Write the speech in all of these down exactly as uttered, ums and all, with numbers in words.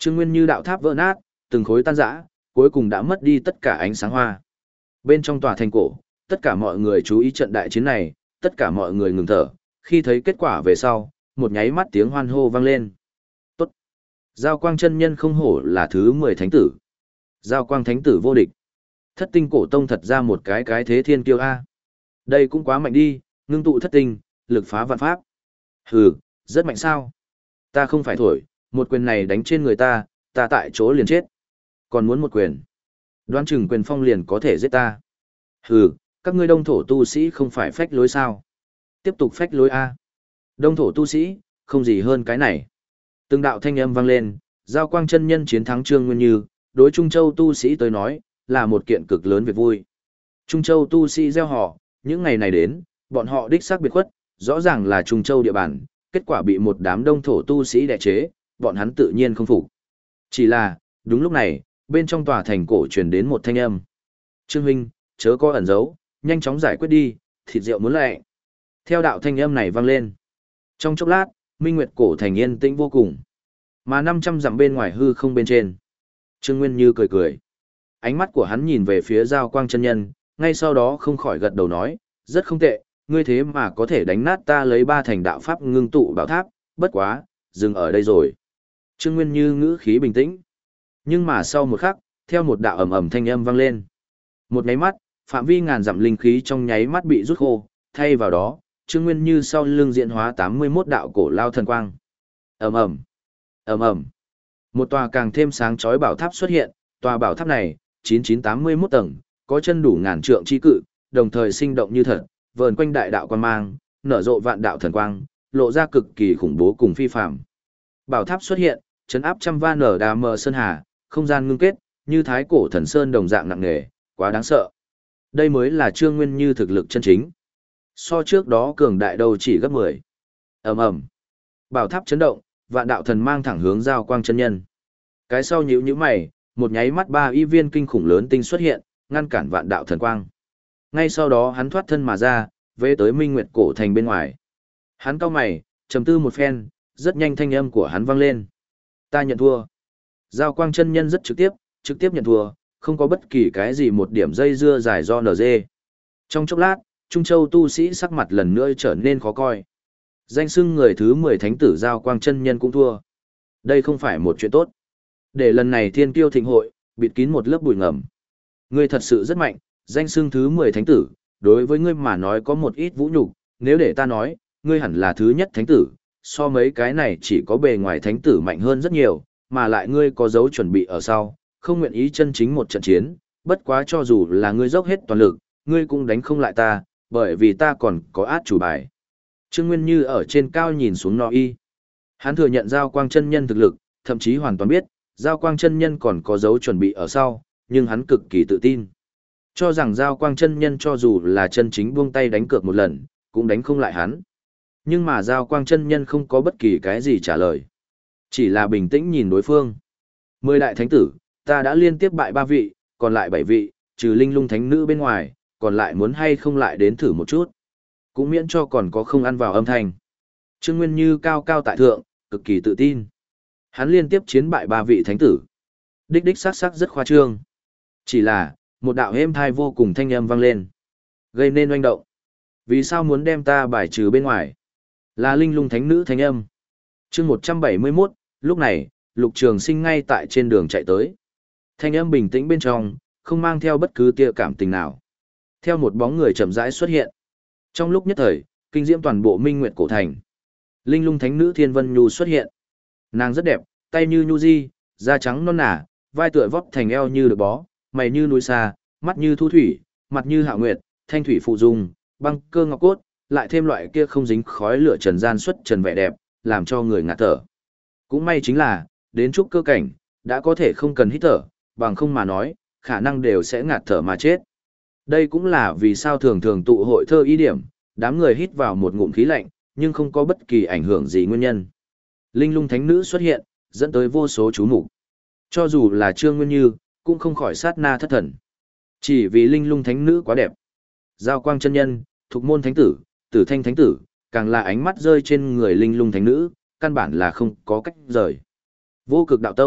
Trương Nguyên Như đạo tháp vỡ nát, từng khối tan rã, cuối cùng đã mất đi tất cả ánh sáng hoa. Bên trong tòa thành cổ, tất cả mọi người chú ý trận đại chiến này, tất cả mọi người ngừng thở, khi thấy kết quả về sau, một nháy mắt tiếng hoan hô vang lên. Tốt! Giao Quang chân nhân không hổ là thứ mười thánh tử. Giao Quang thánh tử vô địch. Thất tinh cổ tông thật ra một cái cái thế thiên kiêu A. Đây cũng quá mạnh đi, ngưng tụ thất tinh, lực phá vạn pháp. Hừ, rất mạnh sao? Ta không phải thổi, một quyền này đánh trên người ta, ta tại chỗ liền chết. Còn muốn một quyền. Đoán chừng quyền phong liền có thể giết ta. Hừ, các ngươi đông thổ tu sĩ không phải phách lối sao? Tiếp tục phách lối A. Đông thổ tu sĩ, không gì hơn cái này. Từng đạo thanh âm vang lên, Giao Quang chân nhân chiến thắng Trương Nguyên Như, đối Trung Châu tu sĩ tới nói, là một kiện cực lớn việc vui. Trung Châu tu sĩ gieo họ, những ngày này đến, bọn họ đích xác biệt khuất, rõ ràng là Trung Châu địa bàn, kết quả bị một đám đông thổ tu sĩ đè chế, bọn hắn tự nhiên không phục. Chỉ là, đúng lúc này, bên trong tòa thành cổ truyền đến một thanh âm. Trương huynh, chớ có ẩn giấu, nhanh chóng giải quyết đi, thịt rượu muốn lẹ. Theo đạo thanh âm này vang lên. Trong chốc lát, Minh Nguyệt cổ thành yên tĩnh vô cùng. Mà năm trăm dặm bên ngoài hư không bên trên. Trương Nguyên Như cười cười. Ánh mắt của hắn nhìn về phía Giao Quang chân nhân, ngay sau đó không khỏi gật đầu nói, rất không tệ, ngươi thế mà có thể đánh nát ta lấy ba thành đạo pháp ngưng tụ bảo tháp, bất quá, dừng ở đây rồi. Trương Nguyên Như ngữ khí bình tĩnh. Nhưng mà sau một khắc, theo một đạo ầm ầm thanh âm vang lên. Một nháy mắt, phạm vi ngàn dặm linh khí trong nháy mắt bị rút khô, thay vào đó, Trương Nguyên Như sau lưng diễn hóa tám mươi mốt đạo cổ lao thần quang. Ầm ầm, ầm ầm. Một tòa càng thêm sáng chói bảo tháp xuất hiện, tòa bảo tháp này, chín chín tám mươi mốt tầng, có chân đủ ngàn trượng chi cự, đồng thời sinh động như thật, vờn quanh đại đạo quan mang, nở rộ vạn đạo thần quang, lộ ra cực kỳ khủng bố cùng phi phàm. Bảo tháp xuất hiện, chấn áp trăm va nở đà mờ sơn hà, không gian ngưng kết, như thái cổ thần sơn đồng dạng nặng nề, quá đáng sợ. Đây mới là Trương Nguyên Như thực lực chân chính. So trước đó cường đại đầu chỉ gấp mười. Ầm ầm. Bảo tháp chấn động, vạn đạo thần mang thẳng hướng Giao Quang chân nhân. Cái sau nhíu nhíu mày, một nháy mắt ba y viên kinh khủng lớn tinh xuất hiện, ngăn cản vạn đạo thần quang. Ngay sau đó hắn thoát thân mà ra, về tới Minh Nguyệt cổ thành bên ngoài. Hắn cau mày, trầm tư một phen, rất nhanh thanh âm của hắn vang lên. Ta nhận thua. Giao Quang chân nhân rất trực tiếp, trực tiếp nhận thua, không có bất kỳ cái gì một điểm dây dưa dài do nở dê. Trong chốc lát, Trung Châu tu sĩ sắc mặt lần nữa trở nên khó coi. Danh xưng người thứ mười thánh tử Giao Quang chân nhân cũng thua. Đây không phải một chuyện tốt. Để lần này thiên kiêu thịnh hội, bịt kín một lớp bụi ngầm. Ngươi thật sự rất mạnh, danh xưng thứ mười thánh tử, đối với ngươi mà nói có một ít vũ nhục, nếu để ta nói, ngươi hẳn là thứ nhất thánh tử, so mấy cái này chỉ có bề ngoài thánh tử mạnh hơn rất nhiều, mà lại ngươi có dấu chuẩn bị ở sau, không nguyện ý chân chính một trận chiến, bất quá cho dù là ngươi dốc hết toàn lực, ngươi cũng đánh không lại ta, bởi vì ta còn có át chủ bài. Trương Nguyên Như ở trên cao nhìn xuống no y. Hắn thừa nhận Giao Quang chân nhân thực lực, thậm chí hoàn toàn biết, Giao Quang chân nhân còn có dấu chuẩn bị ở sau, nhưng hắn cực kỳ tự tin. Cho rằng Giao Quang chân nhân cho dù là chân chính buông tay đánh cược một lần, cũng đánh không lại hắn. Nhưng mà Giao Quang chân nhân không có bất kỳ cái gì trả lời. Chỉ là bình tĩnh nhìn đối phương. Mười đại thánh tử, ta đã liên tiếp bại ba vị, còn lại bảy vị, trừ linh lung thánh nữ bên ngoài, còn lại muốn hay không lại đến thử một chút. Cũng miễn cho còn có không ăn vào âm thanh. Trương Nguyên Như cao cao tại thượng, cực kỳ tự tin. Hắn liên tiếp chiến bại ba vị thánh tử. Đích đích sắc sắc rất khoa trương. Chỉ là, một đạo êm thai vô cùng thanh âm vang lên. Gây nên oanh động. Vì sao muốn đem ta bài trừ bên ngoài? Là linh lung thánh nữ thanh âm. chương một trăm bảy mươi mốt, lúc này, Lục Trường Sinh ngay tại trên đường chạy tới. Thanh âm bình tĩnh bên trong, không mang theo bất cứ tia cảm tình nào. Theo một bóng người chậm rãi xuất hiện. Trong lúc nhất thời, kinh diễm toàn bộ Minh Nguyệt cổ thành. Linh lung thánh nữ Thiên Vân Nhu xuất hiện. Nàng rất đẹp, tay như nhu di, da trắng non nả, vai tựa vóc thành eo như được bó, mày như núi xa, mắt như thu thủy, mặt như hạ nguyệt, thanh thủy phụ dung, băng cơ ngọc cốt, lại thêm loại kia không dính khói lửa trần gian xuất trần vẻ đẹp, làm cho người ngạt thở. Cũng may chính là, đến trúc cơ cảnh, đã có thể không cần hít thở, bằng không mà nói, khả năng đều sẽ ngạt thở mà chết. Đây cũng là vì sao thường thường tụ hội thơ ý điểm, đám người hít vào một ngụm khí lạnh, nhưng không có bất kỳ ảnh hưởng gì nguyên nhân. Linh lung thánh nữ xuất hiện, dẫn tới vô số chú mục. Cho dù là Trương Nguyên Như, cũng không khỏi sát na thất thần. Chỉ vì linh lung thánh nữ quá đẹp. Giao Quang chân nhân, Thục Môn thánh tử, Tử Thanh thánh tử, càng là ánh mắt rơi trên người linh lung thánh nữ, căn bản là không có cách rời. Vô Cực đạo tông,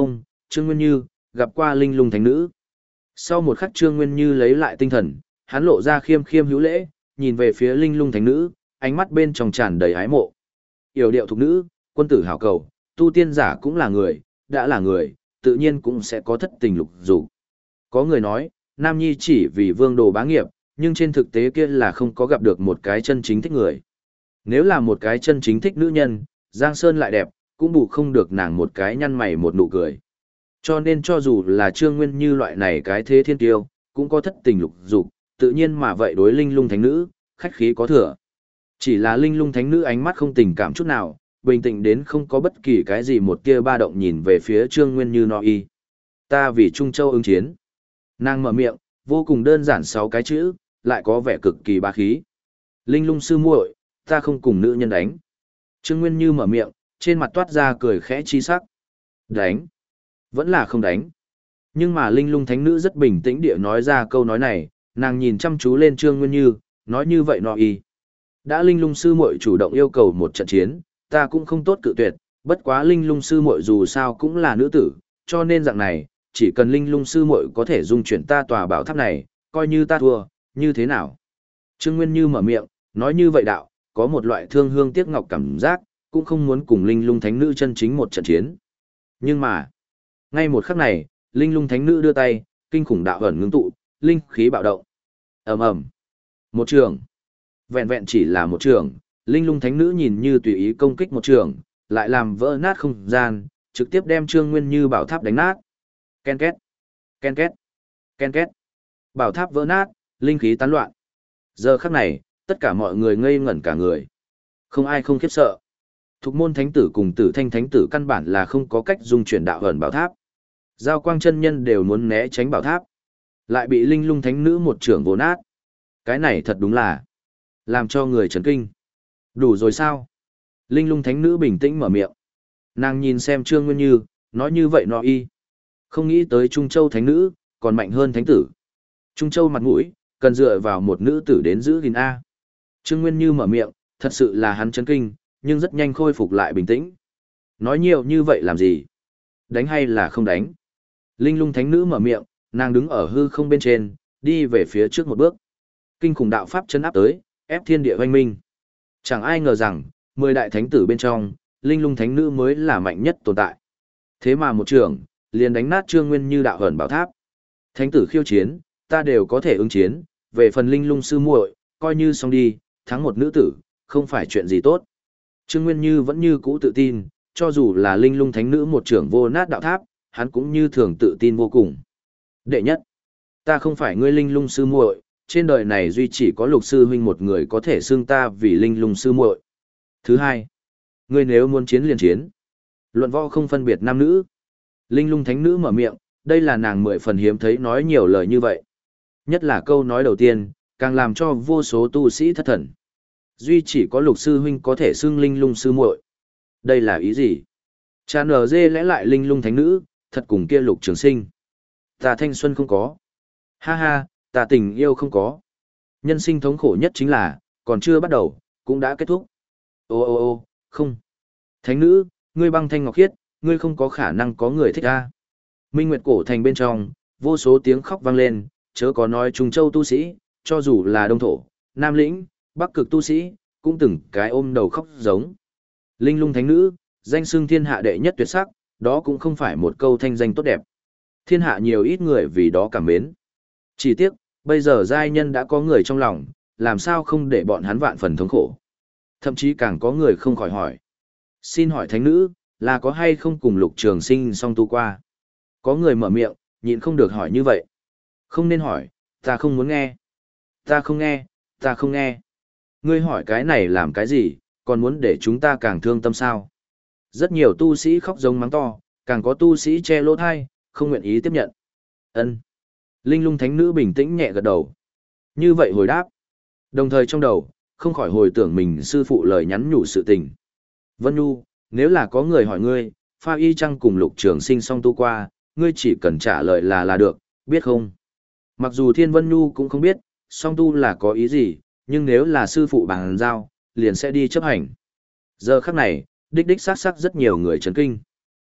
Trương Nguyên Như, gặp qua linh lung thánh nữ. Sau một khắc Trương Nguyên Như lấy lại tinh thần, hắn lộ ra khiêm khiêm hữu lễ, nhìn về phía linh lung thánh nữ, ánh mắt bên trong tràn đầy ái mộ. Yểu điệu thục nữ, quân tử hảo cầu, tu tiên giả cũng là người, đã là người, tự nhiên cũng sẽ có thất tình lục dục. Có người nói, Nam Nhi chỉ vì vương đồ bá nghiệp, nhưng trên thực tế kia là không có gặp được một cái chân chính thích người. Nếu là một cái chân chính thích nữ nhân, Giang Sơn lại đẹp, cũng bù không được nàng một cái nhăn mày một nụ cười. Cho nên cho dù là Trương Nguyên Như loại này cái thế thiên tiêu, cũng có thất tình lục dục, tự nhiên mà vậy đối linh lung thánh nữ, khách khí có thừa. Chỉ là linh lung thánh nữ ánh mắt không tình cảm chút nào, bình tĩnh đến không có bất kỳ cái gì một tia ba động nhìn về phía Trương Nguyên Như nói y. Ta vì Trung Châu ứng chiến. Nàng mở miệng, vô cùng đơn giản sáu cái chữ, lại có vẻ cực kỳ bá khí. Linh lung sư muội, ta không cùng nữ nhân đánh. Trương Nguyên Như mở miệng, trên mặt toát ra cười khẽ chi sắc. Đánh? Vẫn là không đánh. Nhưng mà linh lung thánh nữ rất bình tĩnh địa nói ra câu nói này, nàng nhìn chăm chú lên Trương Nguyên Như, nói như vậy nọ y. Đã linh lung sư muội chủ động yêu cầu một trận chiến, ta cũng không tốt cự tuyệt, bất quá linh lung sư muội dù sao cũng là nữ tử, cho nên dạng này, chỉ cần linh lung sư muội có thể dung chuyển ta tòa bảo tháp này, coi như ta thua, như thế nào? Trương Nguyên Như mở miệng, nói như vậy đạo, có một loại thương hương tiếc ngọc cảm giác, cũng không muốn cùng linh lung thánh nữ chân chính một trận chiến. Nhưng mà, ngay một khắc này, linh lung thánh nữ đưa tay, kinh khủng đạo ẩn ngưng tụ, linh khí bạo động. Ầm ầm. Một trường. Vẹn vẹn chỉ là một trường, linh lung thánh nữ nhìn như tùy ý công kích một trường, lại làm vỡ nát không gian, trực tiếp đem Trương Nguyên Như bảo tháp đánh nát. Ken két, ken két, ken két. Bảo tháp vỡ nát, linh khí tán loạn. Giờ khắc này, tất cả mọi người ngây ngẩn cả người. Không ai không khiếp sợ. Thục môn thánh tử cùng tử thanh thánh tử căn bản là không có cách dung chuyển đạo ẩn bảo tháp. Giao quang chân nhân đều muốn né tránh bảo tháp. Lại bị linh lung thánh nữ một trưởng vồ nát. Cái này thật đúng là làm cho người chấn kinh. Đủ rồi sao? Linh lung thánh nữ bình tĩnh mở miệng. Nàng nhìn xem Trương Nguyên Như, nói như vậy nọ y. Không nghĩ tới Trung Châu thánh nữ, còn mạnh hơn thánh tử. Trung Châu mặt mũi, cần dựa vào một nữ tử đến giữ gìn A. Trương Nguyên Như mở miệng, thật sự là hắn chấn kinh, nhưng rất nhanh khôi phục lại bình tĩnh. Nói nhiều như vậy làm gì? Đánh hay là không đánh? Linh lung thánh nữ mở miệng, nàng đứng ở hư không bên trên, đi về phía trước một bước. Kinh khủng đạo pháp chấn áp tới, ép thiên địa hoanh minh. Chẳng ai ngờ rằng, mười đại thánh tử bên trong, linh lung thánh nữ mới là mạnh nhất tồn tại. Thế mà một trường, liền đánh nát Trương Nguyên Như đạo ẩn bảo tháp. Thánh tử khiêu chiến, ta đều có thể ứng chiến, về phần linh lung sư muội, coi như xong đi, thắng một nữ tử, không phải chuyện gì tốt. Trương Nguyên Như vẫn như cũ tự tin, cho dù là linh lung thánh nữ một trưởng vô nát đạo tháp, hắn cũng như thường tự tin vô cùng. Đệ nhất, ta không phải ngươi linh lung sư muội, trên đời này duy chỉ có Lục sư huynh một người có thể xưng ta vì linh lung sư muội. Thứ hai, ngươi nếu muốn chiến liền chiến. Luận võ không phân biệt nam nữ. Linh lung thánh nữ mở miệng, đây là nàng mười phần hiếm thấy nói nhiều lời như vậy. Nhất là câu nói đầu tiên, càng làm cho vô số tu sĩ thất thần. Duy chỉ có Lục sư huynh có thể xưng linh lung sư muội. Đây là ý gì? Cha nở dê lẽ lại linh lung thánh nữ, thật cùng kia Lục Trường Sinh. Ta thanh xuân không có. Ha ha, ta tình yêu không có. Nhân sinh thống khổ nhất chính là, còn chưa bắt đầu, cũng đã kết thúc. Ô ô ô, không. Thánh nữ, ngươi băng thanh ngọc khiết, ngươi không có khả năng có người thích ta. Minh Nguyệt cổ thành bên trong, vô số tiếng khóc vang lên, chớ có nói Trung Châu tu sĩ, cho dù là Đông Thổ, Nam Lĩnh, Bắc Cực tu sĩ, cũng từng cái ôm đầu khóc giống. Linh lung thánh nữ, danh xưng thiên hạ đệ nhất tuyệt sắc, đó cũng không phải một câu thanh danh tốt đẹp. Thiên hạ nhiều ít người vì đó cảm mến. Chỉ tiếc, bây giờ giai nhân đã có người trong lòng, làm sao không để bọn hắn vạn phần thống khổ. Thậm chí càng có người không khỏi hỏi. Xin hỏi thánh nữ, là có hay không cùng Lục Trường Sinh song tu qua? Có người mở miệng, nhịn không được hỏi như vậy. Không nên hỏi, ta không muốn nghe. Ta không nghe, ta không nghe. Ngươi hỏi cái này làm cái gì, còn muốn để chúng ta càng thương tâm sao? Rất nhiều tu sĩ khóc giống mắng to, càng có tu sĩ che lỗ thai, không nguyện ý tiếp nhận. Ân. Linh lung thánh nữ bình tĩnh nhẹ gật đầu. Như vậy hồi đáp. Đồng thời trong đầu, không khỏi hồi tưởng mình sư phụ lời nhắn nhủ sự tình. Vân Nhu, nếu là có người hỏi ngươi, Pha Y Trăng cùng Lục Trường Sinh song tu qua, ngươi chỉ cần trả lời là là được, biết không? Mặc dù Thiên Vân Nhu cũng không biết, song tu là có ý gì, nhưng nếu là sư phụ bàn giao, liền sẽ đi chấp hành. Giờ khắc này, đích đích xác xác rất nhiều người chấn kinh.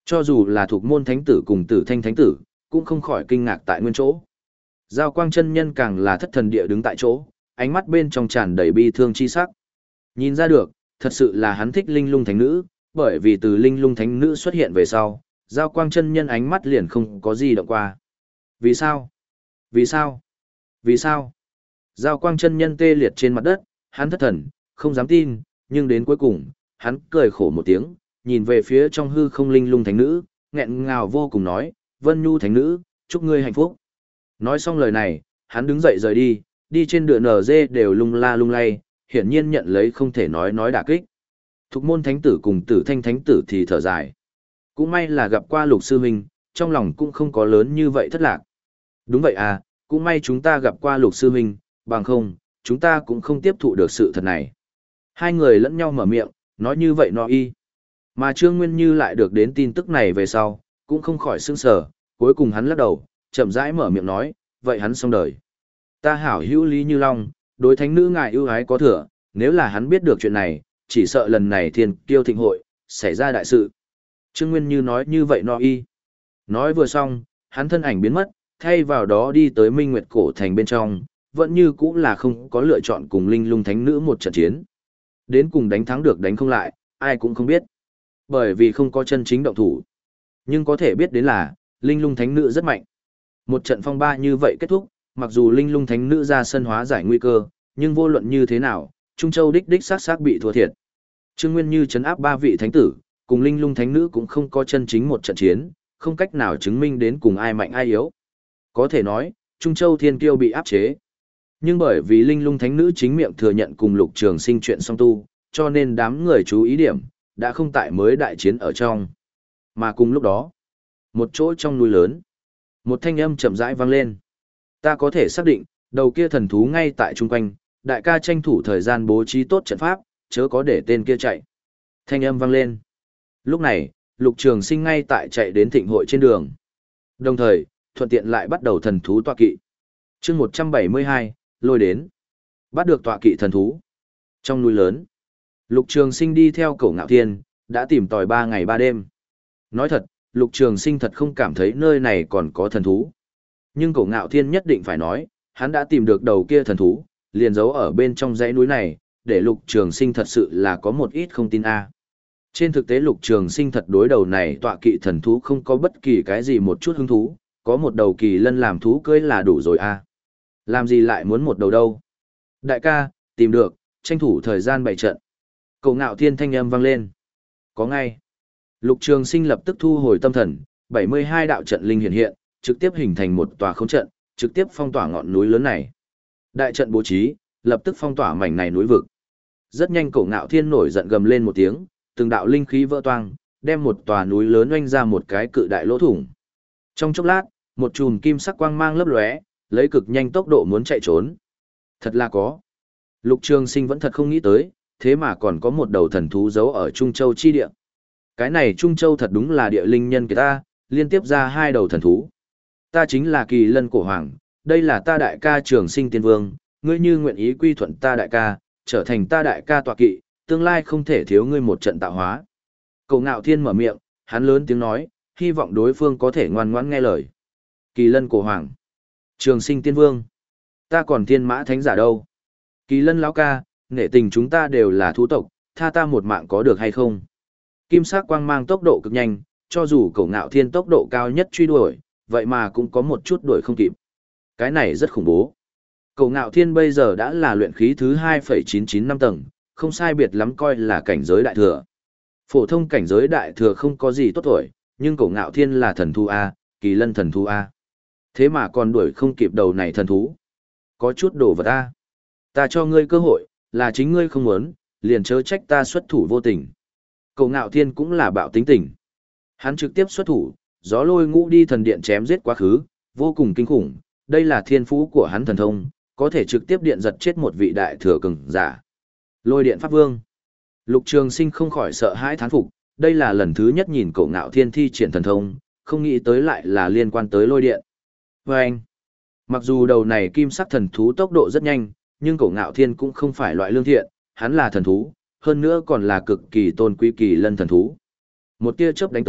Cho dù là thuộc môn thánh tử cùng tử thanh thánh tử, cũng không khỏi kinh ngạc tại nguyên chỗ. Giao quang chân nhân càng là thất thần địa đứng tại chỗ, ánh mắt bên trong tràn đầy bi thương chi sắc. Nhìn ra được, thật sự là hắn thích linh lung thánh nữ, bởi vì từ linh lung thánh nữ xuất hiện về sau, giao quang chân nhân ánh mắt liền không có gì động qua. Vì sao? Vì sao? Vì sao? Giao quang chân nhân tê liệt trên mặt đất, hắn thất thần, không dám tin, nhưng đến cuối cùng, hắn cười khổ một tiếng, nhìn về phía trong hư không linh lung thánh nữ, nghẹn ngào vô cùng nói, Vân Nhu thánh nữ, chúc ngươi hạnh phúc. Nói xong lời này, hắn đứng dậy rời đi, đi trên đường en giê đều lung la lung lay, hiển nhiên nhận lấy không thể nói nói đả kích. Thục môn thánh tử cùng tử thanh thánh tử thì thở dài. Cũng may là gặp qua lục sư huynh, trong lòng cũng không có lớn như vậy thất lạc. Đúng vậy à, cũng may chúng ta gặp qua lục sư huynh, bằng không, chúng ta cũng không tiếp thụ được sự thật này. Hai người lẫn nhau mở miệng, nói như vậy nó y. Mà Trương Nguyên Như lại được đến tin tức này về sau, cũng không khỏi sững sờ, cuối cùng hắn lắc đầu, chậm rãi mở miệng nói, vậy hắn xong đời. Ta hảo hữu Lý Như Long, đối thánh nữ ngài ưu ái có thừa, nếu là hắn biết được chuyện này, chỉ sợ lần này thiên kiêu thịnh hội, xảy ra đại sự. Trương Nguyên Như nói như vậy no y. Nói vừa xong, hắn thân ảnh biến mất, thay vào đó đi tới Minh Nguyệt cổ thành bên trong, vẫn như cũng là không có lựa chọn cùng linh lung thánh nữ một trận chiến. Đến cùng đánh thắng được đánh không lại, ai cũng không biết. Bởi vì không có chân chính động thủ. Nhưng có thể biết đến là, linh lung thánh nữ rất mạnh. Một trận phong ba như vậy kết thúc, mặc dù linh lung thánh nữ ra sân hóa giải nguy cơ, nhưng vô luận như thế nào, Trung Châu đích đích sát sát bị thua thiệt. Trương Nguyên Như trấn áp ba vị thánh tử, cùng linh lung thánh nữ cũng không có chân chính một trận chiến, không cách nào chứng minh đến cùng ai mạnh ai yếu. Có thể nói, Trung Châu thiên kiêu bị áp chế. Nhưng bởi vì linh lung thánh nữ chính miệng thừa nhận cùng Lục Trường Sinh chuyện song tu, cho nên đám người chú ý điểm, đã không tại mới đại chiến ở trong. Mà cùng lúc đó, một chỗ trong núi lớn, một thanh âm chậm rãi vang lên. Ta có thể xác định, đầu kia thần thú ngay tại chung quanh, đại ca tranh thủ thời gian bố trí tốt trận pháp, chớ có để tên kia chạy. Thanh âm vang lên. Lúc này, Lục Trường Sinh ngay tại chạy đến thịnh hội trên đường. Đồng thời, thuận tiện lại bắt đầu thần thú tọa kỵ. Chương một trăm bảy mươi hai, lôi đến. Bắt được tọa kỵ thần thú. Trong núi lớn, Lục Trường Sinh đi theo Cổ Ngạo Thiên, đã tìm tòi ba ngày ba đêm. Nói thật, Lục Trường Sinh thật không cảm thấy nơi này còn có thần thú. Nhưng Cổ Ngạo Thiên nhất định phải nói, hắn đã tìm được đầu kia thần thú, liền giấu ở bên trong dãy núi này, để Lục Trường Sinh thật sự là có một ít không tin a. Trên thực tế Lục Trường Sinh thật đối đầu này tọa kỵ thần thú không có bất kỳ cái gì một chút hứng thú, có một đầu kỳ lân làm thú cưỡi là đủ rồi a. Làm gì lại muốn một đầu đâu? Đại ca, tìm được, tranh thủ thời gian bày trận. Cổ Ngạo Thiên thanh âm vang lên. Có ngay. Lục Trường Sinh lập tức thu hồi tâm thần, bảy mươi hai đạo trận linh hiện hiện, trực tiếp hình thành một tòa khống trận, trực tiếp phong tỏa ngọn núi lớn này. Đại trận bố trí, lập tức phong tỏa mảnh này núi vực. Rất nhanh Cổ Ngạo Thiên nổi giận gầm lên một tiếng, từng đạo linh khí vỡ toang, đem một tòa núi lớn oanh ra một cái cự đại lỗ thủng. Trong chốc lát, một chùm kim sắc quang mang lấp lóe, lấy cực nhanh tốc độ muốn chạy trốn. Thật là có. Lục Trường Sinh vẫn thật không nghĩ tới, thế mà còn có một đầu thần thú giấu ở Trung Châu chi địa. Cái này Trung Châu thật đúng là địa linh nhân kỳ ta, liên tiếp ra hai đầu thần thú. Ta chính là Kỳ Lân Cổ Hoàng, đây là ta đại ca Trường Sinh Tiên Vương, ngươi như nguyện ý quy thuận ta đại ca, trở thành ta đại ca tọa kỵ, tương lai không thể thiếu ngươi một trận tạo hóa. Cổ Ngạo Thiên mở miệng, hắn lớn tiếng nói, hy vọng đối phương có thể ngoan ngoãn nghe lời. Kỳ Lân Cổ Hoàng, Trường Sinh Tiên Vương, ta còn Thiên Mã Thánh Giả đâu? Kỳ Lân lão ca, nể tình chúng ta đều là thú tộc, tha ta một mạng có được hay không? Kim sắc quang mang tốc độ cực nhanh, cho dù Cổ Ngạo Thiên tốc độ cao nhất truy đuổi, vậy mà cũng có một chút đuổi không kịp. Cái này rất khủng bố. Cổ Ngạo Thiên bây giờ đã là luyện khí thứ hai phẩy chín chín năm tầng, không sai biệt lắm coi là cảnh giới đại thừa. Phổ thông cảnh giới đại thừa không có gì tốt tuổi, nhưng Cổ Ngạo Thiên là thần thú A, Kỳ Lân thần thú A. Thế mà còn đuổi không kịp đầu này thần thú. Có chút đồ vật A. Ta cho ngươi cơ hội, là chính ngươi không muốn, liền chớ trách ta xuất thủ vô tình. Cổ Ngạo Thiên cũng là bạo tính tình. Hắn trực tiếp xuất thủ, gió lôi ngũ đi thần điện chém giết quá khứ, vô cùng kinh khủng, đây là thiên phú của hắn thần thông, có thể trực tiếp điện giật chết một vị đại thừa cường giả. Lôi điện pháp vương. Lục Trường Sinh không khỏi sợ hãi thán phục, đây là lần thứ nhất nhìn Cổ Ngạo Thiên thi triển thần thông, không nghĩ tới lại là liên quan tới lôi điện. Và anh, mặc dù đầu này kim sắc thần thú tốc độ rất nhanh, nhưng Cổ Ngạo Thiên cũng không phải loại lương thiện, hắn là thần thú, hơn nữa còn là cực kỳ tôn quý kỳ lân thần thú. Một tia chớp đánh tới,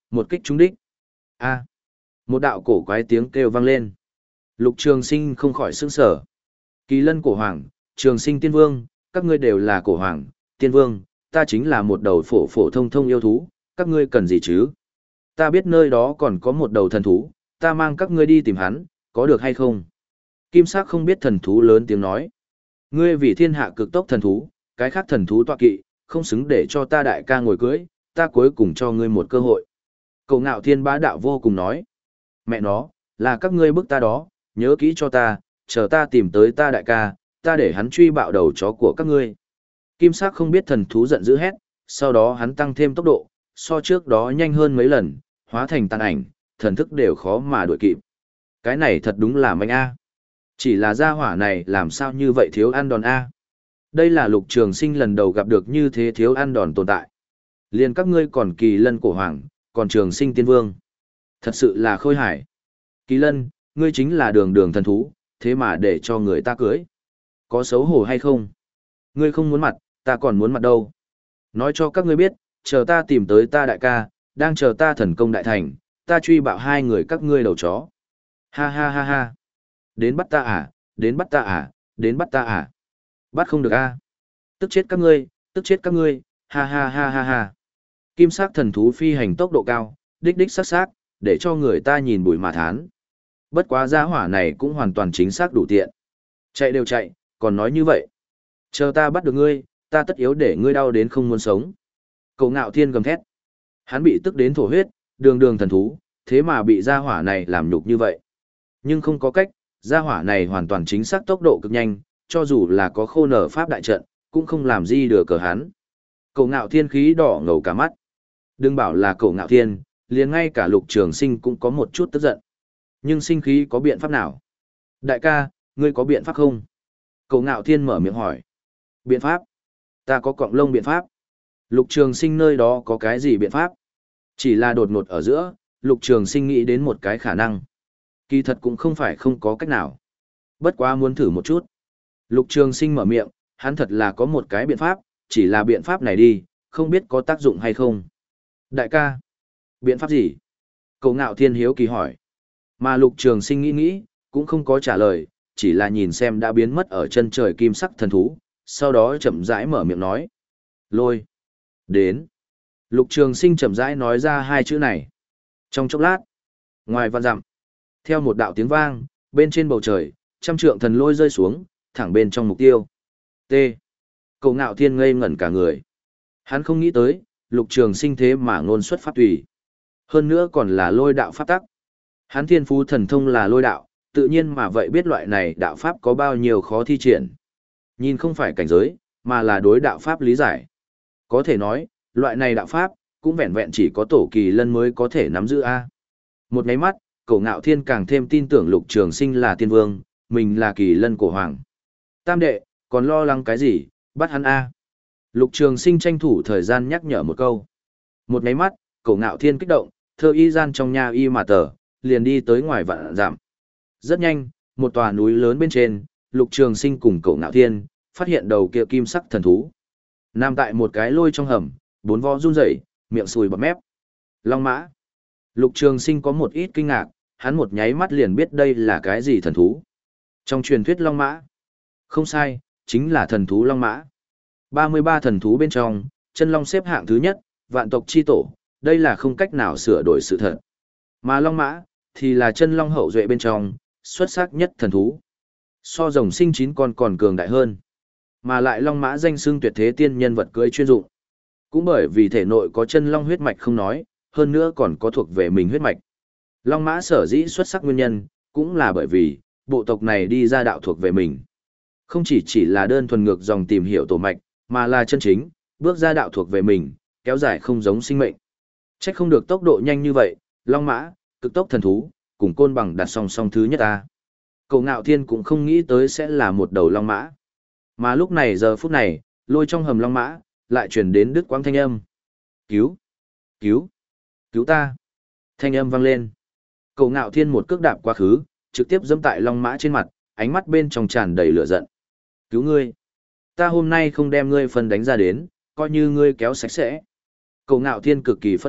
một kích trúng đích. A. Một đạo cổ quái tiếng kêu vang lên. Lục Trường Sinh không khỏi sửng sở. Kỳ Lân cổ hoàng, Trường Sinh tiên vương, các ngươi đều là cổ hoàng, tiên vương, ta chính là một đầu phổ phổ thông thông yêu thú, các ngươi cần gì chứ? Ta biết nơi đó còn có một đầu thần thú, ta mang các ngươi đi tìm hắn, có được hay không? Kim Sắc không biết thần thú lớn tiếng nói. Ngươi vì thiên hạ cực tốc thần thú, cái khác thần thú tọa kỵ, không xứng để cho ta đại ca ngồi cưới, ta cuối cùng cho ngươi một cơ hội. Cầu Ngạo Thiên bá đạo vô cùng nói. Mẹ nó, là các ngươi bức ta đó, nhớ kỹ cho ta, chờ ta tìm tới ta đại ca, ta để hắn truy bạo đầu chó của các ngươi. Kim Sắc không biết thần thú giận dữ hét, sau đó hắn tăng thêm tốc độ, so trước đó nhanh hơn mấy lần, hóa thành tàn ảnh, thần thức đều khó mà đuổi kịp. Cái này thật đúng là manh a. Chỉ là gia hỏa này làm sao như vậy thiếu ăn đòn a. Đây là Lục Trường Sinh lần đầu gặp được như thế thiếu ăn đòn tồn tại. Liền các ngươi còn Kỳ Lân cổ hoàng, còn Trường Sinh tiên vương. Thật sự là khôi hài. Kỳ Lân, ngươi chính là đường đường thần thú, thế mà để cho người ta cưới. Có xấu hổ hay không? Ngươi không muốn mặt, ta còn muốn mặt đâu. Nói cho các ngươi biết, chờ ta tìm tới ta đại ca, đang chờ ta thần công đại thành, ta truy bạo hai người các ngươi đầu chó. Ha ha ha ha. Đến bắt ta à, đến bắt ta à, đến bắt ta à. Bắt không được a. Tức chết các ngươi, tức chết các ngươi, ha ha ha ha ha. Kim sắc thần thú phi hành tốc độ cao, đích đích sắc sắc, để cho người ta nhìn bùi mà thán. Bất quá gia hỏa này cũng hoàn toàn chính xác đủ tiện. Chạy đều chạy, còn nói như vậy. Chờ ta bắt được ngươi, ta tất yếu để ngươi đau đến không muốn sống. Cầu Ngạo Thiên gầm thét. Hắn bị tức đến thổ huyết, đường đường thần thú, thế mà bị gia hỏa này làm nhục như vậy. Nhưng không có cách, gia hỏa này hoàn toàn chính xác tốc độ cực nhanh, cho dù là có khô nở pháp đại trận, cũng không làm gì được cờ hắn. Cầu Ngạo Thiên khí đỏ ngầu cả mắt. Đừng bảo là Cầu Ngạo Thiên, liền ngay cả Lục Trường Sinh cũng có một chút tức giận. Nhưng sinh khí có biện pháp nào? Đại ca, ngươi có biện pháp không? Cầu Ngạo Thiên mở miệng hỏi. Biện pháp? Ta có cọng lông biện pháp. Lục Trường Sinh nơi đó có cái gì biện pháp? Chỉ là đột ngột ở giữa, Lục Trường Sinh nghĩ đến một cái khả năng. Kỳ thật cũng không phải không có cách nào. Bất quá muốn thử một chút. Lục Trường Sinh mở miệng, hắn thật là có một cái biện pháp, chỉ là biện pháp này đi, không biết có tác dụng hay không. Đại ca, biện pháp gì? Cầu Ngạo Thiên hiếu kỳ hỏi. Mà Lục Trường Sinh nghĩ nghĩ, cũng không có trả lời, chỉ là nhìn xem đã biến mất ở chân trời kim sắc thần thú, sau đó chậm rãi mở miệng nói. Lôi. Đến. Lục Trường Sinh chậm rãi nói ra hai chữ này. Trong chốc lát, ngoài vạn dặm, theo một đạo tiếng vang, bên trên bầu trời, trăm trượng thần lôi rơi xuống, thẳng bên trong mục tiêu. T. Cầu Ngạo Thiên ngây ngẩn cả người. Hắn không nghĩ tới, Lục Trường Sinh thế mà ngôn xuất pháp tùy. Hơn nữa còn là lôi đạo pháp tắc. Hắn thiên phú thần thông là lôi đạo, tự nhiên mà vậy biết loại này đạo pháp có bao nhiêu khó thi triển. Nhìn không phải cảnh giới, mà là đối đạo pháp lý giải. Có thể nói, loại này đạo pháp, cũng vẹn vẹn chỉ có Tổ Kỳ Lân mới có thể nắm giữ A. Một nháy mắt, Cổ Ngạo Thiên càng thêm tin tưởng Lục Trường Sinh là tiên vương, mình là Kỳ Lân cổ hoàng. Tam đệ, còn lo lắng cái gì, bắt hắn A. Lục Trường Sinh tranh thủ thời gian nhắc nhở một câu. Một nháy mắt, Cổ Ngạo Thiên kích động, thơ y gian trong nhà y mà tờ, liền đi tới ngoài vạn dặm. Rất nhanh, một tòa núi lớn bên trên, Lục Trường Sinh cùng Cổ Ngạo Thiên, phát hiện đầu kia kim sắc thần thú. Nằm tại một cái lôi trong hầm, bốn vó run rẩy, miệng sùi bọt mép. Long mã. Lục Trường Sinh có một ít kinh ngạc, hắn một nháy mắt liền biết đây là cái gì thần thú. Trong truyền thuyết Long mã. Không sai, chính là thần thú Long mã. ba mươi ba thần thú bên trong, chân long xếp hạng thứ nhất, vạn tộc chi tổ, đây là không cách nào sửa đổi sự thật. Mà Long mã, thì là chân long hậu duệ bên trong, xuất sắc nhất thần thú. So rồng sinh chín con còn cường đại hơn. Mà lại Long mã danh xưng tuyệt thế tiên nhân vật cưỡi chuyên dụng. Cũng bởi vì thể nội có chân long huyết mạch không nói, hơn nữa còn có thuộc về mình huyết mạch. Long mã sở dĩ xuất sắc nguyên nhân, cũng là bởi vì, bộ tộc này đi ra đạo thuộc về mình. Không chỉ chỉ là đơn thuần ngược dòng tìm hiểu tổ mạch, mà là chân chính, bước ra đạo thuộc về mình, kéo dài không giống sinh mệnh. Trách không được tốc độ nhanh như vậy, Long mã, cực tốc thần thú, cùng côn bằng đặt song song thứ nhất ta. Cầu Ngạo Thiên cũng không nghĩ tới sẽ là một đầu long mã. Mà lúc này giờ phút này, lôi trong hầm long mã, lại truyền đến đứt quãng thanh âm. Cứu! Cứu! Cứu ta! Thanh âm vang lên. Cầu Ngạo Thiên một cước đạp quá khứ, trực tiếp giẫm tại long mã trên mặt, ánh mắt bên trong tràn đầy lửa giận. Cứu ngươi! Ta hôm nay không đem ngươi phân đánh ra đến, coi như ngươi kéo sạch sẽ. Cầu Ngạo Thiên cực kỳ phẫn nộ,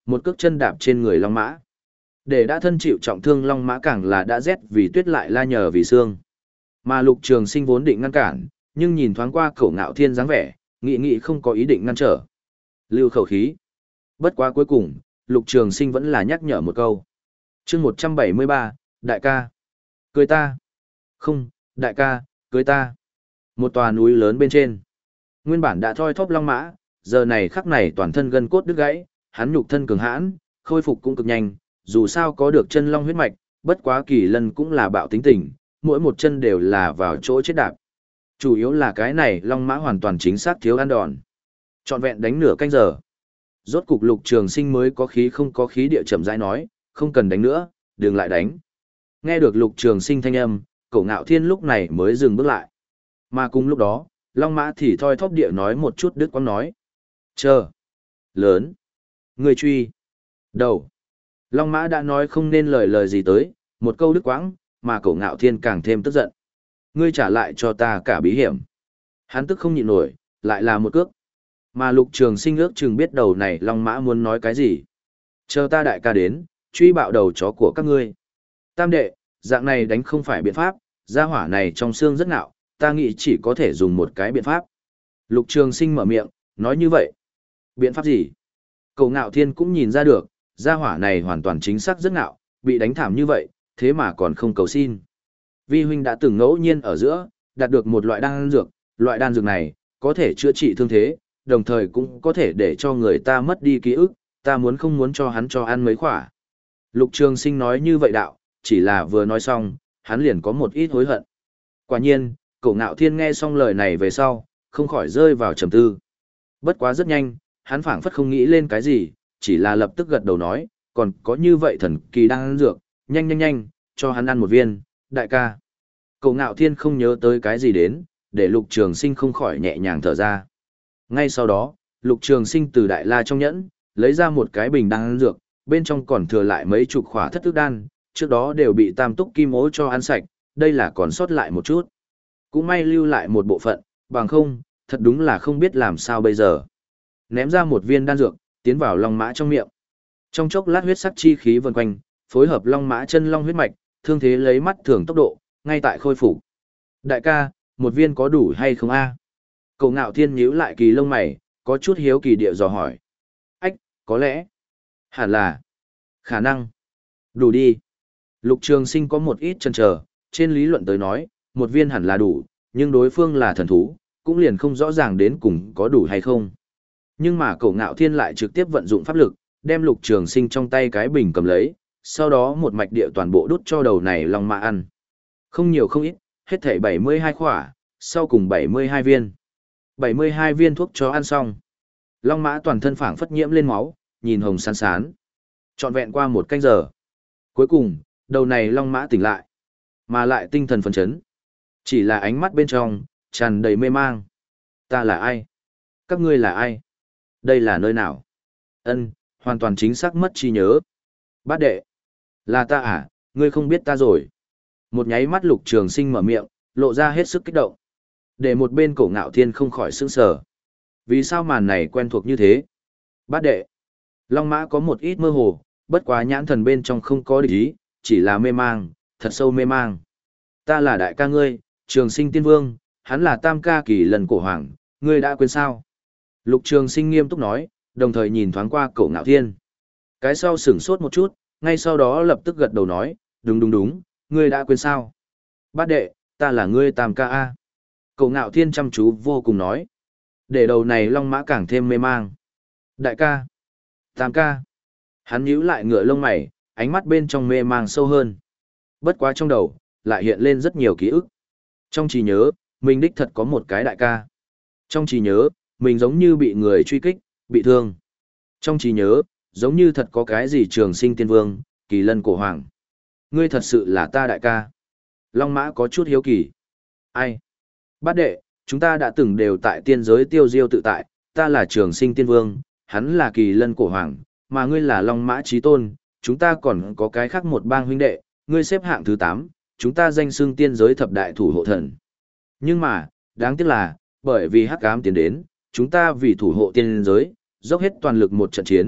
một cước chân đạp trên người long mã. Để đã thân chịu trọng thương long mã càng là đã rét vì tuyết lại la nhờ vì xương. Mà Lục Trường Sinh vốn định ngăn cản, nhưng nhìn thoáng qua Cổ Ngạo Thiên dáng vẻ, nghĩ nghĩ không có ý định ngăn trở. Lưu khẩu khí. Bất quá cuối cùng, Lục Trường Sinh vẫn là nhắc nhở một câu. Chương một trăm bảy mươi ba, đại ca, cưới ta. Không, đại ca, cưới ta. Một tòa núi lớn bên trên. Nguyên bản đã thoi thóp long mã, giờ này khắc này toàn thân gân cốt đứt gãy, hắn nhục thân cường hãn, khôi phục cũng cực nhanh, dù sao có được chân long huyết mạch, bất quá Kỳ Lân cũng là bạo tính tình, mỗi một chân đều là vào chỗ chết đạp. Chủ yếu là cái này long mã hoàn toàn chính xác thiếu ăn đòn. Trọn vẹn đánh nửa canh giờ. Rốt cục Lục Trường Sinh mới có khí không có khí địa chậm rãi nói, không cần đánh nữa, đừng lại đánh. Nghe được Lục Trường Sinh thanh âm, Cổ Ngạo Thiên lúc này mới dừng bước lại. Mà cùng lúc đó, long mã thì thoi thóp địa nói một chút đứt quãng nói. Chờ. Lớn. Người truy. Đầu. Long mã đã nói không nên lời lời gì tới, một câu đứt quãng, mà Cổ Ngạo Thiên càng thêm tức giận. Ngươi trả lại cho ta cả bí hiểm. Hắn tức không nhịn nổi, lại là một cước. Mà Lục Trường Sinh ước chừng biết đầu này long mã muốn nói cái gì. Chờ ta đại ca đến, truy bạo đầu chó của các ngươi. Tam đệ, dạng này đánh không phải biện pháp, gia hỏa này trong xương rất ngạo, ta nghĩ chỉ có thể dùng một cái biện pháp. Lục Trường Sinh mở miệng, nói như vậy. Biện pháp gì? Cổ Ngạo Thiên cũng nhìn ra được, gia hỏa này hoàn toàn chính xác rất ngạo, bị đánh thảm như vậy, thế mà còn không cầu xin. Vi huynh đã từng ngẫu nhiên ở giữa, đạt được một loại đan dược, loại đan dược này, có thể chữa trị thương thế, đồng thời cũng có thể để cho người ta mất đi ký ức, ta muốn không muốn cho hắn cho ăn mấy khỏa. Lục Trường Sinh nói như vậy đạo, chỉ là vừa nói xong, hắn liền có một ít hối hận. Quả nhiên, Cổ Ngạo Thiên nghe xong lời này về sau, không khỏi rơi vào trầm tư. Bất quá rất nhanh, hắn phảng phất không nghĩ lên cái gì, chỉ là lập tức gật đầu nói, còn có như vậy thần kỳ đang ăn dược, nhanh nhanh nhanh, cho hắn ăn một viên, đại ca. Cổ Ngạo Thiên không nhớ tới cái gì đến, để Lục Trường Sinh không khỏi nhẹ nhàng thở ra. Ngay sau đó, Lục Trường Sinh từ đại la trong nhẫn, lấy ra một cái bình đan dược, bên trong còn thừa lại mấy chục khỏa thất thức đan, trước đó đều bị Tam Túc Kim Ố cho ăn sạch, đây là còn sót lại một chút. Cũng may lưu lại một bộ phận, bằng không, thật đúng là không biết làm sao bây giờ. Ném ra một viên đan dược, tiến vào long mã trong miệng. Trong chốc lát huyết sắc chi khí vần quanh, phối hợp long mã chân long huyết mạch, thương thế lấy mắt thường tốc độ, ngay tại khôi phục. Đại ca, một viên có đủ hay không a? Cổ Ngạo Thiên nhíu lại kỳ lông mày, có chút hiếu kỳ địa dò hỏi. Ách, có lẽ. Hẳn là. Khả năng. Đủ đi. Lục Trường Sinh có một ít chần chờ, trên lý luận tới nói, một viên hẳn là đủ, nhưng đối phương là thần thú, cũng liền không rõ ràng đến cùng có đủ hay không. Nhưng mà Cổ Ngạo Thiên lại trực tiếp vận dụng pháp lực, đem Lục Trường Sinh trong tay cái bình cầm lấy, sau đó một mạch địa toàn bộ đút cho đầu này long mã ăn. Không nhiều không ít, hết thảy bảy mươi hai khỏa, sau cùng bảy mươi hai viên. bảy mươi hai viên thuốc chó ăn xong. Long mã toàn thân phảng phất nhiễm lên máu, nhìn hồng sán sán. Trọn vẹn qua một canh giờ. Cuối cùng, đầu này long mã tỉnh lại, mà lại tinh thần phấn chấn. Chỉ là ánh mắt bên trong, tràn đầy mê mang. Ta là ai? Các ngươi là ai? Đây là nơi nào? Ân, hoàn toàn chính xác mất trí nhớ. Bát đệ. Là ta à, ngươi không biết ta rồi. Một nháy mắt Lục Trường Sinh mở miệng, lộ ra hết sức kích động. Để một bên Cổ Ngạo Thiên không khỏi sững sờ. Vì sao màn này quen thuộc như thế? Bát đệ. Long mã có một ít mơ hồ, bất quá nhãn thần bên trong không có địch ý, chỉ là mê mang, thật sâu mê mang. Ta là đại ca ngươi, Trường Sinh Tiên Vương, hắn là tam ca Kỳ Lân cổ hoàng, ngươi đã quên sao? Lục Trường Sinh nghiêm túc nói, đồng thời nhìn thoáng qua Cổ Ngạo Thiên. Cái sau sửng sốt một chút, ngay sau đó lập tức gật đầu nói, đúng đúng đúng, ngươi đã quên sao? Bát đệ, ta là ngươi tam ca a. Cổ Ngạo Thiên chăm chú vô cùng nói. Để đầu này long mã càng thêm mê mang. Đại ca. Tam ca. Hắn nhíu lại ngựa lông mày, ánh mắt bên trong mê mang sâu hơn. Bất quá trong đầu, lại hiện lên rất nhiều ký ức. Trong trí nhớ, mình đích thật có một cái đại ca. Trong trí nhớ, mình giống như bị người truy kích, bị thương. Trong trí nhớ, giống như thật có cái gì Trường Sinh Tiên Vương, Kỳ Lân cổ hoàng. Ngươi thật sự là ta đại ca. Long mã có chút hiếu kỳ. Ai? Bát đệ, chúng ta đã từng đều tại tiên giới tiêu diêu tự tại, ta là Trường Sinh Tiên Vương, hắn là Kỳ Lân cổ hoàng, mà ngươi là Long mã chí tôn, chúng ta còn có cái khác một bang huynh đệ, ngươi xếp hạng thứ tám, chúng ta danh xưng tiên giới thập đại thủ hộ thần. Nhưng mà, đáng tiếc là, bởi vì hắc ám tiến đến, chúng ta vì thủ hộ tiên giới, dốc hết toàn lực một trận chiến,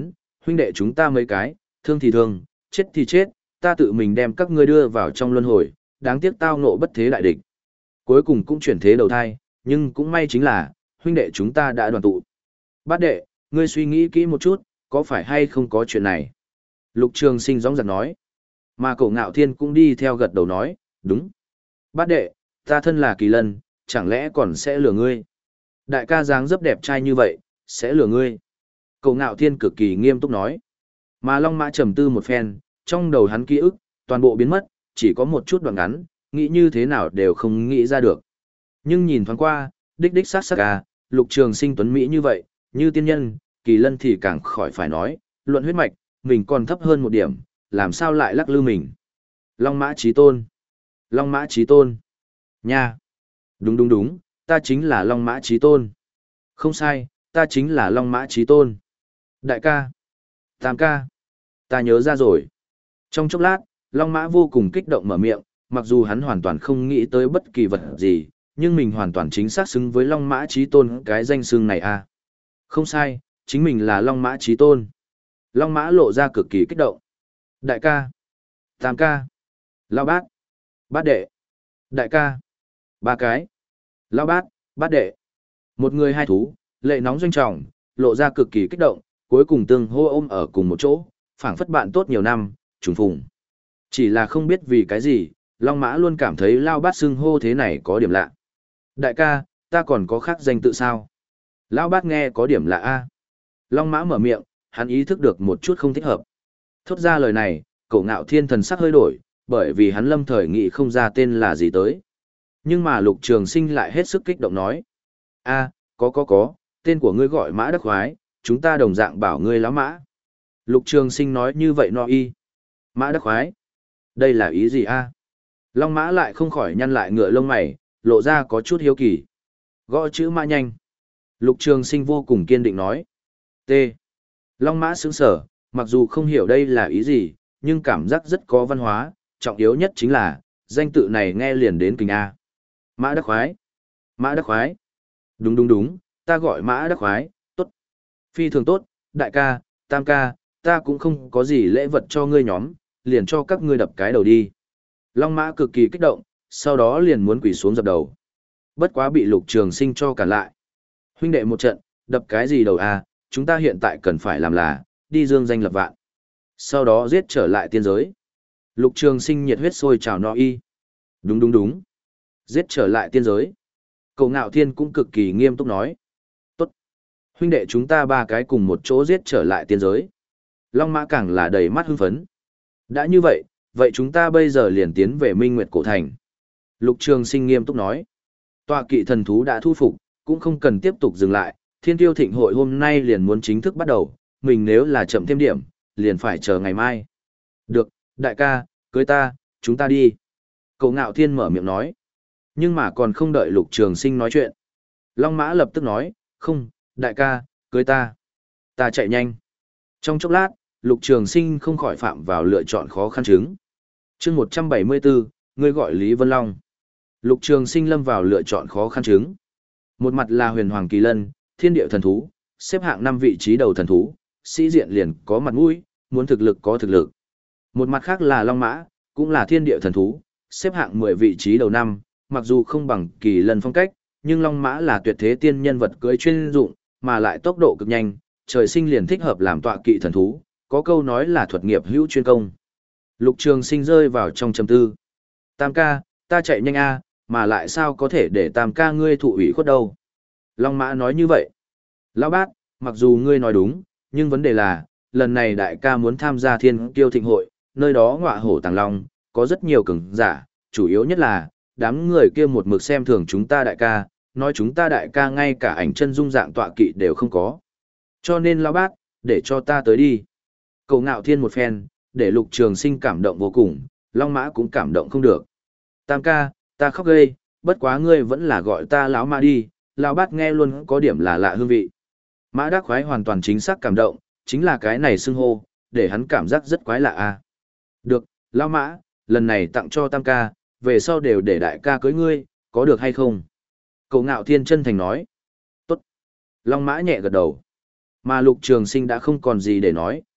Huynh đệ chúng ta mấy cái, thương thì thương, chết thì chết, ta tự mình đem các ngươi đưa vào trong luân hồi, đáng tiếc tao ngộ bất thế đại địch. Cuối cùng cũng chuyển thế đầu thai, nhưng cũng may chính là, huynh đệ chúng ta đã đoàn tụ. Bát đệ, ngươi suy nghĩ kỹ một chút, có phải hay không có chuyện này? Lục Trường Sinh gióng giật nói. Mà Cổ Ngạo Thiên cũng đi theo gật đầu nói, đúng. Bát đệ, ta thân là Kỳ Lân, chẳng lẽ còn sẽ lừa ngươi? Đại ca dáng dấp đẹp trai như vậy, sẽ lừa ngươi. Cổ Ngạo Thiên cực kỳ nghiêm túc nói. Mà Long Mã trầm tư một phen, trong đầu hắn ký ức, toàn bộ biến mất, chỉ có một chút đoạn ngắn, nghĩ như thế nào đều không nghĩ ra được. Nhưng nhìn thoáng qua, đích đích sát sát à, Lục Trường Sinh tuấn Mỹ như vậy, như tiên nhân, Kỳ Lân thì càng khỏi phải nói, luận huyết mạch, mình còn thấp hơn một điểm, làm sao lại lắc lư mình. Long Mã Chí Tôn. Long Mã Chí Tôn. Nha. Đúng đúng đúng, ta chính là Long Mã Chí Tôn. Không sai, ta chính là Long Mã Chí Tôn. Đại ca. Tam ca. Ta nhớ ra rồi. Trong chốc lát, Long Mã vô cùng kích động mở miệng, mặc dù hắn hoàn toàn không nghĩ tới bất kỳ vật gì, nhưng mình hoàn toàn chính xác xứng với Long Mã Chí Tôn cái danh xưng này a. Không sai, chính mình là Long Mã Chí Tôn. Long Mã lộ ra cực kỳ kích động. Đại ca. Tam ca. Lão bát. Bát đệ. Đại ca. Ba cái. Lão bát, bát đệ. Một người hai thú, lệ nóng doanh trọng, lộ ra cực kỳ kích động, cuối cùng tương hô ôm ở cùng một chỗ, phảng phất bạn tốt nhiều năm, trùng phùng. Chỉ là không biết vì cái gì, Long Mã luôn cảm thấy Lão bát xưng hô thế này có điểm lạ. Đại ca, ta còn có khác danh tự sao? Lão bát nghe có điểm lạ a. Long Mã mở miệng, hắn ý thức được một chút không thích hợp. Thốt ra lời này, Cổ Ngạo Thiên thần sắc hơi đổi, bởi vì hắn lâm thời nghĩ không ra tên là gì tới. Nhưng mà Lục Trường Sinh lại hết sức kích động nói. A, có có có, tên của ngươi gọi Mã Đắc Khoái, chúng ta đồng dạng bảo ngươi lão Mã. Lục Trường Sinh nói như vậy no y. Mã Đắc Khoái. Đây là ý gì a? Long Mã lại không khỏi nhăn lại ngựa lông mày, lộ ra có chút hiếu kỳ. Gõ chữ Mã nhanh. Lục Trường Sinh vô cùng kiên định nói. T. Long Mã sững sờ, mặc dù không hiểu đây là ý gì, nhưng cảm giác rất có văn hóa, trọng yếu nhất chính là, danh tự này nghe liền đến kinh A. Mã Đắc Khoái. Mã Đắc Khoái. Đúng đúng đúng, ta gọi Mã Đắc Khoái, tốt. Phi thường tốt, đại ca, tam ca, ta cũng không có gì lễ vật cho ngươi nhóm, liền cho các ngươi đập cái đầu đi. Long Mã cực kỳ kích động, sau đó liền muốn quỳ xuống dập đầu. Bất quá bị Lục Trường Sinh cho cản lại. Huynh đệ một trận, đập cái gì đầu a? Chúng ta hiện tại cần phải làm là, đi dương danh lập vạn. Sau đó giết trở lại tiên giới. Lục Trường Sinh nhiệt huyết sôi trào no y. Đúng đúng đúng. Giết trở lại tiên giới. Cổ Ngạo Thiên cũng cực kỳ nghiêm túc nói. Tốt. Huynh đệ chúng ta ba cái cùng một chỗ giết trở lại tiên giới. Long Mã càng là đầy mắt hưng phấn. Đã như vậy, vậy chúng ta bây giờ liền tiến về Minh Nguyệt Cổ Thành. Lục Trường Sinh nghiêm túc nói. Tọa kỵ thần thú đã thu phục, cũng không cần tiếp tục dừng lại. Thiên Tiêu Thịnh hội hôm nay liền muốn chính thức bắt đầu, mình nếu là chậm thêm điểm, liền phải chờ ngày mai. Được, đại ca, cưới ta, chúng ta đi. Cổ Ngạo Thiên mở miệng nói. Nhưng mà còn không đợi Lục Trường Sinh nói chuyện. Long Mã lập tức nói, không, đại ca, cưới ta. Ta chạy nhanh. Trong chốc lát, Lục Trường Sinh không khỏi phạm vào lựa chọn khó khăn chứng. Chương một trăm bảy mươi bốn, ngươi gọi Lý Vân Long. Lục Trường Sinh lâm vào lựa chọn khó khăn chứng. Một mặt là Huyền Hoàng Kỳ Lân, Thiên Địa thần thú, xếp hạng năm vị trí đầu thần thú, sĩ diện liền có mặt mũi, muốn thực lực có thực lực. Một mặt khác là Long Mã, cũng là Thiên Địa thần thú, xếp hạng mười vị trí đầu năm, mặc dù không bằng Kỳ Lân phong cách, nhưng Long Mã là tuyệt thế tiên nhân vật cưỡi chuyên dụng, mà lại tốc độ cực nhanh, trời sinh liền thích hợp làm tọa kỵ thần thú, có câu nói là thuật nghiệp hữu chuyên công. Lục Trường Sinh rơi vào trong trầm tư. Tam ca, ta chạy nhanh a, mà lại sao có thể để Tam ca ngươi thụ ủy khuất đâu? Long Mã nói như vậy. Lão bát, mặc dù ngươi nói đúng, nhưng vấn đề là, lần này đại ca muốn tham gia Thiên Kiêu Thịnh hội, nơi đó ngọa hổ tàng long, có rất nhiều cường giả, chủ yếu nhất là, đám người kia một mực xem thường chúng ta đại ca, nói chúng ta đại ca ngay cả ảnh chân dung dạng tọa kỵ đều không có. Cho nên lão bát, để cho ta tới đi. Cổ Ngạo Thiên một phen, để Lục Trường Sinh cảm động vô cùng, Long Mã cũng cảm động không được. Tam ca, ta khóc ghê, bất quá ngươi vẫn là gọi ta lão Mã đi, lão bát nghe luôn có điểm là lạ hương vị. Mã Đắc Khoái hoàn toàn chính xác cảm động, chính là cái này xưng hô, để hắn cảm giác rất quái lạ a. Được, lão Mã, lần này tặng cho Tam ca, về sau đều để đại ca cưới ngươi, có được hay không? Cổ Ngạo Thiên chân thành nói. Tốt. Long Mã nhẹ gật đầu. Mà Lục Trường Sinh đã không còn gì để nói,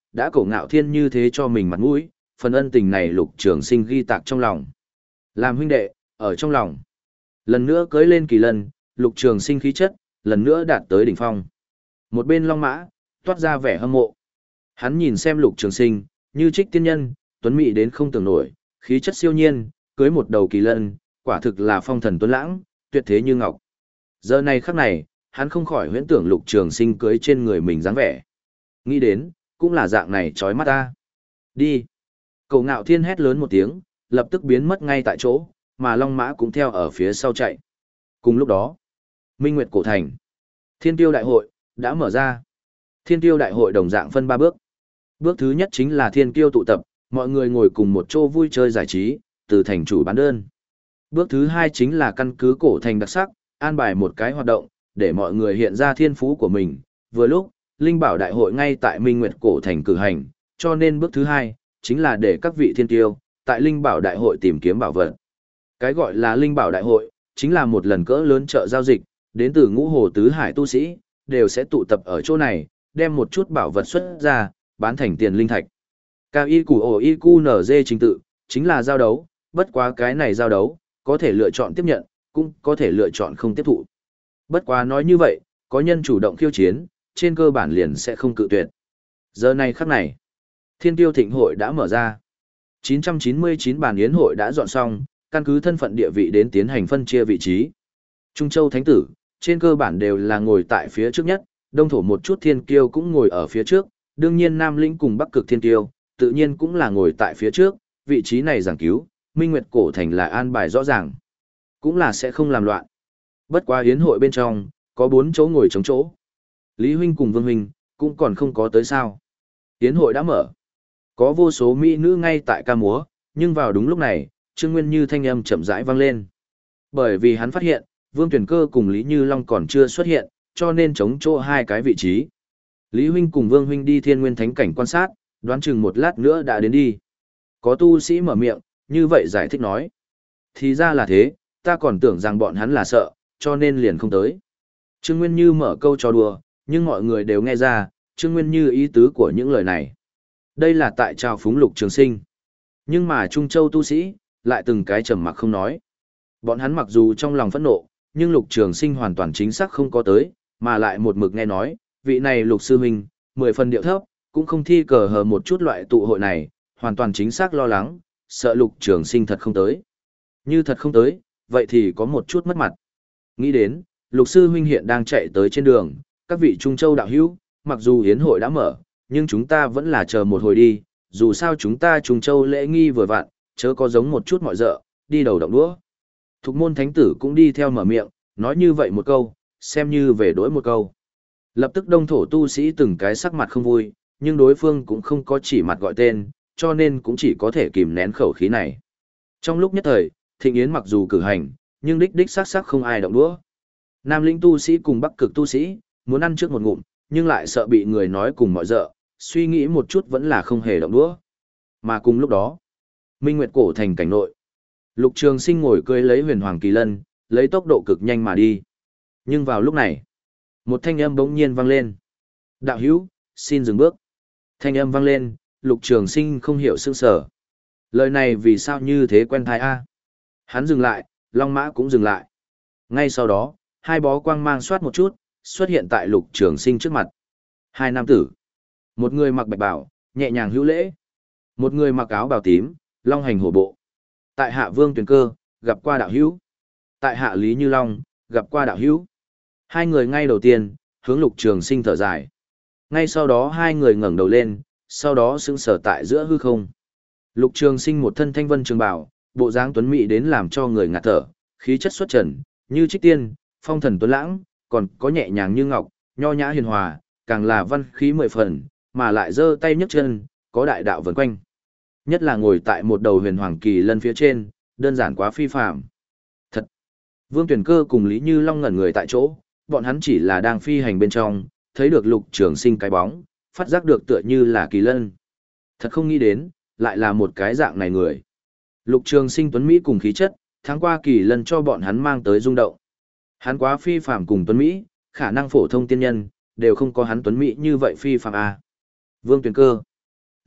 đã Cổ Ngạo Thiên như thế cho mình mặt mũi, phần ân tình này Lục Trường Sinh ghi tạc trong lòng. Làm huynh đệ, ở trong lòng. Lần nữa cưỡi lên kỳ lân, Lục Trường Sinh khí chất, lần nữa đạt tới đỉnh phong. Một bên long mã, toát ra vẻ hâm mộ. Hắn nhìn xem Lục Trường Sinh, như trích tiên nhân, tuấn mỹ đến không tưởng nổi, khí chất siêu nhiên, cưới một đầu kỳ lân, quả thực là phong thần tuấn lãng, tuyệt thế như ngọc. Giờ này khắc này, hắn không khỏi huyễn tưởng Lục Trường Sinh cưới trên người mình dáng vẻ. Nghĩ đến, cũng là dạng này chói mắt ta. Đi. Cổ Ngạo Thiên hét lớn một tiếng, lập tức biến mất ngay tại chỗ, mà Long Mã cũng theo ở phía sau chạy. Cùng lúc đó, Minh Nguyệt Cổ Thành, Thiên Tiêu Đại hội đã mở ra. Thiên Tiêu Đại hội đồng dạng phân ba bước. Bước thứ nhất chính là Thiên Tiêu tụ tập, mọi người ngồi cùng một chỗ vui chơi giải trí, từ thành chủ bán đơn. Bước thứ hai chính là căn cứ cổ thành đặc sắc, an bài một cái hoạt động, để mọi người hiện ra thiên phú của mình. Vừa lúc, Linh Bảo Đại hội ngay tại Minh Nguyệt Cổ Thành cử hành, cho nên bước thứ hai, chính là để các vị thiên tiêu, tại Linh Bảo Đại hội tìm kiếm bảo vật. Cái gọi là Linh Bảo Đại hội, chính là một lần cỡ lớn chợ giao dịch, đến từ ngũ hồ tứ hải tu sĩ, đều sẽ tụ tập ở chỗ này, đem một chút bảo vật xuất ra, bán thành tiền linh thạch. Cao y củ ổ y cu nở dê trình tự, chính là giao đấu, bất quá cái này giao đấu, có thể lựa chọn tiếp nhận, cũng có thể lựa chọn không tiếp thụ. Bất quá nói như vậy, có nhân chủ động khiêu chiến, trên cơ bản liền sẽ không cự tuyệt. Giờ này khắc này, Thiên Tiêu Thịnh hội đã mở ra. chín trăm chín mươi chín bàn yến hội đã dọn xong, căn cứ thân phận địa vị đến tiến hành phân chia vị trí. Trung Châu Thánh Tử, trên cơ bản đều là ngồi tại phía trước nhất, Đông Thổ một chút thiên kiêu cũng ngồi ở phía trước, đương nhiên Nam Lĩnh cùng Bắc Cực thiên kiêu, tự nhiên cũng là ngồi tại phía trước, vị trí này giảng cứu, Minh Nguyệt Cổ Thành là an bài rõ ràng, cũng là sẽ không làm loạn. Bất quá yến hội bên trong, có bốn chỗ ngồi trống chỗ. Lý huynh cùng Vương huynh cũng còn không có tới sao? Yến hội đã mở. Có vô số mỹ nữ ngay tại ca múa, nhưng vào đúng lúc này, Trương Nguyên Như thanh âm chậm rãi vang lên. Bởi vì hắn phát hiện, Vương Tuyển Cơ cùng Lý Như Long còn chưa xuất hiện, cho nên chống chỗ hai cái vị trí. Lý huynh cùng Vương huynh đi Thiên Nguyên Thánh cảnh quan sát, đoán chừng một lát nữa đã đến đi. Có tu sĩ mở miệng, như vậy giải thích nói. Thì ra là thế, ta còn tưởng rằng bọn hắn là sợ, cho nên liền không tới. Trương Nguyên Như mở câu trò đùa, nhưng mọi người đều nghe ra, Trương Nguyên Như ý tứ của những lời này. Đây là tại trào phúng Lục Trường Sinh. Nhưng mà Trung Châu tu sĩ, lại từng cái trầm mặc không nói. Bọn hắn mặc dù trong lòng phẫn nộ, nhưng Lục Trường Sinh hoàn toàn chính xác không có tới, mà lại một mực nghe nói, vị này Lục Sư Huynh, mười phần điệu thấp, cũng không thi cờ hờ một chút loại tụ hội này, hoàn toàn chính xác lo lắng, sợ Lục Trường Sinh thật không tới. Như thật không tới, vậy thì có một chút mất mặt. Nghĩ đến, Lục Sư Huynh hiện đang chạy tới trên đường, các vị Trung Châu đạo hữu, mặc dù hiến hội đã mở, nhưng chúng ta vẫn là chờ một hồi đi, dù sao chúng ta Trung Châu lễ nghi vừa vặn, chớ có giống một chút mọi dợ, đi đầu động đũa. Thục môn thánh tử cũng đi theo mở miệng, nói như vậy một câu, xem như về đối một câu. Lập tức đông thổ tu sĩ từng cái sắc mặt không vui, nhưng đối phương cũng không có chỉ mặt gọi tên, cho nên cũng chỉ có thể kìm nén khẩu khí này. Trong lúc nhất thời, thịnh yến mặc dù cử hành, nhưng đích đích sắc sắc không ai động đũa. Nam lĩnh tu sĩ cùng bắc cực tu sĩ, muốn ăn trước một ngụm, nhưng lại sợ bị người nói cùng mọi dợ, suy nghĩ một chút vẫn là không hề động đũa. Mà cùng lúc đó, Minh Nguyệt Cổ Thành cảnh nội, Lục Trường Sinh ngồi cưỡi lấy huyền hoàng kỳ lân, lấy tốc độ cực nhanh mà đi. Nhưng vào lúc này, một thanh âm bỗng nhiên vang lên. Đạo hữu, xin dừng bước. Thanh âm vang lên, Lục Trường Sinh không hiểu sững sờ. Lời này vì sao như thế quen tai a? Hắn dừng lại, Long Mã cũng dừng lại. Ngay sau đó, hai bó quang mang xoát một chút, xuất hiện tại Lục Trường Sinh trước mặt. Hai nam tử. Một người mặc bạch bào, nhẹ nhàng hữu lễ. Một người mặc áo bào tím, long hành hổ bộ. Tại hạ Vương Tuyền Cơ, gặp qua đạo hữu. Tại hạ Lý Như Long, gặp qua đạo hữu. Hai người ngay đầu tiên, hướng Lục Trường Sinh thở dài. Ngay sau đó hai người ngẩng đầu lên, sau đó sững sờ tại giữa hư không. Lục Trường Sinh một thân thanh vân trường bào, bộ dáng tuấn mỹ đến làm cho người ngạt thở, khí chất xuất trần, như trích tiên, phong thần tuấn lãng, còn có nhẹ nhàng như ngọc, nho nhã hiền hòa, càng là văn khí mười phần, mà lại giơ tay nhấc chân, có đại đạo vần quanh. Nhất là ngồi tại một đầu huyền hoàng kỳ lân phía trên, đơn giản quá phi phàm. Thật. Vương Tuyển Cơ cùng Lý Như Long ngẩn người tại chỗ, bọn hắn chỉ là đang phi hành bên trong, thấy được Lục Trường Sinh cái bóng, phát giác được tựa như là kỳ lân. Thật không nghĩ đến, lại là một cái dạng này người. Lục Trường Sinh tuấn mỹ cùng khí chất, tháng qua kỳ lân cho bọn hắn mang tới rung động. Hắn quá phi phàm cùng tuấn mỹ, khả năng phổ thông tiên nhân đều không có hắn tuấn mỹ như vậy phi phàm a. Vương Tuyển Cơ,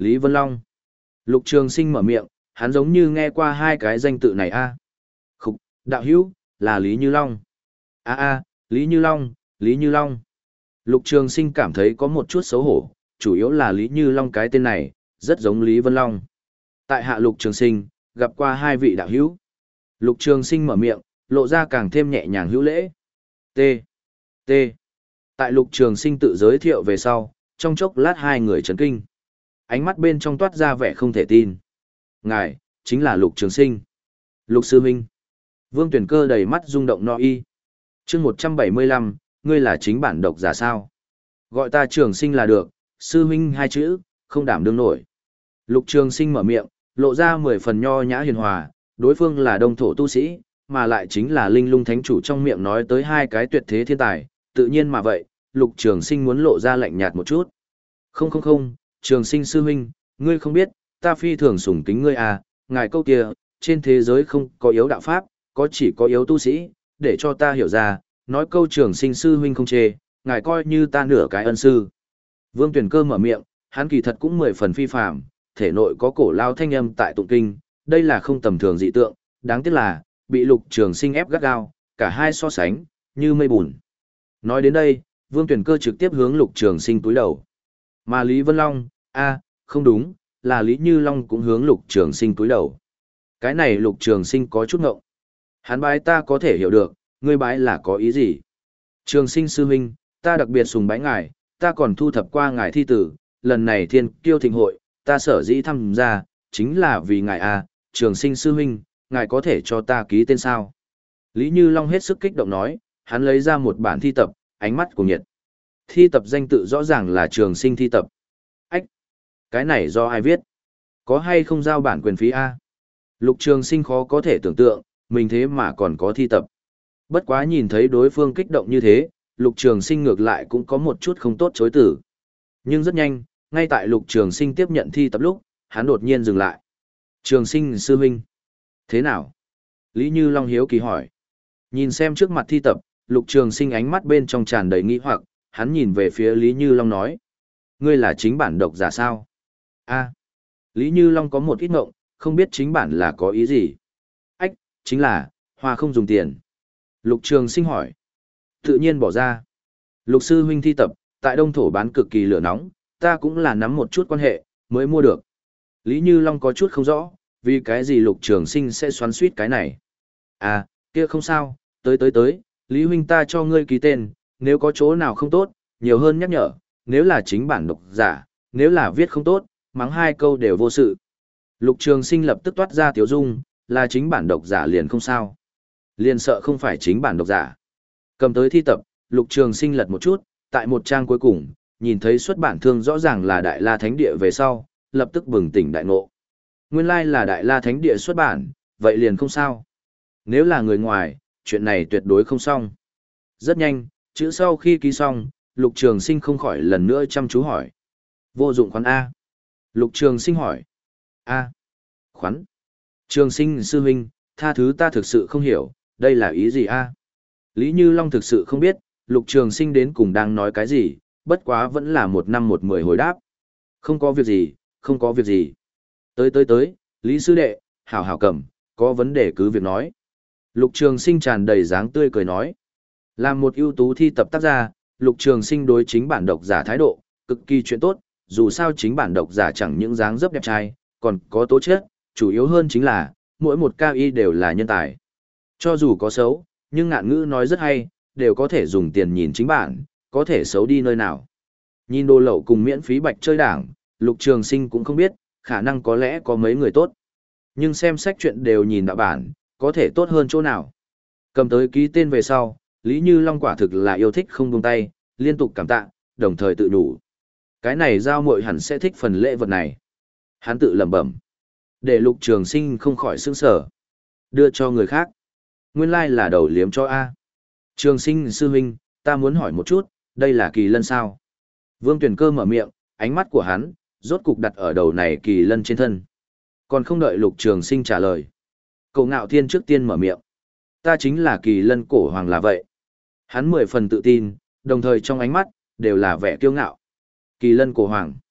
Lý Vân Long. Lục Trường Sinh mở miệng, hắn giống như nghe qua hai cái danh tự này a. Khục, đạo hữu, là Lý Như Long. A a, Lý Như Long, Lý Như Long. Lục Trường Sinh cảm thấy có một chút xấu hổ, chủ yếu là Lý Như Long cái tên này, rất giống Lý Vân Long. Tại hạ Lục Trường Sinh, gặp qua hai vị đạo hữu. Lục Trường Sinh mở miệng, lộ ra càng thêm nhẹ nhàng hữu lễ. T. T. Tại Lục Trường Sinh tự giới thiệu về sau, trong chốc lát hai người chấn kinh. Ánh mắt bên trong toát ra vẻ không thể tin. Ngài, chính là Lục Trường Sinh. Lục Sư Minh. Vương Tuyển Cơ đầy mắt rung động no y. Chương một trăm bảy mươi lăm, ngươi là chính bản độc giả sao? Gọi ta Trường Sinh là được, Sư Minh hai chữ, không đảm đương nổi. Lục Trường Sinh mở miệng, lộ ra mười phần nho nhã hiền hòa, đối phương là đông thổ tu sĩ, mà lại chính là linh lung thánh chủ trong miệng nói tới hai cái tuyệt thế thiên tài, tự nhiên mà vậy, Lục Trường Sinh muốn lộ ra lạnh nhạt một chút. Không không không, Trường Sinh sư huynh, ngươi không biết, ta phi thường sủng kính ngươi à, ngài câu kia, trên thế giới không có yếu đạo pháp, có chỉ có yếu tu sĩ, để cho ta hiểu ra, nói câu Trường Sinh sư huynh không chê, ngài coi như ta nửa cái ân sư. Vương Tuyển Cơ mở miệng, hắn kỳ thật cũng mười phần phi phàm, thể nội có cổ lao thanh âm tại tụng kinh, đây là không tầm thường dị tượng, đáng tiếc là, bị Lục Trường Sinh ép gắt gao, cả hai so sánh, như mây bùn. Nói đến đây, Vương Tuyển Cơ trực tiếp hướng Lục Trường Sinh túi đầu. Mà Lý Vân Long, a, không đúng, là Lý Như Long cũng hướng Lục Trường Sinh túi đầu. Cái này Lục Trường Sinh có chút ngộng. Hắn bái ta có thể hiểu được, ngươi bái là có ý gì? Trường Sinh sư huynh, ta đặc biệt sùng bái ngài, ta còn thu thập qua ngài thi tử, lần này Thiên Kiêu Thịnh hội, ta sở dĩ tham gia, chính là vì ngài a, Trường Sinh sư huynh, ngài có thể cho ta ký tên sao? Lý Như Long hết sức kích động nói, hắn lấy ra một bản thi tập, ánh mắt của nhiệt. Thi tập danh tự rõ ràng là Trường Sinh thi tập. Ách! Cái này do ai viết? Có hay không giao bản quyền phí A? Lục Trường Sinh khó có thể tưởng tượng, mình thế mà còn có thi tập. Bất quá nhìn thấy đối phương kích động như thế, Lục Trường Sinh ngược lại cũng có một chút không tốt chối từ. Nhưng rất nhanh, ngay tại Lục Trường Sinh tiếp nhận thi tập lúc, hắn đột nhiên dừng lại. Trường Sinh sư huynh. Thế nào? Lý Như Long hiếu kỳ hỏi. Nhìn xem trước mặt thi tập, Lục Trường Sinh ánh mắt bên trong tràn đầy nghi hoặc, hắn nhìn về phía Lý Như Long nói. Ngươi là chính bản độc giả sao? A. Lý Như Long có một ít ngộng, không biết chính bản là có ý gì. Ách, chính là, hoa không dùng tiền. Lục Trường Sinh hỏi. Tự nhiên bỏ ra. Lục sư huynh thi tập, tại Đông Thổ bán cực kỳ lửa nóng, ta cũng là nắm một chút quan hệ, mới mua được. Lý Như Long có chút không rõ, vì cái gì Lục Trường Sinh sẽ xoắn xuýt cái này. À, kia không sao, tới tới tới, Lý huynh ta cho ngươi ký tên, nếu có chỗ nào không tốt, nhiều hơn nhắc nhở, nếu là chính bản độc giả, nếu là viết không tốt, mắng hai câu đều vô sự. Lục Trường Sinh lập tức toát ra tiếu dung, là chính bản độc giả liền không sao. Liền sợ không phải chính bản độc giả. Cầm tới thi tập, Lục Trường Sinh lật một chút, tại một trang cuối cùng, nhìn thấy xuất bản thương rõ ràng là Đại La Thánh Địa về sau, lập tức bừng tỉnh đại ngộ. Nguyên lai là Đại La Thánh Địa xuất bản, vậy liền không sao. Nếu là người ngoài, chuyện này tuyệt đối không xong. Rất nhanh, chữ sau khi ký xong, Lục Trường Sinh không khỏi lần nữa chăm chú hỏi. Vô dụng khoán A. Lục Trường Sinh hỏi. A. Khoán. Trường Sinh sư huynh, tha thứ ta thực sự không hiểu, đây là ý gì A? Lý Như Long thực sự không biết, Lục Trường Sinh đến cùng đang nói cái gì, bất quá vẫn là một năm một mười hồi đáp. Không có việc gì, không có việc gì. Tới tới tới, Lý sư đệ, hảo hảo cầm, có vấn đề cứ việc nói. Lục Trường Sinh tràn đầy dáng tươi cười nói. Làm một ưu tú thi tập tác gia, Lục Trường Sinh đối chính bản độc giả thái độ, cực kỳ chuyện tốt, dù sao chính bản độc giả chẳng những dáng dấp đẹp trai, còn có tố chất, chủ yếu hơn chính là, mỗi một cao y đều là nhân tài. Cho dù có xấu, nhưng ngạn ngữ nói rất hay, đều có thể dùng tiền nhìn chính bản, có thể xấu đi nơi nào. Nhìn đồ lậu cùng miễn phí bạch chơi đảng, Lục Trường Sinh cũng không biết, khả năng có lẽ có mấy người tốt. Nhưng xem sách chuyện đều nhìn đạo bản, có thể tốt hơn chỗ nào. Cầm tới ký tên về sau, Lý Như Long quả thực là yêu thích không buông tay, liên tục cảm tạ, đồng thời tự nhủ. Cái này giao muội hẳn sẽ thích phần lễ vật này. Hắn tự lẩm bẩm. Để Lục Trường Sinh không khỏi sững sờ. Đưa cho người khác. Nguyên lai là đầu liếm cho A. Trường Sinh sư huynh, ta muốn hỏi một chút, đây là kỳ lân sao? Vương Tuyển Cơ mở miệng, ánh mắt của hắn, rốt cục đặt ở đầu này kỳ lân trên thân. Còn không đợi Lục Trường Sinh trả lời. Cậu Ngạo Thiên trước tiên mở miệng. Ta chính là kỳ lân cổ hoàng là vậy. Hắn mười phần tự tin, đồng thời trong ánh mắt, đều là vẻ kiêu ngạo. Kỳ lân cổ hoàng.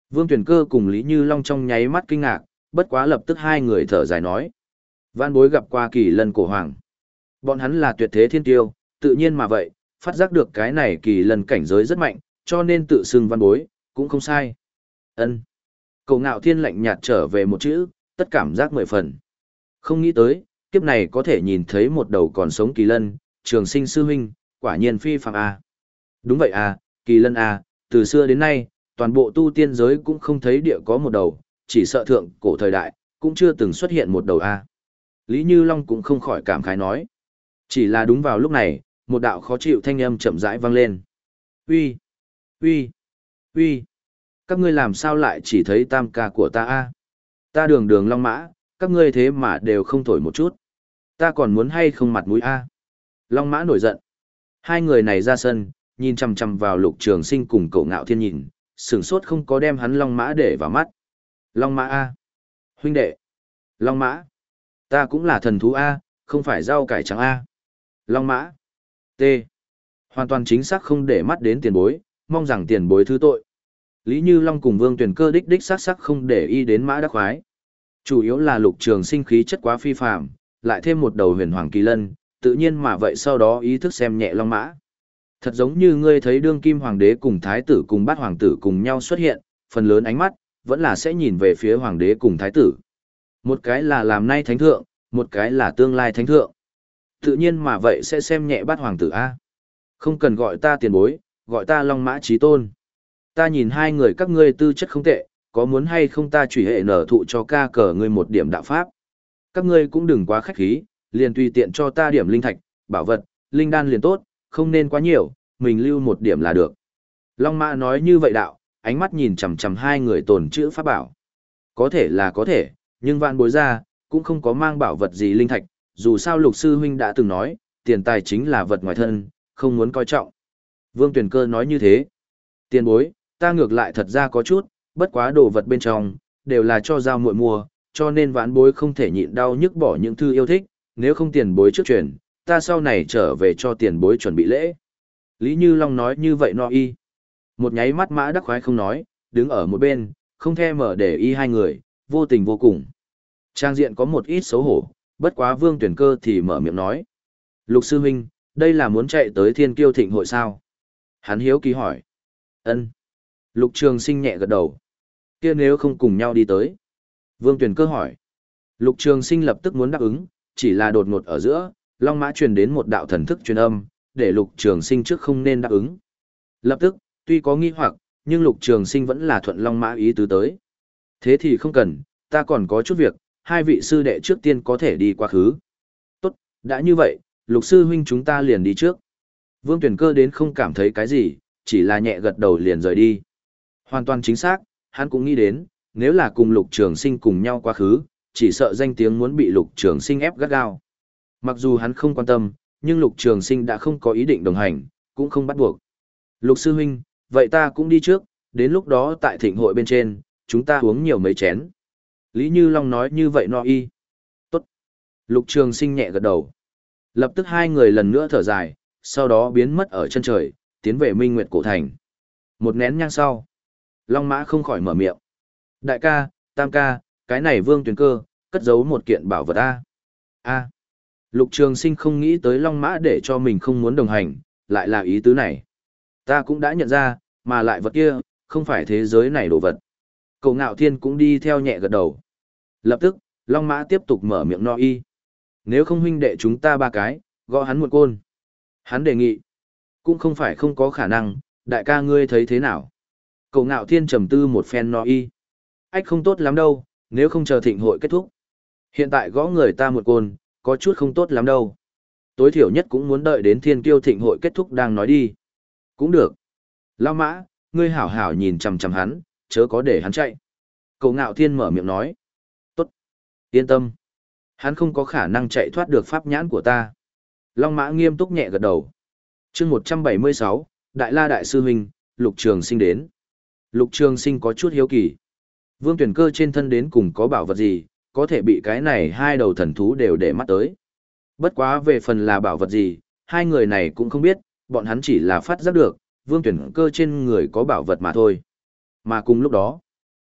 Vương Tuyển Cơ cùng Lý Như Long trong nháy mắt kinh ngạc, bất quá lập tức hai người thở dài nói. Vãn bối gặp qua kỳ lân cổ hoàng. Bọn hắn là tuyệt thế thiên tiêu, tự nhiên mà vậy, phát giác được cái này kỳ lân cảnh giới rất mạnh, cho nên tự xưng văn bối, cũng không sai. Ân. Cổ Ngạo Thiên lạnh nhạt trở về một chữ, tất cảm giác mười phần. Không nghĩ tới, kiếp này có thể nhìn thấy một đầu còn sống kỳ lân, Trường Sinh sư huynh, quả nhiên phi phàm a. Đúng vậy a, kỳ lân a, từ xưa đến nay, toàn bộ tu tiên giới cũng không thấy địa có một đầu, chỉ sợ thượng cổ thời đại, cũng chưa từng xuất hiện một đầu a. Lý Như Long cũng không khỏi cảm khái nói. Chỉ là đúng vào lúc này, một đạo khó chịu thanh âm chậm rãi vang lên. Uy, uy, uy, các ngươi làm sao lại chỉ thấy tam ca của ta a? Ta đường đường long mã, các ngươi thế mà đều không thổi một chút. Ta còn muốn hay không mặt mũi a? Long mã nổi giận. Hai người này ra sân, nhìn chằm chằm vào Lục Trường Sinh cùng Cổ Ngạo Thiên nhìn, sửng sốt không có đem hắn long mã để vào mắt. Long mã a, huynh đệ. Long mã, ta cũng là thần thú a, không phải rau cải trắng a. Long mã, t, hoàn toàn chính xác không để mắt đến tiền bối, mong rằng tiền bối thứ tội. Lý Như Long cùng Vương Tuyển Cơ đích đích xác xác không để ý đến mã đắc khoái. Chủ yếu là Lục Trường Sinh khí chất quá phi phàm, lại thêm một đầu huyền hoàng kỳ lân, tự nhiên mà vậy sau đó ý thức xem nhẹ long mã. Thật giống như ngươi thấy đương kim hoàng đế cùng thái tử cùng bát hoàng tử cùng nhau xuất hiện, phần lớn ánh mắt vẫn là sẽ nhìn về phía hoàng đế cùng thái tử. Một cái là làm nay thánh thượng, một cái là tương lai thánh thượng. Tự nhiên mà vậy sẽ xem nhẹ bát hoàng tử a. Không cần gọi ta tiền bối, gọi ta long mã chí tôn. Ta nhìn hai người các ngươi tư chất không tệ, có muốn hay không ta chủy hệ nở thụ cho ca cờ ngươi một điểm đạo pháp. Các ngươi cũng đừng quá khách khí, liền tùy tiện cho ta điểm linh thạch, bảo vật, linh đan liền tốt, không nên quá nhiều, mình lưu một điểm là được. Long mã nói như vậy đạo, ánh mắt nhìn chằm chằm hai người tồn chữ pháp bảo. Có thể là có thể, nhưng vạn bối ra, cũng không có mang bảo vật gì linh thạch, dù sao Lục sư huynh đã từng nói, tiền tài chính là vật ngoài thân, không muốn coi trọng. Vương Tuyển Cơ nói như thế. Tiền bối, ta ngược lại thật ra có chút, bất quá đồ vật bên trong, đều là cho giao muội mua, cho nên vãn bối không thể nhịn đau nhức bỏ những thư yêu thích, nếu không tiền bối trước truyền, ta sau này trở về cho tiền bối chuẩn bị lễ. Lý Như Long nói như vậy no y. Một nháy mắt mã đắc khoái không nói, đứng ở một bên, không thèm mở để y hai người, vô tình vô cùng. Trang diện có một ít xấu hổ, bất quá Vương Tuyển Cơ thì mở miệng nói. Lục sư huynh, đây là muốn chạy tới Thiên Kiêu Thịnh hội sao? Hắn hiếu kỳ hỏi. Ân. Lục Trường Sinh nhẹ gật đầu. Kia nếu không cùng nhau đi tới? Vương Tuyển Cơ hỏi. Lục Trường Sinh lập tức muốn đáp ứng, chỉ là đột ngột ở giữa, Long Mã truyền đến một đạo thần thức truyền âm, để Lục Trường Sinh trước không nên đáp ứng. Lập tức, tuy có nghi hoặc, nhưng Lục Trường Sinh vẫn là thuận Long Mã ý tứ tới. Thế thì không cần, ta còn có chút việc, hai vị sư đệ trước tiên có thể đi quá khứ. Tốt, đã như vậy, Lục sư huynh chúng ta liền đi trước. Vương Tuyển Cơ đến không cảm thấy cái gì, chỉ là nhẹ gật đầu liền rời đi. Hoàn toàn chính xác, hắn cũng nghĩ đến, nếu là cùng Lục Trường Sinh cùng nhau quá khứ, chỉ sợ danh tiếng muốn bị Lục Trường Sinh ép gắt gao. Mặc dù hắn không quan tâm, nhưng Lục Trường Sinh đã không có ý định đồng hành, cũng không bắt buộc. Lục sư huynh, vậy ta cũng đi trước, đến lúc đó tại thịnh hội bên trên, chúng ta uống nhiều mấy chén. Lý Như Long nói như vậy no y. Tốt. Lục Trường Sinh nhẹ gật đầu. Lập tức hai người lần nữa thở dài, sau đó biến mất ở chân trời, tiến về Minh Nguyệt Cổ Thành. Một nén nhang sau, Long Mã không khỏi mở miệng. Đại ca, tam ca, cái này Vương Tuyển Cơ, cất giấu một kiện bảo vật A. A. Lục Trường Sinh không nghĩ tới Long Mã để cho mình không muốn đồng hành, lại là ý tứ này. Ta cũng đã nhận ra, mà lại vật kia, không phải thế giới này đồ vật. Cổ Ngạo Thiên cũng đi theo nhẹ gật đầu. Lập tức, Long Mã tiếp tục mở miệng no y. Nếu không huynh đệ chúng ta ba cái, gõ hắn một côn. Hắn đề nghị. Cũng không phải không có khả năng, đại ca ngươi thấy thế nào? Cổ Ngạo Thiên trầm tư một phen no y. Ách không tốt lắm đâu, nếu không chờ thịnh hội kết thúc. Hiện tại gõ người ta một côn, có chút không tốt lắm đâu. Tối thiểu nhất cũng muốn đợi đến Thiên Kiêu Thịnh hội kết thúc đang nói đi. Cũng được. Lão Mã, ngươi hảo hảo nhìn chằm chằm hắn, chớ có để hắn chạy. Cổ Ngạo Thiên mở miệng nói. Tốt. Yên tâm. Hắn không có khả năng chạy thoát được pháp nhãn của ta. Long Mã nghiêm túc nhẹ gật đầu. Chương một trăm bảy mươi sáu, Đại La Đại Sư Huynh, Lục Trường Sinh đến. Lục Trường Sinh có chút hiếu kỳ. Vương Tuyển Cơ trên thân đến cùng có bảo vật gì, có thể bị cái này hai đầu thần thú đều để mắt tới. Bất quá về phần là bảo vật gì, hai người này cũng không biết, bọn hắn chỉ là phát giác được, Vương Tuyển Cơ trên người có bảo vật mà thôi. Mà cùng lúc đó,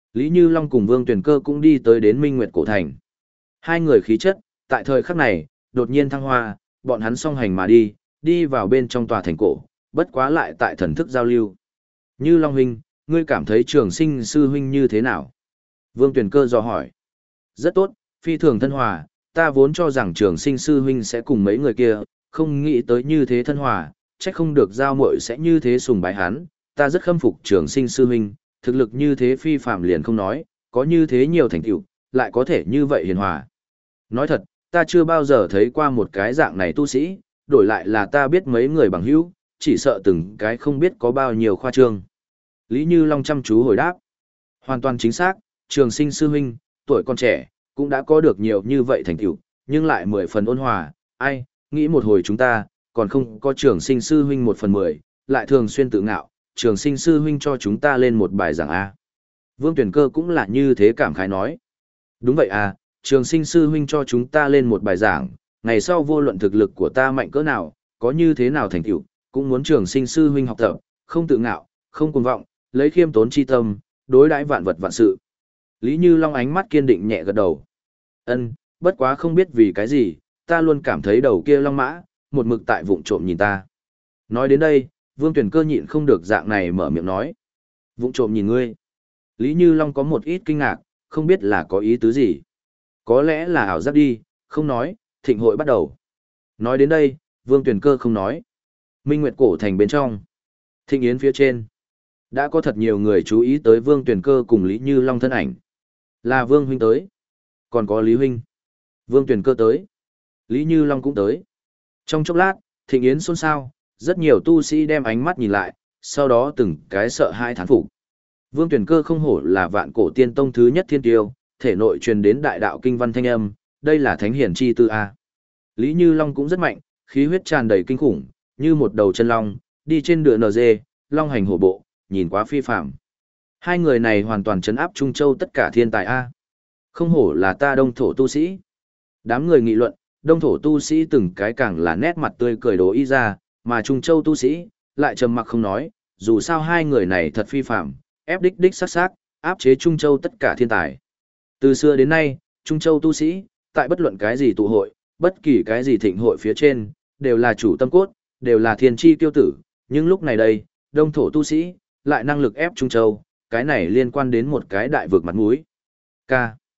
Lý Như Long cùng Vương Tuyền Cơ cũng đi tới đến Minh Nguyệt Cổ Thành. Hai người khí chất, tại thời khắc này, đột nhiên thăng hoa, bọn hắn song hành mà đi, đi vào bên trong tòa thành cổ, bất quá lại tại thần thức giao lưu. Như Long huynh, ngươi cảm thấy Trường Sinh sư huynh như thế nào? Vương Tuyền Cơ dò hỏi. Rất tốt, phi thường thân hòa, ta vốn cho rằng Trường Sinh sư huynh sẽ cùng mấy người kia, không nghĩ tới như thế thân hòa, chắc không được giao muội sẽ như thế sùng bái hắn, ta rất khâm phục Trường Sinh sư huynh, thực lực như thế phi phàm liền không nói, có như thế nhiều thành tựu, lại có thể như vậy hiền hòa. Nói thật, ta chưa bao giờ thấy qua một cái dạng này tu sĩ, đổi lại là ta biết mấy người bằng hữu, chỉ sợ từng cái không biết có bao nhiêu khoa trương. Lý Như Long chăm chú hồi đáp. Hoàn toàn chính xác, Trường Sinh sư huynh, tuổi còn trẻ, cũng đã có được nhiều như vậy thành tựu, nhưng lại mười phần ôn hòa, ai, nghĩ một hồi chúng ta, còn không có Trường Sinh sư huynh một phần mười, lại thường xuyên tự ngạo, Trường Sinh sư huynh cho chúng ta lên một bài giảng A. Vương Tuyển Cơ cũng là như thế cảm khái nói. Đúng vậy à, Trường Sinh sư huynh cho chúng ta lên một bài giảng, ngày sau vô luận thực lực của ta mạnh cỡ nào, có như thế nào thành tựu, cũng muốn Trường Sinh sư huynh học tập, không tự ngạo, không cuồng vọng, lấy khiêm tốn chi tâm, đối đãi vạn vật vạn sự. Lý Như Long ánh mắt kiên định nhẹ gật đầu. Ân, bất quá không biết vì cái gì, ta luôn cảm thấy đầu kia long mã, một mực tại vụng trộm nhìn ta. Nói đến đây, Vương Tuyển Cơ nhịn không được dạng này mở miệng nói. Vụng trộm nhìn ngươi. Lý Như Long có một ít kinh ngạc, không biết là có ý tứ gì. Có lẽ là ảo giác đi, không nói, thịnh hội bắt đầu. Nói đến đây, Vương Tuyển Cơ không nói. Minh Nguyệt Cổ Thành bên trong. Thịnh yến phía trên. Đã có thật nhiều người chú ý tới Vương Tuyển Cơ cùng Lý Như Long thân ảnh. Là Vương huynh tới. Còn có Lý huynh. Vương Tuyển Cơ tới. Lý Như Long cũng tới. Trong chốc lát, thịnh yến xôn xao, rất nhiều tu sĩ đem ánh mắt nhìn lại, sau đó từng cái sợ hai thán phục. Vương Tuyển Cơ không hổ là vạn cổ tiên tông thứ nhất thiên tiêu, thể nội truyền đến đại đạo kinh văn thanh âm, đây là thánh hiển chi tư a. Lý Như Long cũng rất mạnh, khí huyết tràn đầy kinh khủng, như một đầu chân long, đi trên đựa en giê, long hành hổ bộ, nhìn quá phi phàm. Hai người này hoàn toàn trấn áp Trung Châu tất cả thiên tài a. Không hổ là ta đông thổ tu sĩ. Đám người nghị luận, đông thổ tu sĩ từng cái càng là nét mặt tươi cười đồ y ra, mà Trung Châu tu sĩ lại trầm mặc không nói, dù sao hai người này thật phi phàm, ép đích đích sát sát, áp chế Trung Châu tất cả thiên tài. Từ xưa đến nay, Trung Châu tu sĩ, tại bất luận cái gì tụ hội, bất kỳ cái gì thịnh hội phía trên, đều là chủ tâm cốt, đều là thiên chi tiêu tử, nhưng lúc này đây, đông thổ tu sĩ, lại năng lực ép Trung Châu, cái này liên quan đến một cái đại vực mặt mũi. K.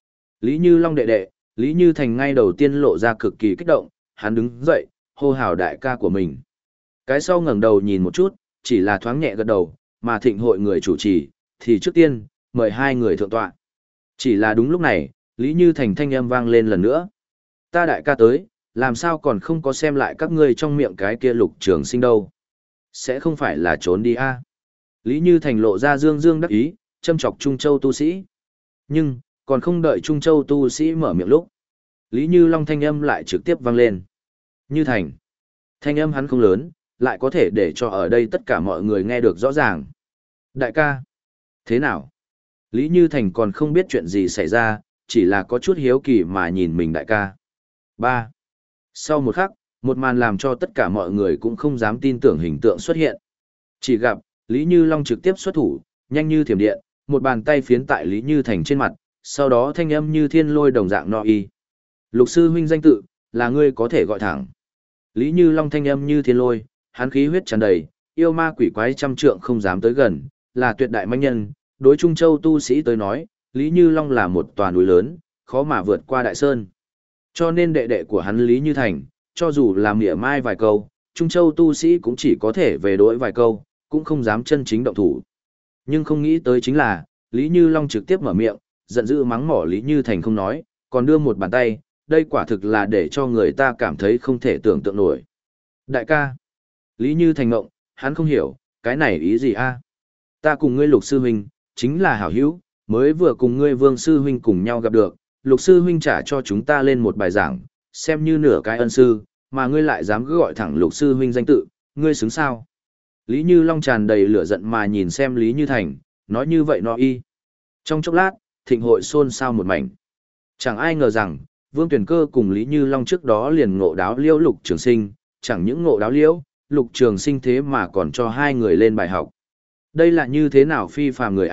Lý Như Long đệ đệ, Lý Như Thành ngay đầu tiên lộ ra cực kỳ kích động, hắn đứng dậy, hô hào đại ca của mình. Cái sau ngẩng đầu nhìn một chút, chỉ là thoáng nhẹ gật đầu, mà thịnh hội người chủ trì, thì trước tiên, mời hai người thượng tọa. Chỉ là đúng lúc này, Lý Như Thành thanh âm vang lên lần nữa. Ta đại ca tới, làm sao còn không có xem lại các ngươi trong miệng cái kia Lục Trường Sinh đâu. Sẽ không phải là trốn đi a? Lý Như Thành lộ ra dương dương đắc ý, châm chọc Trung Châu tu sĩ. Nhưng, còn không đợi Trung Châu tu sĩ mở miệng lúc. Lý Như Long thanh âm lại trực tiếp vang lên. Như Thành. Thanh âm hắn không lớn, lại có thể để cho ở đây tất cả mọi người nghe được rõ ràng. Đại ca. Thế nào? Lý Như Thành còn không biết chuyện gì xảy ra, chỉ là có chút hiếu kỳ mà nhìn mình đại ca. ba. Sau một khắc, một màn làm cho tất cả mọi người cũng không dám tin tưởng hình tượng xuất hiện. Chỉ gặp, Lý Như Long trực tiếp xuất thủ, nhanh như thiểm điện, một bàn tay phiến tại Lý Như Thành trên mặt, sau đó thanh âm như thiên lôi đồng dạng no y. Lục sư huynh danh tự, là ngươi có thể gọi thẳng. Lý Như Long thanh âm như thiên lôi, hắn khí huyết tràn đầy, yêu ma quỷ quái trăm trượng không dám tới gần, là tuyệt đại mãnh nhân, đối Trung Châu tu sĩ tới nói, Lý Như Long là một tòa núi lớn, khó mà vượt qua đại sơn. Cho nên đệ đệ của hắn Lý Như Thành, cho dù làm mỉa mai vài câu, Trung Châu tu sĩ cũng chỉ có thể về đối vài câu, cũng không dám chân chính động thủ. Nhưng không nghĩ tới chính là, Lý Như Long trực tiếp mở miệng, giận dữ mắng mỏ Lý Như Thành không nói, còn đưa một bàn tay, đây quả thực là để cho người ta cảm thấy không thể tưởng tượng nổi. Đại ca, Lý Như Thành ngộng, hắn không hiểu, cái này ý gì a? Ta cùng ngươi Lục sư huynh, chính là hảo hữu, mới vừa cùng ngươi Vương sư huynh cùng nhau gặp được, Lục sư huynh trả cho chúng ta lên một bài giảng, xem như nửa cái ân sư, mà ngươi lại dám cứ gọi thẳng Lục sư huynh danh tự, ngươi xứng sao? Lý Như Long tràn đầy lửa giận mà nhìn xem Lý Như Thành, nói như vậy nó y. Trong chốc lát, thịnh hội xôn xao một mảnh. Chẳng ai ngờ rằng, Vương Tuyển Cơ cùng Lý Như Long trước đó liền ngộ đáo liễu Lục Trường Sinh, chẳng những ngộ đáo liễu, Lục Trường Sinh thế mà còn cho hai người lên bài học. Đây là như thế nào phi phàm người a,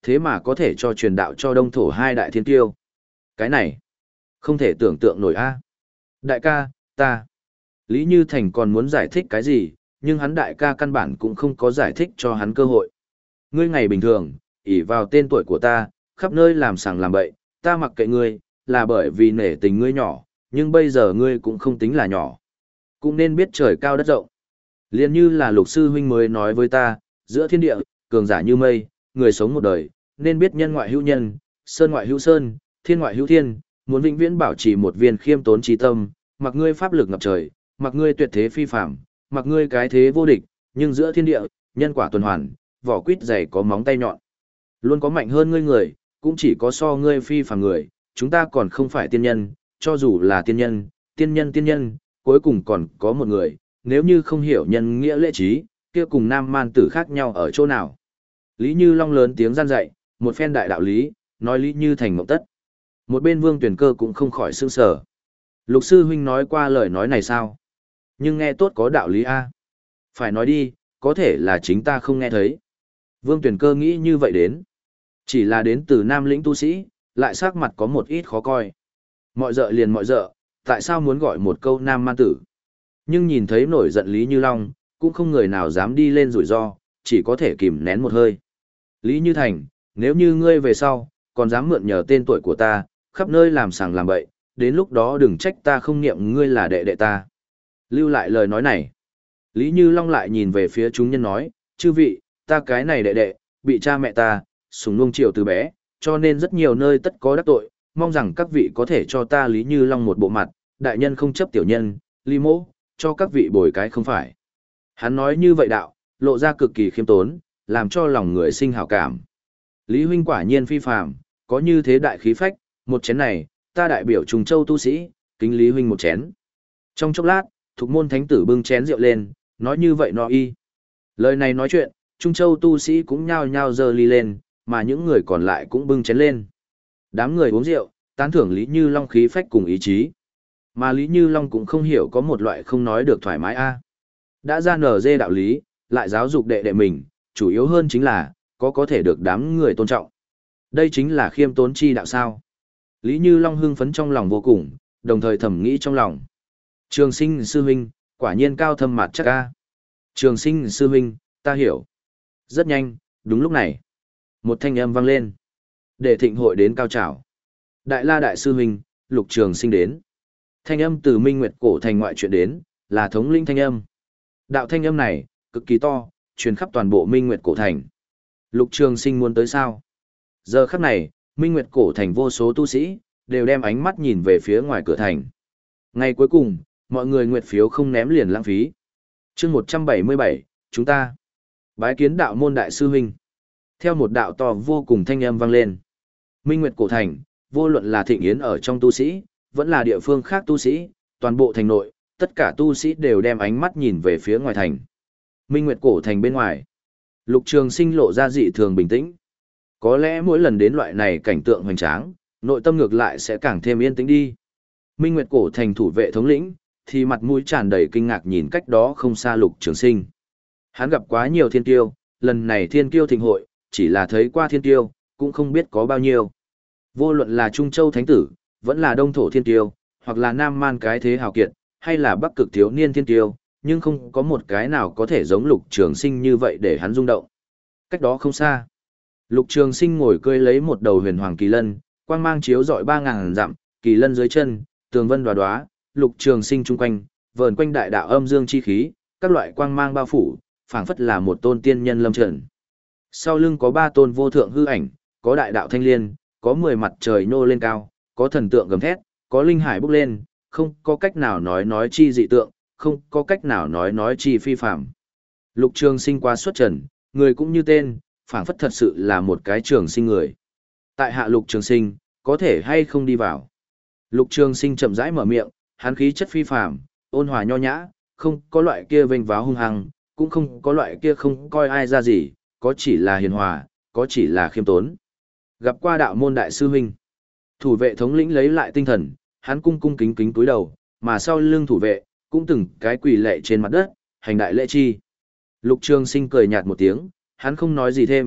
thế mà có thể cho truyền đạo cho đông thổ hai đại thiên tiêu. Cái này, không thể tưởng tượng nổi a. Đại ca, ta. Lý Như Thành còn muốn giải thích cái gì, nhưng hắn đại ca căn bản cũng không có giải thích cho hắn cơ hội. Ngươi ngày bình thường, ỷ vào tên tuổi của ta, khắp nơi làm sàng làm bậy, ta mặc kệ ngươi, là bởi vì nể tình ngươi nhỏ, nhưng bây giờ ngươi cũng không tính là nhỏ. Cũng nên biết trời cao đất rộng. Liên như là lục sư huynh mới nói với ta, giữa thiên địa, cường giả như mây, người sống một đời, nên biết nhân ngoại hữu nhân, sơn ngoại hữu sơn, thiên ngoại hữu thiên, muốn vĩnh viễn bảo trì một viên khiêm tốn trí tâm, mặc ngươi pháp lực ngập trời, mặc ngươi tuyệt thế phi phàm, mặc ngươi cái thế vô địch, nhưng giữa thiên địa, nhân quả tuần hoàn, vỏ quýt dày có móng tay nhọn. Luôn có mạnh hơn ngươi người, cũng chỉ có so ngươi phi phàm người, chúng ta còn không phải tiên nhân, cho dù là tiên nhân, tiên nhân tiên nhân, cuối cùng còn có một người, nếu như không hiểu nhân nghĩa lễ trí, kia cùng nam man tử khác nhau ở chỗ nào. Lý Như Long lớn tiếng gian dạy, một phen đại đạo lý, nói Lý Như Thành mộng tất. Một bên Vương Tuyển Cơ cũng không khỏi sương sở. Lục sư huynh nói qua lời nói này sao? Nhưng nghe tốt có đạo lý a. Phải nói đi, có thể là chính ta không nghe thấy. Vương Tuyển Cơ nghĩ như vậy đến. Chỉ là đến từ Nam Lĩnh tu sĩ, lại sắc mặt có một ít khó coi. Mọi dợ liền mọi dợ, tại sao muốn gọi một câu nam man tử? Nhưng nhìn thấy nổi giận Lý Như Long, cũng không người nào dám đi lên rủi ro, chỉ có thể kìm nén một hơi. Lý Như Thành, nếu như ngươi về sau, còn dám mượn nhờ tên tuổi của ta, khắp nơi làm sàng làm bậy, đến lúc đó đừng trách ta không niệm ngươi là đệ đệ ta. Lưu lại lời nói này. Lý Như Long lại nhìn về phía chúng nhân nói, chư vị, ta cái này đệ đệ, bị cha mẹ ta, sủng nuông chiều từ bé, cho nên rất nhiều nơi tất có đắc tội, mong rằng các vị có thể cho ta Lý Như Long một bộ mặt, đại nhân không chấp tiểu nhân, Lý mỗ, cho các vị bồi cái không phải. Hắn nói như vậy đạo, lộ ra cực kỳ khiêm tốn, làm cho lòng người sinh hảo cảm. Lý huynh quả nhiên phi phàm, có như thế đại khí phách, một chén này, ta đại biểu Trùng Châu tu sĩ, kính Lý huynh một chén. Trong chốc lát, Thục môn thánh tử bưng chén rượu lên, nói như vậy nó y. Lời này nói chuyện, Trung Châu tu sĩ cũng nhao nhao giơ ly lên, mà những người còn lại cũng bưng chén lên. Đám người uống rượu, tán thưởng Lý Như Long khí phách cùng ý chí. Mà Lý Như Long cũng không hiểu có một loại không nói được thoải mái a. Đã ra nở dê đạo lý, lại giáo dục đệ đệ mình, chủ yếu hơn chính là, có có thể được đám người tôn trọng. Đây chính là khiêm tốn chi đạo sao. Lý Như Long hưng phấn trong lòng vô cùng, đồng thời thầm nghĩ trong lòng. Trường Sinh sư huynh, quả nhiên cao thâm mặt chắc a. Trường Sinh sư huynh, ta hiểu. Rất nhanh, đúng lúc này, một thanh âm vang lên. Để thịnh hội đến cao trào. Đại La đại sư huynh, Lục Trường Sinh đến. Thanh âm từ Minh Nguyệt cổ thành ngoại chuyện đến, là thống linh thanh âm. Đạo thanh âm này, cực kỳ to, truyền khắp toàn bộ Minh Nguyệt cổ thành. Lục Trường Sinh muốn tới sao? Giờ khắc này, Minh Nguyệt cổ thành vô số tu sĩ, đều đem ánh mắt nhìn về phía ngoài cửa thành. Ngày cuối cùng, mọi người nguyệt phiếu không ném liền lãng phí. Chương một trăm bảy mươi bảy, chúng ta bái kiến đạo môn đại sư huynh. Theo một đạo to vô cùng thanh âm vang lên. Minh Nguyệt cổ thành, vô luận là thịnh yến ở trong tu sĩ, vẫn là địa phương khác tu sĩ, toàn bộ thành nội, tất cả tu sĩ đều đem ánh mắt nhìn về phía ngoài thành. Minh Nguyệt cổ thành bên ngoài, Lục Trường Sinh lộ ra dị thường bình tĩnh. Có lẽ mỗi lần đến loại này cảnh tượng hoành tráng, nội tâm ngược lại sẽ càng thêm yên tĩnh đi. Minh Nguyệt cổ thành thủ vệ thống lĩnh, thì mặt mũi tràn đầy kinh ngạc nhìn cách đó không xa Lục Trường Sinh. Hắn gặp quá nhiều thiên kiêu, lần này thiên kiêu thịnh hội, chỉ là thấy qua thiên kiêu, cũng không biết có bao nhiêu. Vô luận là Trung Châu Thánh Tử, vẫn là Đông Thổ Thiên Kiêu, hoặc là Nam Man cái thế hào kiệt, hay là Bắc Cực thiếu niên thiên kiêu, nhưng không có một cái nào có thể giống Lục Trường Sinh như vậy để hắn rung động. Cách đó không xa, Lục Trường Sinh ngồi cưỡi lấy một đầu huyền hoàng kỳ lân, quang mang chiếu rọi ba ngàn dặm, kỳ lân dưới chân, tường vân đoá đoá, Lục Trường Sinh chung quanh, vờn quanh đại đạo âm dương chi khí, các loại quang mang bao phủ, phảng phất là một tôn tiên nhân lâm trần. Sau lưng có ba tôn vô thượng hư ảnh, có đại đạo thanh liên, có mười mặt trời nô lên cao, có thần tượng gầm thét, có linh hải bốc lên, không có cách nào nói nói chi dị tượng, không có cách nào nói nói chi phi phạm. Lục Trường Sinh qua xuất trần, người cũng như tên, phảng phất thật sự là một cái trường sinh người. Tại hạ Lục Trường Sinh, có thể hay không đi vào? Lục Trường Sinh chậm rãi mở miệng, hắn khí chất phi phàm, ôn hòa nho nhã, không có loại kia vênh váo hung hăng, cũng không có loại kia không coi ai ra gì, có chỉ là hiền hòa, có chỉ là khiêm tốn. Gặp qua đạo môn đại sư huynh. Thủ vệ thống lĩnh lấy lại tinh thần, hắn cung cung kính kính cúi đầu, mà sau lưng thủ vệ, cũng từng cái quỳ lệ trên mặt đất, hành đại lễ chi. Lục Trường Sinh cười nhạt một tiếng, hắn không nói gì thêm,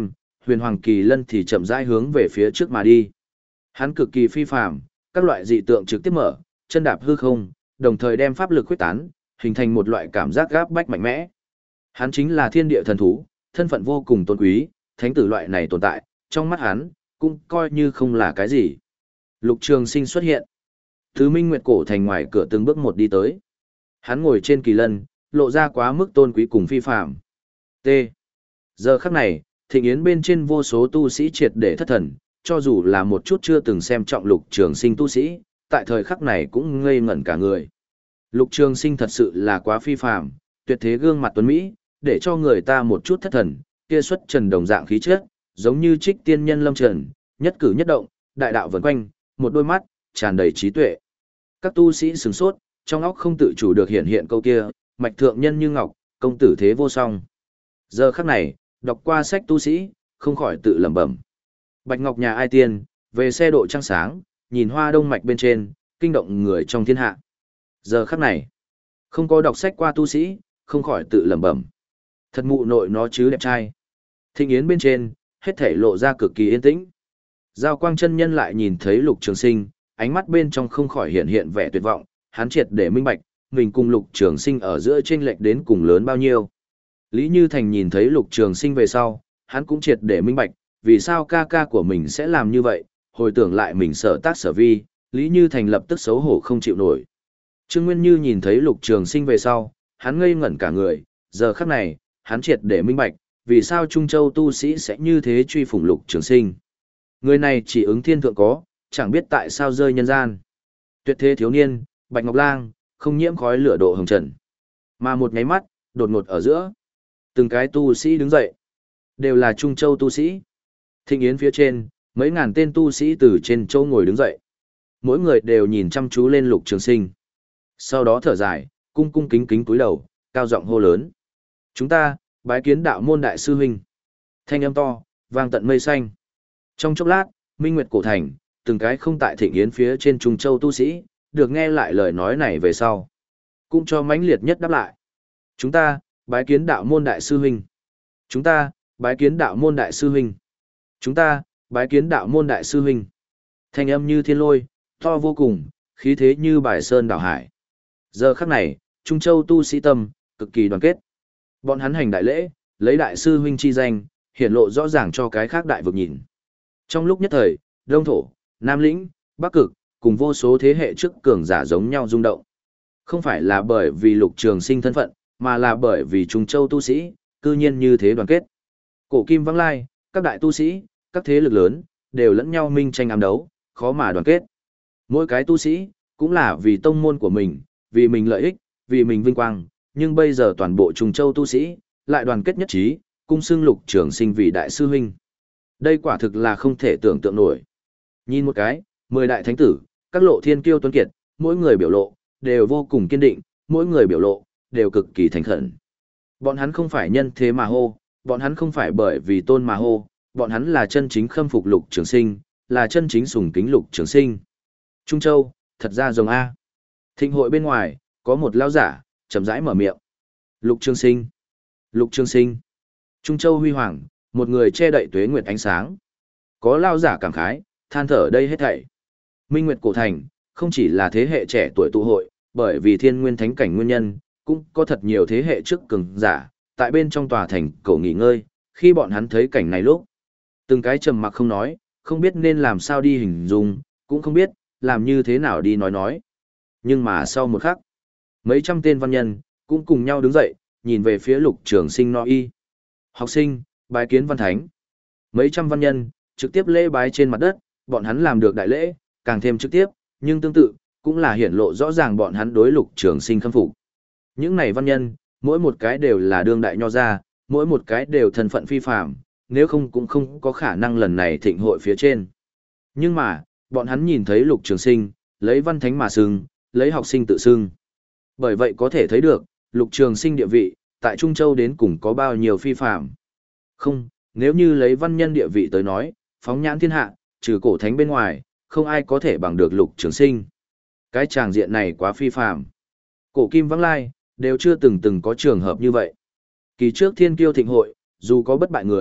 huyền hoàng kỳ lân thì chậm rãi hướng về phía trước mà đi. Hắn cực kỳ phi phàm, các loại dị tượng trực tiếp mở, chân đạp hư không, đồng thời đem pháp lực khuếch tán, hình thành một loại cảm giác gáp bách mạnh mẽ. Hắn chính là thiên địa thần thú, thân phận vô cùng tôn quý, thánh tử loại này tồn tại, trong mắt hắn, cũng coi như không là cái gì. Lục Trường Sinh xuất hiện. Thứ Minh Nguyệt cổ thành ngoài cửa từng bước một đi tới. Hắn ngồi trên kỳ lân, lộ ra quá mức tôn quý cùng phi phàm. T. Giờ khắc này, thịnh yến bên trên vô số tu sĩ triệt để thất thần, cho dù là một chút chưa từng xem trọng Lục Trường Sinh tu sĩ, tại thời khắc này cũng ngây ngẩn cả người. Lục Trường Sinh thật sự là quá phi phàm, tuyệt thế gương mặt tuấn mỹ, để cho người ta một chút thất thần, kia xuất trần đồng dạng khí chất, giống như trích tiên nhân lâm trần, nhất cử nhất động, đại đạo vần quanh, một đôi mắt tràn đầy trí tuệ. Các tu sĩ sửng sốt, trong óc không tự chủ được hiện hiện câu kia, mạch thượng nhân như ngọc, công tử thế vô song. Giờ khắc này, đọc qua sách tu sĩ, không khỏi tự lẩm bẩm. Bạch ngọc nhà ai tiên, về xe độ trăng sáng, nhìn hoa đông mạch bên trên, kinh động người trong thiên hạ. Giờ khắc này, không có đọc sách qua tu sĩ, không khỏi tự lẩm bẩm. Thật mụ nội nó chứ đẹp trai. Thịnh yến bên trên, hết thể lộ ra cực kỳ yên tĩnh. Giao quang chân nhân lại nhìn thấy Lục Trường Sinh, ánh mắt bên trong không khỏi hiện hiện vẻ tuyệt vọng, hắn triệt để minh bạch, mình cùng Lục Trường Sinh ở giữa chênh lệch đến cùng lớn bao nhiêu. Lý Như Thành nhìn thấy Lục Trường Sinh về sau, hắn cũng triệt để minh bạch, vì sao ca ca của mình sẽ làm như vậy, hồi tưởng lại mình sở tác sở vi, Lý Như Thành lập tức xấu hổ không chịu nổi. Trương Nguyên Như nhìn thấy Lục Trường Sinh về sau, hắn ngây ngẩn cả người, giờ khắc này, hắn triệt để minh bạch, vì sao Trung Châu tu sĩ sẽ như thế truy phủng Lục Trường Sinh. Người này chỉ ứng thiên thượng có, chẳng biết tại sao rơi nhân gian. Tuyệt thế thiếu niên, Bạch Ngọc Lang, không nhiễm khói lửa độ hồng trần. Mà một nháy mắt, đột ngột ở giữa, từng cái tu sĩ đứng dậy, đều là Trung Châu tu sĩ. Thịnh yến phía trên, mấy ngàn tên tu sĩ từ trên châu ngồi đứng dậy. Mỗi người đều nhìn chăm chú lên Lục Trường Sinh. Sau đó thở dài, cung cung kính kính cúi đầu, cao giọng hô lớn. Chúng ta, bái kiến đạo môn đại sư huynh. Thanh âm to, vang tận mây xanh. Trong chốc lát, Minh Nguyệt cổ thành, từng cái không tại thịnh yến phía trên Trung Châu tu sĩ, được nghe lại lời nói này về sau. Cũng cho mãnh liệt nhất đáp lại. Chúng ta, bái kiến đạo môn đại sư huynh. Chúng ta, bái kiến đạo môn đại sư huynh. Chúng ta, bái kiến đạo môn đại sư huynh. Thanh âm như thiên lôi, to vô cùng, khí thế như bài sơn đảo hải. Giờ khắc này, Trung Châu tu sĩ tâm, cực kỳ đoàn kết. Bọn hắn hành đại lễ, lấy đại sư huynh chi danh, hiển lộ rõ ràng cho cái khác đại vực nhìn. Trong lúc nhất thời, Đông Thổ, Nam Lĩnh, Bắc Cực, cùng vô số thế hệ trước cường giả giống nhau rung động. Không phải là bởi vì Lục Trường Sinh thân phận, mà là bởi vì Trung Châu tu sĩ, cư nhiên như thế đoàn kết. Cổ kim vắng lai, các đại tu sĩ, các thế lực lớn, đều lẫn nhau minh tranh ám đấu, khó mà đoàn kết. Mỗi cái tu sĩ, cũng là vì tông môn của mình, vì mình lợi ích, vì mình vinh quang, nhưng bây giờ toàn bộ Trung Châu tu sĩ, lại đoàn kết nhất trí, cung xưng Lục Trường Sinh vì đại sư huynh. Đây quả thực là không thể tưởng tượng nổi. Nhìn một cái, mười đại thánh tử, các lộ thiên kiêu tuấn kiệt, mỗi người biểu lộ, đều vô cùng kiên định, mỗi người biểu lộ, đều cực kỳ thành khẩn. Bọn hắn không phải nhân thế mà hô, bọn hắn không phải bởi vì tôn mà hô, bọn hắn là chân chính khâm phục Lục Trường Sinh, là chân chính sùng kính Lục Trường Sinh. Trung Châu, thật ra rồng A. Thịnh hội bên ngoài, có một lão giả, chậm rãi mở miệng. Lục Trường Sinh. Lục Trường Sinh. Trung Châu huy hoàng, một người che đậy tuế nguyệt ánh sáng. Có lão giả cảm khái, than thở đây hết thảy. Minh Nguyệt cổ thành, không chỉ là thế hệ trẻ tuổi tụ hội, bởi vì thiên nguyên thánh cảnh nguyên nhân, cũng có thật nhiều thế hệ trước cường giả, tại bên trong tòa thành cổ nghỉ ngơi, khi bọn hắn thấy cảnh này lúc. Từng cái trầm mặc không nói, không biết nên làm sao đi hình dung, cũng không biết, làm như thế nào đi nói nói. Nhưng mà sau một khắc, mấy trăm tên văn nhân, cũng cùng nhau đứng dậy, nhìn về phía Lục Trường Sinh nói y. Học sinh, bái kiến văn thánh. Mấy trăm văn nhân, trực tiếp lễ bái trên mặt đất, bọn hắn làm được đại lễ, càng thêm trực tiếp, nhưng tương tự, cũng là hiển lộ rõ ràng bọn hắn đối Lục Trường Sinh khâm phục. Những này văn nhân, mỗi một cái đều là đương đại nho gia, mỗi một cái đều thân phận phi phàm, nếu không cũng không có khả năng lần này thịnh hội phía trên. Nhưng mà, bọn hắn nhìn thấy Lục Trường Sinh, lấy văn thánh mà xưng, lấy học sinh tự xưng. Bởi vậy có thể thấy được, Lục Trường Sinh địa vị, tại Trung Châu đến cùng có bao nhiêu phi phàm. Không, nếu như lấy văn nhân địa vị tới nói, phóng nhãn thiên hạ, trừ cổ thánh bên ngoài, không ai có thể bằng được Lục Trường Sinh. Cái tràng diện này quá phi phàm. Cổ kim vắng lai, đều chưa từng từng có trường hợp như vậy. Kỳ trước thiên kiêu thịnh hội, dù có bất bại người,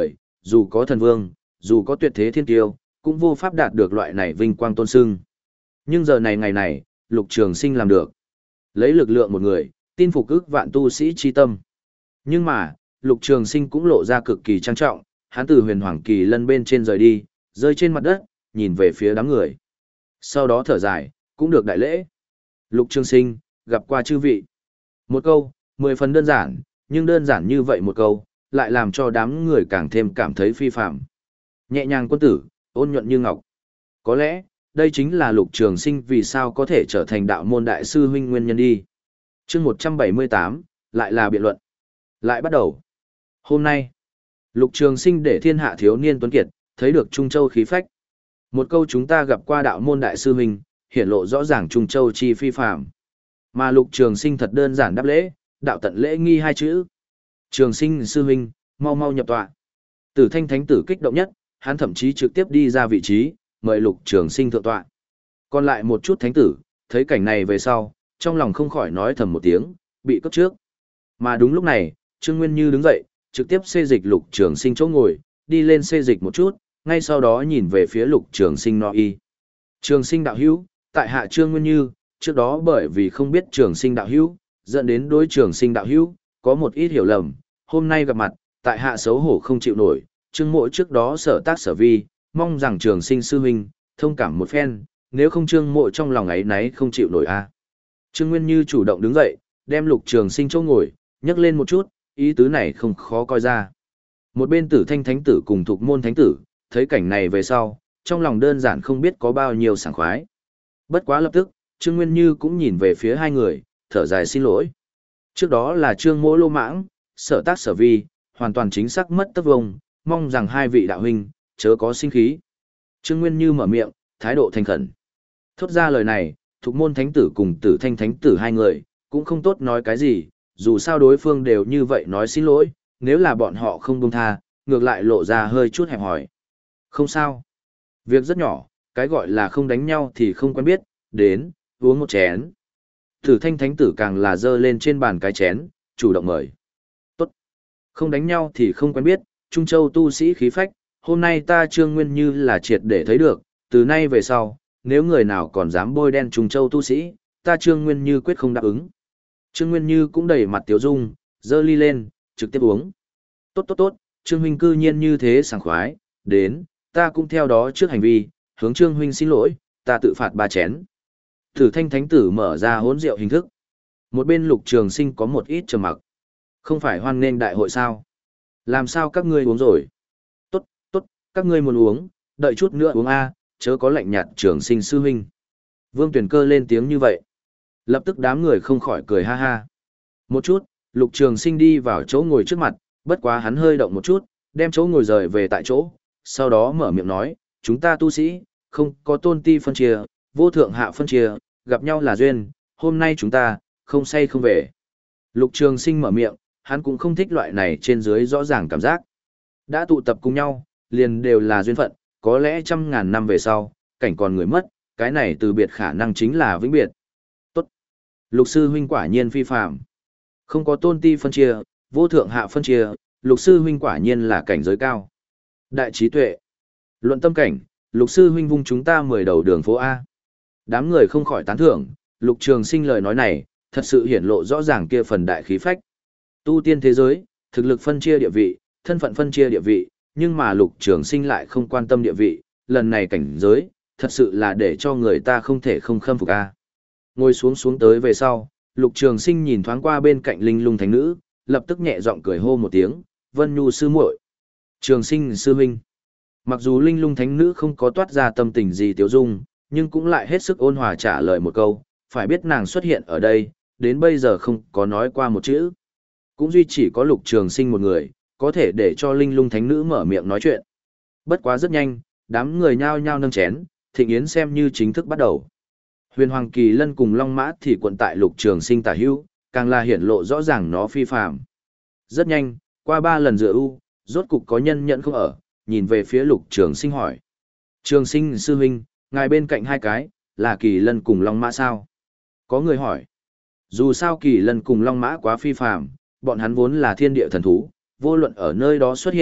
dù có thần vương, dù có tuyệt thế thiên tiêu, cũng vô pháp đạt được loại này vinh quang tôn sưng. Nhưng giờ này ngày này, Lục Trường Sinh làm được. Lấy lực lượng một người, tin phục ức vạn tu sĩ chi tâm. Nhưng mà, Lục Trường Sinh cũng lộ ra cực kỳ trang trọng, hắn từ huyền hoàng kỳ lân bên trên rời đi, rơi trên mặt đất, nhìn về phía đám người. Sau đó thở dài, cũng được đại lễ. Lục Trường Sinh, gặp qua chư vị. Một câu, mười phần đơn giản, nhưng đơn giản như vậy một câu, lại làm cho đám người càng thêm cảm thấy phi phạm. Nhẹ nhàng quân tử, ôn nhuận như ngọc. Có lẽ, đây chính là Lục Trường Sinh vì sao có thể trở thành đạo môn đại sư huynh nguyên nhân đi. Chương một trăm bảy mươi tám, lại là biện luận. Lại bắt đầu. Hôm nay, Lục Trường Sinh để thiên hạ thiếu niên tuấn kiệt, thấy được Trung Châu khí phách. Một câu chúng ta gặp qua đạo môn đại sư huynh, hiển lộ rõ ràng Trung Châu chi phi phàm. Mà Lục Trường Sinh thật đơn giản đáp lễ, đạo tận lễ nghi hai chữ. Trường Sinh sư huynh, mau mau nhập tọa. Tử Thanh thánh tử kích động nhất, hắn thậm chí trực tiếp đi ra vị trí, mời Lục Trường Sinh thượng tọa. Còn lại một chút thánh tử, thấy cảnh này về sau, trong lòng không khỏi nói thầm một tiếng, bị cấp trước. Mà đúng lúc này, Trương Nguyên Như đứng dậy, trực tiếp xê dịch Lục Trường Sinh chỗ ngồi, đi lên xê dịch một chút, ngay sau đó nhìn về phía Lục Trường Sinh nói y. Trường Sinh đạo hữu, tại hạ Trương Nguyên Như, trước đó bởi vì không biết Trường Sinh đạo hữu, dẫn đến đối Trường Sinh đạo hữu, có một ít hiểu lầm, hôm nay gặp mặt, tại hạ xấu hổ không chịu nổi, Trương Mộ trước đó sở tác sở vi, mong rằng Trường Sinh sư huynh, thông cảm một phen, nếu không Trương Mộ trong lòng ấy náy không chịu nổi a. Trương Nguyên Như chủ động đứng dậy, đem Lục Trường Sinh chỗ ngồi, nhấc lên một chút, ý tứ này không khó coi ra. Một bên Tử Thanh thánh tử cùng Thục Môn thánh tử, thấy cảnh này về sau, trong lòng đơn giản không biết có bao nhiêu sảng khoái. Bất quá lập tức, Trương Nguyên Như cũng nhìn về phía hai người, thở dài xin lỗi. Trước đó là Trương Mỗ lô mãng, sở tác sở vi, hoàn toàn chính xác mất tất vông, mong rằng hai vị đạo huynh, chớ có sinh khí. Trương Nguyên Như mở miệng, thái độ thành khẩn. Thốt ra lời này, Thục Môn thánh tử cùng Tử Thanh thánh tử hai người, cũng không tốt nói cái gì, dù sao đối phương đều như vậy nói xin lỗi, nếu là bọn họ không buông tha, ngược lại lộ ra hơi chút hẹp hòi. Không sao. Việc rất nhỏ, cái gọi là không đánh nhau thì không quen biết, đến, uống một chén. Tử Thanh thánh tử càng là dơ lên trên bàn cái chén, chủ động mời. Tốt. Không đánh nhau thì không quen biết, Trung Châu tu sĩ khí phách, hôm nay ta Trương Nguyên Như là triệt để thấy được, từ nay về sau, nếu người nào còn dám bôi đen Trung Châu tu sĩ, ta Trương Nguyên Như quyết không đáp ứng. Trương Nguyên Như cũng đầy mặt tiếu dung, dơ ly lên, trực tiếp uống. Tốt tốt tốt, Trương huynh cư nhiên như thế sảng khoái, đến, ta cũng theo đó trước hành vi, hướng Trương huynh xin lỗi, ta tự phạt ba chén. Tử Thanh thánh tử mở ra hỗn rượu hình thức. Một bên Lục Trường Sinh có một ít trầm mặc. Không phải hoan nghênh đại hội sao? Làm sao các ngươi uống rồi? Tốt, tốt, các ngươi muốn uống, đợi chút nữa uống a, chớ có lạnh nhạt Trường Sinh sư huynh. Vương Tuyển Cơ lên tiếng như vậy. Lập tức đám người không khỏi cười ha ha. Một chút, Lục Trường Sinh đi vào chỗ ngồi trước mặt, bất quá hắn hơi động một chút, đem chỗ ngồi rời về tại chỗ, sau đó mở miệng nói, chúng ta tu sĩ, không có tôn ti phân chia, vô thượng hạ phân chia, gặp nhau là duyên, hôm nay chúng ta, không say không về. Lục Trường Sinh mở miệng, hắn cũng không thích loại này trên dưới rõ ràng cảm giác. Đã tụ tập cùng nhau, liền đều là duyên phận, có lẽ trăm ngàn năm về sau, cảnh còn người mất, cái này từ biệt khả năng chính là vĩnh biệt. Tốt. Lục sư huynh quả nhiên phi phàm. Không có tôn ti phân chia, vô thượng hạ phân chia, lục sư huynh quả nhiên là cảnh giới cao. Đại trí tuệ. Luận tâm cảnh, lục sư huynh vung chúng ta mười đầu đường phố A. Đám người không khỏi tán thưởng, Lục Trường Sinh lời nói này, thật sự hiển lộ rõ ràng kia phần đại khí phách. Tu tiên thế giới, thực lực phân chia địa vị, thân phận phân chia địa vị, nhưng mà Lục Trường Sinh lại không quan tâm địa vị, lần này cảnh giới, thật sự là để cho người ta không thể không khâm phục a. Ngồi xuống xuống tới về sau, Lục Trường Sinh nhìn thoáng qua bên cạnh Linh Lung Thánh Nữ, lập tức nhẹ giọng cười hô một tiếng, "Vân Nhu sư muội." "Trường Sinh sư huynh." Mặc dù Linh Lung Thánh Nữ không có toát ra tâm tình gì tiêu dung, nhưng cũng lại hết sức ôn hòa trả lời một câu, phải biết nàng xuất hiện ở đây, đến bây giờ không có nói qua một chữ. Cũng duy chỉ có Lục Trường Sinh một người, có thể để cho Linh Lung Thánh Nữ mở miệng nói chuyện. Bất quá rất nhanh, đám người nhao nhao nâng chén, thịnh yến xem như chính thức bắt đầu. Huyền Hoàng Kỳ Lân cùng Long Mã thì quận tại Lục Trường Sinh tả hữu, càng là hiển lộ rõ ràng nó phi phàm. Rất nhanh, qua ba lần rửa u, rốt cục có nhân nhận không ở, nhìn về phía Lục Trường Sinh hỏi: "Trường Sinh sư huynh, ngài bên cạnh hai cái, là Kỳ Lân cùng Long Mã sao?" Có người hỏi. Dù sao Kỳ Lân cùng Long Mã quá phi phàm, bọn hắn vốn là thiên địa thần thú, vô luận ở nơi đó xuất hiện,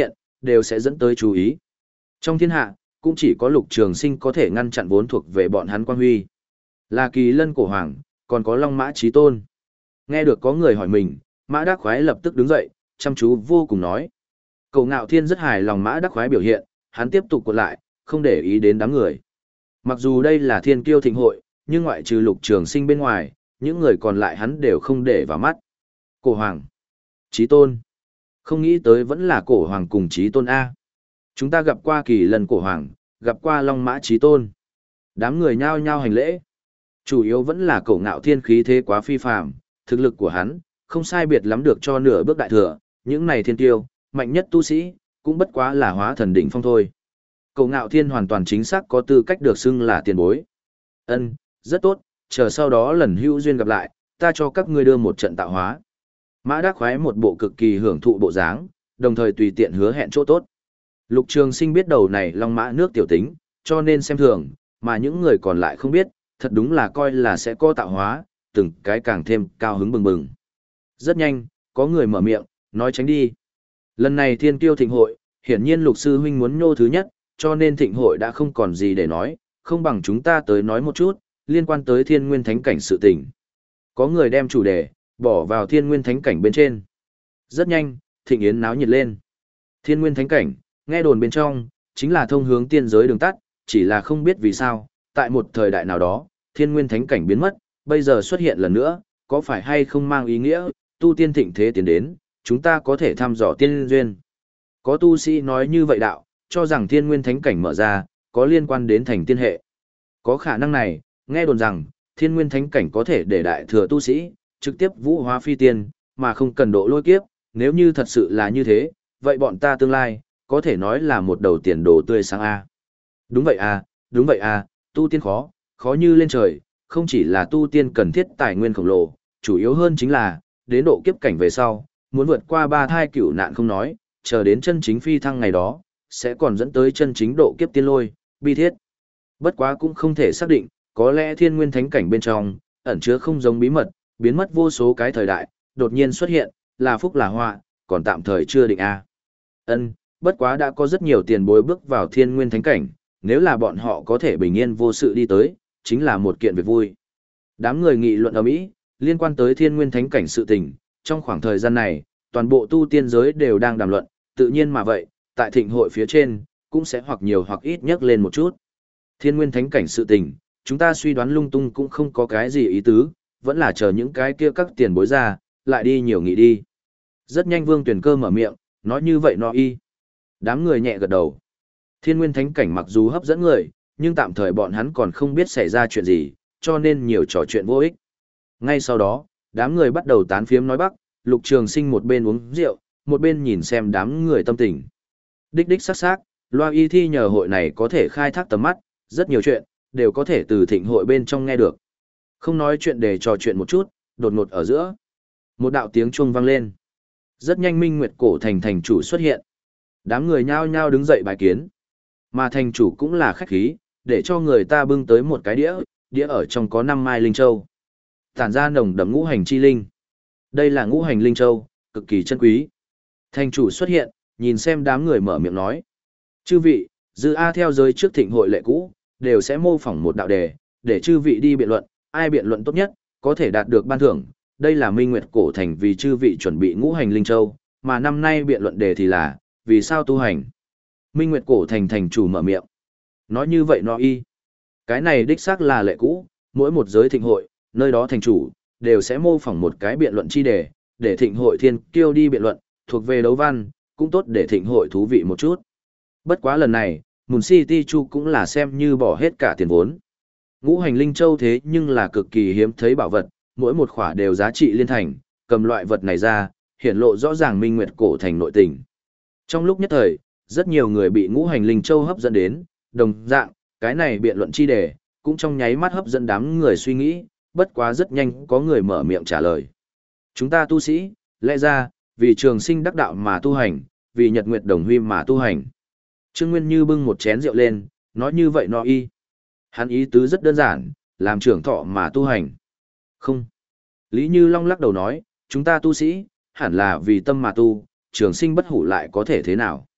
đều sẽ dẫn tới chú ý. Trong thiên hạ, cũng chỉ có Lục Trường Sinh có thể ngăn chặn vốn thuộc về bọn hắn quan huy. Là Kỳ Lân Cổ Hoàng, còn có Long Mã Chí Tôn. Nghe được có người hỏi mình, Mã Đắc Khoái lập tức đứng dậy, chăm chú vô cùng nói. Cầu Ngạo Thiên rất hài lòng Mã Đắc Khoái biểu hiện, hắn tiếp tục cuộn lại, không để ý đến đám người. Mặc dù đây là thiên kiêu thịnh hội, nhưng ngoại trừ Lục Trường Sinh bên ngoài, những người còn lại hắn đều không để vào mắt. Cổ Hoàng, Chí Tôn. Không nghĩ tới vẫn là Cổ Hoàng cùng Chí Tôn A. Chúng ta gặp qua Kỳ Lân Cổ Hoàng, gặp qua Long Mã Chí Tôn. Đám người nhao nhao hành lễ. Chủ yếu vẫn là Cổ Ngạo Thiên khí thế quá phi phàm, thực lực của hắn, không sai biệt lắm được cho nửa bước đại thừa, những này thiên tiêu, mạnh nhất tu sĩ, cũng bất quá là hóa thần đỉnh phong thôi. Cổ Ngạo Thiên hoàn toàn chính xác có tư cách được xưng là tiền bối. Ân, rất tốt, chờ sau đó lần hữu duyên gặp lại, ta cho các ngươi đưa một trận tạo hóa. Mã Đắc Khoái một bộ cực kỳ hưởng thụ bộ dáng, đồng thời tùy tiện hứa hẹn chỗ tốt. Lục Trường Sinh biết đầu này long mã nước tiểu tính, cho nên xem thường, mà những người còn lại không biết, thật đúng là coi là sẽ có tạo hóa, từng cái càng thêm cao hứng bừng bừng. Rất nhanh, có người mở miệng, nói tránh đi. Lần này thiên kiêu thịnh hội, hiển nhiên Lục Sư Huynh muốn nhô thứ nhất, cho nên thịnh hội đã không còn gì để nói, không bằng chúng ta tới nói một chút, liên quan tới thiên nguyên thánh cảnh sự tình. Có người đem chủ đề, bỏ vào thiên nguyên thánh cảnh bên trên. Rất nhanh, thịnh yến náo nhiệt lên. Thiên nguyên thánh cảnh, nghe đồn bên trong, chính là thông hướng tiên giới đường tắt, chỉ là không biết vì sao, tại một thời đại nào đó, thiên nguyên thánh cảnh biến mất, bây giờ xuất hiện lần nữa, có phải hay không mang ý nghĩa, tu tiên thịnh thế tiến đến, chúng ta có thể thăm dò tiên duyên. Có tu sĩ nói như vậy đạo, cho rằng thiên nguyên thánh cảnh mở ra, có liên quan đến thành tiên hệ. Có khả năng này, nghe đồn rằng, thiên nguyên thánh cảnh có thể để đại thừa tu sĩ, trực tiếp vũ hóa phi tiên, mà không cần độ lôi kiếp, nếu như thật sự là như thế, vậy bọn ta tương lai, có thể nói là một đầu tiền đồ tươi sáng A. Đúng vậy A, đúng vậy A, tu tiên khó, khó như lên trời, không chỉ là tu tiên cần thiết tài nguyên khổng lồ, chủ yếu hơn chính là, đến độ kiếp cảnh về sau, muốn vượt qua ba thai cửu nạn không nói, chờ đến chân chính phi thăng ngày đó, sẽ còn dẫn tới chân chính độ kiếp tiên lôi, bi thiết. Bất quá cũng không thể xác định, có lẽ thiên nguyên thánh cảnh bên trong, ẩn chứa không giống bí mật, biến mất vô số cái thời đại, đột nhiên xuất hiện, là phúc là họa, còn tạm thời chưa định A. Ân, bất quá đã có rất nhiều tiền bối bước vào thiên nguyên thánh cảnh, nếu là bọn họ có thể bình yên vô sự đi tới, chính là một kiện việc vui. Đám người nghị luận ầm ĩ, liên quan tới thiên nguyên thánh cảnh sự tình, trong khoảng thời gian này, toàn bộ tu tiên giới đều đang đàm luận, tự nhiên mà vậy, tại thịnh hội phía trên, cũng sẽ hoặc nhiều hoặc ít nhắc lên một chút. Thiên nguyên thánh cảnh sự tình, chúng ta suy đoán lung tung cũng không có cái gì ý tứ, vẫn là chờ những cái kia các tiền bối ra, lại đi nhiều nghị đi. Rất nhanh Vương Tuyển Cơ mở miệng, nói như vậy nó y. Đám người nhẹ gật đầu. Thiên nguyên thánh cảnh mặc dù hấp dẫn người, nhưng tạm thời bọn hắn còn không biết xảy ra chuyện gì, cho nên nhiều trò chuyện vô ích. Ngay sau đó, đám người bắt đầu tán phiếm nói bắc, Lục Trường Sinh một bên uống rượu, một bên nhìn xem đám người tâm tình. Đích đích sắc sắc, loa y thi nhờ hội này có thể khai thác tầm mắt, rất nhiều chuyện, đều có thể từ thịnh hội bên trong nghe được. Không nói chuyện để trò chuyện một chút, đột ngột ở giữa. Một đạo tiếng chuông vang lên. Rất nhanh Minh Nguyệt Cổ Thành thành chủ xuất hiện. Đám người nhao nhao đứng dậy bài kiến. Mà thành chủ cũng là khách khí, để cho người ta bưng tới một cái đĩa, đĩa ở trong có năm mai linh châu. Tản ra nồng đậm ngũ hành chi linh. Đây là ngũ hành linh châu, cực kỳ chân quý. Thành chủ xuất hiện, nhìn xem đám người mở miệng nói. Chư vị, dư A theo giới trước thịnh hội lệ cũ, đều sẽ mô phỏng một đạo đề, để chư vị đi biện luận, ai biện luận tốt nhất, có thể đạt được ban thưởng. Đây là Minh Nguyệt Cổ Thành vì chư vị chuẩn bị ngũ hành linh châu, mà năm nay biện luận đề thì là, vì sao tu hành. Minh Nguyệt Cổ Thành thành chủ mở miệng. Nói như vậy nó y. Cái này đích xác là lệ cũ, mỗi một giới thịnh hội, nơi đó thành chủ, đều sẽ mô phỏng một cái biện luận chi đề, để thịnh hội thiên kiêu đi biện luận, thuộc về đấu văn, cũng tốt để thịnh hội thú vị một chút. Bất quá lần này, Moon City Chu cũng là xem như bỏ hết cả tiền vốn. Ngũ hành linh châu thế nhưng là cực kỳ hiếm thấy bảo vật, mỗi một khỏa đều giá trị liên thành, cầm loại vật này ra, hiển lộ rõ ràng Minh Nguyệt Cổ Thành nội tình. Trong lúc nhất thời, rất nhiều người bị ngũ hành linh châu hấp dẫn đến, đồng dạng, cái này biện luận chi đề, cũng trong nháy mắt hấp dẫn đám người suy nghĩ, bất quá rất nhanh có người mở miệng trả lời. Chúng ta tu sĩ, lẽ ra, vì trường sinh đắc đạo mà tu hành, vì nhật nguyệt đồng huy mà tu hành. Trương Nguyên Như bưng một chén rượu lên, nói như vậy nó y. Hắn ý tứ rất đơn giản, làm trưởng thọ mà tu hành. Không. Lý Như Long lắc đầu nói, chúng ta tu sĩ, hẳn là vì tâm mà tu, trường sinh bất hủ lại có thể thế nào.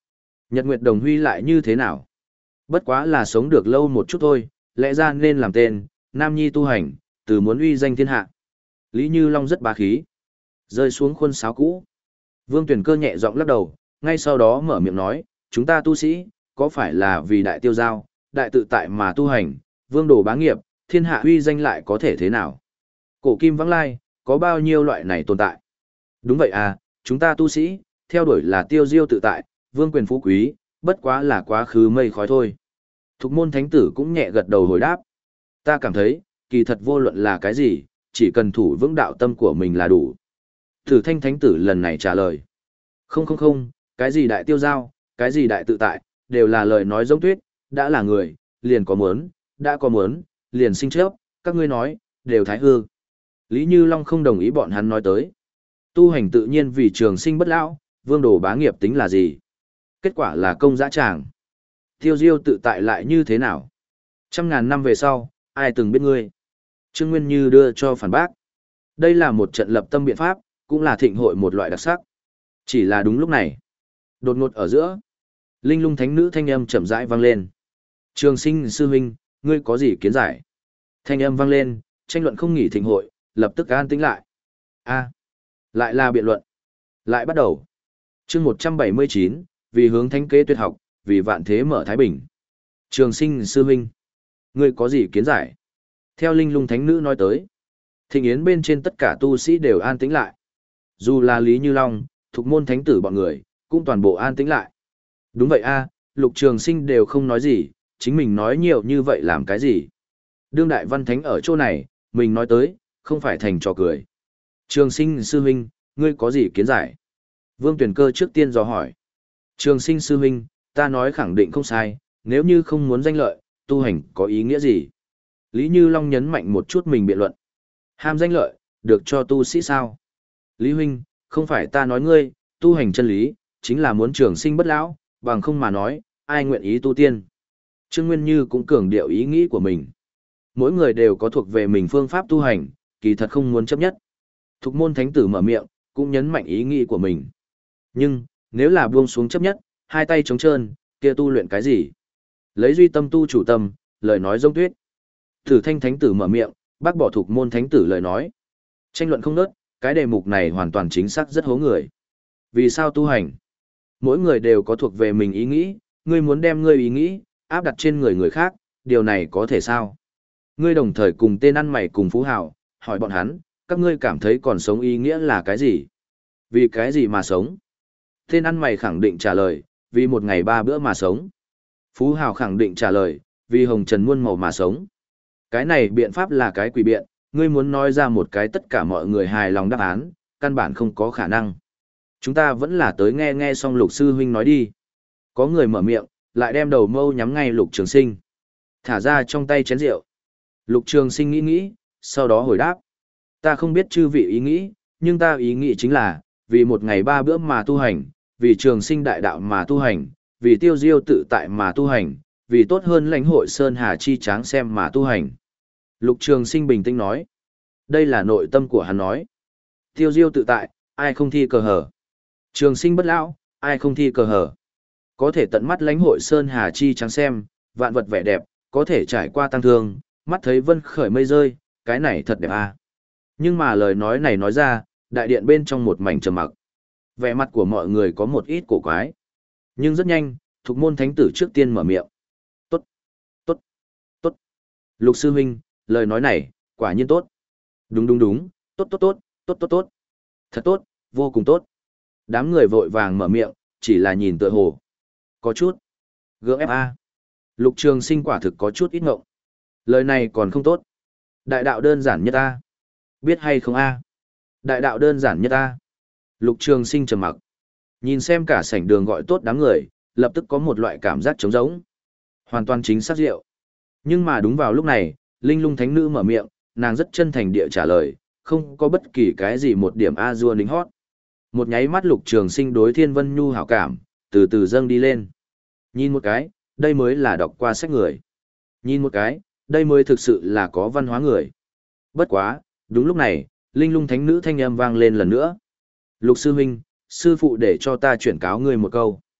Nhật Nguyệt Đồng Huy lại như thế nào? Bất quá là sống được lâu một chút thôi, lẽ ra nên làm tên, nam nhi tu hành, từ muốn uy danh thiên hạ. Lý Như Long rất bá khí. Rơi xuống khuôn sáo cũ. Vương Tuyển Cơ nhẹ giọng lắc đầu, ngay sau đó mở miệng nói, chúng ta tu sĩ, có phải là vì đại tiêu giao, đại tự tại mà tu hành, vương đồ bá nghiệp, thiên hạ uy danh lại có thể thế nào? Cổ kim vắng lai, có bao nhiêu loại này tồn tại? Đúng vậy à, chúng ta tu sĩ, theo đuổi là tiêu diêu tự tại, vương quyền phú quý, bất quá là quá khứ mây khói thôi. Thục môn thánh tử cũng nhẹ gật đầu hồi đáp. Ta cảm thấy, kỳ thật vô luận là cái gì, chỉ cần thủ vững đạo tâm của mình là đủ. Thử thanh thánh tử lần này trả lời. Không không không, cái gì đại tiêu giao, cái gì đại tự tại, đều là lời nói giống tuyết, đã là người, liền có muốn, đã có muốn, liền sinh chấp, các ngươi nói, đều thái hư. Lý Như Long không đồng ý bọn hắn nói tới. Tu hành tự nhiên vì trường sinh bất lão, vương đồ bá nghiệp tính là gì? Kết quả là công dã tràng. Tiêu diêu tự tại lại như thế nào? Trăm ngàn năm về sau, ai từng biết ngươi? Trương Nguyên Như đưa cho phản bác. Đây là một trận lập tâm biện pháp, cũng là thịnh hội một loại đặc sắc. Chỉ là đúng lúc này. Đột ngột ở giữa. Linh lung thánh nữ thanh âm chậm rãi vang lên. Trường sinh sư huynh, ngươi có gì kiến giải? Thanh âm vang lên, tranh luận không nghỉ thịnh hội, lập tức an tĩnh lại. A, lại là biện luận. Lại bắt đầu. Chương một trăm bảy mươi chín, vì hướng thánh kế tuyệt học, vì vạn thế mở thái bình. Trường sinh sư huynh, ngươi có gì kiến giải? Theo linh lung thánh nữ nói tới, thịnh yến bên trên tất cả tu sĩ đều an tĩnh lại. Dù là Lý Như Long, thuộc môn thánh tử bọn người, cũng toàn bộ an tĩnh lại. Đúng vậy a, Lục Trường Sinh đều không nói gì, chính mình nói nhiều như vậy làm cái gì? Đương đại văn thánh ở chỗ này, mình nói tới, không phải thành trò cười. Trường Sinh sư huynh, ngươi có gì kiến giải? Vương Tuyển Cơ trước tiên dò hỏi. Trường Sinh sư huynh, ta nói khẳng định không sai, nếu như không muốn danh lợi, tu hành có ý nghĩa gì? Lý Như Long nhấn mạnh một chút mình biện luận. Ham danh lợi, được cho tu sĩ sao? Lý huynh, không phải ta nói ngươi, tu hành chân lý, chính là muốn trường sinh bất lão, bằng không mà nói, ai nguyện ý tu tiên. Trương Nguyên Như cũng cường điệu ý nghĩ của mình. Mỗi người đều có thuộc về mình phương pháp tu hành, kỳ thật không muốn chấp nhất. Thục môn thánh tử mở miệng, cũng nhấn mạnh ý nghĩ của mình. Nhưng, nếu là buông xuống chấp nhất, hai tay trống trơn, kia tu luyện cái gì? Lấy duy tâm tu chủ tâm, lời nói giống tuyết. Thử thanh thánh tử mở miệng, bác bỏ thục môn thánh tử lời nói. Tranh luận không nớt, cái đề mục này hoàn toàn chính xác rất hố người. Vì sao tu hành? Mỗi người đều có thuộc về mình ý nghĩ, ngươi muốn đem ngươi ý nghĩ, áp đặt trên người người khác, điều này có thể sao? Ngươi đồng thời cùng tên ăn mày cùng phú hào, hỏi bọn hắn, các ngươi cảm thấy còn sống ý nghĩa là cái gì? Vì cái gì mà sống? Tên ăn mày khẳng định trả lời, vì một ngày ba bữa mà sống. Phú hào khẳng định trả lời, vì hồng trần muôn màu mà sống. Cái này biện pháp là cái quỷ biện, ngươi muốn nói ra một cái tất cả mọi người hài lòng đáp án, căn bản không có khả năng. Chúng ta vẫn là tới nghe nghe xong Lục sư huynh nói đi. Có người mở miệng, lại đem đầu mâu nhắm ngay Lục Trường Sinh. Thả ra trong tay chén rượu. Lục Trường Sinh nghĩ nghĩ, sau đó hồi đáp. Ta không biết chư vị ý nghĩ, nhưng ta ý nghĩ chính là, vì một ngày ba bữa mà tu hành, vì trường sinh đại đạo mà tu hành, vì tiêu diêu tự tại mà tu hành, vì tốt hơn lãnh hội Sơn Hà chi tráng xem mà tu hành. Lục Trường Sinh bình tĩnh nói. Đây là nội tâm của hắn nói. Tiêu diêu tự tại, ai không thi cờ hở. Trường sinh bất lão, ai không thi cờ hở. Có thể tận mắt lãnh hội Sơn Hà chi tráng xem, vạn vật vẻ đẹp, có thể trải qua tăng thương, mắt thấy vân khởi mây rơi, cái này thật đẹp à. Nhưng mà lời nói này nói ra, đại điện bên trong một mảnh trầm mặc. Vẻ mặt của mọi người có một ít cổ quái. Nhưng rất nhanh, Thục môn thánh tử trước tiên mở miệng. Tốt, tốt, tốt. Lục sư huynh, lời nói này, quả nhiên tốt. Đúng đúng đúng, tốt tốt tốt, tốt tốt tốt. Thật tốt, vô cùng tốt. Đám người vội vàng mở miệng, chỉ là nhìn tựa hồ. Có chút. Gượng ép a. Lục Trường Sinh quả thực có chút ít ngộng. Lời này còn không tốt. Đại đạo đơn giản nhất a. Biết hay không a? Đại đạo đơn giản nhất a. Lục Trường Sinh trầm mặc. Nhìn xem cả sảnh đường gọi tốt đám người, lập tức có một loại cảm giác trống rỗng. Hoàn toàn chính xác diệu. Nhưng mà đúng vào lúc này, Linh Lung Thánh Nữ mở miệng, nàng rất chân thành địa trả lời, không có bất kỳ cái gì một điểm a dua lính hót. Một nháy mắt Lục Trường Sinh đối Thiên Vân Nhu hảo cảm, từ từ dâng đi lên. Nhìn một cái, đây mới là đọc qua sách người. Nhìn một cái, đây mới thực sự là có văn hóa người. Bất quá, đúng lúc này, Linh Lung Thánh Nữ thanh âm vang lên lần nữa. Lục sư huynh, sư phụ để cho ta chuyển cáo ngươi một câu.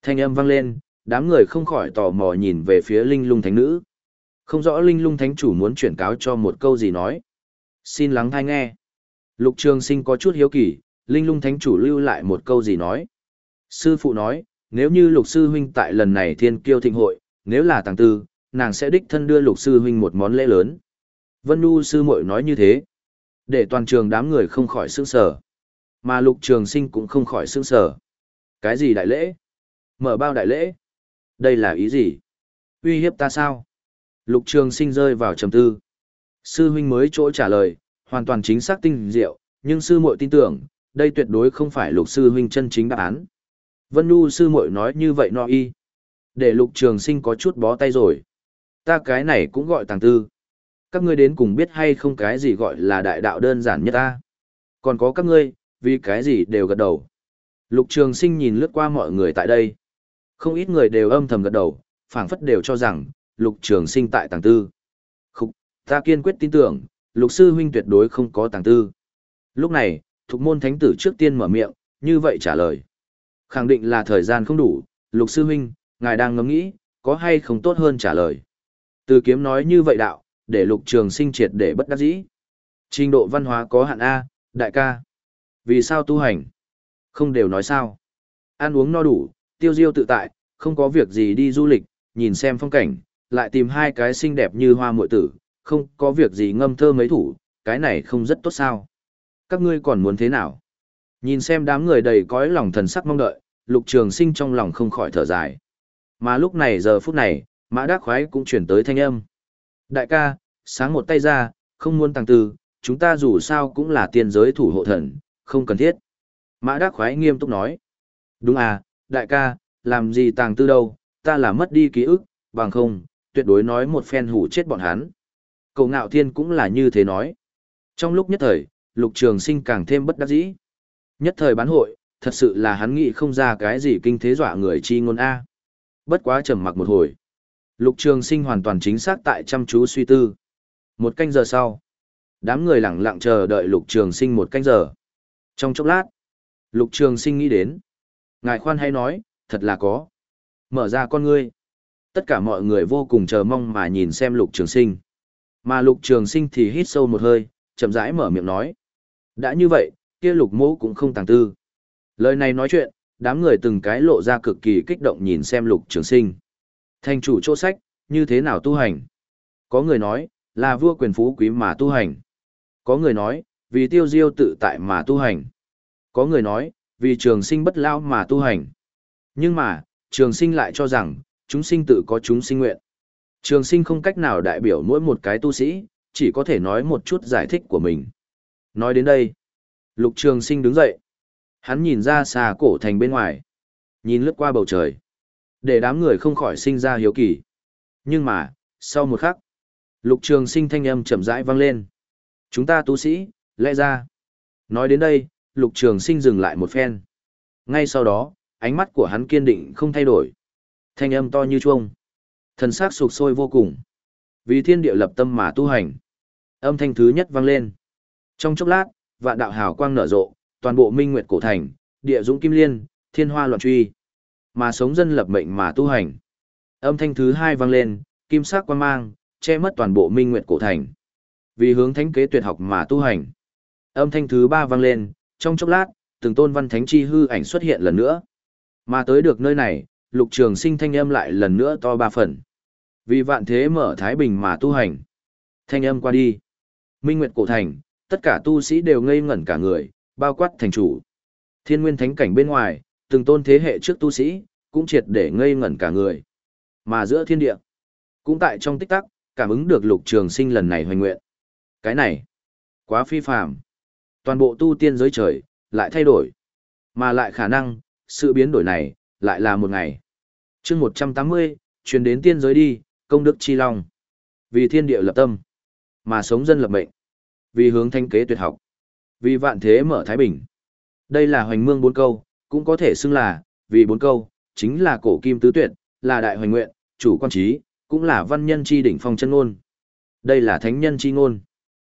Thanh âm vang lên, đám người không khỏi tò mò nhìn về phía linh lung thánh nữ. Không rõ linh lung thánh chủ muốn chuyển cáo cho một câu gì nói. Xin lắng thai nghe. Lục Trường Sinh có chút hiếu kỳ, linh lung thánh chủ lưu lại một câu gì nói. Sư phụ nói, nếu như lục sư huynh tại lần này thiên kiêu thịnh hội, nếu là tàng tư, nàng sẽ đích thân đưa lục sư huynh một món lễ lớn. Vân Nhu sư muội nói như thế, để toàn trường đám người không khỏi sững sờ, mà Lục Trường Sinh cũng không khỏi sững sờ. Cái gì đại lễ? Mở bao đại lễ? Đây là ý gì? Uy hiếp ta sao? Lục Trường Sinh rơi vào trầm tư. Sư huynh mới chỗ trả lời, hoàn toàn chính xác tinh diệu, nhưng sư muội tin tưởng, đây tuyệt đối không phải Lục sư huynh chân chính đáp án. Vân Nhu sư muội nói như vậy no y, để Lục Trường Sinh có chút bó tay rồi. Ta cái này cũng gọi tàng tư. Các ngươi đến cùng biết hay không cái gì gọi là đại đạo đơn giản nhất ta. Còn có các ngươi, vì cái gì đều gật đầu. Lục Trường Sinh nhìn lướt qua mọi người tại đây. Không ít người đều âm thầm gật đầu, phảng phất đều cho rằng, Lục Trường Sinh tại tàng tư. Khúc, ta kiên quyết tin tưởng, Lục sư huynh tuyệt đối không có tàng tư. Lúc này, Thục môn thánh tử trước tiên mở miệng, như vậy trả lời. Khẳng định là thời gian không đủ, Lục sư huynh, ngài đang ngẫm nghĩ, có hay không tốt hơn trả lời. Từ Kiếm nói như vậy đạo, để Lục Trường Sinh triệt để bất đắc dĩ. Trình độ văn hóa có hạn A, đại ca. Vì sao tu hành? Không đều nói sao? Ăn uống no đủ, tiêu diêu tự tại, không có việc gì đi du lịch, nhìn xem phong cảnh, lại tìm hai cái xinh đẹp như hoa muội tử, không có việc gì ngâm thơ mấy thủ, cái này không rất tốt sao? Các ngươi còn muốn thế nào? Nhìn xem đám người đầy cõi lòng thần sắc mong đợi, Lục Trường Sinh trong lòng không khỏi thở dài. Mà lúc này giờ phút này, Mã Đắc Khoái cũng chuyển tới thanh âm. Đại ca, sáng một tay ra, không muốn tàng tư, chúng ta dù sao cũng là tiên giới thủ hộ thần, không cần thiết. Mã Đắc Khoái nghiêm túc nói. Đúng à, đại ca, làm gì tàng tư đâu, ta là mất đi ký ức, bằng không, tuyệt đối nói một phen hủ chết bọn hắn. Cậu Ngạo Thiên cũng là như thế nói. Trong lúc nhất thời, Lục Trường Sinh càng thêm bất đắc dĩ. Nhất thời bán hội, thật sự là hắn nghĩ không ra cái gì kinh thế dọa người chi ngôn A. Bất quá trầm mặc một hồi. Lục Trường Sinh hoàn toàn chính xác tại chăm chú suy tư. Một canh giờ sau, đám người lặng lặng chờ đợi Lục Trường Sinh một canh giờ. Trong chốc lát, Lục Trường Sinh nghĩ đến. Ngài khoan hay nói, thật là có. Mở ra con ngươi. Tất cả mọi người vô cùng chờ mong mà nhìn xem Lục Trường Sinh. Mà Lục Trường Sinh thì hít sâu một hơi, chậm rãi mở miệng nói. Đã như vậy, kia Lục mỗ cũng không tàng tư. Lời này nói chuyện, đám người từng cái lộ ra cực kỳ kích động nhìn xem Lục Trường Sinh. Thành chủ chỗ sách, như thế nào tu hành? Có người nói, là vua quyền phú quý mà tu hành. Có người nói, vì tiêu diêu tự tại mà tu hành. Có người nói, vì trường sinh bất lao mà tu hành. Nhưng mà, trường sinh lại cho rằng, chúng sinh tự có chúng sinh nguyện. Trường sinh không cách nào đại biểu mỗi một cái tu sĩ, chỉ có thể nói một chút giải thích của mình. Nói đến đây, Lục Trường Sinh đứng dậy. Hắn nhìn ra xa cổ thành bên ngoài. Nhìn lướt qua bầu trời. Để đám người không khỏi sinh ra hiếu kỳ. Nhưng mà, sau một khắc, Lục Trường Sinh thanh âm chậm rãi vang lên. Chúng ta tu sĩ, lẽ ra. Nói đến đây, Lục Trường Sinh dừng lại một phen. Ngay sau đó, ánh mắt của hắn kiên định không thay đổi. Thanh âm to như chuông. Thần sắc sục sôi vô cùng. Vì thiên địa lập tâm mà tu hành. Âm thanh thứ nhất vang lên. Trong chốc lát, vạn đạo hào quang nở rộ, toàn bộ Minh Nguyệt cổ thành, địa dũng kim liên, thiên hoa loạn truy. Mà sống dân lập mệnh mà tu hành. Âm thanh thứ hai vang lên, kim sắc quang mang, che mất toàn bộ Minh Nguyệt cổ thành. Vì hướng thánh kế tuyệt học mà tu hành. Âm thanh thứ ba vang lên, trong chốc lát, từng tôn văn thánh chi hư ảnh xuất hiện lần nữa. Mà tới được nơi này, Lục Trường Sinh thanh âm lại lần nữa to ba phần. Vì vạn thế mở thái bình mà tu hành. Thanh âm qua đi. Minh Nguyệt cổ thành, tất cả tu sĩ đều ngây ngẩn cả người, bao quát thành chủ. Thiên nguyên thánh cảnh bên ngoài, từng tôn thế hệ trước tu sĩ, cũng triệt để ngây ngẩn cả người. Mà giữa thiên địa, cũng tại trong tích tắc, cảm ứng được Lục Trường Sinh lần này hoành nguyện. Cái này, quá phi phàm. Toàn bộ tu tiên giới trời, lại thay đổi. Mà lại khả năng, sự biến đổi này, lại là một ngày. chương một trăm tám mươi, truyền đến tiên giới đi, công đức chi long. Vì thiên địa lập tâm, mà sống dân lập mệnh. Vì hướng thanh kế tuyệt học. Vì vạn thế mở thái bình. Đây là hoành mương bốn câu, cũng có thể xưng là, vì bốn câu, chính là cổ kim tứ tuyệt, là đại hoành nguyện, chủ quan trí, cũng là văn nhân chi đỉnh phong chân ngôn. Đây là thánh nhân chi ngôn.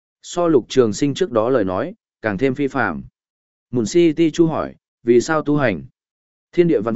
So Lục Trường Sinh trước đó lời nói, càng thêm phi phàm. Mùn Si Ti Chu hỏi, vì sao tu hành? Thiên địa văn vật,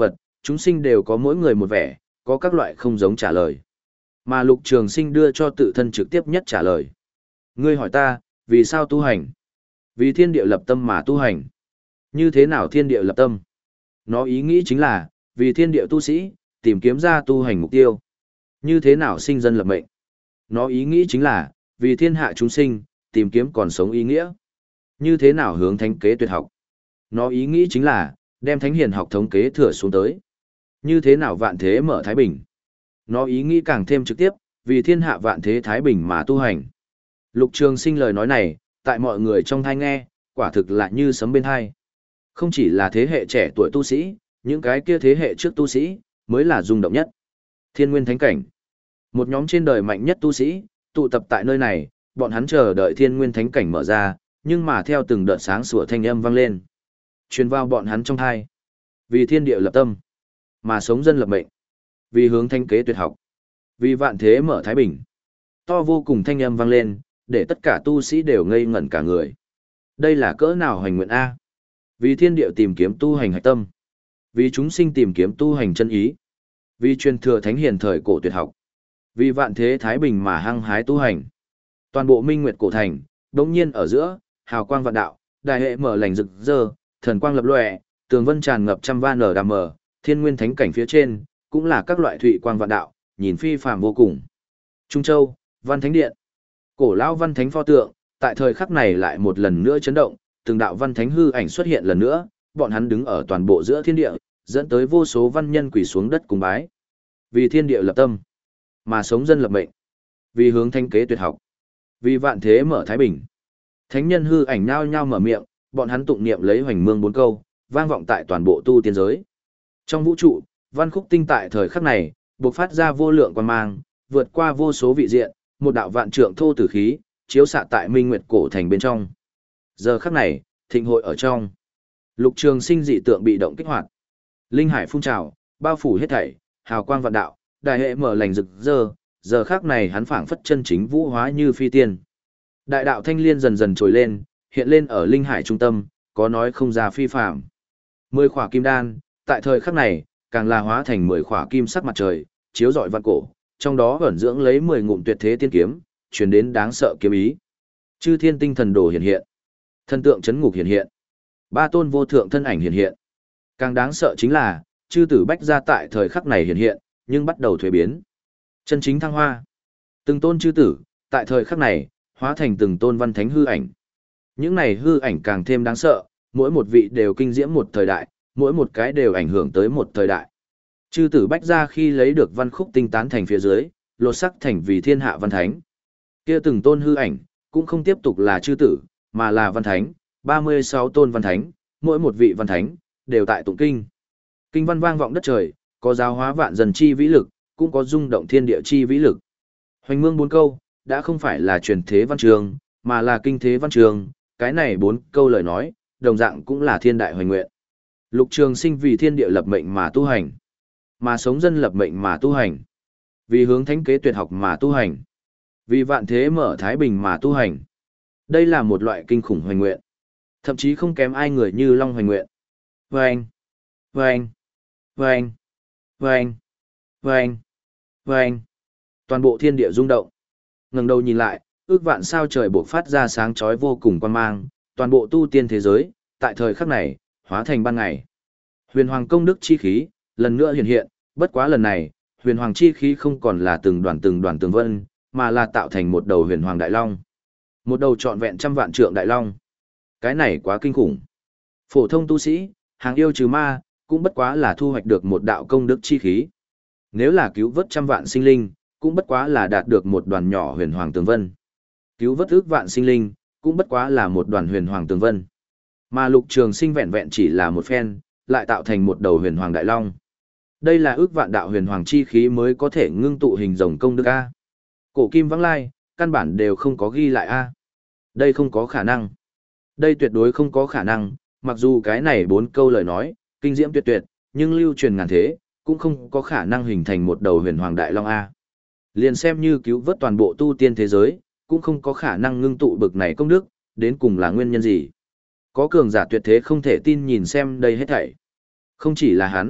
chúng sinh đều có mỗi người một vẻ, có các loại không giống trả lời. Mà Lục Trường Sinh đưa cho tự thân trực tiếp nhất trả lời. Ngươi hỏi ta, vì sao tu hành? Vì thiên địa lập tâm mà tu hành. Như thế nào thiên địa lập tâm? Nó ý nghĩ chính là, vì thiên địa tu sĩ, tìm kiếm ra tu hành mục tiêu. Như thế nào sinh dân lập mệnh? Nó ý nghĩ chính là, vì thiên hạ chúng sinh, tìm kiếm còn sống ý nghĩa. Như thế nào hướng thánh kế tuyệt học? Nó ý nghĩ chính là, đem thánh hiền học thống kế thừa xuống tới. Như thế nào vạn thế mở thái bình? Nó ý nghĩ càng thêm trực tiếp, vì thiên hạ vạn thế thái bình mà tu hành. Lục Trường Sinh lời nói này, tại mọi người trong thai nghe, quả thực là như sấm bên tai. Không chỉ là thế hệ trẻ tuổi tu sĩ, những cái kia thế hệ trước tu sĩ, mới là rung động nhất. Thiên Nguyên Thánh Cảnh. Một nhóm trên đời mạnh nhất tu sĩ, tụ tập tại nơi này, bọn hắn chờ đợi Thiên Nguyên Thánh Cảnh mở ra, nhưng mà theo từng đợt sáng sủa thanh âm vang lên, truyền vào bọn hắn trong tai. Vì thiên địa lập tâm, mà sống dân lập mệnh. Vì hướng thanh kế tuyệt học, vì vạn thế mở thái bình. To vô cùng thanh âm vang lên, để tất cả tu sĩ đều ngây ngẩn cả người. Đây là cỡ nào hoành nguyện A? Vì thiên địa tìm kiếm tu hành hạch tâm. Vì chúng sinh tìm kiếm tu hành chân ý. Vì truyền thừa thánh hiền thời cổ tuyệt học. Vì vạn thế thái bình mà hăng hái tu hành. Toàn bộ minh nguyệt cổ thành, đống nhiên ở giữa, hào quang vạn đạo, đại hệ mở lành rực rỡ, thần quang lập lòe, tường vân tràn ngập trăm va nở đàm mở, thiên nguyên thánh cảnh phía trên, cũng là các loại thụy quang vạn đạo, nhìn phi phàm vô cùng. Trung Châu, Văn Thánh Điện. Cổ lão Văn Thánh pho tượng, tại thời khắc này lại một lần nữa chấn động, từng đạo Văn Thánh hư ảnh xuất hiện lần nữa, bọn hắn đứng ở toàn bộ giữa thiên địa, dẫn tới vô số văn nhân quỳ xuống đất cùng bái. Vì thiên địa lập tâm, mà sống dân lập mệnh. Vì hướng thanh kế tuyệt học, vì vạn thế mở thái bình. Thánh nhân hư ảnh nhao nhao mở miệng, bọn hắn tụng niệm lấy hoành mương bốn câu, vang vọng tại toàn bộ tu tiên giới. Trong vũ trụ, văn khúc tinh tại thời khắc này, bộc phát ra vô lượng quang mang, vượt qua vô số vị diện, một đạo vạn trượng thô tử khí, chiếu xạ tại Minh Nguyệt cổ thành bên trong. Giờ khắc này, thịnh hội ở trong. Lục Trường Sinh dị tượng bị động kích hoạt. Linh hải phun trào, bao phủ hết thảy, hào quang vạn đạo, đại hệ mở lành rực rỡ, giờ khắc này hắn phảng phất chân chính vũ hóa như phi tiên. Đại đạo thanh liên dần dần trồi lên, hiện lên ở linh hải trung tâm, có nói không ra phi phàm. Mười khỏa kim đan, tại thời khắc này, càng là hóa thành mười khỏa kim sắc mặt trời, chiếu rọi vạn cổ, trong đó ẩn dưỡng lấy mười ngụm tuyệt thế tiên kiếm, truyền đến đáng sợ kiếm ý. Chư thiên tinh thần đồ hiện hiện, thân tượng chấn ngục hiện hiện, ba tôn vô thượng thân ảnh hiện hiện. Càng đáng sợ chính là, chư tử bách gia tại thời khắc này hiện hiện, nhưng bắt đầu thuế biến. Chân chính thăng hoa. Từng tôn chư tử, tại thời khắc này, hóa thành từng tôn văn thánh hư ảnh. Những này hư ảnh càng thêm đáng sợ, mỗi một vị đều kinh diễm một thời đại, mỗi một cái đều ảnh hưởng tới một thời đại. Chư tử bách gia khi lấy được văn khúc tinh tán thành phía dưới, lột sắc thành vì thiên hạ văn thánh. Kia từng tôn hư ảnh, cũng không tiếp tục là chư tử, mà là văn thánh, ba mươi sáu tôn văn thánh, mỗi một vị văn thánh, đều tại tụng kinh. Kinh văn vang vọng đất trời, có giáo hóa vạn dần chi vĩ lực, cũng có rung động thiên địa chi vĩ lực. Hoành mương bốn câu, đã không phải là truyền thế văn trường, mà là kinh thế văn trường, cái này bốn câu lời nói, đồng dạng cũng là thiên đại hoành nguyện. Lục Trường Sinh vì thiên địa lập mệnh mà tu hành, mà sống dân lập mệnh mà tu hành, vì hướng thánh kế tuyệt học mà tu hành, vì vạn thế mở thái bình mà tu hành. Đây là một loại kinh khủng hoành nguyện, thậm chí không kém ai người như Long hoành nguyện. Vâng, vâng, vâng, vâng, vâng, vâng. Toàn bộ thiên địa rung động. Ngẩng đầu nhìn lại, ước vạn sao trời bộc phát ra sáng chói vô cùng quang mang, toàn bộ tu tiên thế giới, tại thời khắc này, hóa thành ban ngày. Huyền Hoàng công đức chi khí, lần nữa hiện hiện, bất quá lần này, Huyền Hoàng chi khí không còn là từng đoàn từng đoàn tường vân, mà là tạo thành một đầu Huyền Hoàng đại long. Một đầu trọn vẹn trăm vạn trượng đại long. Cái này quá kinh khủng. Phổ thông tu sĩ, hàng yêu trừ ma, cũng bất quá là thu hoạch được một đạo công đức chi khí. Nếu là cứu vớt trăm vạn sinh linh, cũng bất quá là đạt được một đoàn nhỏ Huyền Hoàng tường vân. Cứu vớt ước vạn sinh linh, cũng bất quá là một đoàn Huyền Hoàng tường vân. Mà Lục Trường Sinh vẹn vẹn chỉ là một phen, lại tạo thành một đầu Huyền Hoàng đại long. Đây là ước vạn đạo Huyền Hoàng chi khí mới có thể ngưng tụ hình rồng công đức a. Cổ kim vãng lai, căn bản đều không có ghi lại a. Đây không có khả năng. Đây tuyệt đối không có khả năng, mặc dù cái này bốn câu lời nói, kinh diễm tuyệt tuyệt, nhưng lưu truyền ngàn thế, cũng không có khả năng hình thành một đầu Huyền Hoàng đại long a. Liền xem như cứu vớt toàn bộ tu tiên thế giới, cũng không có khả năng ngưng tụ bực này công đức, đến cùng là nguyên nhân gì? Có cường giả tuyệt thế không thể tin nhìn xem đây hết thảy. Không chỉ là hắn,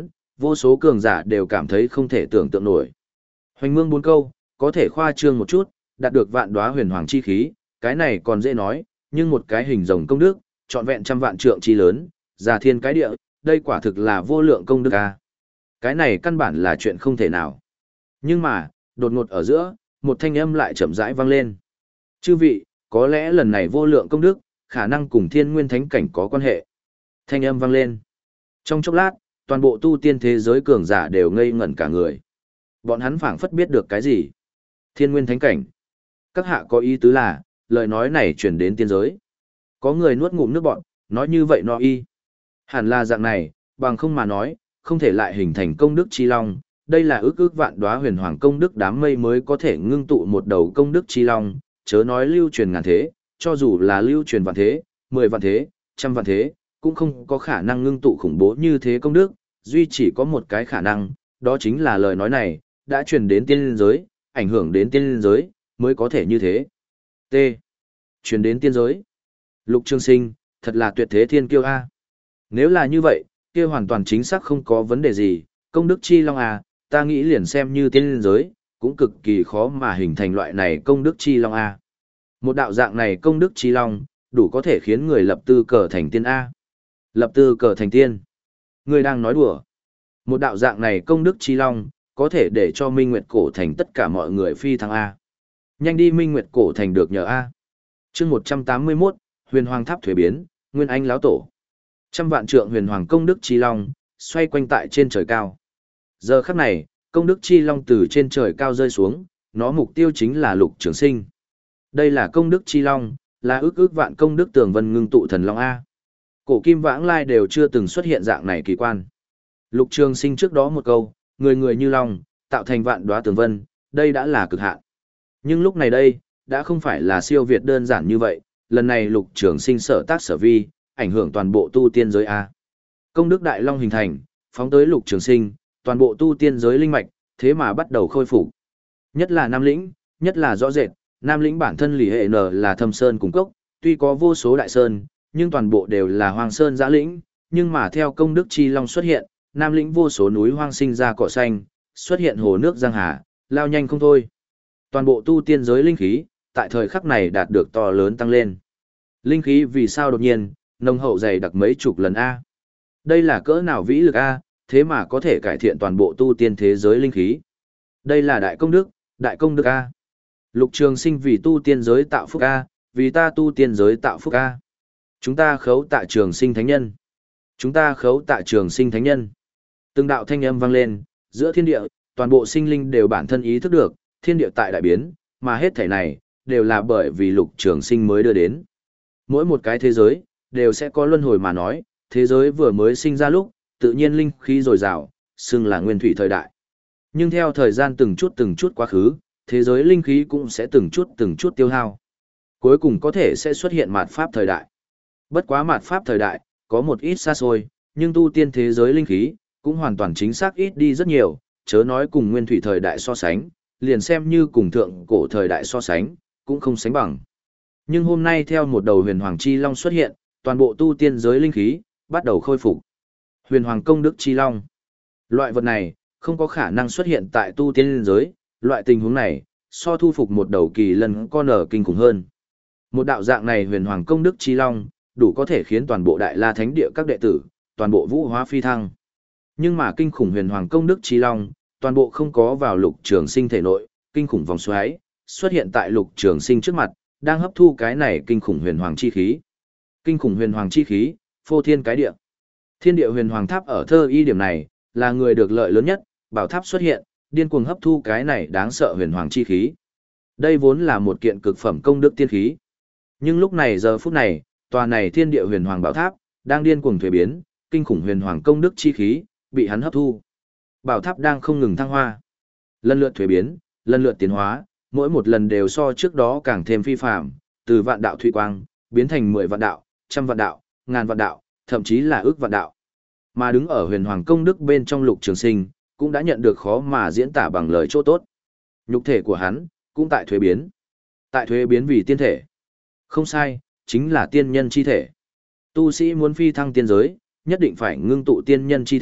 Vô số cường giả đều cảm thấy không thể tưởng tượng nổi. Hoành mương bốn câu, có thể khoa trương một chút, đạt được vạn đóa huyền hoàng chi khí, cái này còn dễ nói, nhưng một cái hình rồng công đức, trọn vẹn trăm vạn trượng chi lớn, già thiên cái địa, đây quả thực là vô lượng công đức a. Cái này căn bản là chuyện không thể nào. Nhưng mà, đột ngột ở giữa, một thanh âm lại chậm rãi vang lên. Chư vị, có lẽ lần này vô lượng công đức, khả năng cùng thiên nguyên thánh cảnh có quan hệ. Thanh âm vang lên. Trong chốc lát, toàn bộ tu tiên thế giới cường giả đều ngây ngẩn cả người. Bọn hắn phảng phất biết được cái gì? Thiên nguyên thánh cảnh. Các hạ có ý tứ là, lời nói này truyền đến tiên giới. Có người nuốt ngụm nước bọn, nói như vậy nó y. Hẳn là dạng này, bằng không mà nói, không thể lại hình thành công đức chi long. Đây là ước ước vạn đóa huyền hoàng công đức đám mây mới có thể ngưng tụ một đầu công đức chi long, chớ nói lưu truyền ngàn thế, cho dù là lưu truyền vạn thế, mười vạn thế, trăm vạn thế, cũng không có khả năng ngưng tụ khủng bố như thế công đức, duy chỉ có một cái khả năng, đó chính là lời nói này, đã truyền đến tiên giới, ảnh hưởng đến tiên giới, mới có thể như thế. T. Truyền đến tiên giới. Lục Trường Sinh, thật là tuyệt thế thiên kiêu A. Nếu là như vậy, kia hoàn toàn chính xác không có vấn đề gì, công đức chi long A, ta nghĩ liền xem như tiên giới, cũng cực kỳ khó mà hình thành loại này công đức chi long A. Một đạo dạng này công đức chi long, đủ có thể khiến người lập tư cờ thành tiên A. Lập tư cờ thành tiên. Người đang nói đùa. Một đạo dạng này công đức chi long, có thể để cho Minh Nguyệt Cổ Thành tất cả mọi người phi thăng A. Nhanh đi Minh Nguyệt Cổ Thành được nhờ A. chương một trăm tám mươi mốt, Huyền Hoàng Tháp thuế biến, Nguyên Anh lão tổ. Trăm vạn trượng huyền hoàng công đức chi long, xoay quanh tại trên trời cao. Giờ khắc này, công đức chi long từ trên trời cao rơi xuống, nó mục tiêu chính là Lục Trường Sinh. Đây là công đức chi long, là ước ước vạn công đức tường vân ngưng tụ thần long A. Cổ kim vãng lai đều chưa từng xuất hiện dạng này kỳ quan. Lục Trường Sinh trước đó một câu, người người như long, tạo thành vạn đóa tường vân, đây đã là cực hạn. Nhưng lúc này đây, đã không phải là siêu việt đơn giản như vậy, lần này Lục Trường Sinh sở tác sở vi, ảnh hưởng toàn bộ tu tiên giới A. Công đức đại long hình thành, phóng tới Lục Trường Sinh, toàn bộ tu tiên giới linh mạch, thế mà bắt đầu khôi phục. Nhất là Nam Lĩnh, nhất là rõ rệt, Nam Lĩnh bản thân lì hệ n là thâm sơn cung cốc, tuy có vô số đại sơn, nhưng toàn bộ đều là hoang sơn giã lĩnh, nhưng mà theo công đức chi long xuất hiện, Nam Lĩnh vô số núi hoang sinh ra cỏ xanh, xuất hiện hồ nước giang hà, lao nhanh không thôi. Toàn bộ tu tiên giới linh khí, tại thời khắc này đạt được to lớn tăng lên. Linh khí vì sao đột nhiên, nồng hậu dày đặc mấy chục lần A. Đây là cỡ nào vĩ lực A, thế mà có thể cải thiện toàn bộ tu tiên thế giới linh khí. Đây là đại công đức, đại công đức A. Lục Trường Sinh vì tu tiên giới tạo phúc A, vì ta tu tiên giới tạo phúc A. Chúng ta khấu tạ Trường Sinh thánh nhân. Chúng ta khấu tạ Trường Sinh thánh nhân. Từng đạo thanh âm vang lên, giữa thiên địa, toàn bộ sinh linh đều bản thân ý thức được, thiên địa tại đại biến, mà hết thảy này, đều là bởi vì Lục Trường Sinh mới đưa đến. Mỗi một cái thế giới, đều sẽ có luân hồi mà nói, thế giới vừa mới sinh ra lúc, tự nhiên linh khí dồi dào, xưng là nguyên thủy thời đại. Nhưng theo thời gian từng chút từng chút quá khứ, thế giới linh khí cũng sẽ từng chút từng chút tiêu hao. Cuối cùng có thể sẽ xuất hiện mạt pháp thời đại. Bất quá mạt pháp thời đại, có một ít xa xôi, nhưng tu tiên thế giới linh khí, cũng hoàn toàn chính xác ít đi rất nhiều, chớ nói cùng nguyên thủy thời đại so sánh, liền xem như cùng thượng cổ thời đại so sánh, cũng không sánh bằng. Nhưng hôm nay theo một đầu huyền hoàng chi long xuất hiện, toàn bộ tu tiên giới linh khí, bắt đầu khôi phục. Huyền hoàng công đức chi long. Loại vật này, không có khả năng xuất hiện tại tu tiên giới, loại tình huống này, so thu phục một đầu kỳ lân con ở kinh khủng hơn. Một đạo dạng này huyền hoàng công đức chi long, đủ có thể khiến toàn bộ đại la thánh địa các đệ tử, toàn bộ vũ hóa phi thăng. Nhưng mà kinh khủng huyền hoàng công đức chi long, toàn bộ không có vào Lục Trường Sinh thể nội, kinh khủng vòng xoáy, xuất hiện tại Lục Trường Sinh trước mặt, đang hấp thu cái này kinh khủng huyền hoàng chi khí. Kinh khủng huyền hoàng chi khí, phô thiên cái địa. Thiên địa huyền hoàng tháp ở thơ y điểm này, là người được lợi lớn nhất, bảo tháp xuất hiện, điên cuồng hấp thu cái này đáng sợ huyền hoàng chi khí. Đây vốn là một kiện cực phẩm công đức tiên khí. Nhưng lúc này giờ phút này, tòa này thiên địa huyền hoàng bảo tháp, đang điên cuồng thuế biến, kinh khủng huyền hoàng công đức chi khí, bị hắn hấp thu. Bảo tháp đang không ngừng thăng hoa. Lần lượt thuế biến, lần lượt tiến hóa, mỗi một lần đều so trước đó càng thêm phi phạm, từ vạn đạo thủy quang, biến thành mười vạn đạo, trăm vạn đạo, ngàn vạn đạo, thậm chí là ước vạn đạo. Mà đứng ở huyền hoàng công đức bên trong Lục Trường Sinh, cũng đã nhận được khó mà diễn tả bằng lời chỗ tốt. Nhục thể của hắn, cũng tại thuế biến. Tại thuế biến vì tiên thể. Không sai, chính là tiên nhân chi thể. Tu sĩ muốn phi thăng tiên giới, nhất định phải ngưng tụ tiên nhân chi thể,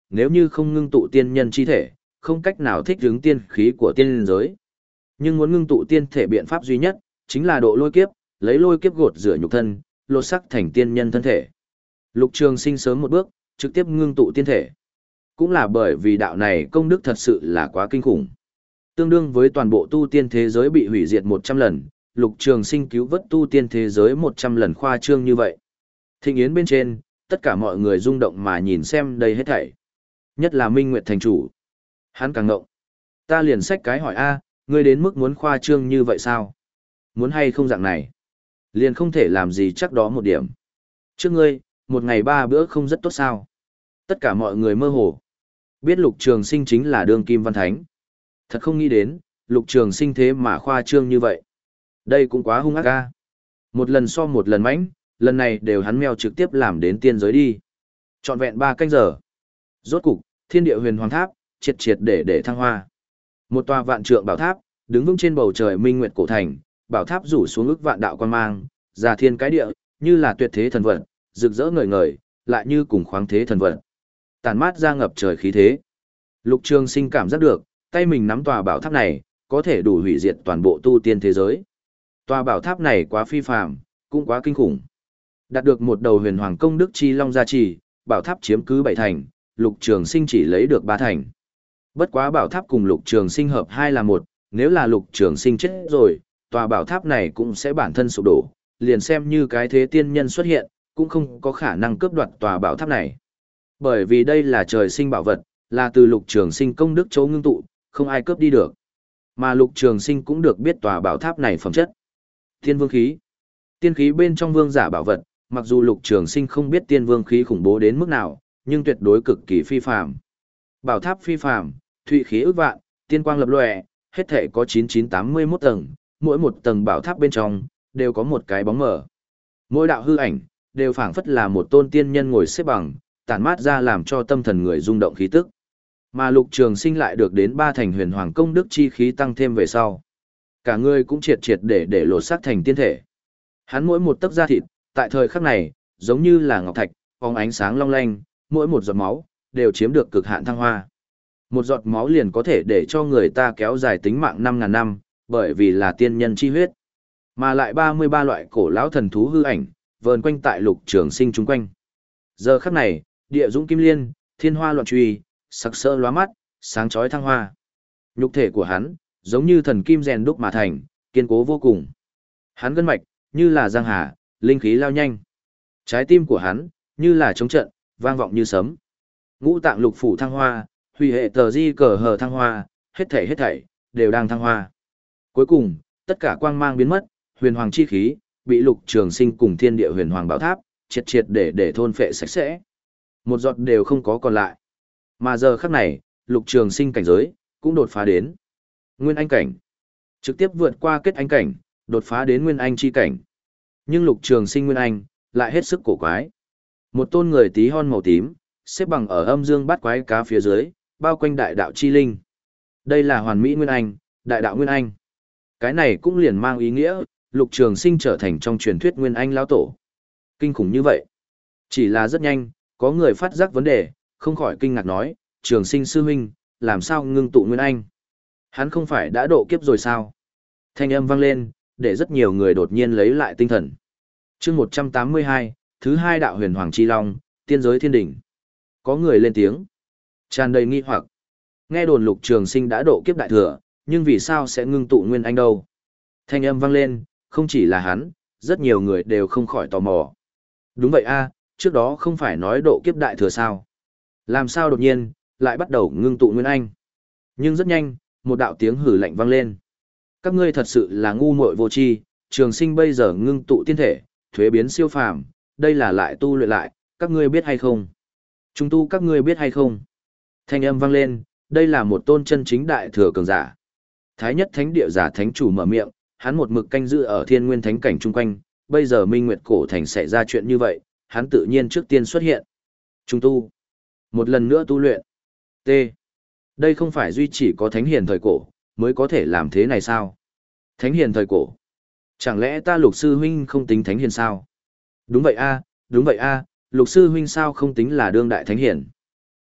nếu như không ngưng tụ tiên nhân chi thể, không cách nào thích ứng tiên khí của tiên giới. Nhưng muốn ngưng tụ tiên thể biện pháp duy nhất, chính là độ lôi kiếp, lấy lôi kiếp gột rửa nhục thân, lột sắc thành tiên nhân thân thể. Lục Trường Sinh sớm một bước, trực tiếp ngưng tụ tiên thể. Cũng là bởi vì đạo này công đức thật sự là quá kinh khủng. Tương đương với toàn bộ tu tiên thế giới bị hủy diệt một trăm lần, Lục Trường Sinh cứu vớt tu tiên thế giới một trăm lần khoa trương như vậy. Thịnh yến bên trên, tất cả mọi người rung động mà nhìn xem đây hết thảy. Nhất là Minh Nguyệt thành chủ. Hắn càng ngộng. Ta liền xách cái hỏi a, ngươi đến mức muốn khoa trương như vậy sao? Muốn hay không dạng này? Liền không thể làm gì chắc đó một điểm. Trước ngươi, một ngày ba bữa không rất tốt sao? Tất cả mọi người mơ hồ. Biết Lục Trường Sinh chính là đương kim văn thánh. Thật không nghĩ đến, Lục Trường Sinh thế mà khoa trương như vậy. Đây cũng quá hung ác ca. Một lần so một lần mãnh, lần này đều hắn mèo trực tiếp làm đến tiên giới đi. Trọn vẹn ba canh giờ. Rốt cục, thiên địa huyền hoàng tháp, triệt triệt để để thăng hoa. Một tòa vạn trượng bảo tháp, đứng vững trên bầu trời minh nguyệt cổ thành, bảo tháp rủ xuống ức vạn đạo quan mang, già thiên cái địa, như là tuyệt thế thần vật, rực rỡ ngời ngời, lại như cùng khoáng thế thần vật. Tàn mát ra ngập trời khí thế. Lục Trường Sinh cảm giác được, tay mình nắm tòa bảo tháp này, có thể đủ hủy diệt toàn bộ tu tiên thế giới. Tòa bảo tháp này quá phi phàm, cũng quá kinh khủng. Đạt được một đầu huyền hoàng công đức chi long gia trì, bảo tháp chiếm cứ bảy thành, Lục Trường Sinh chỉ lấy được ba thành. Bất quá bảo tháp cùng Lục Trường Sinh hợp hai là một, nếu là Lục Trường Sinh chết rồi, tòa bảo tháp này cũng sẽ bản thân sụp đổ, liền xem như cái thế tiên nhân xuất hiện, cũng không có khả năng cướp đoạt tòa bảo tháp này. Bởi vì đây là trời sinh bảo vật, là từ Lục Trường Sinh công đức chỗ ngưng tụ, không ai cướp đi được. Mà Lục Trường Sinh cũng được biết tòa bảo tháp này phẩm chất. Tiên vương khí. Tiên khí bên trong vương giả bảo vật, mặc dù Lục Trường Sinh không biết tiên vương khí khủng bố đến mức nào, nhưng tuyệt đối cực kỳ phi phàm. Bảo tháp phi phàm, thụy khí ước vạn, tiên quang lập lòe, hết thể có chín chín tám mươi mốt tầng, mỗi một tầng bảo tháp bên trong đều có một cái bóng mờ. Mỗi đạo hư ảnh đều phảng phất là một tôn tiên nhân ngồi xếp bằng, tản mát ra làm cho tâm thần người rung động khí tức. Mà Lục Trường Sinh lại được đến ba thành huyền hoàng công đức chi khí tăng thêm về sau. Cả người cũng triệt triệt để để lột xác thành tiên thể. Hắn mỗi một tấc da thịt, tại thời khắc này, giống như là ngọc thạch, phóng ánh sáng long lanh, mỗi một giọt máu đều chiếm được cực hạn thăng hoa. Một giọt máu liền có thể để cho người ta kéo dài tính mạng năm ngàn năm, bởi vì là tiên nhân chi huyết. Mà lại ba mươi ba loại cổ lão thần thú hư ảnh, vờn quanh tại Lục Trường Sinh chung quanh. Giờ khắc này, địa dũng kim liên, thiên hoa loạn truy, sặc sỡ lóa mắt, sáng chói thăng hoa. Nhục thể của hắn, giống như thần kim rèn đúc mà thành, kiên cố vô cùng. Hắn gân mạch, như là giang hà, linh khí lao nhanh. Trái tim của hắn, như là trống trận, vang vọng như sấm. Ngũ tạng lục phủ thăng hoa, hủy hệ tờ di cờ hờ thăng hoa, hết thảy hết thảy, đều đang thăng hoa. Cuối cùng, tất cả quang mang biến mất, huyền hoàng chi khí, bị Lục Trường Sinh cùng thiên địa huyền hoàng bảo tháp, triệt triệt để để thôn phệ sạch sẽ. Một giọt đều không có còn lại. Mà giờ khắc này, Lục Trường Sinh cảnh giới, cũng đột phá đến Nguyên Anh cảnh. Trực tiếp vượt qua kết anh cảnh, đột phá đến Nguyên Anh chi cảnh. Nhưng Lục Trường Sinh Nguyên Anh, lại hết sức cổ quái. Một tôn người tí hon màu tím, xếp bằng ở âm dương bát quái cá phía dưới, bao quanh đại đạo chi linh. Đây là hoàn mỹ Nguyên Anh, đại đạo Nguyên Anh. Cái này cũng liền mang ý nghĩa, Lục Trường Sinh trở thành trong truyền thuyết Nguyên Anh lão tổ. Kinh khủng như vậy. Chỉ là rất nhanh, có người phát giác vấn đề, không khỏi kinh ngạc nói, Trường Sinh sư huynh, làm sao ngưng tụ Nguyên Anh? Hắn không phải đã độ kiếp rồi sao? Thanh âm vang lên, để rất nhiều người đột nhiên lấy lại tinh thần. Chương một trăm tám mươi hai, thứ hai đạo huyền hoàng chi long, tiên giới thiên đỉnh. Có người lên tiếng, tràn đầy nghi hoặc. Nghe đồn Lục Trường Sinh đã độ kiếp đại thừa, nhưng vì sao sẽ ngưng tụ Nguyên Anh đâu? Thanh âm vang lên, không chỉ là hắn, rất nhiều người đều không khỏi tò mò. Đúng vậy a, trước đó không phải nói độ kiếp đại thừa sao? Làm sao đột nhiên, lại bắt đầu ngưng tụ Nguyên Anh? Nhưng rất nhanh, một đạo tiếng hử lạnh vang lên. Các ngươi thật sự là ngu muội vô tri, Trường Sinh bây giờ ngưng tụ tiên thể, thuế biến siêu phàm, đây là lại tu luyện lại, các ngươi biết hay không? Chúng tu các ngươi biết hay không? Thanh âm vang lên, đây là một tôn chân chính đại thừa cường giả. Thái nhất thánh địa giả thánh chủ mở miệng, hắn một mực canh giữ ở thiên nguyên thánh cảnh chung quanh, bây giờ Minh Nguyệt cổ thành xảy ra chuyện như vậy, hắn tự nhiên trước tiên xuất hiện. Trung tu. Một lần nữa tu luyện. T. Đây không phải duy chỉ có thánh hiền thời cổ, mới có thể làm thế này sao? Thánh hiền thời cổ. Chẳng lẽ ta Lục sư huynh không tính thánh hiền sao? Đúng vậy a, đúng vậy a, Lục sư huynh sao không tính là đương đại thánh hiền?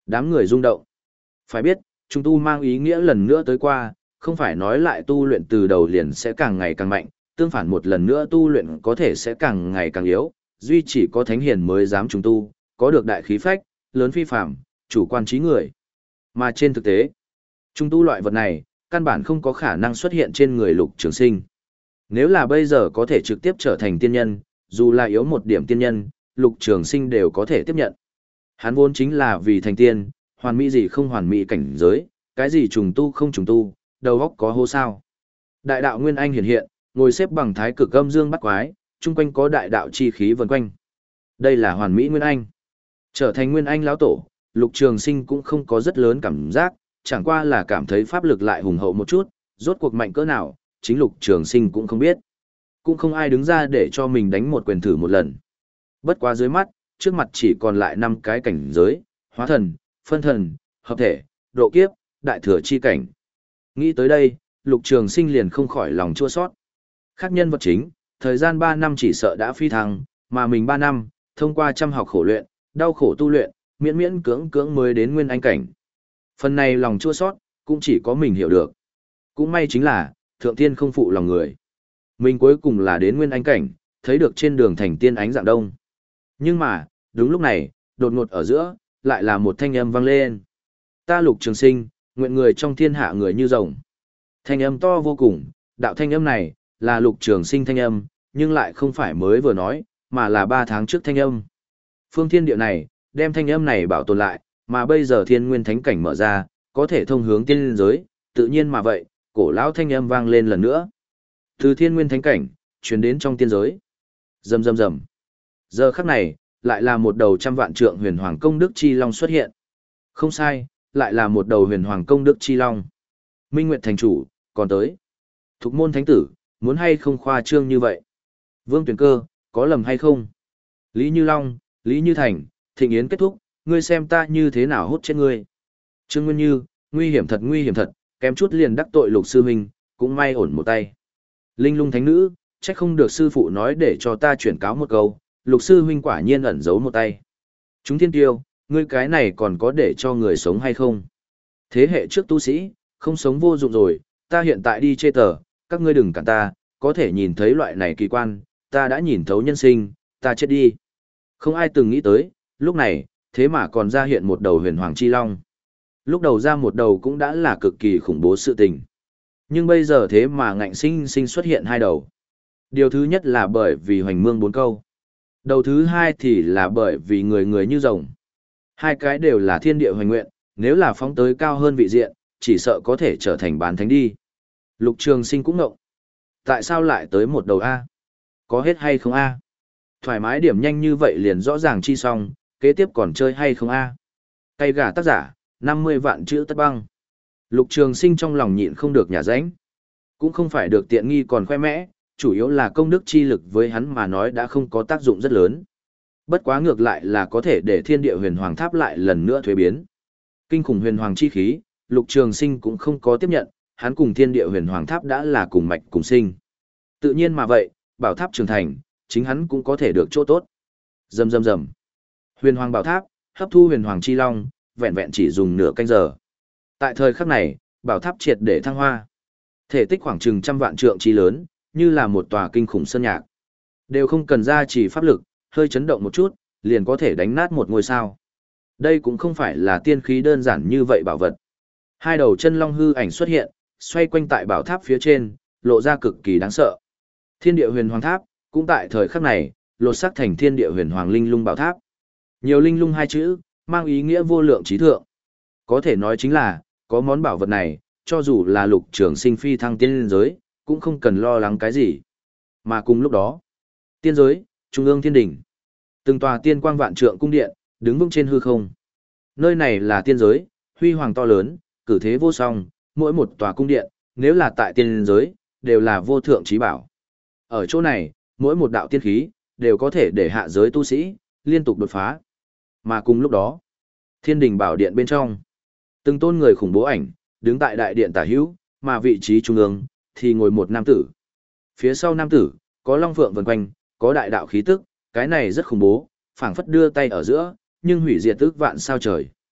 Đám người rung động. Phải biết, trùng tu mang ý nghĩa lần nữa tới qua, không phải nói lại tu luyện từ đầu liền sẽ càng ngày càng mạnh, tương phản một lần nữa tu luyện có thể sẽ càng ngày càng yếu, duy chỉ có thánh hiền mới dám trùng tu, có được đại khí phách, lớn phi phạm, chủ quan trí người. Mà trên thực tế, trùng tu loại vật này, căn bản không có khả năng xuất hiện trên người Lục Trường Sinh. Nếu là bây giờ có thể trực tiếp trở thành tiên nhân, dù là yếu một điểm tiên nhân, Lục Trường Sinh đều có thể tiếp nhận. Hắn vốn chính là vì thành tiên, hoàn mỹ gì không hoàn mỹ cảnh giới, cái gì trùng tu không trùng tu, đầu óc có hô sao. Đại đạo Nguyên Anh hiện hiện, ngồi xếp bằng thái cực âm dương bắt quái, chung quanh có đại đạo chi khí vần quanh. Đây là hoàn mỹ Nguyên Anh. Trở thành Nguyên Anh lão tổ, Lục Trường Sinh cũng không có rất lớn cảm giác, chẳng qua là cảm thấy pháp lực lại hùng hậu một chút, rốt cuộc mạnh cỡ nào, chính Lục Trường Sinh cũng không biết. Cũng không ai đứng ra để cho mình đánh một quyền thử một lần. Bất quá dưới mắt, trước mặt chỉ còn lại năm cái cảnh giới, hóa thần, phân thần, hợp thể, độ kiếp, đại thừa chi cảnh. Nghĩ tới đây, Lục Trường Sinh liền không khỏi lòng chua xót. Khác nhân vật chính, thời gian ba năm chỉ sợ đã phi thăng, mà mình ba năm, thông qua chăm học khổ luyện, đau khổ tu luyện, miễn miễn cưỡng cưỡng mới đến nguyên anh cảnh. Phần này lòng chua xót, cũng chỉ có mình hiểu được. Cũng may chính là, thượng tiên không phụ lòng người. Mình cuối cùng là đến nguyên anh cảnh, thấy được trên đường thành tiên ánh dạng đông. Nhưng mà, đúng lúc này, đột ngột ở giữa, lại là một thanh âm vang lên. Ta Lục Trường Sinh, nguyện người trong thiên hạ người như rồng. Thanh âm to vô cùng, đạo thanh âm này, là Lục Trường Sinh thanh âm, nhưng lại không phải mới vừa nói, mà là ba tháng trước thanh âm. Phương thiên địa này, đem thanh âm này bảo tồn lại, mà bây giờ thiên nguyên thánh cảnh mở ra, có thể thông hướng tiên giới, tự nhiên mà vậy, cổ lão thanh âm vang lên lần nữa. Từ thiên nguyên thánh cảnh, truyền đến trong tiên giới. Rầm rầm rầm. Giờ khắc này, lại là một đầu trăm vạn trượng huyền hoàng công đức chi long xuất hiện. Không sai, lại là một đầu huyền hoàng công đức chi long. Minh Nguyệt thành chủ, còn tới. Thục môn thánh tử, muốn hay không khoa trương như vậy? Vương Tuyền Cơ, có lầm hay không? Lý Như Long, Lý Như Thành, thịnh yến kết thúc, ngươi xem ta như thế nào hút chết ngươi. Trương Nguyên Như, nguy hiểm thật nguy hiểm thật, kém chút liền đắc tội Lục sư huynh, cũng may ổn một tay. Linh Lung thánh nữ, trách không được sư phụ nói để cho ta chuyển cáo một câu, Lục sư huynh quả nhiên ẩn giấu một tay. Chúng thiên tiêu, ngươi cái này còn có để cho người sống hay không? Thế hệ trước tu sĩ, không sống vô dụng rồi, ta hiện tại đi chê tờ, các ngươi đừng cản ta, có thể nhìn thấy loại này kỳ quan, ta đã nhìn thấu nhân sinh, ta chết đi. Không ai từng nghĩ tới, lúc này, thế mà còn ra hiện một đầu huyền hoàng chi long. Lúc đầu ra một đầu cũng đã là cực kỳ khủng bố sự tình. Nhưng bây giờ thế mà ngạnh sinh sinh xuất hiện hai đầu. Điều thứ nhất là bởi vì hoành mương bốn câu. Đầu thứ hai thì là bởi vì người người như rồng. Hai cái đều là thiên địa hoành nguyện, nếu là phóng tới cao hơn vị diện, chỉ sợ có thể trở thành bán thánh đi. Lục Trường Sinh cũng ngộng. Tại sao lại tới một đầu A? Có hết hay không A? Thoải mái điểm nhanh như vậy liền rõ ràng chi xong, kế tiếp còn chơi hay không A? Cây gà tác giả, năm mươi vạn chữ tất băng. Lục Trường Sinh trong lòng nhịn không được nhả ránh. Cũng không phải được tiện nghi còn khoe mẽ, chủ yếu là công đức chi lực với hắn mà nói đã không có tác dụng rất lớn. Bất quá ngược lại là có thể để thiên địa huyền hoàng tháp lại lần nữa thuế biến. Kinh khủng huyền hoàng chi khí, Lục Trường Sinh cũng không có tiếp nhận, hắn cùng thiên địa huyền hoàng tháp đã là cùng mạch cùng sinh. Tự nhiên mà vậy, bảo tháp trưởng thành, chính hắn cũng có thể được chỗ tốt. Rầm rầm rầm. Huyền hoàng bảo tháp, hấp thu huyền hoàng chi long, vẹn vẹn chỉ dùng nửa canh giờ. Tại thời khắc này, bảo tháp triệt để thăng hoa. Thể tích khoảng chừng trăm vạn trượng chi lớn, như là một tòa kinh khủng sơn nhạc. Đều không cần ra chỉ pháp lực, hơi chấn động một chút, liền có thể đánh nát một ngôi sao. Đây cũng không phải là tiên khí đơn giản như vậy bảo vật. Hai đầu chân long hư ảnh xuất hiện, xoay quanh tại bảo tháp phía trên, lộ ra cực kỳ đáng sợ. Thiên địa huyền hoàng tháp, cũng tại thời khắc này, lột xác thành thiên địa huyền hoàng linh lung bảo tháp. Nhiều linh lung hai chữ, mang ý nghĩa vô lượng trí thượng. Có thể nói chính là, có món bảo vật này, cho dù là Lục Trường Sinh phi thăng tiên giới, cũng không cần lo lắng cái gì. Mà cùng lúc đó, tiên giới, trung ương thiên đỉnh, từng tòa tiên quang vạn trượng cung điện, đứng vững trên hư không. Nơi này là tiên giới, huy hoàng to lớn, cử thế vô song, mỗi một tòa cung điện, nếu là tại tiên giới, đều là vô thượng trí bảo. Ở chỗ này, mỗi một đạo tiên khí, đều có thể để hạ giới tu sĩ, liên tục đột phá. Mà cùng lúc đó, thiên đình bảo điện bên trong, từng tôn người khủng bố ảnh, đứng tại đại điện tả hữu, mà vị trí trung ương, thì ngồi một nam tử. Phía sau nam tử, có long phượng vần quanh, có đại đạo khí tức, cái này rất khủng bố, phảng phất đưa tay ở giữa, nhưng hủy diệt ước vạn sao trời.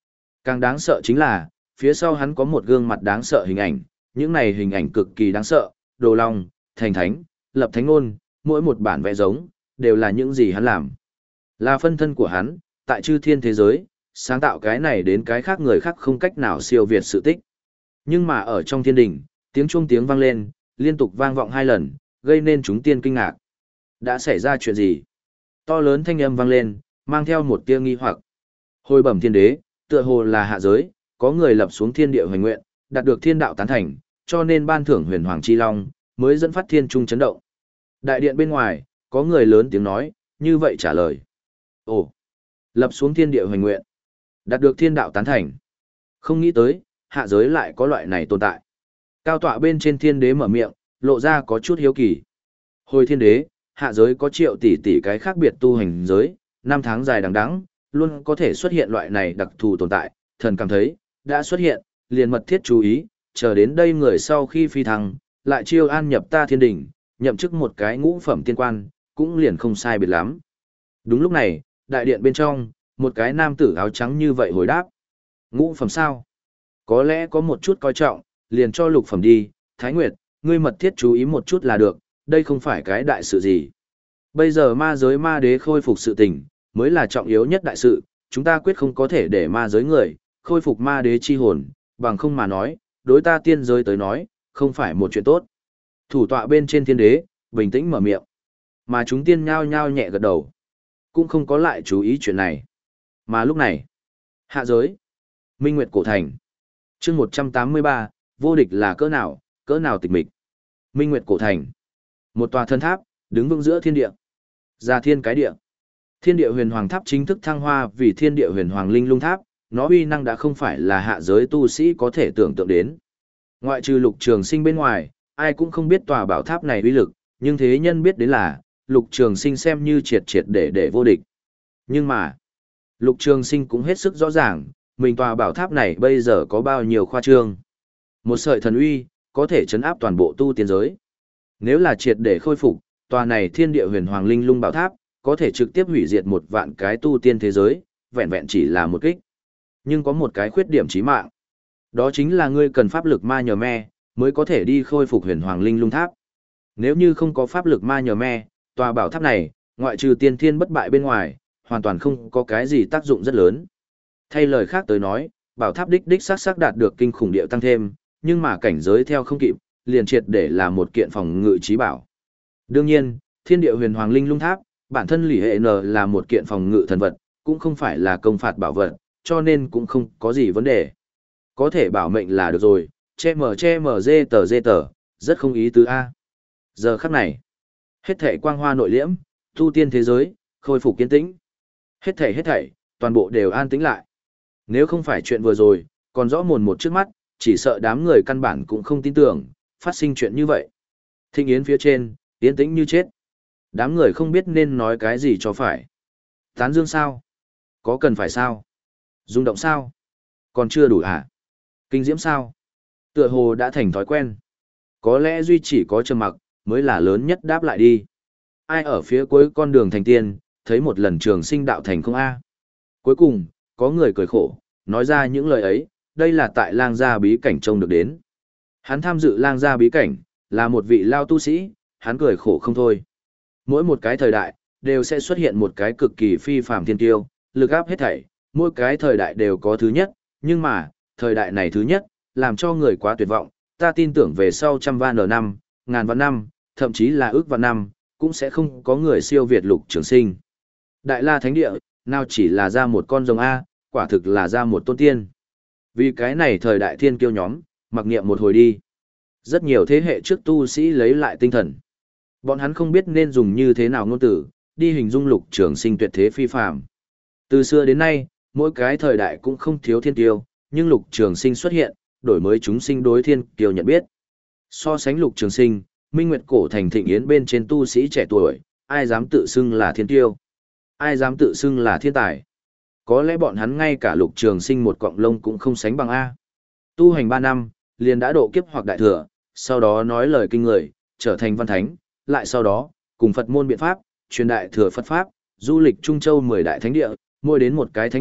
Càng đáng sợ chính là, phía sau hắn có một gương mặt đáng sợ hình ảnh, những này hình ảnh cực kỳ đáng sợ, đồ long, thành thánh, lập thánh ngôn, mỗi một bản vẽ giống, đều là những gì hắn làm. Là phân thân của hắn, tại chư thiên thế giới, sáng tạo cái này đến cái khác người khác không cách nào siêu việt sự tích. Nhưng mà ở trong thiên đình, tiếng chuông tiếng vang lên, liên tục vang vọng hai lần, gây nên chúng tiên kinh ngạc. Đã xảy ra chuyện gì? To lớn thanh âm vang lên, mang theo một tia nghi hoặc. Hồi bẩm thiên đế, tựa hồ là hạ giới, có người lập xuống thiên địa hoành nguyện, đạt được thiên đạo tán thành, cho nên ban thưởng huyền hoàng chi long, mới dẫn phát thiên trung chấn động. Đại điện bên ngoài, có người lớn tiếng nói, như vậy trả lời. Ồ, lập xuống thiên địa hoành nguyện, đạt được thiên đạo tán thành. Không nghĩ tới, hạ giới lại có loại này tồn tại. Cao tọa bên trên thiên đế mở miệng, lộ ra có chút hiếu kỳ. Hồi thiên đế, hạ giới có triệu tỷ tỷ cái khác biệt tu hành giới, năm tháng dài đằng đẵng, luôn có thể xuất hiện loại này đặc thù tồn tại, thần cảm thấy, đã xuất hiện, liền mật thiết chú ý, chờ đến đây người sau khi phi thăng, lại chiêu an nhập ta thiên đỉnh, nhậm chức một cái ngũ phẩm tiên quan, cũng liền không sai biệt lắm. Đúng lúc này, đại điện bên trong, một cái nam tử áo trắng như vậy hồi đáp. Ngũ phẩm sao? Có lẽ có một chút coi trọng, liền cho lục phẩm đi, Thái Nguyệt, ngươi mật thiết chú ý một chút là được, đây không phải cái đại sự gì. Bây giờ ma giới ma đế khôi phục sự tình, mới là trọng yếu nhất đại sự, chúng ta quyết không có thể để ma giới người, khôi phục ma đế chi hồn, bằng không mà nói, đối ta tiên giới tới nói, không phải một chuyện tốt. Thủ tọa bên trên thiên đế, bình tĩnh mở miệng. Mà chúng tiên nhao nhao nhẹ gật đầu. Cũng không có lại chú ý chuyện này. Mà lúc này, hạ giới, Minh Nguyệt Cổ Thành. chương một trăm tám mươi ba, vô địch là cỡ nào, cỡ nào tịch mịch. Minh Nguyệt Cổ Thành. Một tòa thân tháp, đứng vững giữa thiên địa. Ra thiên cái địa. Thiên địa huyền hoàng tháp chính thức thăng hoa vì thiên địa huyền hoàng linh lung tháp, nó uy năng đã không phải là hạ giới tu sĩ có thể tưởng tượng đến. Ngoại trừ Lục Trường Sinh bên ngoài, ai cũng không biết tòa bảo tháp này uy lực, nhưng thế nhân biết đến là, Lục Trường Sinh xem như triệt triệt để để vô địch. Nhưng mà, Lục Trường Sinh cũng hết sức rõ ràng, mình tòa bảo tháp này bây giờ có bao nhiêu khoa trương. Một sợi thần uy, có thể chấn áp toàn bộ tu tiên giới. Nếu là triệt để khôi phục, tòa này thiên địa huyền hoàng linh lung bảo tháp, có thể trực tiếp hủy diệt một vạn cái tu tiên thế giới, vẹn vẹn chỉ là một kích. Nhưng có một cái khuyết điểm chí mạng. Đó chính là ngươi cần pháp lực ma nhờ me, mới có thể đi khôi phục huyền hoàng linh lung tháp. Nếu như không có pháp lực ma nhờ me, tòa bảo tháp này, ngoại trừ tiên thiên bất bại bên ngoài, hoàn toàn không có cái gì tác dụng rất lớn. Thay lời khác tới nói, bảo tháp đích đích xác xác đạt được kinh khủng điệu tăng thêm, nhưng mà cảnh giới theo không kịp, liền triệt để là một kiện phòng ngự trí bảo. Đương nhiên, thiên địa huyền hoàng linh lung tháp, bản thân lỷ hệ n là một kiện phòng ngự thần vật, cũng không phải là công phạt bảo vật, cho nên cũng không có gì vấn đề. Có thể bảo mệnh là được rồi, che mờ che mờ dê tờ dê tờ, rất không ý tứ A. Giờ khắc này, hết thảy quang hoa nội liễm, tu tiên thế giới, khôi phục kiên tĩnh. Hết thảy hết thảy, toàn bộ đều an tĩnh lại. Nếu không phải chuyện vừa rồi, còn rõ mồn một trước mắt, chỉ sợ đám người căn bản cũng không tin tưởng, phát sinh chuyện như vậy. Thịnh yến phía trên, yên tĩnh như chết. Đám người không biết nên nói cái gì cho phải. Tán dương sao? Có cần phải sao? Rung động sao? Còn chưa đủ hả? Kinh diễm sao? Tựa hồ đã thành thói quen. Có lẽ duy chỉ có trầm mặc, mới là lớn nhất đáp lại đi. Ai ở phía cuối con đường thành tiên, thấy một lần trường sinh đạo thành không a? Cuối cùng, có người cười khổ, nói ra những lời ấy, đây là tại lang gia bí cảnh trông được đến. Hắn tham dự lang gia bí cảnh, là một vị lao tu sĩ, hắn cười khổ không thôi. Mỗi một cái thời đại, đều sẽ xuất hiện một cái cực kỳ phi phàm thiên tiêu, lực áp hết thảy, mỗi cái thời đại đều có thứ nhất, nhưng mà, thời đại này thứ nhất, làm cho người quá tuyệt vọng, ta tin tưởng về sau trăm vạn năm, ngàn vạn năm, thậm chí là ước vạn năm, cũng sẽ không có người siêu việt Lục Trường Sinh. Đại La Thánh Địa, nào chỉ là ra một con rồng A, quả thực là ra một tôn tiên. Vì cái này thời đại thiên kiêu nhóm, mặc niệm một hồi đi. Rất nhiều thế hệ trước tu sĩ lấy lại tinh thần. Bọn hắn không biết nên dùng như thế nào ngôn từ, đi hình dung Lục Trường Sinh tuyệt thế phi phàm. Từ xưa đến nay, mỗi cái thời đại cũng không thiếu thiên kiêu, nhưng Lục Trường Sinh xuất hiện, đổi mới chúng sinh đối thiên kiêu nhận biết. So sánh Lục Trường Sinh, Minh Nguyệt Cổ Thành thịnh yến bên trên tu sĩ trẻ tuổi, ai dám tự xưng là thiên kiêu? Ai dám tự xưng là thiên tài? Có lẽ bọn hắn ngay cả Lục Trường Sinh một cọng lông cũng không sánh bằng A. Tu hành ba năm, liền đã độ kiếp hoặc đại thừa, sau đó nói lời kinh người, trở thành văn thánh, lại sau đó, cùng Phật môn biện pháp, truyền đại thừa Phật pháp, du lịch Trung Châu mười đại thánh địa, mỗi đến một cái thánh địa,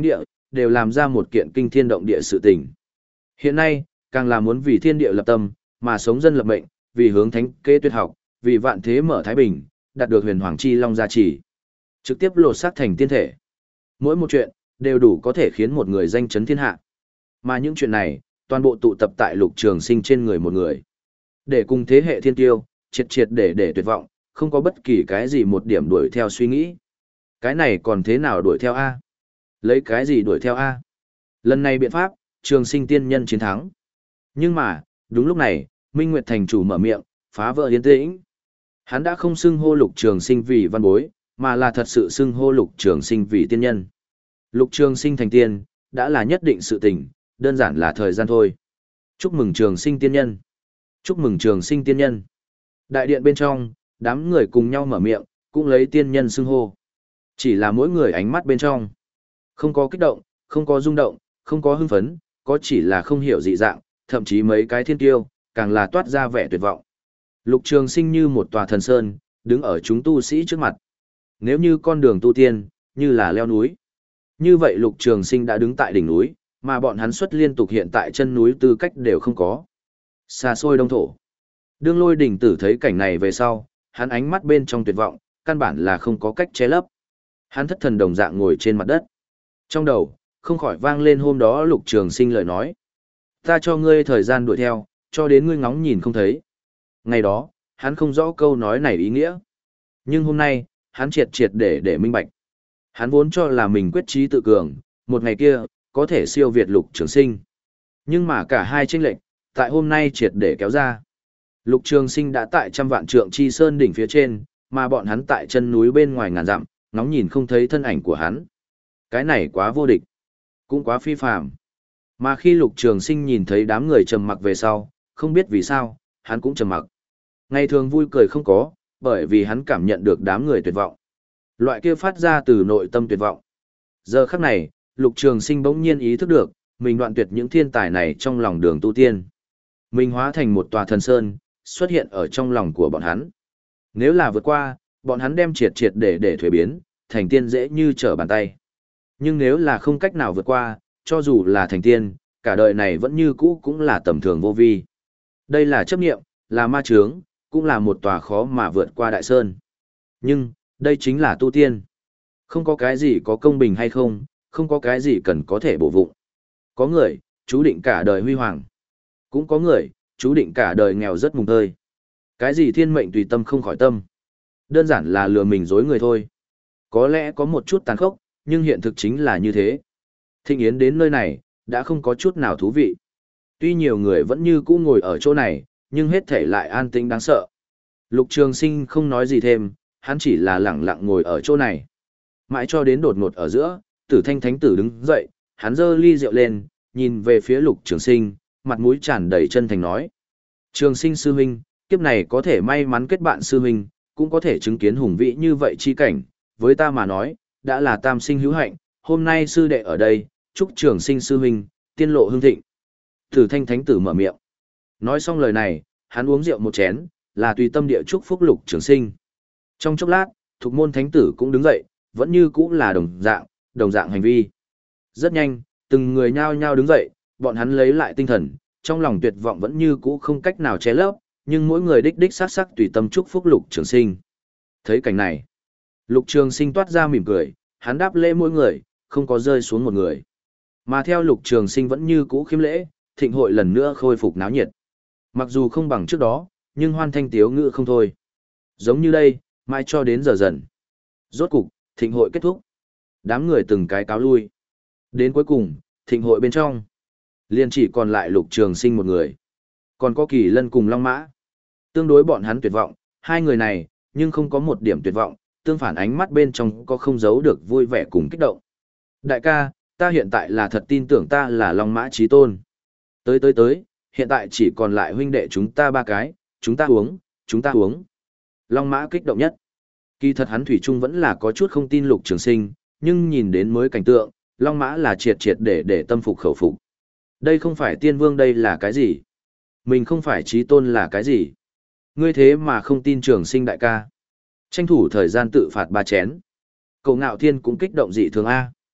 đều làm ra một kiện kinh thiên động địa sự tình. Hiện nay, càng là muốn vì thiên địa lập tâm, mà sống dân lập mệnh, vì hướng thánh kế tuyệt học, vì vạn thế mở thái bình, đạt được huyền hoàng chi long gia trì. Trực tiếp lột xác thành tiên thể. Mỗi một chuyện, đều đủ có thể khiến một người danh chấn thiên hạ. Mà những chuyện này, toàn bộ tụ tập tại Lục Trường Sinh trên người một người. Để cùng thế hệ thiên tiêu, triệt triệt để để tuyệt vọng, không có bất kỳ cái gì một điểm đuổi theo suy nghĩ. Cái này còn thế nào đuổi theo A? Lấy cái gì đuổi theo A? Lần này biện pháp, Trường Sinh tiên nhân chiến thắng. Nhưng mà, đúng lúc này, Minh Nguyệt thành chủ mở miệng, phá vỡ yên tĩnh. Hắn đã không xưng hô Lục Trường Sinh vì văn bối, mà là thật sự xưng hô Lục Trường Sinh vì tiên nhân. Lục Trường Sinh thành tiên, đã là nhất định sự tình, đơn giản là thời gian thôi. Chúc mừng Trường Sinh tiên nhân. Chúc mừng Trường Sinh tiên nhân. Đại điện bên trong, đám người cùng nhau mở miệng, cũng lấy tiên nhân xưng hô. Chỉ là mỗi người ánh mắt bên trong. Không có kích động, không có rung động, không có hưng phấn, có chỉ là không hiểu dị dạng, thậm chí mấy cái thiên tiêu, càng là toát ra vẻ tuyệt vọng. Lục Trường Sinh như một tòa thần sơn, đứng ở chúng tu sĩ trước mặt. Nếu như con đường tu tiên, như là leo núi. Như vậy Lục Trường Sinh đã đứng tại đỉnh núi, mà bọn hắn xuất liên tục hiện tại chân núi tư cách đều không có. Xa xôi đông thổ. Đương Lôi Đỉnh Tử thấy cảnh này về sau, hắn ánh mắt bên trong tuyệt vọng, căn bản là không có cách che lấp. Hắn thất thần đồng dạng ngồi trên mặt đất. Trong đầu, không khỏi vang lên hôm đó Lục Trường Sinh lời nói. Ta cho ngươi thời gian đuổi theo, cho đến ngươi ngóng nhìn không thấy. Ngày đó, hắn không rõ câu nói này ý nghĩa. Nhưng hôm nay, hắn triệt triệt để để minh bạch. Hắn vốn cho là mình quyết chí tự cường, một ngày kia, có thể siêu việt Lục Trường Sinh. Nhưng mà cả hai chênh lệch, tại hôm nay triệt để kéo ra. Lục Trường Sinh đã tại trăm vạn trượng chi sơn đỉnh phía trên, mà bọn hắn tại chân núi bên ngoài ngàn dặm, ngóng nhìn không thấy thân ảnh của hắn. Cái này quá vô địch, cũng quá phi phàm. Mà khi Lục Trường Sinh nhìn thấy đám người trầm mặc về sau, không biết vì sao, hắn cũng trầm mặc. Ngày thường vui cười không có, bởi vì hắn cảm nhận được đám người tuyệt vọng. Loại kia phát ra từ nội tâm tuyệt vọng. Giờ khắc này, Lục Trường Sinh bỗng nhiên ý thức được, mình đoạn tuyệt những thiên tài này trong lòng đường tu tiên. Mình hóa thành một tòa thần sơn, xuất hiện ở trong lòng của bọn hắn. Nếu là vượt qua, bọn hắn đem triệt triệt để để thuế biến, thành tiên dễ như trở bàn tay. Nhưng nếu là không cách nào vượt qua, cho dù là thành tiên, cả đời này vẫn như cũ cũng là tầm thường vô vi. Đây là chấp niệm, là ma chướng, cũng là một tòa khó mà vượt qua đại sơn. Nhưng, đây chính là tu tiên. Không có cái gì có công bình hay không, không có cái gì cần có thể bổ vụng. Có người, chú định cả đời huy hoàng. Cũng có người, chú định cả đời nghèo rất mùng tơi. Cái gì thiên mệnh tùy tâm không khỏi tâm. Đơn giản là lừa mình dối người thôi. Có lẽ có một chút tàn khốc, nhưng hiện thực chính là như thế. Thịnh Yến đến nơi này, đã không có chút nào thú vị. Tuy nhiều người vẫn như cũ ngồi ở chỗ này, nhưng hết thể lại an tĩnh đáng sợ. Lục Trường Sinh không nói gì thêm, hắn chỉ là lẳng lặng ngồi ở chỗ này. Mãi cho đến đột ngột ở giữa, Tử Thanh Thánh Tử đứng dậy, hắn giơ ly rượu lên, nhìn về phía Lục Trường Sinh, mặt mũi tràn đầy chân thành nói. Trường Sinh sư huynh, kiếp này có thể may mắn kết bạn sư huynh, cũng có thể chứng kiến hùng vĩ như vậy chi cảnh, với ta mà nói, đã là tam sinh hữu hạnh, hôm nay sư đệ ở đây, chúc Trường Sinh sư huynh, tiên lộ hưng thịnh. Tử Thanh Thánh Tử mở miệng. Nói xong lời này, hắn uống rượu một chén, là tùy tâm địa chúc phúc Lục Trường Sinh. Trong chốc lát, Thục Môn Thánh Tử cũng đứng dậy, vẫn như cũ là đồng dạng, đồng dạng hành vi. Rất nhanh, từng người nhao nhao đứng dậy, bọn hắn lấy lại tinh thần, trong lòng tuyệt vọng vẫn như cũ không cách nào che lấp, nhưng mỗi người đích đích sát sắc tùy tâm chúc phúc Lục Trường Sinh. Thấy cảnh này, Lục Trường Sinh toát ra mỉm cười, hắn đáp lễ mỗi người, không có rơi xuống một người. Mà theo Lục Trường Sinh vẫn như cũ khiêm lễ, thịnh hội lần nữa khôi phục náo nhiệt. Mặc dù không bằng trước đó, nhưng hoan thanh tiếu ngữ không thôi. Giống như đây, mãi cho đến giờ dần. Rốt cục, thịnh hội kết thúc. Đám người từng cái cáo lui. Đến cuối cùng, thịnh hội bên trong, liền chỉ còn lại Lục Trường Sinh một người. Còn có Kỳ Lân cùng Long Mã. Tương đối bọn hắn tuyệt vọng, hai người này, nhưng không có một điểm tuyệt vọng, tương phản ánh mắt bên trong có không giấu được vui vẻ cùng kích động. Đại ca, ta hiện tại là thật tin tưởng ta là Long Mã Chí Tôn. Tới tới tới, hiện tại chỉ còn lại huynh đệ chúng ta ba cái, chúng ta uống, chúng ta uống. Long Mã kích động nhất. Kỳ thật hắn thủy chung vẫn là có chút không tin Lục Trường Sinh, nhưng nhìn đến mới cảnh tượng, Long Mã là triệt triệt để để tâm phục khẩu phục. Đây không phải tiên vương đây là cái gì? Mình không phải Chí Tôn là cái gì? Ngươi thế mà không tin Trường Sinh đại ca. Tranh thủ thời gian tự phạt ba chén. Cậu Ngạo Thiên cũng kích động dị thường A.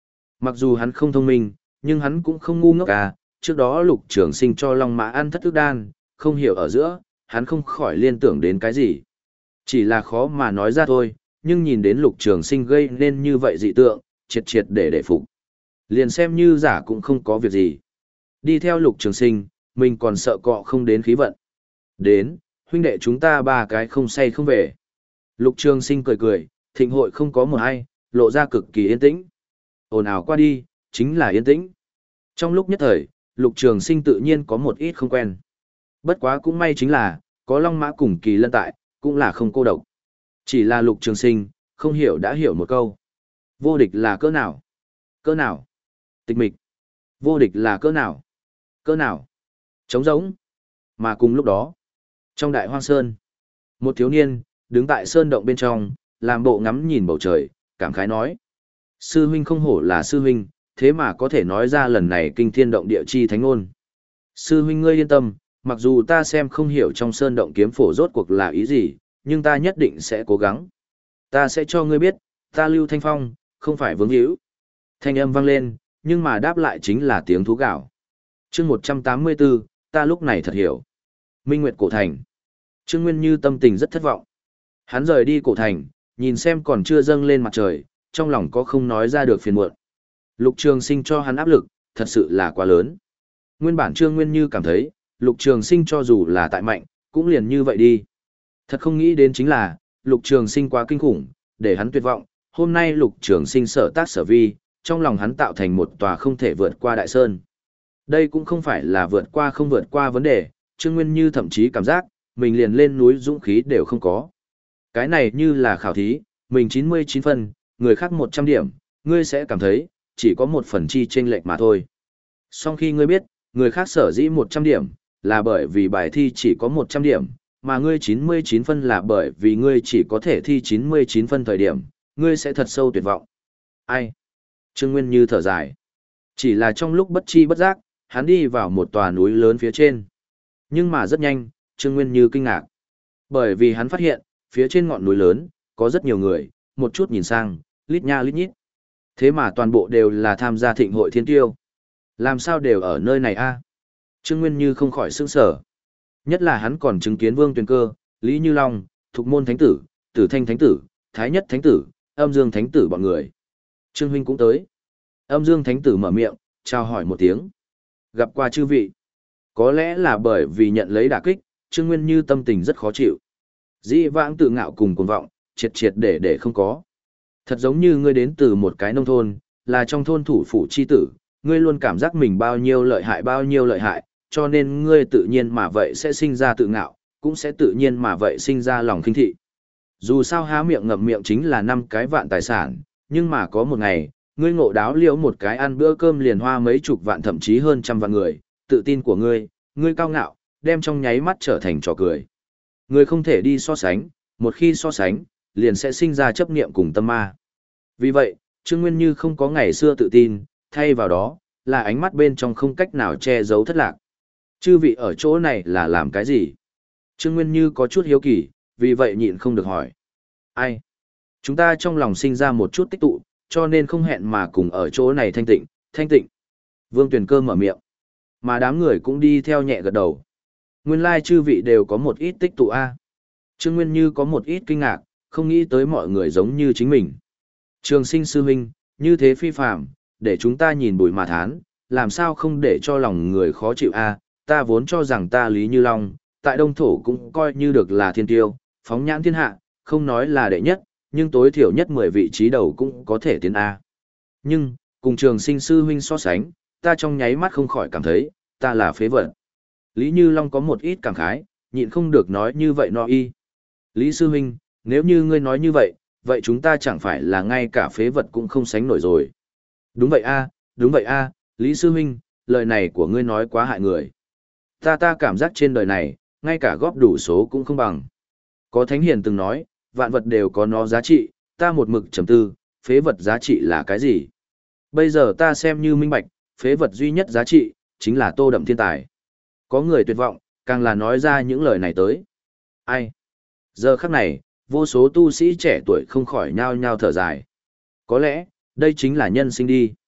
Mặc dù hắn không thông minh, nhưng hắn cũng không ngu ngốc à, trước đó Lục Trường Sinh cho Long Mã ăn thất thức đan, không hiểu ở giữa, hắn không khỏi liên tưởng đến cái gì. Chỉ là khó mà nói ra thôi, nhưng nhìn đến Lục Trường Sinh gây nên như vậy dị tượng, triệt triệt để để phục. Liền xem như giả cũng không có việc gì. Đi theo Lục Trường Sinh, mình còn sợ cọ không đến khí vận. Đến, huynh đệ chúng ta ba cái không say không về. Lục Trường Sinh cười cười, thịnh hội không có một ai, lộ ra cực kỳ yên tĩnh. Ồn ào qua đi, chính là yên tĩnh. Trong lúc nhất thời, Lục Trường Sinh tự nhiên có một ít không quen. Bất quá cũng may chính là, có Long Mã cùng Kỳ Lân tại, cũng là không cô độc. Chỉ là Lục Trường Sinh, không hiểu đã hiểu một câu. Vô địch là cỡ nào? Cỡ nào? Tịch mịch. Vô địch là cỡ nào? Cỡ nào? Trống rỗng. Mà cùng lúc đó, trong đại hoang sơn, một thiếu niên, đứng tại sơn động bên trong, làm bộ ngắm nhìn bầu trời, cảm khái nói. Sư huynh không hổ là sư huynh, thế mà có thể nói ra lần này kinh thiên động địa chi thánh ngôn. Sư huynh ngươi yên tâm, mặc dù ta xem không hiểu trong sơn động kiếm phổ rốt cuộc là ý gì, nhưng ta nhất định sẽ cố gắng. Ta sẽ cho ngươi biết, ta Lưu Thanh Phong, không phải vướng hữu. Thanh âm vang lên, nhưng mà đáp lại chính là tiếng thú gạo. chương một trăm tám mươi bốn, ta lúc này thật hiểu. Minh Nguyệt cổ thành. Trương Nguyên Như tâm tình rất thất vọng. Hắn rời đi cổ thành, nhìn xem còn chưa dâng lên mặt trời, trong lòng có không nói ra được phiền muộn. Lục Trường Sinh cho hắn áp lực, thật sự là quá lớn. Nguyên bản Trương Nguyên Như cảm thấy, Lục Trường Sinh cho dù là tại mạnh, cũng liền như vậy đi. Thật không nghĩ đến chính là, Lục Trường Sinh quá kinh khủng, để hắn tuyệt vọng. Hôm nay Lục Trường Sinh sở tác sở vi, trong lòng hắn tạo thành một tòa không thể vượt qua đại sơn. Đây cũng không phải là vượt qua không vượt qua vấn đề, Trương Nguyên Như thậm chí cảm giác, mình liền lên núi dũng khí đều không có. Cái này như là khảo thí, mình chín mươi chín phân, người khác một trăm điểm, ngươi sẽ cảm thấy, chỉ có một phần chi chênh lệch mà thôi. Song khi ngươi biết, người khác sở dĩ một trăm điểm, là bởi vì bài thi chỉ có một trăm điểm, mà ngươi chín mươi chín phân là bởi vì ngươi chỉ có thể thi chín mươi chín phân thời điểm, ngươi sẽ thật sâu tuyệt vọng. Ai? Trương Nguyên Như thở dài. Chỉ là trong lúc bất chi bất giác, hắn đi vào một tòa núi lớn phía trên. Nhưng mà rất nhanh, Trương Nguyên Như kinh ngạc. Bởi vì hắn phát hiện, phía trên ngọn núi lớn, có rất nhiều người, một chút nhìn sang, lít nha lít nhít. Thế mà toàn bộ đều là tham gia thịnh hội thiên tiêu. Làm sao đều ở nơi này a? Trương Nguyên Như không khỏi sững sờ. Nhất là hắn còn chứng kiến Vương Tuyền Cơ, Lý Như Long, Thục Môn Thánh Tử, Tử Thanh Thánh Tử, Thái Nhất Thánh Tử, Âm Dương Thánh Tử bọn người. Trương Huynh cũng tới. Âm Dương Thánh Tử mở miệng, chào hỏi một tiếng. Gặp qua chư vị. Có lẽ là bởi vì nhận lấy đả kích, Trương Nguyên Như tâm tình rất khó chịu. Dĩ vãng tự ngạo cùng cuồng vọng, triệt triệt để để không có. Thật giống như ngươi đến từ một cái nông thôn, là trong thôn thủ phủ chi tử, ngươi luôn cảm giác mình bao nhiêu lợi hại bao nhiêu lợi hại, cho nên ngươi tự nhiên mà vậy sẽ sinh ra tự ngạo, cũng sẽ tự nhiên mà vậy sinh ra lòng khinh thị. Dù sao há miệng ngậm miệng chính là năm cái vạn tài sản, nhưng mà có một ngày, ngươi ngộ đáo liễu một cái ăn bữa cơm liền hoa mấy chục vạn thậm chí hơn trăm vạn người, tự tin của ngươi, ngươi cao ngạo, đem trong nháy mắt trở thành trò cười. Ngươi không thể đi so sánh, một khi so sánh, liền sẽ sinh ra chấp niệm cùng tâm ma. Vì vậy, Trương Nguyên Như không có ngày xưa tự tin, thay vào đó, là ánh mắt bên trong không cách nào che giấu thất lạc. Chư vị ở chỗ này là làm cái gì? Trương Nguyên Như có chút hiếu kỳ, vì vậy nhịn không được hỏi. Ai? Chúng ta trong lòng sinh ra một chút tích tụ, cho nên không hẹn mà cùng ở chỗ này thanh tịnh, thanh tịnh. Vương Tuyền Cơ mở miệng. Mà đám người cũng đi theo nhẹ gật đầu. Nguyên lai chư vị đều có một ít tích tụ A. Trương Nguyên Như có một ít kinh ngạc, không nghĩ tới mọi người giống như chính mình. Trường Sinh sư huynh, như thế phi phạm, để chúng ta nhìn bụi mà thán, làm sao không để cho lòng người khó chịu A. Ta vốn cho rằng ta Lý Như Long, tại Đông Thổ cũng coi như được là thiên tiêu, phóng nhãn thiên hạ, không nói là đệ nhất, nhưng tối thiểu nhất mười vị trí đầu cũng có thể tiến A. Nhưng, cùng Trường Sinh sư huynh so sánh, ta trong nháy mắt không khỏi cảm thấy, ta là phế vật. Lý Như Long có một ít cảm khái, nhịn không được nói như vậy no y. Lý sư huynh, nếu như ngươi nói như vậy, vậy chúng ta chẳng phải là ngay cả phế vật cũng không sánh nổi rồi. Đúng vậy a, đúng vậy a, Lý sư huynh, lời này của ngươi nói quá hại người. Ta ta cảm giác trên đời này, ngay cả góp đủ số cũng không bằng. Có thánh hiền từng nói, vạn vật đều có nó giá trị, ta một mực trầm tư, phế vật giá trị là cái gì? Bây giờ ta xem như minh bạch, phế vật duy nhất giá trị, chính là Tô Đậm thiên tài. Có người tuyệt vọng, càng là nói ra những lời này tới. Ai? Giờ khắc này, vô số tu sĩ trẻ tuổi không khỏi nhao nhao thở dài. Có lẽ, đây chính là nhân sinh đi.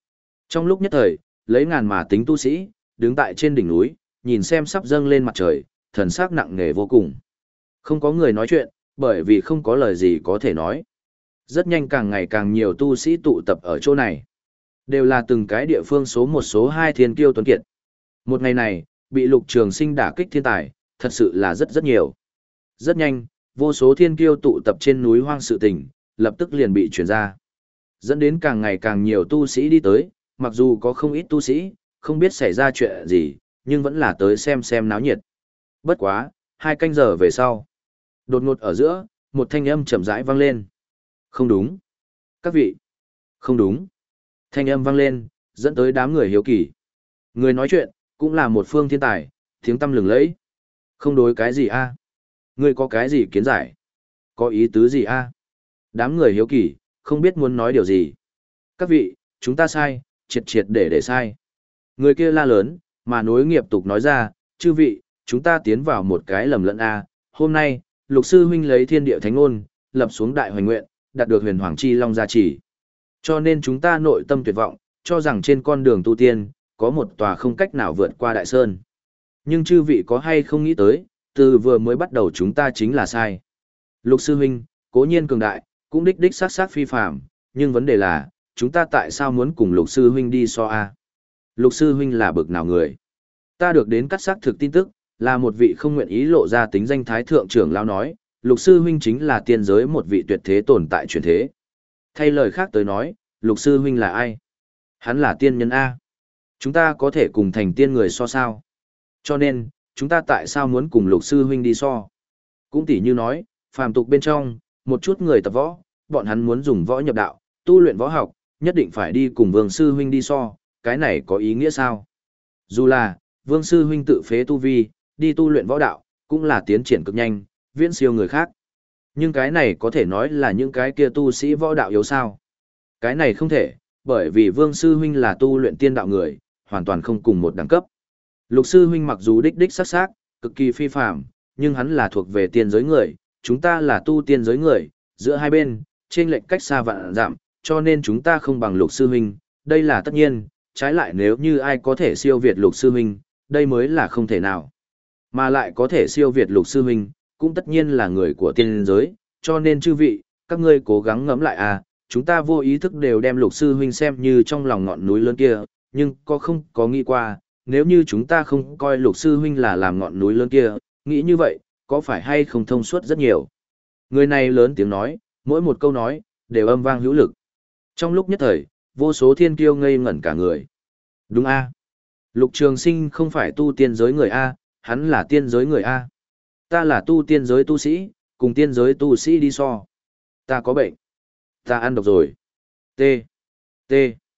Trong lúc nhất thời, lấy ngàn mà tính tu sĩ, đứng tại trên đỉnh núi, nhìn xem sắp dâng lên mặt trời, thần sắc nặng nề vô cùng. Không có người nói chuyện, bởi vì không có lời gì có thể nói. Rất nhanh càng ngày càng nhiều tu sĩ tụ tập ở chỗ này. Đều là từng cái địa phương số một số hai thiên kiêu tuấn kiệt. Một ngày này, bị Lục Trường Sinh đả kích thiên tài, thật sự là rất rất nhiều. Rất nhanh, vô số thiên kiêu tụ tập trên núi hoang sự tình, lập tức liền bị truyền ra. Dẫn đến càng ngày càng nhiều tu sĩ đi tới, mặc dù có không ít tu sĩ, không biết xảy ra chuyện gì, nhưng vẫn là tới xem xem náo nhiệt. Bất quá, hai canh giờ về sau. Đột ngột ở giữa, một thanh âm chậm rãi vang lên. Không đúng. Các vị. Không đúng. Thanh âm vang lên, dẫn tới đám người hiếu kỳ. Người nói chuyện, cũng là một phương thiên tài, tiếng tăm lừng lẫy. Không đối cái gì a? Người có cái gì kiến giải? Có ý tứ gì a? Đám người hiếu kỳ, không biết muốn nói điều gì. Các vị, chúng ta sai, triệt triệt để để sai. Người kia la lớn, mà nối nghiệp tục nói ra, chư vị, chúng ta tiến vào một cái lầm lẫn a. Hôm nay, Lục sư huynh lấy thiên địa thánh ngôn, lập xuống đại hoành nguyện, đạt được huyền hoàng chi long gia trì. Cho nên chúng ta nội tâm tuyệt vọng, cho rằng trên con đường tu tiên, có một tòa không cách nào vượt qua đại sơn. Nhưng chư vị có hay không nghĩ tới, từ vừa mới bắt đầu chúng ta chính là sai. Lục sư huynh, cố nhiên cường đại, cũng đích đích sát sát phi phàm, nhưng vấn đề là, chúng ta tại sao muốn cùng Lục sư huynh đi so a? Lục sư huynh là bực nào người? Ta được đến cắt xác thực tin tức, là một vị không nguyện ý lộ ra tính danh thái thượng trưởng lão nói, Lục sư huynh chính là tiên giới một vị tuyệt thế tồn tại truyền thế. Thay lời khác tới nói, Lục sư huynh là ai? Hắn là tiên nhân a. Chúng ta có thể cùng thành tiên người so sao? Cho nên, chúng ta tại sao muốn cùng Lục sư huynh đi so? Cũng tỉ như nói, phàm tục bên trong, một chút người tập võ, bọn hắn muốn dùng võ nhập đạo, tu luyện võ học, nhất định phải đi cùng Vương sư huynh đi so, cái này có ý nghĩa sao? Dù là, Vương sư huynh tự phế tu vi, đi tu luyện võ đạo, cũng là tiến triển cực nhanh, viễn siêu người khác. Nhưng cái này có thể nói là những cái kia tu sĩ võ đạo yếu sao? Cái này không thể, bởi vì Vương sư huynh là tu luyện tiên đạo người, hoàn toàn không cùng một đẳng cấp. Lục sư huynh mặc dù đích đích sắc sắc, cực kỳ phi phàm, nhưng hắn là thuộc về tiên giới người, chúng ta là tu tiên giới người, giữa hai bên, trên lệnh cách xa vạn dặm, cho nên chúng ta không bằng Lục sư huynh, đây là tất nhiên, trái lại nếu như ai có thể siêu việt Lục sư huynh, đây mới là không thể nào. Mà lại có thể siêu việt Lục sư huynh, cũng tất nhiên là người của tiên giới, cho nên chư vị, các ngươi cố gắng ngẫm lại à, chúng ta vô ý thức đều đem Lục sư huynh xem như trong lòng ngọn núi lớn kia, nhưng có không có nghĩ qua, nếu như chúng ta không coi Lục sư huynh là làm ngọn núi lớn kia, nghĩ như vậy, có phải hay không thông suốt rất nhiều. Người này lớn tiếng nói, mỗi một câu nói, đều âm vang hữu lực. Trong lúc nhất thời, vô số thiên kiêu ngây ngẩn cả người. Đúng a, Lục Trường Sinh không phải tu tiên giới người a, hắn là tiên giới người a. Ta là tu tiên giới tu sĩ, cùng tiên giới tu sĩ đi so. Ta có bệnh. Ta ăn độc rồi. T. T.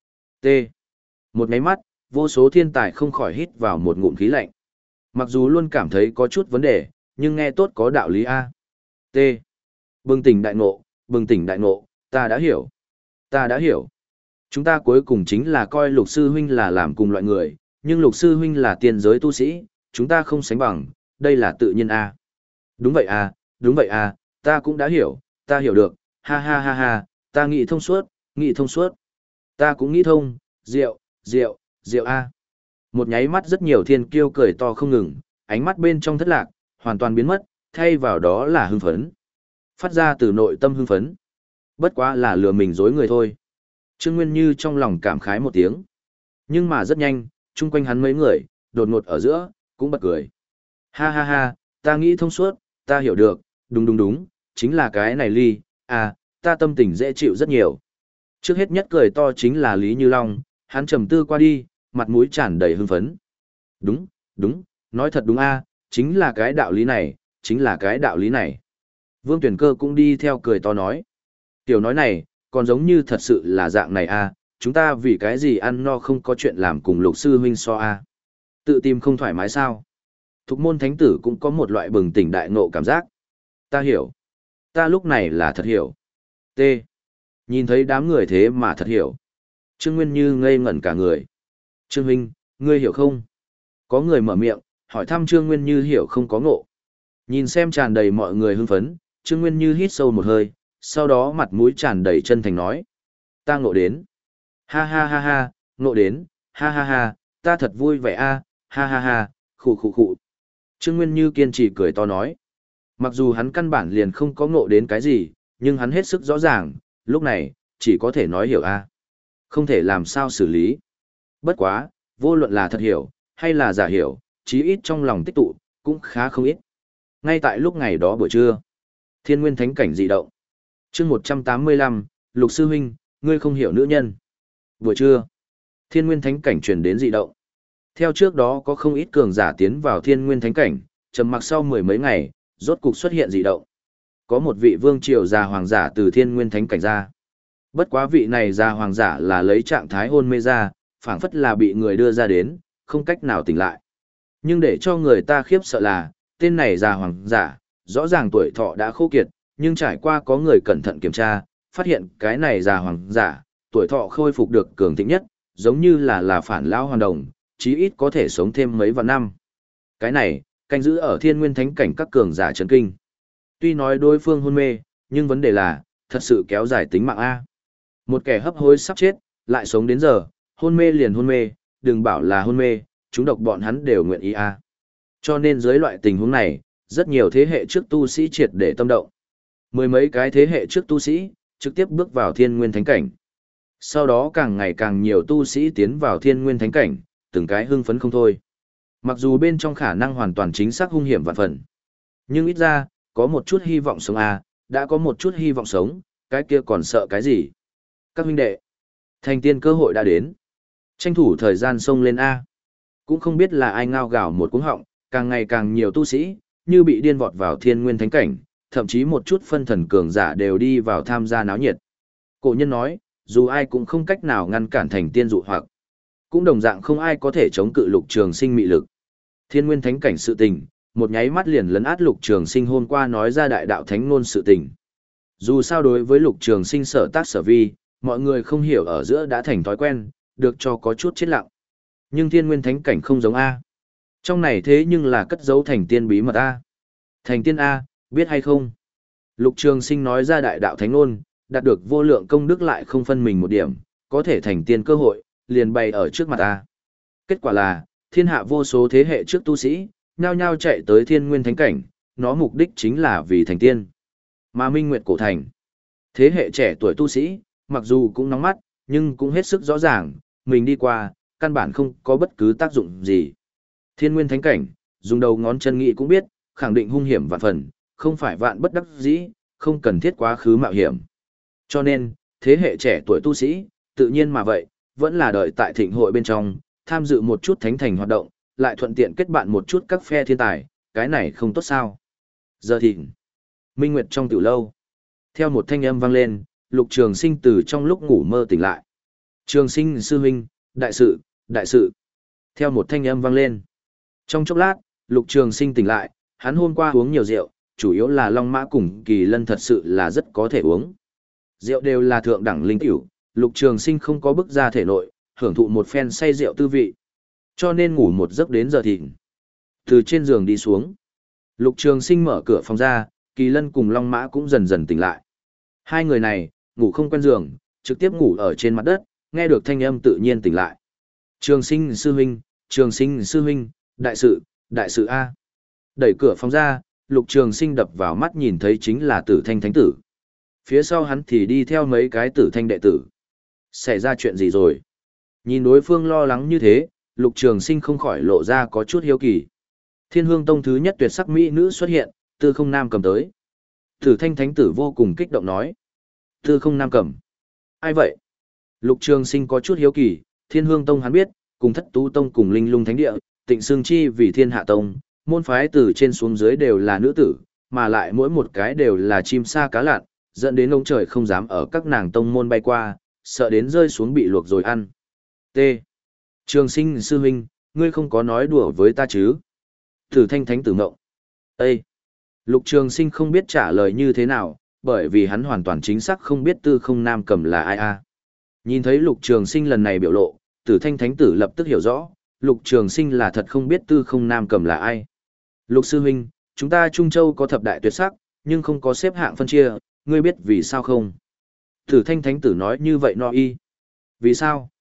T. Một máy mắt, vô số thiên tài không khỏi hít vào một ngụm khí lạnh. Mặc dù luôn cảm thấy có chút vấn đề, nhưng nghe tốt có đạo lý a. T. Bừng tỉnh đại ngộ, bừng tỉnh đại ngộ, ta đã hiểu. Ta đã hiểu. Chúng ta cuối cùng chính là coi Lục sư huynh là làm cùng loại người, nhưng Lục sư huynh là tiên giới tu sĩ, chúng ta không sánh bằng, đây là tự nhiên a. Đúng vậy a, đúng vậy a, ta cũng đã hiểu, ta hiểu được, ha ha ha ha, ta nghĩ thông suốt, nghĩ thông suốt. Ta cũng nghĩ thông, rượu, rượu, rượu a. Một nháy mắt rất nhiều thiên kiêu cười to không ngừng, ánh mắt bên trong thất lạc, hoàn toàn biến mất, thay vào đó là hưng phấn. Phát ra từ nội tâm hưng phấn. Bất quá là lừa mình dối người thôi. Trương Nguyên Như trong lòng cảm khái một tiếng. Nhưng mà rất nhanh, chung quanh hắn mấy người, đột ngột ở giữa, cũng bật cười. Ha ha ha, ta nghĩ thông suốt, ta hiểu được, đúng đúng đúng, chính là cái này ly, à, ta tâm tình dễ chịu rất nhiều. Trước hết nhất cười to chính là Lý Như Long, hắn trầm tư qua đi, mặt mũi tràn đầy hưng phấn. Đúng, đúng, nói thật đúng a, chính là cái đạo lý này, chính là cái đạo lý này. Vương Tuyển Cơ cũng đi theo cười to nói. Tiểu nói này, còn giống như thật sự là dạng này a, chúng ta vì cái gì ăn no không có chuyện làm cùng Lục sư huynh so a. Tự tìm không thoải mái sao? Thục môn thánh tử cũng có một loại bừng tỉnh đại ngộ cảm giác. Ta hiểu. Ta lúc này là thật hiểu. T. Nhìn thấy đám người thế mà thật hiểu. Trương Nguyên Như ngây ngẩn cả người. Trương huynh, ngươi hiểu không? Có người mở miệng, hỏi thăm Trương Nguyên Như hiểu không có ngộ. Nhìn xem tràn đầy mọi người hưng phấn, Trương Nguyên Như hít sâu một hơi, sau đó mặt mũi tràn đầy chân thành nói. Ta ngộ đến. Ha ha ha ha, ngộ đến, ha ha ha, ta thật vui vẻ a, ha ha ha, khụ khụ khụ. Trương Nguyên Như kiên trì cười to nói. Mặc dù hắn căn bản liền không có ngộ đến cái gì, nhưng hắn hết sức rõ ràng, lúc này, chỉ có thể nói hiểu a. Không thể làm sao xử lý. Bất quá, vô luận là thật hiểu, hay là giả hiểu, chí ít trong lòng tích tụ, cũng khá không ít. Ngay tại lúc ngày đó buổi trưa, Thiên Nguyên Thánh cảnh dị động. Chương một trăm tám mươi lăm, Lục sư huynh, ngươi không hiểu nữ nhân. Buổi trưa, Thiên Nguyên Thánh cảnh truyền đến dị động. Theo trước đó có không ít cường giả tiến vào Thiên Nguyên Thánh cảnh, trầm mặc sau mười mấy ngày, rốt cục xuất hiện dị động. Có một vị vương triều già hoàng giả từ Thiên Nguyên Thánh cảnh ra. Bất quá vị này già hoàng giả là lấy trạng thái hôn mê ra, phảng phất là bị người đưa ra đến, không cách nào tỉnh lại. Nhưng để cho người ta khiếp sợ là, tên này già hoàng giả, rõ ràng tuổi thọ đã khô kiệt, nhưng trải qua có người cẩn thận kiểm tra, phát hiện cái này già hoàng giả, tuổi thọ khôi phục được cường thịnh nhất, giống như là là phản lão hoàn đồng, chí ít có thể sống thêm mấy vạn năm. Cái này, canh giữ ở Thiên Nguyên Thánh cảnh các cường giả chấn kinh. Tuy nói đối phương hôn mê, nhưng vấn đề là, thật sự kéo dài tính mạng A. Một kẻ hấp hối sắp chết, lại sống đến giờ, hôn mê liền hôn mê, đừng bảo là hôn mê, chúng độc bọn hắn đều nguyện ý A. Cho nên dưới loại tình huống này, rất nhiều thế hệ trước tu sĩ triệt để tâm động. Mười mấy cái thế hệ trước tu sĩ, trực tiếp bước vào Thiên Nguyên Thánh cảnh. Sau đó càng ngày càng nhiều tu sĩ tiến vào Thiên Nguyên Thánh cảnh, từng cái hưng phấn không thôi. Mặc dù bên trong khả năng hoàn toàn chính xác hung hiểm vạn phần, nhưng ít ra, có một chút hy vọng sống A, đã có một chút hy vọng sống, cái kia còn sợ cái gì? Các huynh đệ, thành tiên cơ hội đã đến. Tranh thủ thời gian xông lên A. Cũng không biết là ai ngao gào một cuống họng, càng ngày càng nhiều tu sĩ, như bị điên vọt vào Thiên Nguyên Thánh cảnh, thậm chí một chút phân thần cường giả đều đi vào tham gia náo nhiệt. Cổ nhân nói, dù ai cũng không cách nào ngăn cản thành tiên dụ hoặc, cũng đồng dạng không ai có thể chống cự Lục Trường Sinh mị lực. Thiên Nguyên Thánh cảnh sự tình, một nháy mắt liền lấn át Lục Trường Sinh hôm qua nói ra đại đạo thánh ngôn sự tình. Dù sao đối với Lục Trường Sinh sở tác sở vi, mọi người không hiểu ở giữa đã thành thói quen, được cho có chút chết lặng. Nhưng Thiên Nguyên Thánh cảnh không giống A. Trong này thế nhưng là cất giấu thành tiên bí mật A. Thành tiên A, biết hay không? Lục Trường Sinh nói ra đại đạo thánh ngôn, đạt được vô lượng công đức lại không phân mình một điểm, có thể thành tiên cơ hội, liền bày ở trước mặt A. Kết quả là, thiên hạ vô số thế hệ trước tu sĩ, nhao nhao chạy tới Thiên Nguyên Thánh cảnh, nó mục đích chính là vì thành tiên. Mà Minh Nguyệt cổ thành, thế hệ trẻ tuổi tu sĩ, mặc dù cũng nóng mắt, nhưng cũng hết sức rõ ràng, mình đi qua, căn bản không có bất cứ tác dụng gì. Thiên Nguyên Thánh cảnh, dùng đầu ngón chân nghĩ cũng biết, khẳng định hung hiểm vạn phần, không phải vạn bất đắc dĩ, không cần thiết quá khứ mạo hiểm. Cho nên, thế hệ trẻ tuổi tu sĩ, tự nhiên mà vậy, vẫn là đợi tại thịnh hội bên trong, tham dự một chút thánh thành hoạt động, lại thuận tiện kết bạn một chút các phe thiên tài, cái này không tốt sao. Giờ thịnh, Minh Nguyệt trong tiểu lâu. Theo một thanh âm vang lên, Lục Trường Sinh từ trong lúc ngủ mơ tỉnh lại. Trường Sinh sư huynh, đại sự, đại sự. Theo một thanh âm vang lên. Trong chốc lát, Lục Trường Sinh tỉnh lại, hắn hôm qua uống nhiều rượu, chủ yếu là Long Mã cùng Kỳ Lân thật sự là rất có thể uống. Rượu đều là thượng đẳng linh tiểu, Lục Trường Sinh không có bức ra thể nội, hưởng thụ một phen say rượu tư vị. Cho nên ngủ một giấc đến giờ thịnh. Từ trên giường đi xuống. Lục Trường Sinh mở cửa phòng ra, Kỳ Lân cùng Long Mã cũng dần dần tỉnh lại. Hai người này, ngủ không quen giường, trực tiếp ngủ ở trên mặt đất, nghe được thanh âm tự nhiên tỉnh lại. Trường Sinh sư huynh, Trường Sinh sư huynh, đại sự, đại sự A. Đẩy cửa phòng ra, Lục Trường Sinh đập vào mắt nhìn thấy chính là Tử Thanh Thánh Tử. Phía sau hắn thì đi theo mấy cái Tử Thanh đệ tử. Xảy ra chuyện gì rồi? Nhìn đối phương lo lắng như thế, Lục Trường Sinh không khỏi lộ ra có chút hiếu kỳ. Thiên Hương Tông thứ nhất tuyệt sắc mỹ nữ xuất hiện, Tư Không Nam cầm tới. Tử Thanh Thánh Tử vô cùng kích động nói. Tư Không Nam cầm. Ai vậy? Lục Trường Sinh có chút hiếu kỳ, Thiên Hương Tông hắn biết, cùng Thất Tú Tông cùng Linh Lung Thánh Địa, Tịnh Sương Chi vì Thiên Hạ Tông, môn phái từ trên xuống dưới đều là nữ tử, mà lại mỗi một cái đều là chim sa cá lặn, dẫn đến ông trời không dám ở các nàng tông môn bay qua, sợ đến rơi xuống bị luộc rồi ăn. T. Trường Sinh sư huynh, ngươi không có nói đùa với ta chứ? Tử Thanh Thánh Tử ngộng. Ê! Lục Trường Sinh không biết trả lời như thế nào, bởi vì hắn hoàn toàn chính xác không biết Tư Không Nam cầm là ai a. Nhìn thấy Lục Trường Sinh lần này biểu lộ, Tử Thanh Thánh Tử lập tức hiểu rõ, Lục Trường Sinh là thật không biết Tư Không Nam cầm là ai. Lục sư huynh, chúng ta Trung Châu có thập đại tuyệt sắc, nhưng không có xếp hạng phân chia, ngươi biết vì sao không? Tử Thanh Thánh Tử nói như vậy no y. Vì sao?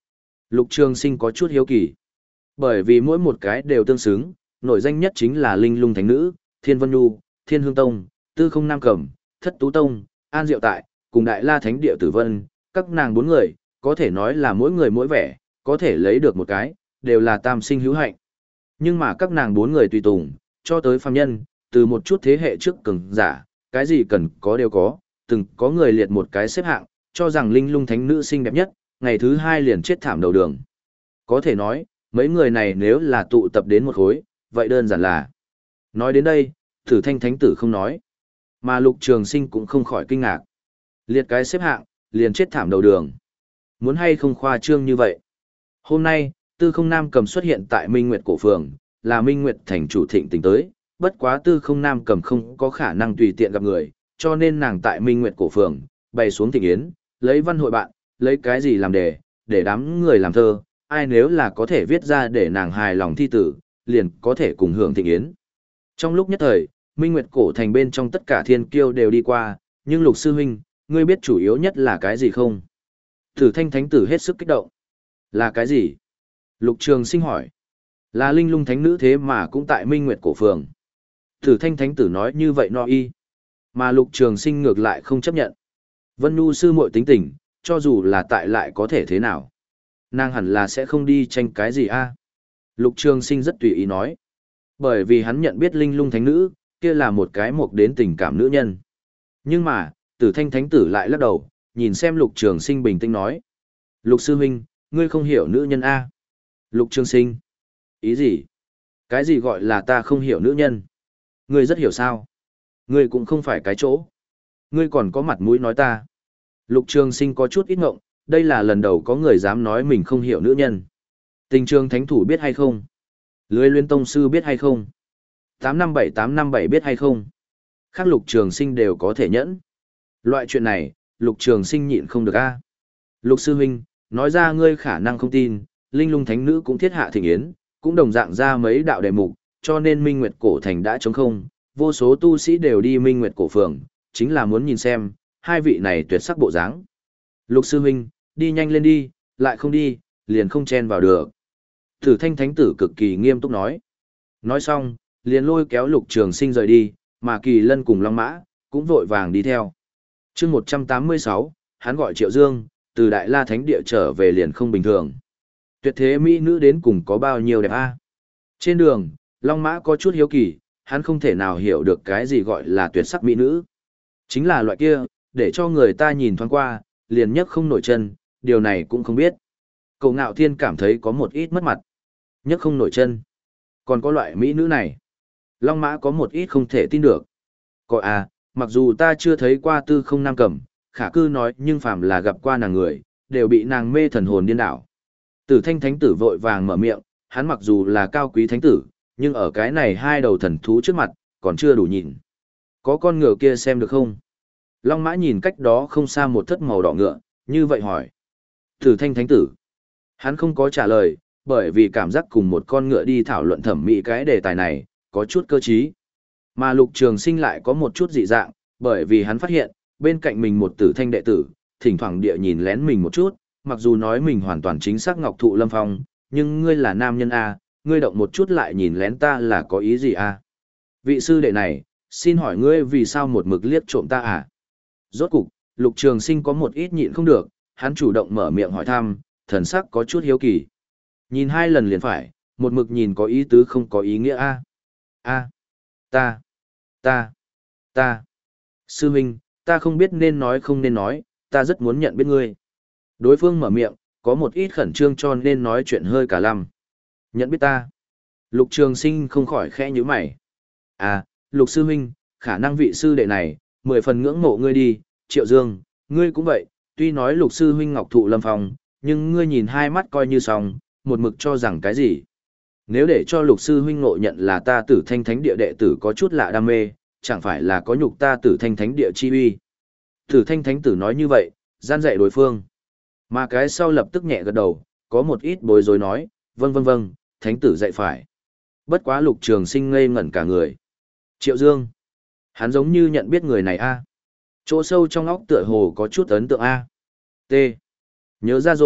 Lục Trường Sinh có chút hiếu kỳ. Bởi vì mỗi một cái đều tương xứng, nổi danh nhất chính là Linh Lung Thánh Nữ, Thiên Vân Nhu, Thiên Hương Tông, Tư Không Nam Cẩm, Thất Tú Tông, An Diệu Tại, cùng Đại La Thánh Địa Tử Vân, các nàng bốn người, có thể nói là mỗi người mỗi vẻ, có thể lấy được một cái, đều là tam sinh hữu hạnh. Nhưng mà các nàng bốn người tùy tùng, cho tới phàm nhân, từ một chút thế hệ trước cường giả, cái gì cần có đều có, từng có người liệt một cái xếp hạng, cho rằng Linh Lung Thánh Nữ xinh đẹp nhất, ngày thứ hai liền chết thảm đầu đường. Có thể nói, mấy người này nếu là tụ tập đến một khối, vậy đơn giản là. Nói đến đây, Thử Thanh Thánh Tử không nói, mà Lục Trường Sinh cũng không khỏi kinh ngạc. Liệt cái xếp hạng, liền chết thảm đầu đường. Muốn hay không khoa trương như vậy. Hôm nay, Tư Không Nam Cầm xuất hiện tại Minh Nguyệt Cổ Phường, là Minh Nguyệt thành chủ thịnh tình tới, bất quá Tư Không Nam Cầm không có khả năng tùy tiện gặp người, cho nên nàng tại Minh Nguyệt Cổ Phường, bày xuống thịnh yến, lấy văn hội bạn, lấy cái gì làm đề, để đám người làm thơ, ai nếu là có thể viết ra để nàng hài lòng thi tử, liền có thể cùng hưởng thịnh yến. Trong lúc nhất thời, Minh Nguyệt Cổ thành bên trong tất cả thiên kiêu đều đi qua, nhưng Lục sư huynh, ngươi biết chủ yếu nhất là cái gì không? Thử Thanh Thánh Tử hết sức kích động. Là cái gì? Lục Trường Sinh hỏi. Là Linh Lung Thánh Nữ thế mà cũng tại Minh Nguyệt Cổ Phường. Thử Thanh Thánh Tử nói như vậy no y. Mà Lục Trường Sinh ngược lại không chấp nhận. Vân Nhu sư muội tính tình, cho dù là tại lại có thể thế nào. Nàng hẳn là sẽ không đi tranh cái gì a. Lục Trường Sinh rất tùy ý nói. Bởi vì hắn nhận biết Linh Lung Thánh Nữ, kia là một cái mục đến tình cảm nữ nhân. Nhưng mà, Tử Thanh Thánh Tử lại lắc đầu, nhìn xem Lục Trường Sinh bình tĩnh nói. Lục sư huynh, ngươi không hiểu nữ nhân a. Lục Trường Sinh. Ý gì? Cái gì gọi là ta không hiểu nữ nhân? Ngươi rất hiểu sao? Ngươi cũng không phải cái chỗ. Ngươi còn có mặt mũi nói ta. Lục Trường Sinh có chút ít ngộng, đây là lần đầu có người dám nói mình không hiểu nữ nhân. Tình Trường Thánh Thủ biết hay không? Lưới Luyện Tông Sư biết hay không? tám năm bảy tám năm bảy biết hay không? Khác Lục Trường Sinh đều có thể nhẫn. Loại chuyện này, Lục Trường Sinh nhịn không được a. Lục sư huynh, nói ra ngươi khả năng không tin, Linh Lung Thánh Nữ cũng thiết hạ thịnh yến, cũng đồng dạng ra mấy đạo đề mục, cho nên Minh Nguyệt Cổ Thành đã trống không, vô số tu sĩ đều đi Minh Nguyệt Cổ Phường, chính là muốn nhìn xem, hai vị này tuyệt sắc bộ dáng. Lục sư huynh, đi nhanh lên đi, lại không đi, liền không chen vào được. Thử Thanh Thánh Tử cực kỳ nghiêm túc nói. Nói xong, liền lôi kéo Lục Trường Sinh rời đi, mà Kỳ Lân cùng Long Mã, cũng vội vàng đi theo. Chương một trăm tám mươi sáu, hắn gọi Triệu Dương, từ Đại La Thánh Địa trở về liền không bình thường. Tuyệt thế mỹ nữ đến cùng có bao nhiêu đẹp a? Trên đường, Long Mã có chút hiếu kỳ, hắn không thể nào hiểu được cái gì gọi là tuyệt sắc mỹ nữ. Chính là loại kia, để cho người ta nhìn thoáng qua, liền nhấc không nổi chân, điều này cũng không biết. Cậu Ngạo Thiên cảm thấy có một ít mất mặt. Nhấc không nổi chân. Còn có loại mỹ nữ này. Long Mã có một ít không thể tin được. Có à, mặc dù ta chưa thấy qua Tư Không Nam Cẩm, khả cư nói nhưng phàm là gặp qua nàng người, đều bị nàng mê thần hồn điên đảo. Tử Thanh Thánh Tử vội vàng mở miệng, hắn mặc dù là cao quý thánh tử, nhưng ở cái này hai đầu thần thú trước mặt, còn chưa đủ nhìn. Có con ngựa kia xem được không? Long Mã nhìn cách đó không xa một thất màu đỏ ngựa, như vậy hỏi. Tử Thanh Thánh Tử. Hắn không có trả lời, bởi vì cảm giác cùng một con ngựa đi thảo luận thẩm mỹ cái đề tài này, có chút cơ trí. Mà Lục Trường Sinh lại có một chút dị dạng, bởi vì hắn phát hiện, bên cạnh mình một Tử Thanh đệ tử, thỉnh thoảng địa nhìn lén mình một chút, mặc dù nói mình hoàn toàn chính xác Ngọc Thụ Lâm Phong, nhưng ngươi là nam nhân A, ngươi động một chút lại nhìn lén ta là có ý gì A? Vị sư đệ này, xin hỏi ngươi vì sao một mực liếc trộm ta à? Rốt cục, Lục Trường Sinh có một ít nhịn không được, hắn chủ động mở miệng hỏi thăm, thần sắc có chút hiếu kỳ. Nhìn hai lần liền phải, một mực nhìn có ý tứ không có ý nghĩa A. A. Ta. Ta. Ta. Sư huynh, ta không biết nên nói không nên nói, ta rất muốn nhận biết ngươi. Đối phương mở miệng, có một ít khẩn trương cho nên nói chuyện hơi cả lăm. Nhận biết ta. Lục Trường Sinh không khỏi khẽ nhíu mày. À, Lục sư huynh, khả năng vị sư đệ này, mười phần ngưỡng mộ ngươi đi, Triệu Dương, ngươi cũng vậy, tuy nói Lục sư huynh Ngọc Thụ Lâm Phong, nhưng ngươi nhìn hai mắt coi như xong, một mực cho rằng cái gì. Nếu để cho Lục sư huynh ngộ nhận là ta Tử Thanh Thánh Địa đệ tử có chút lạ đam mê, chẳng phải là có nhục ta Tử Thanh Thánh Địa chi uy. Tử Thanh Thánh Tử nói như vậy, gian dạy đối phương. Mà cái sau lập tức nhẹ gật đầu, có một ít bối rối nói, vâng vâng vâng, Thánh Tử dạy phải. Bất quá Lục Trường Sinh ngây ngẩn cả người. Triệu Dương. Hắn giống như nhận biết người này a. Chỗ sâu trong óc tựa hồ có chút ấn tượng a. T. Nhớ ra rồi,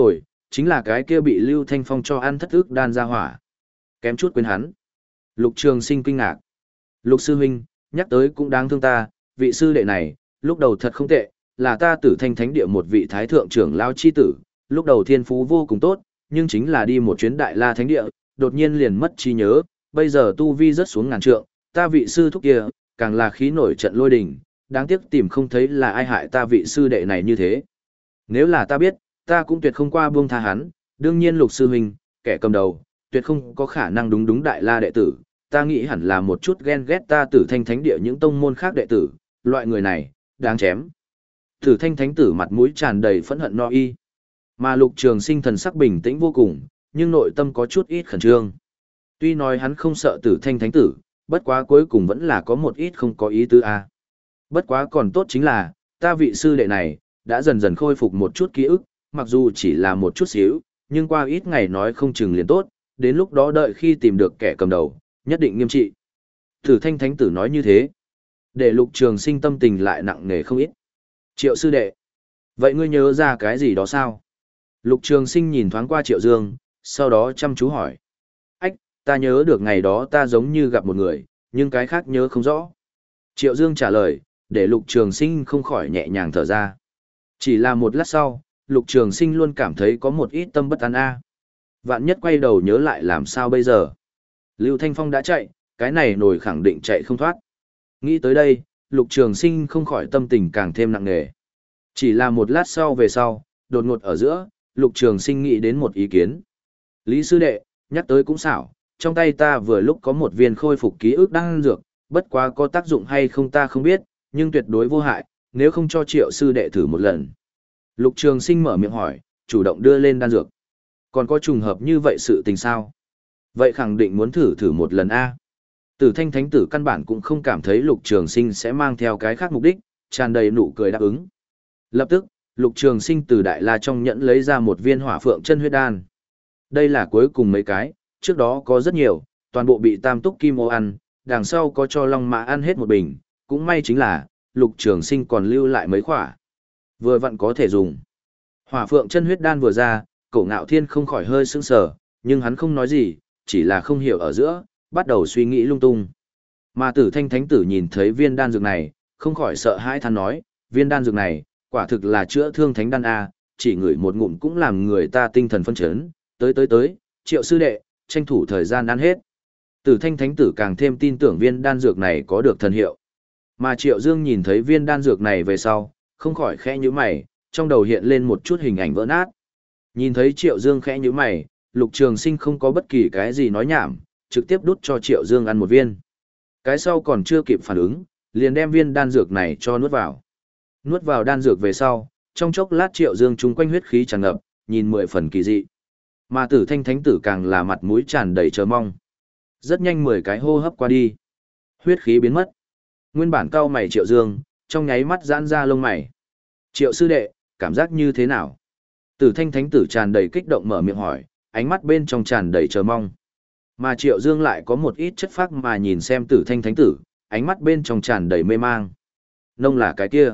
Chính là cái kia bị Lưu Thanh Phong cho ăn thất ức đan ra hỏa. Kém chút quên hắn. Lục Trường Sinh kinh ngạc. Lục sư huynh, nhắc tới cũng đáng thương ta, vị sư đệ này, lúc đầu thật không tệ, là ta Tử Thanh Thánh Địa một vị thái thượng trưởng lao chi tử, lúc đầu thiên phú vô cùng tốt, nhưng chính là đi một chuyến Đại La Thánh Địa, đột nhiên liền mất trí nhớ, bây giờ tu vi rất xuống ngàn trượng, ta vị sư thúc kia, càng là khí nổi trận lôi đình, đáng tiếc tìm không thấy là ai hại ta vị sư đệ này như thế. Nếu là ta biết, ta cũng tuyệt không qua buông tha hắn, đương nhiên Lục sư huynh, kẻ cầm đầu, tuyệt không có khả năng đúng đúng Đại La đệ tử, ta nghĩ hẳn là một chút ghen ghét ta Tử Thanh Thánh Địa những tông môn khác đệ tử, loại người này, đáng chém. Tử Thanh Thánh tử mặt mũi tràn đầy phẫn hận no y. Mà Lục Trường Sinh thần sắc bình tĩnh vô cùng, nhưng nội tâm có chút ít khẩn trương. Tuy nói hắn không sợ Tử Thanh Thánh tử, bất quá cuối cùng vẫn là có một ít không có ý tứ a. Bất quá còn tốt chính là, ta vị sư đệ này, đã dần dần khôi phục một chút ký ức, mặc dù chỉ là một chút xíu, nhưng qua ít ngày nói không chừng liền tốt, đến lúc đó đợi khi tìm được kẻ cầm đầu, nhất định nghiêm trị. Tử Thanh Thánh tử nói như thế, để Lục Trường Sinh tâm tình lại nặng nề không ít. Triệu sư đệ, vậy ngươi nhớ ra cái gì đó sao? Lục Trường Sinh nhìn thoáng qua Triệu Dương, sau đó chăm chú hỏi. Ách, ta nhớ được ngày đó ta giống như gặp một người, nhưng cái khác nhớ không rõ. Triệu Dương trả lời, để Lục Trường Sinh không khỏi nhẹ nhàng thở ra. Chỉ là một lát sau, Lục Trường Sinh luôn cảm thấy có một ít tâm bất an a. Vạn nhất quay đầu nhớ lại làm sao bây giờ? Lưu Thanh Phong đã chạy, cái này nổi khẳng định chạy không thoát. Nghĩ tới đây, Lục Trường Sinh không khỏi tâm tình càng thêm nặng nề. Chỉ là một lát sau về sau, đột ngột ở giữa, Lục Trường Sinh nghĩ đến một ý kiến. Lý sư đệ, nhắc tới cũng xảo, trong tay ta vừa lúc có một viên khôi phục ký ức đan dược, bất quá có tác dụng hay không ta không biết, nhưng tuyệt đối vô hại, nếu không cho Triệu sư đệ thử một lần. Lục Trường Sinh mở miệng hỏi, chủ động đưa lên đan dược. Còn có trùng hợp như vậy sự tình sao? Vậy khẳng định muốn thử thử một lần a. Tử Thanh Thánh tử căn bản cũng không cảm thấy Lục Trường Sinh sẽ mang theo cái khác mục đích, tràn đầy nụ cười đáp ứng. Lập tức, Lục Trường Sinh từ Đại La trong nhẫn lấy ra một viên Hỏa Phượng Chân Huyết Đan. Đây là cuối cùng mấy cái, trước đó có rất nhiều, toàn bộ bị Tam Túc Kim Ô ăn, đằng sau có cho Long Mã ăn hết một bình, cũng may chính là, Lục Trường Sinh còn lưu lại mấy khỏa. Vừa vặn có thể dùng. Hỏa Phượng Chân Huyết Đan vừa ra, Cổ Ngạo Thiên không khỏi hơi sững sờ, nhưng hắn không nói gì, chỉ là không hiểu ở giữa, bắt đầu suy nghĩ lung tung. Mà Tử Thanh Thánh tử nhìn thấy viên đan dược này, không khỏi sợ hãi than nói, viên đan dược này, quả thực là chữa thương thánh đan a, chỉ ngửi một ngụm cũng làm người ta tinh thần phân chấn, tới tới tới, Triệu sư đệ, tranh thủ thời gian ăn hết. Tử Thanh Thánh tử càng thêm tin tưởng viên đan dược này có được thần hiệu. Mà Triệu Dương nhìn thấy viên đan dược này về sau, không khỏi khẽ nhíu mày, trong đầu hiện lên một chút hình ảnh vỡ nát. Nhìn thấy Triệu Dương khẽ nhíu mày, Lục Trường Sinh không có bất kỳ cái gì nói nhảm, trực tiếp đút cho Triệu Dương ăn một viên. Cái sau còn chưa kịp phản ứng, liền đem viên đan dược này cho nuốt vào. Nuốt vào đan dược về sau, trong chốc lát Triệu Dương chung quanh huyết khí tràn ngập, nhìn mười phần kỳ dị. Mà Tử Thanh Thánh tử càng là mặt mũi tràn đầy chờ mong. Rất nhanh mười cái hô hấp qua đi, huyết khí biến mất. Nguyên bản cau mày Triệu Dương, trong nháy mắt giãn ra lông mày. Triệu sư đệ, cảm giác như thế nào? Tử Thanh Thánh tử tràn đầy kích động mở miệng hỏi, ánh mắt bên trong tràn đầy chờ mong. Mà Triệu Dương lại có một ít chất phác mà nhìn xem Tử Thanh Thánh tử, ánh mắt bên trong tràn đầy mê mang. Nông là cái kia.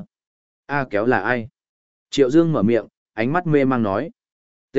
A kéo là ai? Triệu Dương mở miệng, ánh mắt mê mang nói. T.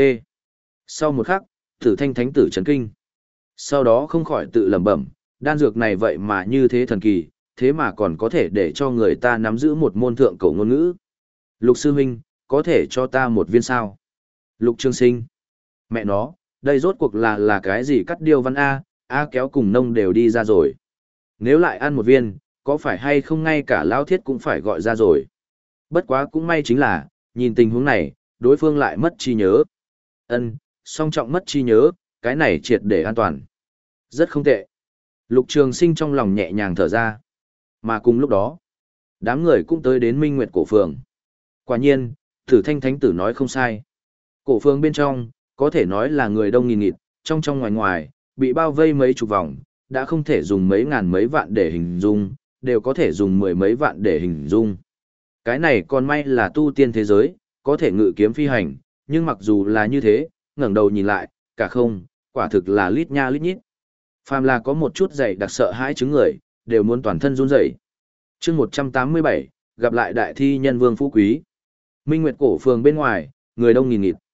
Sau một khắc, Tử Thanh Thánh tử chấn kinh. Sau đó không khỏi tự lẩm bẩm, đan dược này vậy mà như thế thần kỳ, thế mà còn có thể để cho người ta nắm giữ một môn thượng cổ ngôn ngữ. Lục sư huynh, có thể cho ta một viên sao? Lục Trường Sinh. Mẹ nó, đây rốt cuộc là là cái gì cắt điêu văn A, A kéo cùng nông đều đi ra rồi. Nếu lại ăn một viên, có phải hay không ngay cả Lão Thiết cũng phải gọi ra rồi. Bất quá cũng may chính là, nhìn tình huống này, đối phương lại mất trí nhớ. Ân, song trọng mất trí nhớ, cái này triệt để an toàn. Rất không tệ. Lục Trường Sinh trong lòng nhẹ nhàng thở ra. Mà cùng lúc đó, đám người cũng tới đến Minh Nguyệt cổ phường. Quả nhiên, Tử Thanh Thánh tử nói không sai. Cổ phường bên trong, có thể nói là người đông nghìn nghịt, trong trong ngoài ngoài, bị bao vây mấy chục vòng, đã không thể dùng mấy ngàn mấy vạn để hình dung, đều có thể dùng mười mấy vạn để hình dung. Cái này còn may là tu tiên thế giới, có thể ngự kiếm phi hành, nhưng mặc dù là như thế, ngẩng đầu nhìn lại, cả không, quả thực là lít nha lít nhít. Phàm là có một chút dày đặc sợ hãi chứng người, đều muốn toàn thân run rẩy. Chương một trăm tám mươi bảy, gặp lại đại thi nhân Vương Phú Quý. Minh Nguyệt cổ phường bên ngoài, người đông nghìn nghịt.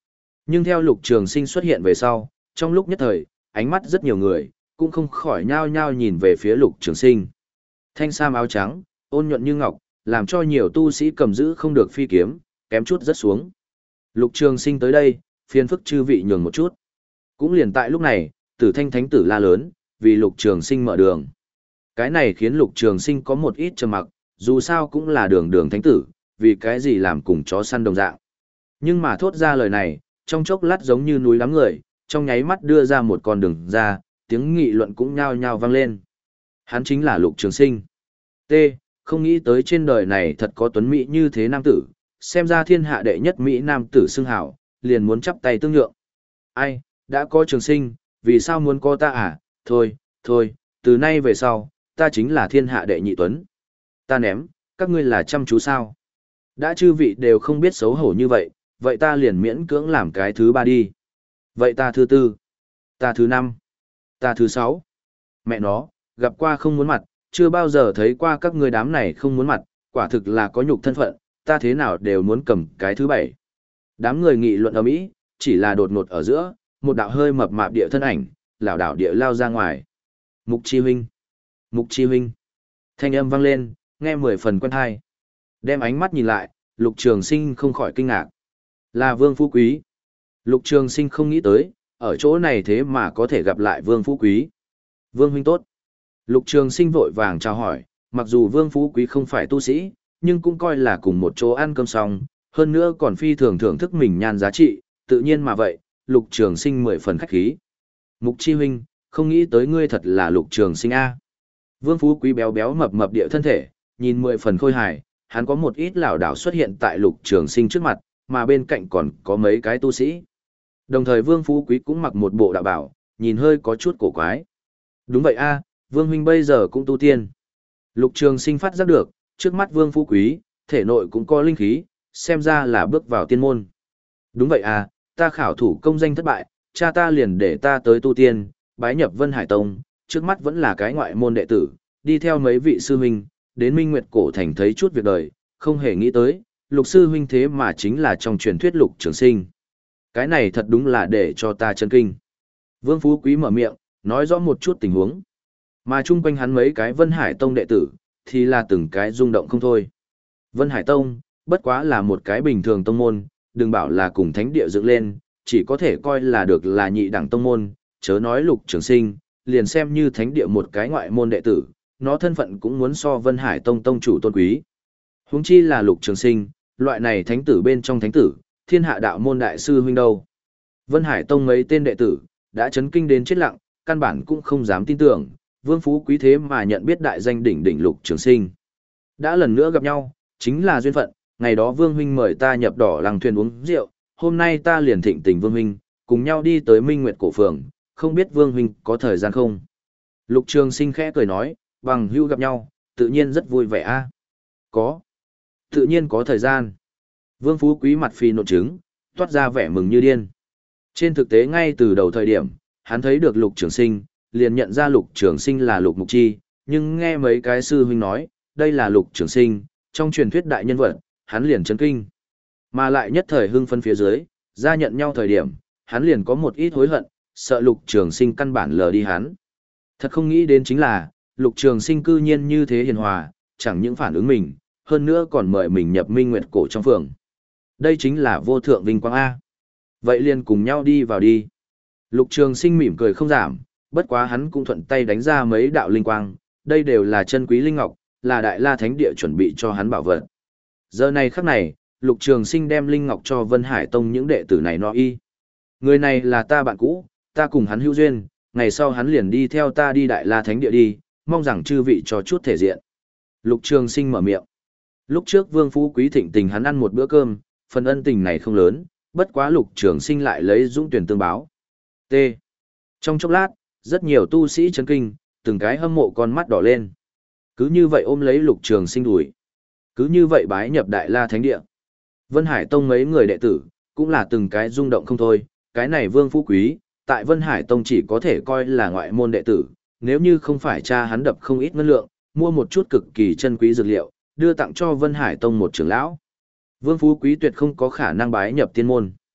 Nhưng theo Lục Trường Sinh xuất hiện về sau, trong lúc nhất thời, ánh mắt rất nhiều người, cũng không khỏi nhao nhao nhìn về phía Lục Trường Sinh. Thanh sam áo trắng, ôn nhuận như ngọc, làm cho nhiều tu sĩ cầm giữ không được phi kiếm, kém chút rất xuống. Lục Trường Sinh tới đây, phiền phức chư vị nhường một chút. Cũng liền tại lúc này, Tử Thanh Thánh tử la lớn, vì Lục Trường Sinh mở đường. Cái này khiến Lục Trường Sinh có một ít trầm mặc, dù sao cũng là đường đường thánh tử, vì cái gì làm cùng chó săn đồng dạng. Nhưng mà thốt ra lời này, trong chốc lát giống như núi đám người, trong nháy mắt đưa ra một con đường ra, tiếng nghị luận cũng nhao nhao vang lên. Hắn chính là Lục Trường Sinh. T. Không nghĩ tới trên đời này thật có tuấn mỹ như thế nam tử, xem ra thiên hạ đệ nhất mỹ nam tử xưng hảo, liền muốn chắp tay tương nhượng. Ai, đã có Trường Sinh, vì sao muốn có ta à? Thôi, thôi, từ nay về sau, ta chính là thiên hạ đệ nhị tuấn. Ta ném, các ngươi là chăm chú sao? Đã chư vị đều không biết xấu hổ như vậy, vậy ta liền miễn cưỡng làm cái thứ ba đi. Vậy ta thứ tư, ta thứ năm, ta thứ sáu. Mẹ nó, gặp qua không muốn mặt, chưa bao giờ thấy qua các ngươi đám này không muốn mặt, quả thực là có nhục thân phận, ta thế nào đều muốn cầm cái thứ bảy. Đám người nghị luận ầm ĩ, chỉ là đột ngột ở giữa, một đạo hơi mập mạp địa thân ảnh, lảo đảo địa lao ra ngoài. Mục Chi huynh, Mục Chi huynh. Thanh âm vang lên, nghe mười phần quen tai. Đem ánh mắt nhìn lại, Lục Trường Sinh không khỏi kinh ngạc. Là Vương Phú Quý. Lục Trường Sinh không nghĩ tới, ở chỗ này thế mà có thể gặp lại Vương Phú Quý. Vương huynh tốt. Lục Trường Sinh vội vàng chào hỏi, mặc dù Vương Phú Quý không phải tu sĩ, nhưng cũng coi là cùng một chỗ ăn cơm xong, hơn nữa còn phi thường thưởng thức mình nhan giá trị, tự nhiên mà vậy, Lục Trường Sinh mười phần khách khí. Mục Chi huynh, không nghĩ tới ngươi thật là Lục Trường Sinh a. Vương Phú Quý béo béo mập mập địa thân thể, nhìn mười phần khôi hài, hắn có một ít lảo đảo xuất hiện tại Lục Trường Sinh trước mặt, mà bên cạnh còn có mấy cái tu sĩ. Đồng thời Vương Phú Quý cũng mặc một bộ đạo bào, nhìn hơi có chút cổ quái. Đúng vậy a, Vương huynh bây giờ cũng tu tiên. Lục Trường Sinh phát giác được, trước mắt Vương Phú Quý, thể nội cũng có linh khí, xem ra là bước vào tiên môn. Đúng vậy à, ta khảo thủ công danh thất bại, cha ta liền để ta tới tu tiên, bái nhập Vân Hải Tông, trước mắt vẫn là cái ngoại môn đệ tử, đi theo mấy vị sư huynh, đến Minh Nguyệt Cổ Thành thấy chút việc đời, không hề nghĩ tới, Lục sư huynh thế mà chính là trong truyền thuyết Lục Trường Sinh. Cái này thật đúng là để cho ta chấn kinh. Vương Phú Quý mở miệng, nói rõ một chút tình huống. Mà chung quanh hắn mấy cái Vân Hải Tông đệ tử, thì là từng cái rung động không thôi. Vân Hải Tông, bất quá là một cái bình thường tông môn, đừng bảo là cùng thánh địa dựng lên, chỉ có thể coi là được là nhị đẳng tông môn, chớ nói Lục Trường Sinh, liền xem như thánh địa một cái ngoại môn đệ tử, nó thân phận cũng muốn so Vân Hải Tông tông chủ tôn quý. Huống chi là Lục Trường Sinh, loại này thánh tử bên trong thánh tử, thiên hạ đạo môn đại sư huynh đâu. Vân Hải Tông mấy tên đệ tử, đã chấn kinh đến chết lặng, căn bản cũng không dám tin tưởng, Vương Phú Quý thế mà nhận biết đại danh đỉnh đỉnh Lục Trường Sinh. Đã lần nữa gặp nhau, chính là duyên phận, ngày đó Vương huynh mời ta nhập đỏ làng thuyền uống rượu, hôm nay ta liền thịnh tình Vương huynh, cùng nhau đi tới Minh Nguyệt Cổ Phường, không biết Vương huynh có thời gian không? Lục Trường Sinh khẽ cười nói, bằng hữu gặp nhau, tự nhiên rất vui vẻ a. Có. Tự nhiên có thời gian. Vương Phú Quý mặt phì nộn trứng, toát ra vẻ mừng như điên. Trên thực tế ngay từ đầu thời điểm, hắn thấy được Lục Trường Sinh, liền nhận ra Lục Trường Sinh là Lục Mục Chi, nhưng nghe mấy cái sư huynh nói, đây là Lục Trường Sinh, trong truyền thuyết đại nhân vật, hắn liền chấn kinh. Mà lại nhất thời hưng phân phía dưới, ra nhận nhau thời điểm, hắn liền có một ít hối hận, sợ Lục Trường Sinh căn bản lờ đi hắn. Thật không nghĩ đến chính là, Lục Trường Sinh cư nhiên như thế hiền hòa, chẳng những phản ứng mình, hơn nữa còn mời mình nhập Minh Nguyệt Cổ trong phường. Đây chính là vô thượng vinh quang A. Vậy liền cùng nhau đi vào đi. Lục Trường Sinh mỉm cười không giảm, bất quá hắn cũng thuận tay đánh ra mấy đạo linh quang, đây đều là chân quý linh ngọc, là Đại La Thánh Địa chuẩn bị cho hắn bảo vật. Giờ này khắc này, Lục Trường Sinh đem linh ngọc cho Vân Hải Tông những đệ tử này nó y. Người này là ta bạn cũ, ta cùng hắn hữu duyên, ngày sau hắn liền đi theo ta đi Đại La Thánh Địa đi, mong rằng chư vị cho chút thể diện. Lục Trường Sinh mở miệng. Lúc trước Vương Phú Quý thịnh tình hắn ăn một bữa cơm, phần ân tình này không lớn, bất quá Lục Trường Sinh lại lấy dũng tuyển tương báo. T. Trong chốc lát, rất nhiều tu sĩ chấn kinh, từng cái hâm mộ con mắt đỏ lên. Cứ như vậy ôm lấy Lục Trường Sinh đuổi. Cứ như vậy bái nhập Đại La Thánh Địa. Vân Hải Tông mấy người đệ tử, cũng là từng cái rung động không thôi, cái này Vương Phú Quý, tại Vân Hải Tông chỉ có thể coi là ngoại môn đệ tử, nếu như không phải cha hắn đập không ít ngân lượng, mua một chút cực kỳ chân quý dược liệu, đưa tặng cho Vân Hải Tông một trưởng lão. Vương Phú Quý tuyệt không có khả năng bái nhập tiên môn.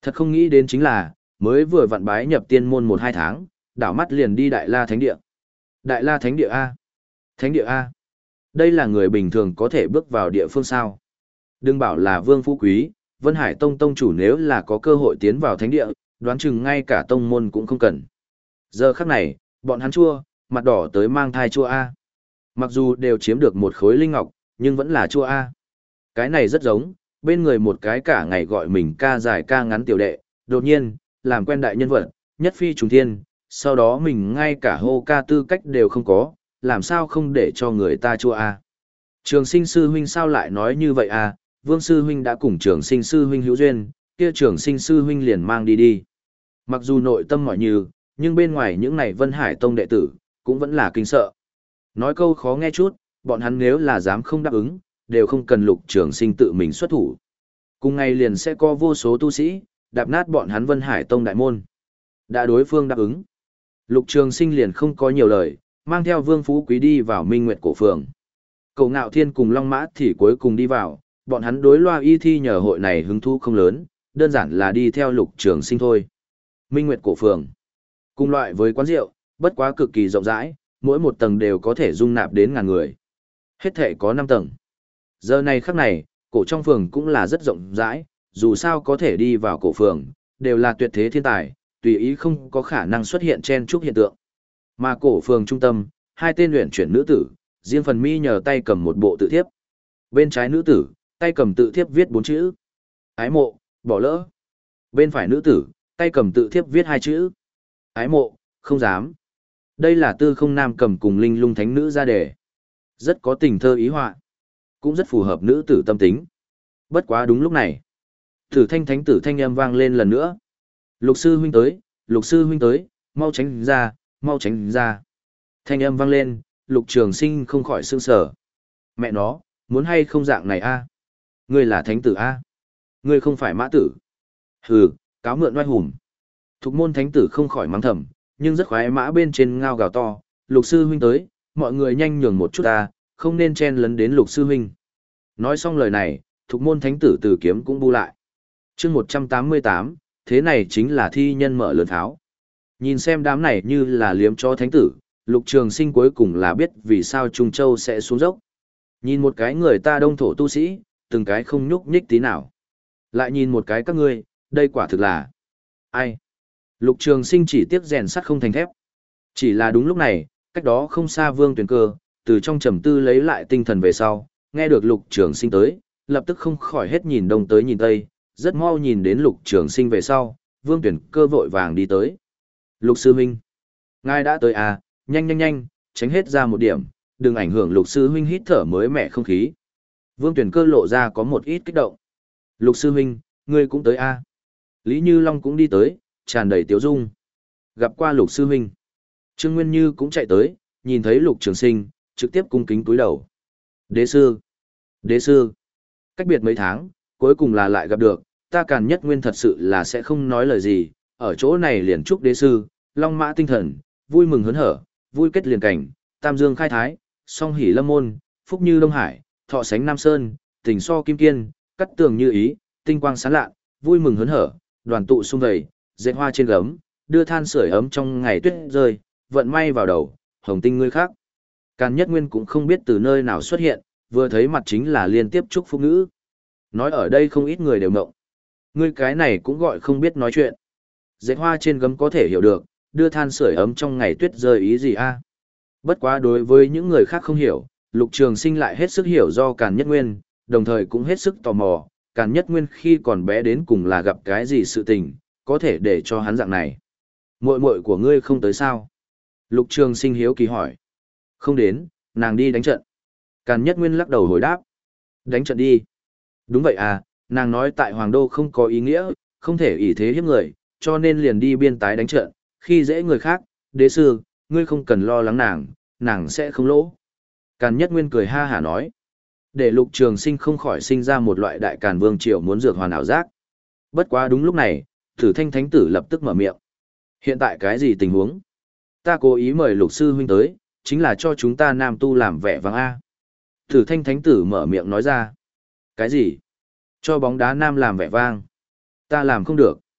Thật không nghĩ đến chính là, mới vừa vặn bái nhập tiên môn một hai tháng, đảo mắt liền đi Đại La Thánh Địa. Đại La Thánh Địa A. Thánh Địa A. Đây là người bình thường có thể bước vào địa phương sao. Đừng bảo là Vương Phú Quý, Vân Hải Tông Tông chủ nếu là có cơ hội tiến vào Thánh Địa, đoán chừng ngay cả tông môn cũng không cần. Giờ khắc này, bọn hắn chua, mặt đỏ tới mang thai chua A. Mặc dù đều chiếm được một khối linh ngọc, nhưng vẫn là chua A. Cái này rất giống, bên người một cái cả ngày gọi mình ca dài ca ngắn tiểu đệ, đột nhiên, làm quen đại nhân vật, nhất phi trùng thiên, sau đó mình ngay cả hô ca tư cách đều không có, làm sao không để cho người ta chua A. Trường sinh sư huynh sao lại nói như vậy A, Vương sư huynh đã cùng trường sinh sư huynh hữu duyên, kia trường sinh sư huynh liền mang đi đi. Mặc dù nội tâm mỏi như, nhưng bên ngoài những này Vân Hải Tông đệ tử, cũng vẫn là kinh sợ. Nói câu khó nghe chút, bọn hắn nếu là dám không đáp ứng, đều không cần lục trường sinh tự mình xuất thủ. Cùng ngày liền sẽ có vô số tu sĩ, đạp nát bọn hắn Vân Hải Tông đại môn. Đã đối phương đáp ứng. Lục trường sinh liền không có nhiều lời, mang theo Vương Phú Quý đi vào Minh Nguyệt Cổ Phường. Cầu Ngạo Thiên cùng Long Mã thì cuối cùng đi vào, bọn hắn đối loa y thi nhờ hội này hứng thú không lớn, đơn giản là đi theo lục trường sinh thôi. Minh Nguyệt Cổ Phường. Cùng loại với quán rượu, bất quá cực kỳ rộng rãi, mỗi một tầng đều có thể dung nạp đến ngàn người. Hết thể có năm tầng. Giờ này khắc này, cổ trong phường cũng là rất rộng rãi, dù sao có thể đi vào cổ phường, đều là tuyệt thế thiên tài, tùy ý không có khả năng xuất hiện chen chúc hiện tượng. Mà cổ phường trung tâm, hai tên luyện chuyển nữ tử, riêng phần mi nhờ tay cầm một bộ tự thiếp. Bên trái nữ tử, tay cầm tự thiếp viết bốn chữ. Ái mộ, bỏ lỡ. Bên phải nữ tử, tay cầm tự thiếp viết hai chữ. Ái mộ, không dám. Đây là tư không nam cầm cùng linh lung thánh nữ ra đề. Rất có tình thơ ý họa. Cũng rất phù hợp nữ tử tâm tính. Bất quá đúng lúc này. Tử thanh thánh tử thanh âm vang lên lần nữa. Lục sư huynh tới, lục sư huynh tới, mau tránh ra, mau tránh ra. Thanh âm vang lên, lục trường sinh không khỏi sương sở. Mẹ nó, muốn hay không dạng này a? Ngươi là thánh tử a? Ngươi không phải mã tử. Hừ, cáo mượn oai hùng. Thục môn thánh tử không khỏi mắng thầm, nhưng rất khoái mã bên trên ngao gào to. Lục sư huynh tới, mọi người nhanh nhường một chút ta, không nên chen lấn đến lục sư huynh. Nói xong lời này, thục môn thánh tử từ kiếm cũng bu lại. chương một trăm tám mươi tám, thế này chính là thi nhân mở lớn tháo. Nhìn xem đám này như là liếm cho thánh tử, lục trường sinh cuối cùng là biết vì sao Trung Châu sẽ xuống dốc. Nhìn một cái người ta đông thổ tu sĩ, từng cái không nhúc nhích tí nào. Lại nhìn một cái các ngươi, đây quả thực là... Ai? Lục trường sinh chỉ tiếc rèn sắt không thành thép. Chỉ là đúng lúc này, cách đó không xa Vương Tuyền Cơ, từ trong trầm tư lấy lại tinh thần về sau, nghe được lục trường sinh tới, lập tức không khỏi hết nhìn đông tới nhìn tây, rất mau nhìn đến lục trường sinh về sau, Vương Tuyền Cơ vội vàng đi tới. Lục sư huynh, ngài đã tới à, nhanh nhanh nhanh, tránh hết ra một điểm, đừng ảnh hưởng lục sư huynh hít thở mới mẻ không khí. Vương Tuyền Cơ lộ ra có một ít kích động. Lục sư huynh, ngươi cũng tới à. Lý Như Long cũng đi tới, tràn đầy tiếu dung. Gặp qua lục sư huynh. Trương Nguyên Như cũng chạy tới, nhìn thấy lục trường sinh, trực tiếp cung kính túi đầu. Đế sư, đế sư, cách biệt mấy tháng, cuối cùng là lại gặp được, ta Càn Nhất Nguyên thật sự là sẽ không nói lời gì, ở chỗ này liền chúc đế sư, long mã tinh thần, vui mừng hớn hở, vui kết liền cảnh, tam dương khai thái, song hỷ lâm môn, phúc như Đông Hải, thọ sánh Nam Sơn, tình so kim kiên, cắt tường như ý, tinh quang sáng lạ, vui mừng hớn hở, đoàn tụ sum vầy, dệt hoa trên gấm, đưa than sưởi ấm trong ngày tuyết rơi, vận may vào đầu, hồng tinh ngươi khác. Càn Nhất Nguyên cũng không biết từ nơi nào xuất hiện, vừa thấy mặt chính là liên tiếp chúc phúc ngữ. Nói ở đây không ít người đều ngộng. Ngươi cái này cũng gọi không biết nói chuyện. Dệt hoa trên gấm có thể hiểu được, đưa than sưởi ấm trong ngày tuyết rơi ý gì a? Bất quá đối với những người khác không hiểu, Lục Trường Sinh lại hết sức hiểu do Càn Nhất Nguyên, đồng thời cũng hết sức tò mò, Càn Nhất Nguyên khi còn bé đến cùng là gặp cái gì sự tình, có thể để cho hắn dạng này. Muội muội của ngươi không tới sao? Lục Trường Sinh hiếu kỳ hỏi. Không đến, nàng đi đánh trận. Càn Nhất Nguyên lắc đầu hồi đáp. Đánh trận đi. Đúng vậy à, nàng nói tại Hoàng Đô không có ý nghĩa, không thể ỷ thế hiếp người, cho nên liền đi biên tái đánh trận, khi dễ người khác, đế sư, ngươi không cần lo lắng nàng, nàng sẽ không lỗ. Càn Nhất Nguyên cười ha hả nói. Để Lục Trường Sinh không khỏi sinh ra một loại đại càn vương triều muốn dược hoàn ảo giác. Bất quá đúng lúc này, Thử Thanh Thánh Tử lập tức mở miệng. Hiện tại cái gì tình huống? Ta cố ý mời Lục Sư huynh tới, chính là cho chúng ta nam tu làm vẻ vang A. Thử Thanh Thánh Tử mở miệng nói ra. Cái gì? Cho bóng đá nam làm vẻ vang. Ta làm không được.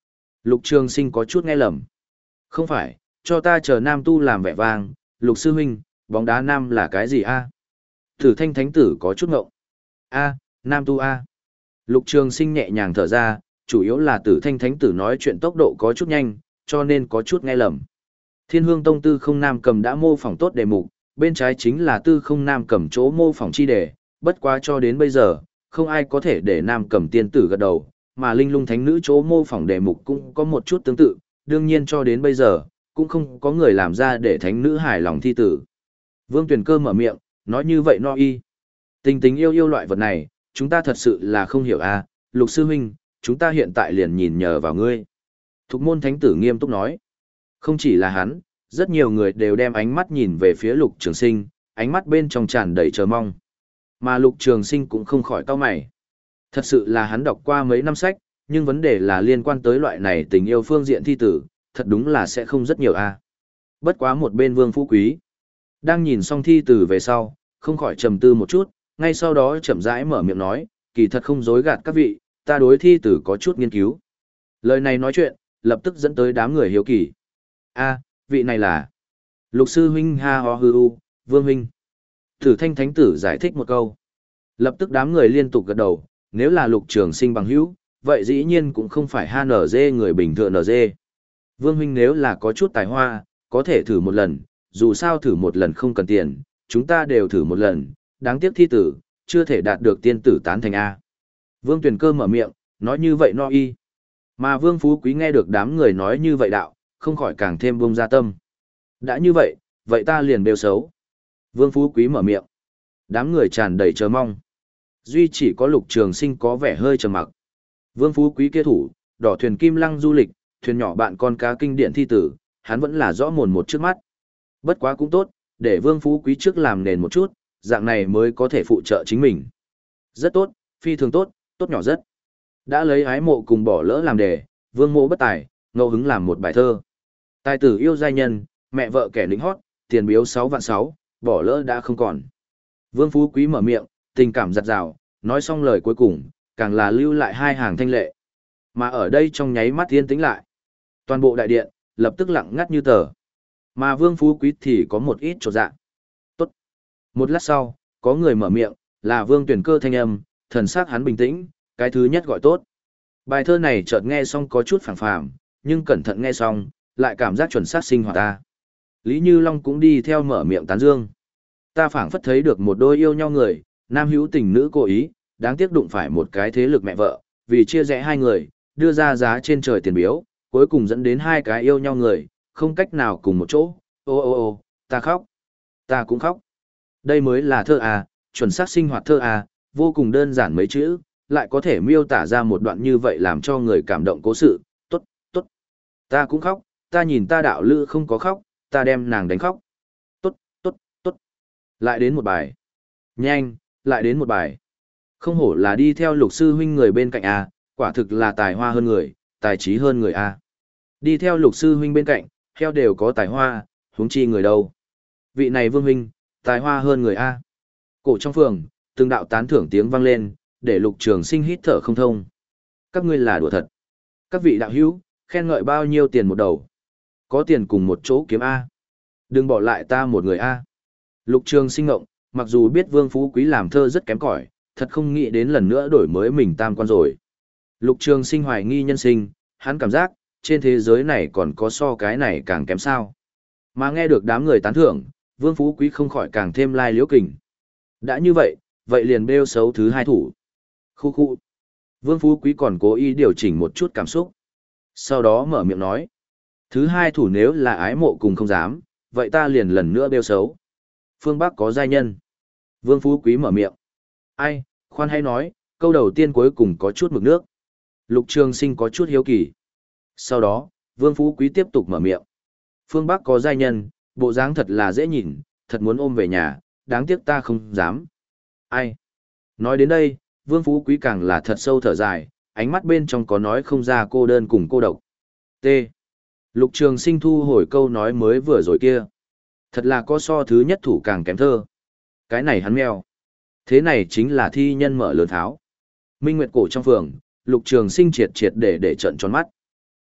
Lục Trường Sinh có chút nghe lầm. Không phải, cho ta chờ nam tu làm vẻ vang, Lục sư huynh, bóng đá nam là cái gì a? Tử Thanh Thánh tử có chút ngộng. A, nam tu a. Lục Trường Sinh nhẹ nhàng thở ra, chủ yếu là Tử Thanh Thánh tử nói chuyện tốc độ có chút nhanh, cho nên có chút nghe lầm. Thiên Hương Tông Tư Không Nam cầm đã mô phỏng tốt đề mục, bên trái chính là Tư Không Nam cầm chỗ mô phỏng chi đề, bất quá cho đến bây giờ, không ai có thể để Nam cầm tiên tử gật đầu, mà Linh Lung Thánh nữ chỗ mô phỏng đề mục cũng có một chút tương tự, đương nhiên cho đến bây giờ, cũng không có người làm ra để Thánh nữ hài lòng thi tử. Vương Tuyền Cơ mở miệng, nói như vậy no y. Tình tình yêu yêu loại vật này, chúng ta thật sự là không hiểu a, Lục sư huynh, chúng ta hiện tại liền nhìn nhờ vào ngươi. Thục môn thánh tử nghiêm túc nói. Không chỉ là hắn, rất nhiều người đều đem ánh mắt nhìn về phía Lục Trường Sinh, ánh mắt bên trong tràn đầy chờ mong. Mà Lục Trường Sinh cũng không khỏi cau mày. Thật sự là hắn đọc qua mấy năm sách, nhưng vấn đề là liên quan tới loại này tình yêu phương diện thi tử, thật đúng là sẽ không rất nhiều a. Bất quá một bên Vương Phú Quý, đang nhìn xong thi tử về sau, không khỏi trầm tư một chút, ngay sau đó chậm rãi mở miệng nói, kỳ thật không dối gạt các vị, ta đối thi tử có chút nghiên cứu. Lời này nói chuyện, lập tức dẫn tới đám người hiếu kỳ. A, vị này là Lục sư huynh ha ho hư u, Vương huynh. Tử Thanh Thánh tử giải thích một câu. Lập tức đám người liên tục gật đầu, nếu là Lục Trường Sinh bằng hữu, vậy dĩ nhiên cũng không phải hát en giê người bình thường en giê. Vương huynh nếu là có chút tài hoa, có thể thử một lần, dù sao thử một lần không cần tiền, chúng ta đều thử một lần, đáng tiếc thi tử, chưa thể đạt được tiên tử tán thành A. Vương Tuyền Cơ mở miệng, nói như vậy no y. Mà Vương Phú Quý nghe được đám người nói như vậy đạo, không khỏi càng thêm bông ra tâm. Đã như vậy, vậy ta liền đều xấu. Vương Phú Quý mở miệng. Đám người tràn đầy chờ mong. Duy chỉ có Lục Trường Sinh có vẻ hơi trầm mặc. Vương Phú Quý kia thủ, đỏ thuyền kim lăng du lịch, thuyền nhỏ bạn con cá kinh điển thi tử, hắn vẫn là rõ mồn một trước mắt. Bất quá cũng tốt, để Vương Phú Quý trước làm nền một chút, dạng này mới có thể phụ trợ chính mình. Rất tốt, phi thường tốt, tốt nhỏ rất. Đã lấy ái mộ cùng bỏ lỡ làm đề, Vương Mộ bất tài, ngẫu hứng làm một bài thơ. Tài tử yêu giai nhân, mẹ vợ kẻ lính hót, tiền biếu sáu vạn sáu, bỏ lỡ đã không còn. Vương Phú Quý mở miệng, tình cảm giặt rào, nói xong lời cuối cùng, càng là lưu lại hai hàng thanh lệ. Mà ở đây trong nháy mắt yên tĩnh lại. Toàn bộ đại điện, lập tức lặng ngắt như tờ. Mà Vương Phú Quý thì có một ít trột dạ. Tốt. Một lát sau, có người mở miệng, là Vương Tuyền Cơ thanh âm, thần sắc hắn bình tĩnh, cái thứ nhất gọi tốt. Bài thơ này chợt nghe xong có chút phảng phàm, nhưng cẩn thận nghe xong, lại cảm giác chuẩn xác sinh hoạt ta. Lý Như Long cũng đi theo mở miệng tán dương. Ta phảng phất thấy được một đôi yêu nhau người, nam hữu tình nữ cố ý, đáng tiếc đụng phải một cái thế lực mẹ vợ, vì chia rẽ hai người, đưa ra giá trên trời tiền biếu, cuối cùng dẫn đến hai cái yêu nhau người, không cách nào cùng một chỗ. Ô ô ô, ta khóc. Ta cũng khóc. Đây mới là thơ à, chuẩn xác sinh hoạt thơ à, vô cùng đơn giản mấy chữ, lại có thể miêu tả ra một đoạn như vậy làm cho người cảm động cố sự. Tốt, tốt. Ta cũng khóc, ta nhìn ta đạo lữ không có khóc, ta đem nàng đánh khóc. Tốt, tốt, tốt. Lại đến một bài. Nhanh, lại đến một bài. Không hổ là đi theo Lục sư huynh người bên cạnh à, quả thực là tài hoa hơn người, tài trí hơn người à. Đi theo Lục sư huynh bên cạnh, heo đều có tài hoa, huống chi người đâu. Vị này Vương huynh, tài hoa hơn người a. Cổ trong phường, từng đạo tán thưởng tiếng vang lên, để Lục Trường Sinh hít thở không thông. Các ngươi là đùa thật. Các vị đạo hữu, khen ngợi bao nhiêu tiền một đầu? Có tiền cùng một chỗ kiếm a. Đừng bỏ lại ta một người a. Lục Trường Sinh ngộng, mặc dù biết Vương Phú Quý làm thơ rất kém cỏi, thật không nghĩ đến lần nữa đổi mới mình tam quan rồi. Lục Trường Sinh hoài nghi nhân sinh, hắn cảm giác, trên thế giới này còn có so cái này càng kém sao. Mà nghe được đám người tán thưởng, Vương Phú Quý không khỏi càng thêm lai liễu kình. Đã như vậy, vậy liền bêu xấu thứ hai thủ. Khu khu. Vương Phú Quý còn cố ý điều chỉnh một chút cảm xúc. Sau đó mở miệng nói. Thứ hai thủ nếu là ái mộ cùng không dám, vậy ta liền lần nữa bêu xấu. Phương Bắc có giai nhân. Vương Phú Quý mở miệng. Ai, khoan hay nói, câu đầu tiên cuối cùng có chút mực nước. Lục Trường Sinh có chút hiếu kỳ. Sau đó, Vương Phú Quý tiếp tục mở miệng. Phương Bắc có giai nhân, bộ dáng thật là dễ nhìn, thật muốn ôm về nhà, đáng tiếc ta không dám. Ai? Nói đến đây, Vương Phú Quý càng là thật sâu thở dài, ánh mắt bên trong có nói không ra cô đơn cùng cô độc. T. Lục Trường Sinh thu hồi câu nói mới vừa rồi kia. Thật là có so thứ nhất thủ càng kém thơ. Cái này hắn mèo. Thế này chính là thi nhân mở lớn tháo. Minh Nguyệt cổ trong phường, Lục Trường Sinh triệt triệt để để trận tròn mắt.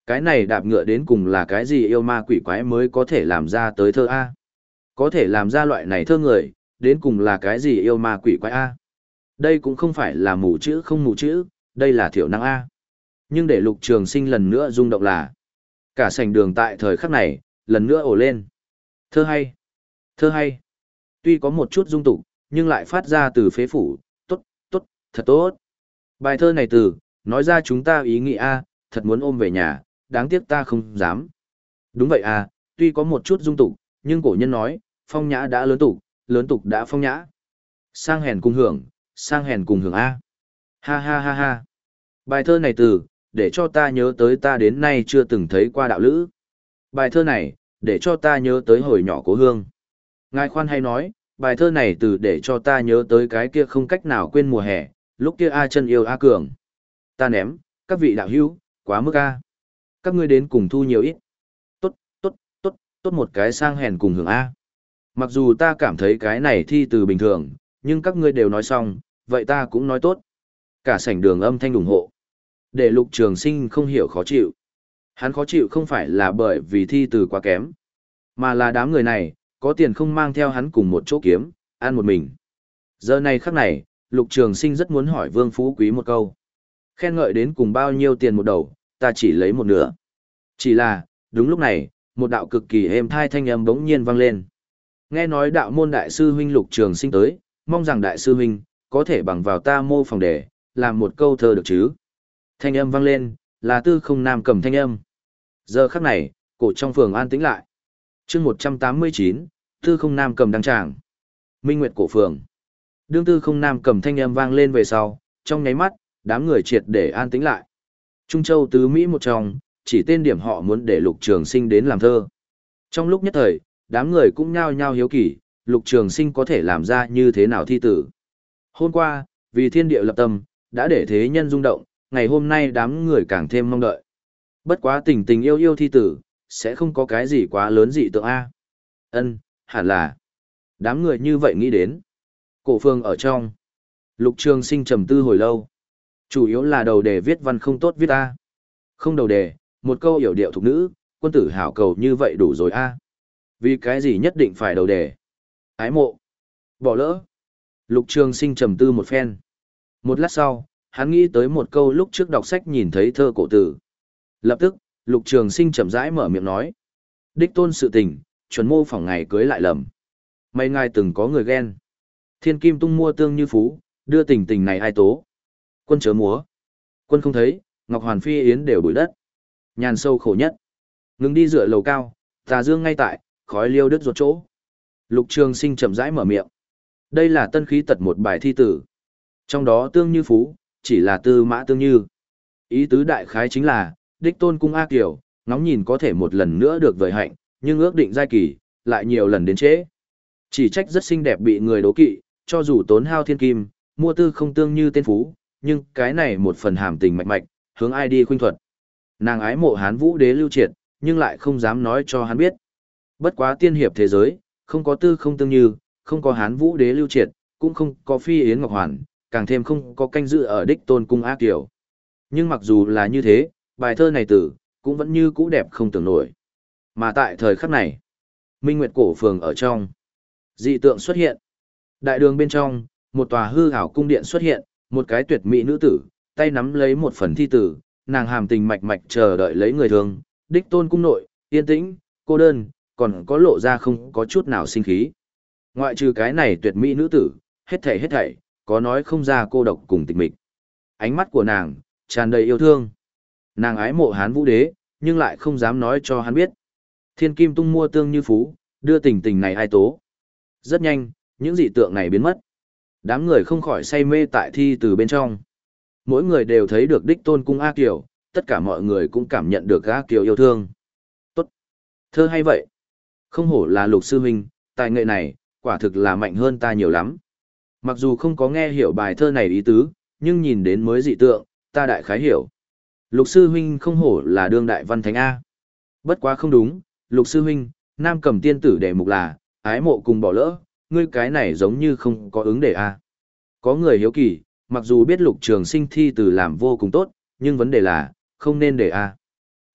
Cái này đạp ngựa đến cùng là cái gì yêu ma quỷ quái mới có thể làm ra tới thơ A? Có thể làm ra loại này thơ người, đến cùng là cái gì yêu ma quỷ quái A? Đây cũng không phải là mù chữ không mù chữ, đây là thiểu năng A. Nhưng để Lục Trường Sinh lần nữa rung động là, cả sảnh đường tại thời khắc này, lần nữa ồ lên. Thơ hay, thơ hay. Tuy có một chút dung tục, nhưng lại phát ra từ phế phủ, tốt, tốt, thật tốt. Bài thơ này từ, nói ra chúng ta ý nghĩ A, thật muốn ôm về nhà, đáng tiếc ta không dám. Đúng vậy à, tuy có một chút dung tục, nhưng cổ nhân nói, phong nhã đã lớn tục, lớn tục đã phong nhã. Sang hèn cùng hưởng, sang hèn cùng hưởng A. Ha ha ha ha. Bài thơ này từ, để cho ta nhớ tới ta đến nay chưa từng thấy qua đạo lữ. Bài thơ này, để cho ta nhớ tới hồi nhỏ cố hương. Ngài khoan hay nói, bài thơ này từ để cho ta nhớ tới cái kia không cách nào quên mùa hè, lúc kia A chân yêu A cường. Ta ném, các vị đạo hữu, quá mức A. Các ngươi đến cùng thu nhiều ít. Tốt, tốt, tốt, tốt một cái sang hèn cùng hưởng A. Mặc dù ta cảm thấy cái này thi từ bình thường, nhưng các ngươi đều nói xong, vậy ta cũng nói tốt. Cả sảnh đường âm thanh ủng hộ. Để Lục Trường Sinh không hiểu khó chịu. Hắn khó chịu không phải là bởi vì thi từ quá kém, mà là đám người này, có tiền không mang theo hắn cùng một chỗ kiếm, ăn một mình. Giờ này khắc này, Lục Trường Sinh rất muốn hỏi Vương Phú Quý một câu. Khen ngợi đến cùng bao nhiêu tiền một đầu, ta chỉ lấy một nửa. Chỉ là, đúng lúc này, một đạo cực kỳ êm thai thanh âm bỗng nhiên vang lên. Nghe nói đạo môn đại sư huynh Lục Trường Sinh tới, mong rằng đại sư huynh, có thể bằng vào ta mô phòng để, làm một câu thơ được chứ. Thanh âm vang lên, là Tư Không Nam cầm thanh âm. Giờ khắc này, cổ trong phường an tĩnh lại. Chương một trăm tám mươi chín, Tư Không Nam cầm đăng tràng. Minh Nguyệt cổ phường. Đương Tư Không Nam cầm thanh âm vang lên về sau, trong nháy mắt, đám người triệt để an tĩnh lại. Trung Châu tứ Mỹ một trong, chỉ tên điểm họ muốn để Lục Trường Sinh đến làm thơ. Trong lúc nhất thời, đám người cũng nhao nhao hiếu kỳ, Lục Trường Sinh có thể làm ra như thế nào thi tử. Hôm qua, vì thiên địa lập tâm, đã để thế nhân rung động, ngày hôm nay đám người càng thêm mong đợi. Bất quá tình tình yêu yêu thi tử, sẽ không có cái gì quá lớn dị tượng A. Ân, hẳn là. Đám người như vậy nghĩ đến. Cổ phương ở trong. Lục Trường Sinh trầm tư hồi lâu. Chủ yếu là đầu đề viết văn không tốt viết A. Không đầu đề, một câu hiểu điệu thục nữ, quân tử hảo cầu như vậy đủ rồi A. Vì cái gì nhất định phải đầu đề? Ái mộ. Bỏ lỡ. Lục Trường Sinh trầm tư một phen. Một lát sau, hắn nghĩ tới một câu lúc trước đọc sách nhìn thấy thơ cổ tử. Lập tức, Lục Trường Sinh chậm rãi mở miệng nói. Đích tôn sự tình, chuẩn mô phỏng ngày cưới lại lầm. Mấy ngài từng có người ghen. Thiên kim tung mua tương như phú, đưa tình tình này ai tố. Quân chớ múa. Quân không thấy, Ngọc Hoàn Phi Yến đều bụi đất. Nhàn sâu khổ nhất. Ngừng đi dựa lầu cao, tà dương ngay tại, khói liêu đứt ruột chỗ. Lục Trường Sinh chậm rãi mở miệng. Đây là tân khí tật một bài thi tử. Trong đó tương như phú, chỉ là tư mã tương như. Ý tứ đại khái chính là, đích tôn cung A Kiều, ngóng nhìn có thể một lần nữa được vời hạnh, nhưng ước định giai kỳ, lại nhiều lần đến trễ. Chỉ trách rất xinh đẹp bị người đố kỵ, cho dù tốn hao thiên kim, mua tư không tương như tên phú, nhưng cái này một phần hàm tình mạch mạch, hướng ai đi khuynh thuật. Nàng ái mộ Hán Vũ Đế Lưu Triệt, nhưng lại không dám nói cho hắn biết. Bất quá tiên hiệp thế giới, không có tư không tương như, không có Hán Vũ Đế Lưu Triệt, cũng không có Phi Yến Ngọc Hoàn, càng thêm không có canh dự ở đích tôn cung A Kiều. Nhưng mặc dù là như thế, bài thơ này tử, cũng vẫn như cũ đẹp không tưởng nổi. Mà tại thời khắc này, Minh Nguyệt cổ phường ở trong, dị tượng xuất hiện. Đại đường bên trong, một tòa hư ảo cung điện xuất hiện, một cái tuyệt mỹ nữ tử, tay nắm lấy một phần thi tử, nàng hàm tình mạch mạch chờ đợi lấy người thường, đích tôn cung nội, yên tĩnh, cô đơn, còn có lộ ra không có chút nào sinh khí. Ngoại trừ cái này tuyệt mỹ nữ tử, hết thảy hết thảy, có nói không ra cô độc cùng tịch mịch. Ánh mắt của nàng, tràn đầy yêu thương. Nàng ái mộ Hán Vũ Đế, nhưng lại không dám nói cho hắn biết. Thiên kim tung mua tương như phú, đưa tình tình này ai tố. Rất nhanh, những dị tượng này biến mất. Đám người không khỏi say mê tại thi từ bên trong. Mỗi người đều thấy được đích tôn cung A Kiều, tất cả mọi người cũng cảm nhận được A Kiều yêu thương. Tốt. Thơ hay vậy. Không hổ là Lục sư huynh, tài nghệ này, quả thực là mạnh hơn ta nhiều lắm. Mặc dù không có nghe hiểu bài thơ này ý tứ, nhưng nhìn đến mới dị tượng, ta đại khái hiểu. Lục sư huynh không hổ là đương đại văn thánh A. Bất quá không đúng, Lục sư huynh, nam cầm tiên tử đề mục là, ái mộ cùng bỏ lỡ, ngươi cái này giống như không có ứng đề A. Có người hiếu kỳ, mặc dù biết Lục Trường Sinh thi từ làm vô cùng tốt, nhưng vấn đề là, không nên để A.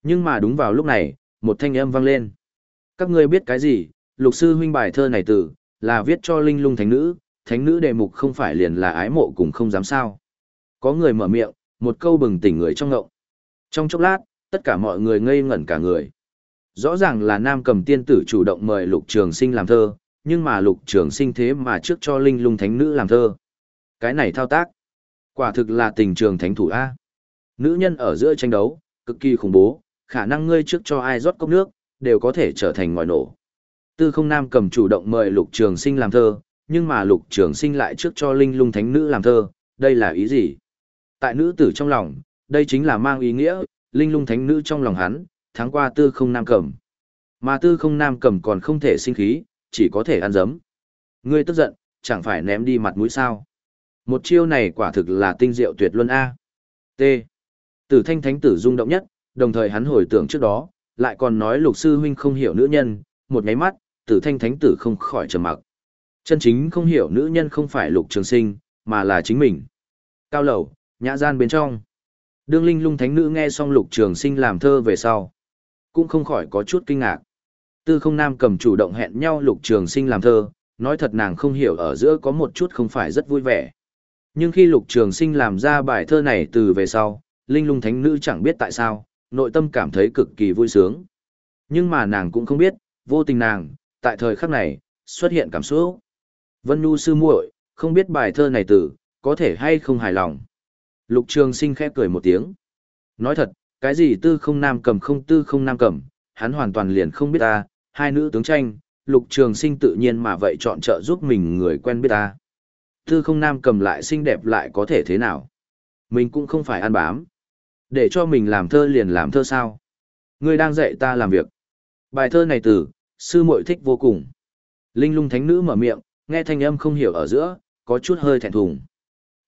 Nhưng mà đúng vào lúc này, một thanh âm vang lên. Các ngươi biết cái gì, lục sư huynh bài thơ này từ, là viết cho linh lung thánh nữ, thánh nữ đề mục không phải liền là ái mộ cùng không dám sao. Có người mở miệng, một câu bừng tỉnh người trong ngộng. Trong chốc lát, tất cả mọi người ngây ngẩn cả người. Rõ ràng là Nam Cầm tiên tử chủ động mời Lục Trường Sinh làm thơ, nhưng mà Lục Trường Sinh thế mà trước cho linh lung thánh nữ làm thơ. Cái này thao tác, quả thực là tình trường thánh thủ A. Nữ nhân ở giữa tranh đấu, cực kỳ khủng bố, khả năng ngươi trước cho ai rót cốc nước, đều có thể trở thành ngòi nổ. Tư không Nam Cầm chủ động mời Lục Trường Sinh làm thơ, nhưng mà Lục Trường Sinh lại trước cho linh lung thánh nữ làm thơ, đây là ý gì? Tại nữ tử trong lòng, đây chính là mang ý nghĩa, linh lung thánh nữ trong lòng hắn, tháng qua tư không Nam Cầm. Mà tư không Nam Cầm còn không thể sinh khí, chỉ có thể ăn dấm. Ngươi tức giận, chẳng phải ném đi mặt mũi sao? Một chiêu này quả thực là tinh diệu tuyệt luân A. T. Tử thanh thánh tử rung động nhất, đồng thời hắn hồi tưởng trước đó, lại còn nói lục sư huynh không hiểu nữ nhân, một nháy mắt, tử thanh thánh tử không khỏi trầm mặc. Chân chính không hiểu nữ nhân không phải lục trường sinh, mà là chính mình. Cao lầu, nhã gian bên trong. Đương linh lung thánh nữ nghe xong lục trường sinh làm thơ về sau, cũng không khỏi có chút kinh ngạc. Tư không Nam Cầm chủ động hẹn nhau lục trường sinh làm thơ, nói thật nàng không hiểu ở giữa có một chút không phải rất vui vẻ. Nhưng khi lục trường sinh làm ra bài thơ này từ về sau, linh lung thánh nữ chẳng biết tại sao, nội tâm cảm thấy cực kỳ vui sướng. Nhưng mà nàng cũng không biết, vô tình nàng, tại thời khắc này, xuất hiện cảm xúc. Vân Nhu sư muội, không biết bài thơ này từ, có thể hay không hài lòng. Lục trường sinh khẽ cười một tiếng. Nói thật, cái gì tư không Nam Cầm không tư không Nam Cầm, hắn hoàn toàn liền không biết ta, hai nữ tướng tranh, lục trường sinh tự nhiên mà vậy chọn trợ giúp mình người quen biết ta. Tư không Nam Cầm lại xinh đẹp lại có thể thế nào? Mình cũng không phải ăn bám. Để cho mình làm thơ liền làm thơ sao? Ngươi đang dạy ta làm việc. Bài thơ này từ, sư muội thích vô cùng. Linh lung thánh nữ mở miệng, nghe thanh âm không hiểu ở giữa, có chút hơi thẹn thùng. T.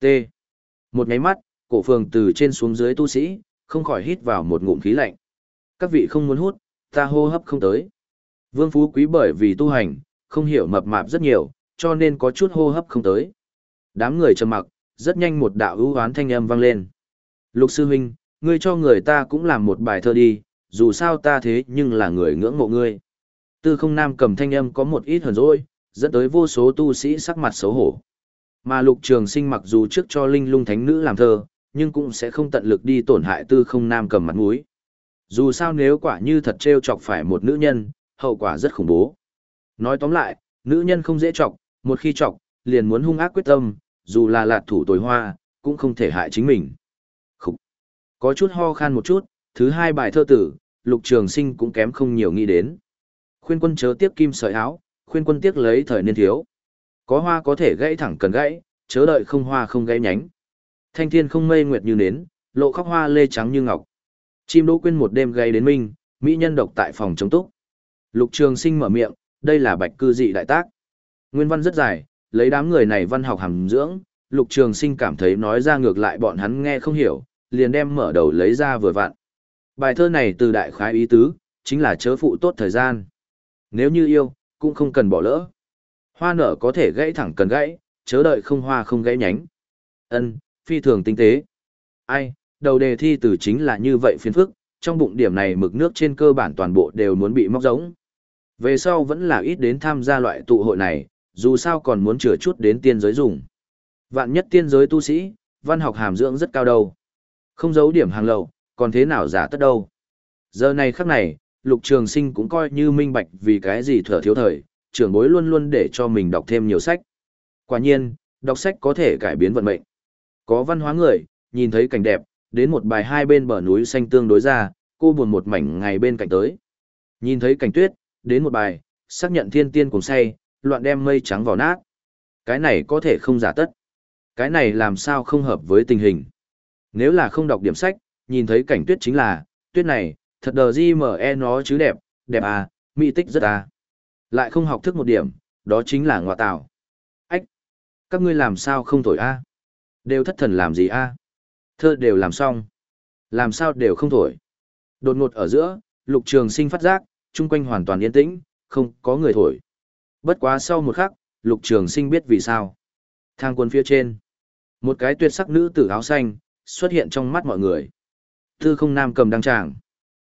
Một nháy mắt, cổ phường từ trên xuống dưới tu sĩ, không khỏi hít vào một ngụm khí lạnh. Các vị không muốn hút, ta hô hấp không tới. Vương Phú Quý bởi vì tu hành, không hiểu mập mạp rất nhiều, cho nên có chút hô hấp không tới. Đám người trầm mặc, rất nhanh một đạo ưu hoán thanh âm vang lên. Lục sư huynh, ngươi cho người ta cũng làm một bài thơ đi, dù sao ta thế nhưng là người ngưỡng mộ ngươi. Tư không Nam Cầm thanh âm có một ít hờn dỗi, dẫn tới vô số tu sĩ sắc mặt xấu hổ. Mà lục trường sinh mặc dù trước cho linh lung thánh nữ làm thơ, nhưng cũng sẽ không tận lực đi tổn hại tư không Nam Cầm mặt mũi. Dù sao nếu quả như thật trêu chọc phải một nữ nhân, hậu quả rất khủng bố. Nói tóm lại, nữ nhân không dễ chọc, một khi chọc, liền muốn hung ác quyết tâm, dù là lạt thủ tối hoa, cũng không thể hại chính mình. Khúc. Có chút ho khan một chút, thứ hai bài thơ tử, lục trường sinh cũng kém không nhiều nghĩ đến. Khuyên quân chớ tiếc kim sợi áo, khuyên quân tiếc lấy thời niên thiếu. Có hoa có thể gãy thẳng cần gãy, chớ đợi không hoa không gãy nhánh. Thanh thiên không mây nguyệt như nến, lộ khóc hoa lê trắng như ngọc. Chim đỗ quên một đêm gây đến minh, mỹ nhân độc tại phòng chống túc. Lục trường sinh mở miệng, đây là bạch cư dị đại tác. Nguyên văn rất dài, lấy đám người này văn học hàm dưỡng, lục trường sinh cảm thấy nói ra ngược lại bọn hắn nghe không hiểu, liền đem mở đầu lấy ra vừa vặn. Bài thơ này từ đại khái ý tứ, chính là chớ phụ tốt thời gian. Nếu như yêu, cũng không cần bỏ lỡ. Hoa nở có thể gãy thẳng cần gãy, chớ đợi không hoa không gãy nhánh. Ân, phi thường tinh tế. Ai, đầu đề thi từ chính là như vậy phiền phức, trong bụng điểm này mực nước trên cơ bản toàn bộ đều muốn bị móc giống. Về sau vẫn là ít đến tham gia loại tụ hội này, dù sao còn muốn chừa chút đến tiên giới dùng. Vạn nhất tiên giới tu sĩ, văn học hàm dưỡng rất cao đâu. Không giấu điểm hàng lậu, còn thế nào giả tất đâu. Giờ này khắc này, lục trường sinh cũng coi như minh bạch vì cái gì thừa thiếu thời, trưởng bối luôn luôn để cho mình đọc thêm nhiều sách. Quả nhiên, đọc sách có thể cải biến vận mệnh. Có văn hóa người, nhìn thấy cảnh đẹp, đến một bài hai bên bờ núi xanh tương đối ra, cô buồn một mảnh ngày bên cạnh tới. Nhìn thấy cảnh tuyết, đến một bài, xác nhận thiên tiên cùng say, loạn đem mây trắng vào nát. Cái này có thể không giả tất. Cái này làm sao không hợp với tình hình. Nếu là không đọc điểm sách, nhìn thấy cảnh tuyết chính là, tuyết này, thật đờ di mờ e nó chứ đẹp, đẹp à, mỹ tích rất à. Lại không học thức một điểm, đó chính là ngọa tạo. Ách! Các ngươi làm sao không thổi a? Đều thất thần làm gì a? Thơ đều làm xong. Làm sao đều không thổi. Đột ngột ở giữa, lục trường sinh phát giác, chung quanh hoàn toàn yên tĩnh, không có người thổi. Bất quá sau một khắc, lục trường sinh biết vì sao. Thang quân phía trên. Một cái tuyệt sắc nữ tử áo xanh, xuất hiện trong mắt mọi người. Tư không Nam Cầm đăng tràng.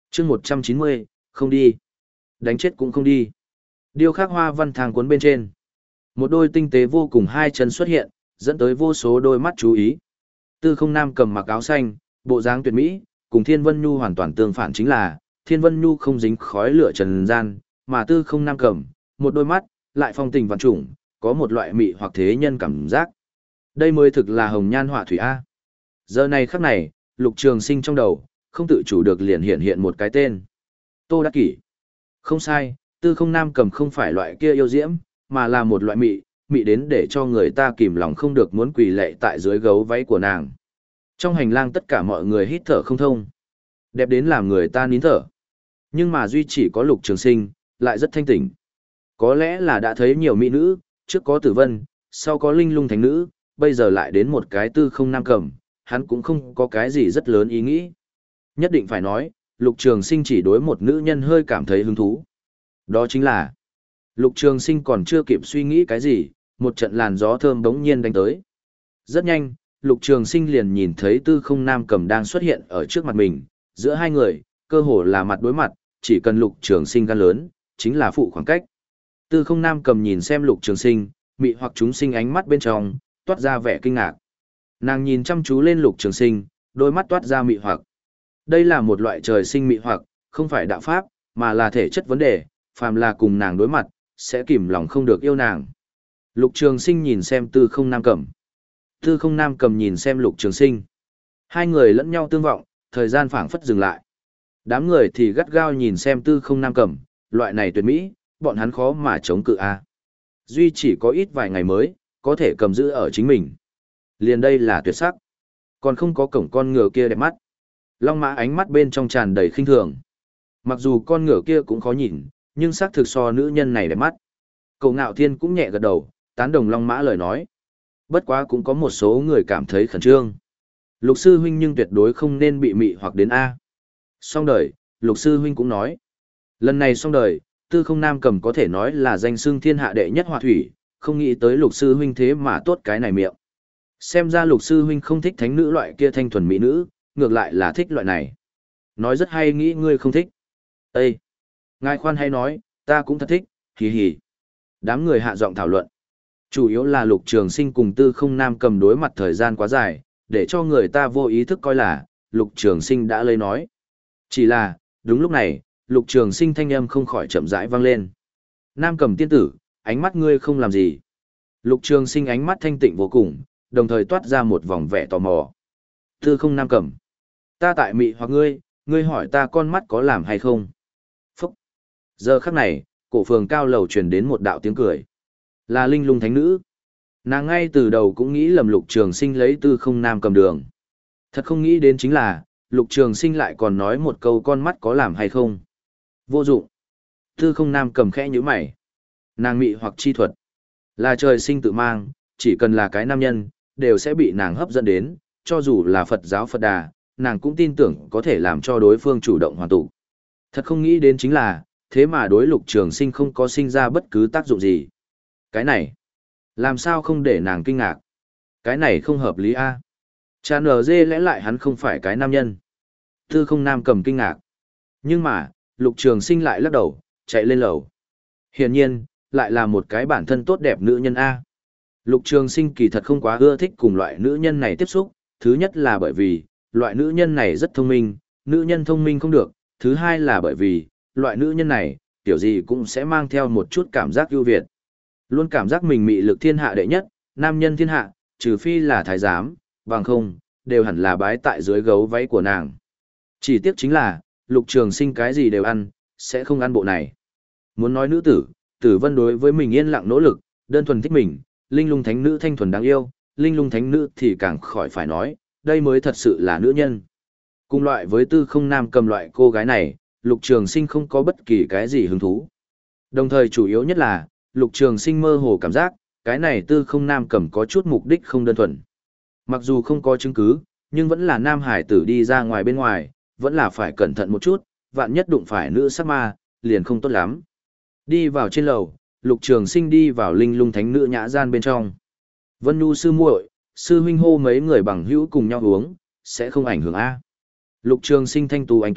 chương một trăm chín mươi, không đi. Đánh chết cũng không đi. Điêu khắc hoa văn thang cuốn bên trên. Một đôi tinh tế vô cùng hai chân xuất hiện, dẫn tới vô số đôi mắt chú ý. Tư không nam cầm mặc áo xanh, bộ dáng tuyệt mỹ, cùng Thiên Vân Nhu hoàn toàn tương phản chính là, Thiên Vân Nhu không dính khói lửa trần gian, mà tư không nam cầm, một đôi mắt, lại phong tình vạn trùng, có một loại mị hoặc thế nhân cảm giác. Đây mới thực là hồng nhan họa thủy A. Giờ này khắc này, Lục Trường Sinh trong đầu, không tự chủ được liền hiện hiện một cái tên. Tô Đắc Kỷ. Không sai, tư không nam cầm không phải loại kia yêu diễm, mà là một loại mị, mị đến để cho người ta kìm lòng không được muốn quỳ lạy tại dưới gấu váy của nàng. Trong hành lang tất cả mọi người hít thở không thông. Đẹp đến làm người ta nín thở. Nhưng mà duy chỉ có Lục Trường Sinh, lại rất thanh tỉnh. Có lẽ là đã thấy nhiều mỹ nữ, trước có Tử Vân, sau có Linh Lung Thánh Nữ, bây giờ lại đến một cái tư không nam cầm, hắn cũng không có cái gì rất lớn ý nghĩ. Nhất định phải nói, Lục Trường Sinh chỉ đối một nữ nhân hơi cảm thấy hứng thú. Đó chính là, Lục Trường Sinh còn chưa kịp suy nghĩ cái gì, một trận làn gió thơm bỗng nhiên đánh tới. Rất nhanh, Lục Trường Sinh liền nhìn thấy tư không nam cầm đang xuất hiện ở trước mặt mình, giữa hai người, cơ hồ là mặt đối mặt, chỉ cần Lục Trường Sinh gan lớn, chính là phụ khoảng cách. Tư không nam cầm nhìn xem Lục Trường Sinh, mị hoặc chúng sinh ánh mắt bên trong, toát ra vẻ kinh ngạc. Nàng nhìn chăm chú lên Lục Trường Sinh, đôi mắt toát ra mị hoặc. Đây là một loại trời sinh mị hoặc, không phải đạo pháp, mà là thể chất vấn đề, phàm là cùng nàng đối mặt, sẽ kìm lòng không được yêu nàng. Lục Trường Sinh nhìn xem Tư không nam cầm. Tư không nam cầm nhìn xem Lục Trường Sinh. Hai người lẫn nhau tương vọng, thời gian phảng phất dừng lại. Đám người thì gắt gao nhìn xem Tư không nam cầm, loại này tuyệt mỹ, bọn hắn khó mà chống cự a. Duy chỉ có ít vài ngày mới, có thể cầm giữ ở chính mình. Liền đây là tuyệt sắc. Còn không có cổng con ngựa kia đẹp mắt. Long Mã ánh mắt bên trong tràn đầy khinh thường. Mặc dù con ngựa kia cũng khó nhìn, nhưng xác thực so nữ nhân này đẹp mắt. Cậu Ngạo Thiên cũng nhẹ gật đầu, tán đồng Long Mã lời nói. Bất quá cũng có một số người cảm thấy khẩn trương. Lục sư huynh nhưng tuyệt đối không nên bị mị hoặc đến A. Xong đời, Lục sư huynh cũng nói. Lần này xong đời, tư không nam cầm có thể nói là danh xưng thiên hạ đệ nhất họa thủy, không nghĩ tới Lục sư huynh thế mà tốt cái này miệng. Xem ra Lục sư huynh không thích thánh nữ loại kia thanh thuần mỹ nữ, ngược lại là thích loại này. Nói rất hay, nghĩ ngươi không thích. Ê! Ngài khoan hay nói, ta cũng thật thích, hì hì. Đám người hạ giọng thảo luận. Chủ yếu là Lục Trường Sinh cùng tư không nam cầm đối mặt thời gian quá dài, để cho người ta vô ý thức coi là, Lục Trường Sinh đã lấy nói. Chỉ là, đúng lúc này, Lục Trường Sinh thanh âm không khỏi chậm rãi vang lên. Nam cầm tiên tử, ánh mắt ngươi không làm gì. Lục Trường Sinh ánh mắt thanh tịnh vô cùng, đồng thời toát ra một vòng vẻ tò mò. Tư không nam cầm. Ta tại mị hoặc ngươi, ngươi hỏi ta con mắt có làm hay không? Phúc. Giờ khắc này, cổ phường cao lầu truyền đến một đạo tiếng cười. Là Linh Lung Thánh Nữ. Nàng ngay từ đầu cũng nghĩ lầm Lục Trường Sinh lấy tư không nam cầm đường. Thật không nghĩ đến chính là, Lục Trường Sinh lại còn nói một câu con mắt có làm hay không. Vô dụng. Tư không nam cầm khẽ nhíu mày. Nàng mị hoặc chi thuật. Là trời sinh tự mang, chỉ cần là cái nam nhân, đều sẽ bị nàng hấp dẫn đến, cho dù là Phật giáo Phật Đà, nàng cũng tin tưởng có thể làm cho đối phương chủ động hoàn tụ. Thật không nghĩ đến chính là, thế mà đối Lục Trường Sinh không có sinh ra bất cứ tác dụng gì. Cái này, làm sao không để nàng kinh ngạc? Cái này không hợp lý a. Cha nở dê lẽ lại hắn không phải cái nam nhân. Tư không nam cầm kinh ngạc. Nhưng mà, Lục Trường Sinh lại lắc đầu, chạy lên lầu. Hiển nhiên, lại là một cái bản thân tốt đẹp nữ nhân a. Lục Trường Sinh kỳ thật không quá ưa thích cùng loại nữ nhân này tiếp xúc, thứ nhất là bởi vì, loại nữ nhân này rất thông minh, nữ nhân thông minh không được, thứ hai là bởi vì, loại nữ nhân này, kiểu gì cũng sẽ mang theo một chút cảm giác ưu việt. Luôn cảm giác mình mị lực thiên hạ đệ nhất, nam nhân thiên hạ, trừ phi là thái giám, bằng không, đều hẳn là bái tại dưới gấu váy của nàng. Chỉ tiếc chính là, Lục Trường Sinh cái gì đều ăn, sẽ không ăn bộ này. Muốn nói nữ tử, Tử Vân đối với mình yên lặng nỗ lực, đơn thuần thích mình, Linh Lung Thánh Nữ thanh thuần đáng yêu, Linh Lung Thánh Nữ thì càng khỏi phải nói, đây mới thật sự là nữ nhân. Cùng loại với tư không nam cầm loại cô gái này, Lục Trường Sinh không có bất kỳ cái gì hứng thú. Đồng thời chủ yếu nhất là, Lục Trường Sinh mơ hồ cảm giác, cái này tư không nam cầm có chút mục đích không đơn thuần. Mặc dù không có chứng cứ, nhưng vẫn là nam hải tử đi ra ngoài bên ngoài, vẫn là phải cẩn thận một chút, vạn nhất đụng phải nữ sắc ma, liền không tốt lắm. Đi vào trên lầu, Lục Trường Sinh đi vào Linh Lung Thánh Nữ nhã gian bên trong. Vân Nhu sư muội, sư huynh hô mấy người bằng hữu cùng nhau uống, sẽ không ảnh hưởng a. Lục Trường Sinh thanh tú anh tuấn,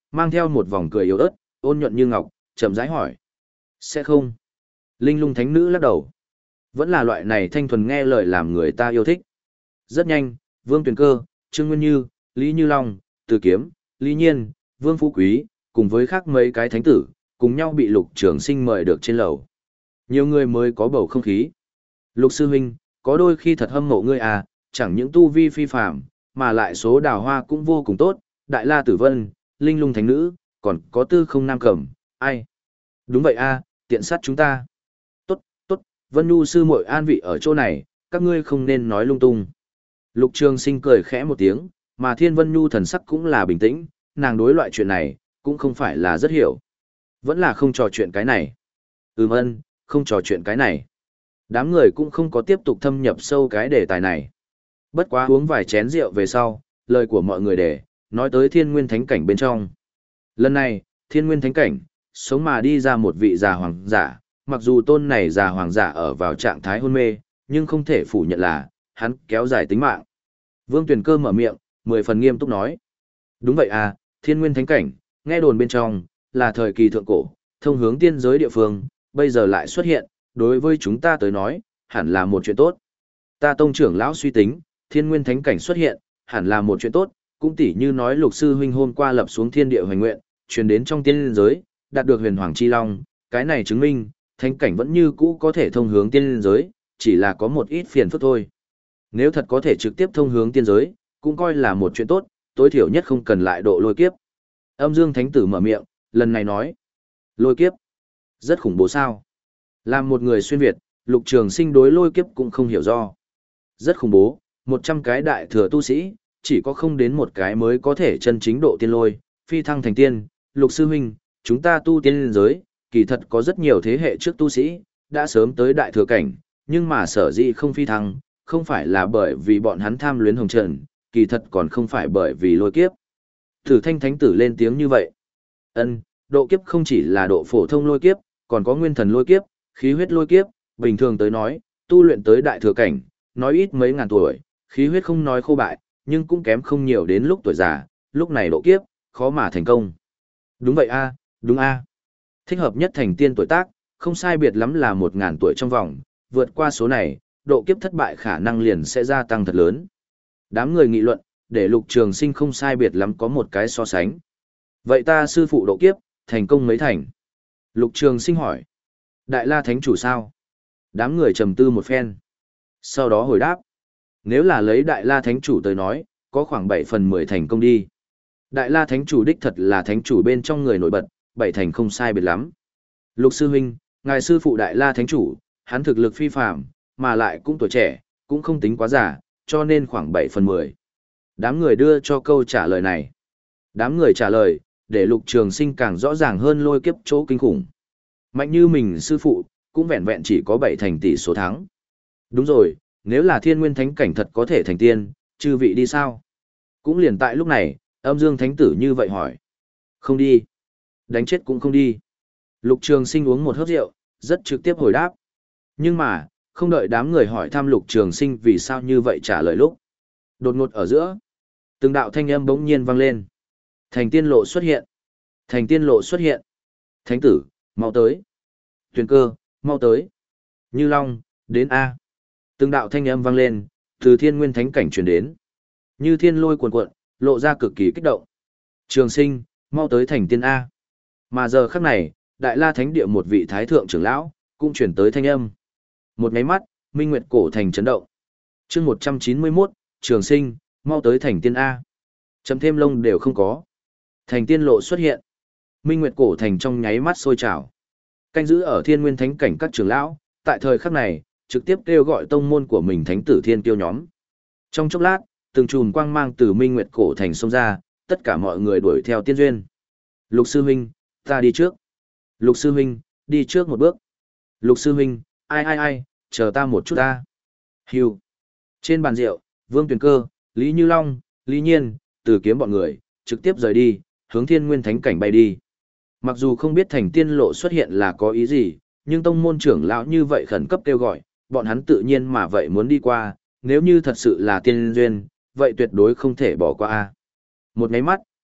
mang theo một vòng cười yếu ớt, ôn nhuận như ngọc, chậm rãi hỏi. Sẽ không. Linh lung thánh nữ lắc đầu. Vẫn là loại này thanh thuần nghe lời làm người ta yêu thích. Rất nhanh, Vương Tuyền Cơ, Trương Nguyên Như, Lý Như Long, Từ Kiếm, Lý Nhiên, Vương Phú Quý, cùng với khác mấy cái thánh tử, cùng nhau bị Lục Trường Sinh mời được trên lầu. Nhiều người mới có bầu không khí. Lục sư huynh, có đôi khi thật hâm mộ ngươi à, chẳng những tu vi phi phàm, mà lại số đào hoa cũng vô cùng tốt, Đại La Tử Vân, Linh Lung Thánh Nữ, còn có Tư Không Nam Cẩm, ai? Đúng vậy a, tiện sát chúng ta. Tốt, tốt, Vân Nhu sư muội an vị ở chỗ này, các ngươi không nên nói lung tung. Lục Trường Sinh cười khẽ một tiếng, mà Thiên Vân Nhu thần sắc cũng là bình tĩnh, nàng đối loại chuyện này, cũng không phải là rất hiểu. Vẫn là không trò chuyện cái này. Ừm ân, không trò chuyện cái này. Đám người cũng không có tiếp tục thâm nhập sâu cái đề tài này. Bất quá uống vài chén rượu về sau, lời của mọi người để, nói tới thiên nguyên thánh cảnh bên trong. Lần này, thiên nguyên thánh cảnh, sống mà đi ra một vị già hoàng giả, mặc dù tôn này già hoàng giả ở vào trạng thái hôn mê, nhưng không thể phủ nhận là, hắn kéo dài tính mạng. Vương Tuyền Cơ mở miệng, mười phần nghiêm túc nói. Đúng vậy à, thiên nguyên thánh cảnh, nghe đồn bên trong, là thời kỳ thượng cổ, thông hướng tiên giới địa phương, bây giờ lại xuất hiện, đối với chúng ta tới nói, hẳn là một chuyện tốt. Ta tông trưởng lão suy tính, thiên nguyên thánh cảnh xuất hiện, hẳn là một chuyện tốt, cũng tỉ như nói lục sư huynh hôm qua lập xuống thiên địa hoành nguyện, truyền đến trong tiên giới, đạt được huyền hoàng chi long, cái này chứng minh, thánh cảnh vẫn như cũ có thể thông hướng tiên giới, chỉ là có một ít phiền phức thôi. Nếu thật có thể trực tiếp thông hướng tiên giới, cũng coi là một chuyện tốt, tối thiểu nhất không cần lại độ lôi kiếp. Âm Dương Thánh Tử mở miệng, lần này nói, lôi kiếp, rất khủng bố sao. Làm một người xuyên Việt, Lục Trường Sinh đối lôi kiếp cũng không hiểu do. Rất khủng bố, một trăm cái đại thừa tu sĩ, chỉ có không đến một cái mới có thể chân chính độ tiên lôi, phi thăng thành tiên. Lục sư huynh, chúng ta tu tiên liên giới, kỳ thật có rất nhiều thế hệ trước tu sĩ, đã sớm tới đại thừa cảnh, nhưng mà sở dĩ không phi thăng, không phải là bởi vì bọn hắn tham luyến hồng trần, kỳ thật còn không phải bởi vì lôi kiếp. Thử Thanh Thánh Tử lên tiếng như vậy. Ân, độ kiếp không chỉ là độ phổ thông lôi kiếp, còn có nguyên thần lôi kiếp, khí huyết lôi kiếp, bình thường tới nói, tu luyện tới đại thừa cảnh, nói ít mấy ngàn tuổi, khí huyết không nói khô bại, nhưng cũng kém không nhiều đến lúc tuổi già, lúc này độ kiếp, khó mà thành công. Đúng vậy a, đúng a. Thích hợp nhất thành tiên tuổi tác, không sai biệt lắm là một ngàn tuổi trong vòng, vượt qua số này, độ kiếp thất bại khả năng liền sẽ gia tăng thật lớn. Đám người nghị luận, để Lục Trường Sinh không sai biệt lắm có một cái so sánh. Vậy ta sư phụ độ kiếp, thành công mấy thành? Lục Trường Sinh hỏi. Đại La Thánh Chủ sao? Đám người trầm tư một phen. Sau đó hồi đáp. Nếu là lấy Đại La Thánh Chủ tới nói, có khoảng bảy phần mười thành công đi. Đại La Thánh Chủ đích thật là Thánh Chủ bên trong người nổi bật, bảy thành không sai biệt lắm. Lục Sư Huynh, ngài sư phụ Đại La Thánh Chủ, hắn thực lực phi phàm, mà lại cũng tuổi trẻ, cũng không tính quá già, cho nên khoảng bảy phần mười. Đám người đưa cho câu trả lời này. Đám người trả lời, để Lục Trường Sinh càng rõ ràng hơn lôi kiếp chỗ kinh khủng. Mạnh như mình sư phụ, cũng vẹn vẹn chỉ có bảy thành tỷ số thắng. Đúng rồi, nếu là thiên nguyên thánh cảnh thật có thể thành tiên, chư vị đi sao? Cũng liền tại lúc này, Âm Dương Thánh Tử như vậy hỏi. Không đi. Đánh chết cũng không đi. Lục Trường Sinh uống một hớp rượu, rất trực tiếp hồi đáp. Nhưng mà, không đợi đám người hỏi thăm Lục Trường Sinh vì sao như vậy trả lời lúc. Đột ngột ở giữa, từng đạo thanh âm bỗng nhiên vang lên. Thành tiên lộ xuất hiện. Thành tiên lộ xuất hiện. Thánh tử, mau tới. Tuyền Cơ, mau tới. Như Long, đến A. Từng đạo thanh âm vang lên, từ thiên nguyên thánh cảnh truyền đến. Như thiên lôi cuồn cuộn, lộ ra cực kỳ kích động. Trường Sinh, mau tới thành tiên A. Mà giờ khắc này, Đại La Thánh Địa một vị thái thượng trưởng lão, cũng chuyển tới thanh âm. Một nháy mắt, Minh Nguyệt cổ thành chấn động. Chương một trăm chín mươi mốt, Trường Sinh, mau tới thành tiên A. Chấm thêm lông đều không có. Thành tiên lộ xuất hiện. Minh Nguyệt cổ thành trong nháy mắt sôi trào. Canh giữ ở thiên nguyên thánh cảnh các trưởng lão, tại thời khắc này, trực tiếp kêu gọi tông môn của mình thánh tử thiên kiêu nhóm. Trong chốc lát, từng chùm quang mang từ Minh Nguyệt cổ thành xông ra, tất cả mọi người đuổi theo tiên duyên. Lục sư huynh, ta đi trước. Lục sư huynh, đi trước một bước. Lục sư huynh, ai ai ai, chờ ta một chút ta. Hưu. Trên bàn rượu, Vương Tuyền Cơ, Lý Như Long, Lý Nhiên, Từ Kiếm bọn người, trực tiếp rời đi, hướng thiên nguyên thánh cảnh bay đi. Mặc dù không biết thành tiên lộ xuất hiện là có ý gì, nhưng tông môn trưởng lão như vậy khẩn cấp kêu gọi, bọn hắn tự nhiên mà vậy muốn đi qua, nếu như thật sự là tiên duyên, vậy tuyệt đối không thể bỏ qua. Một máy mắt,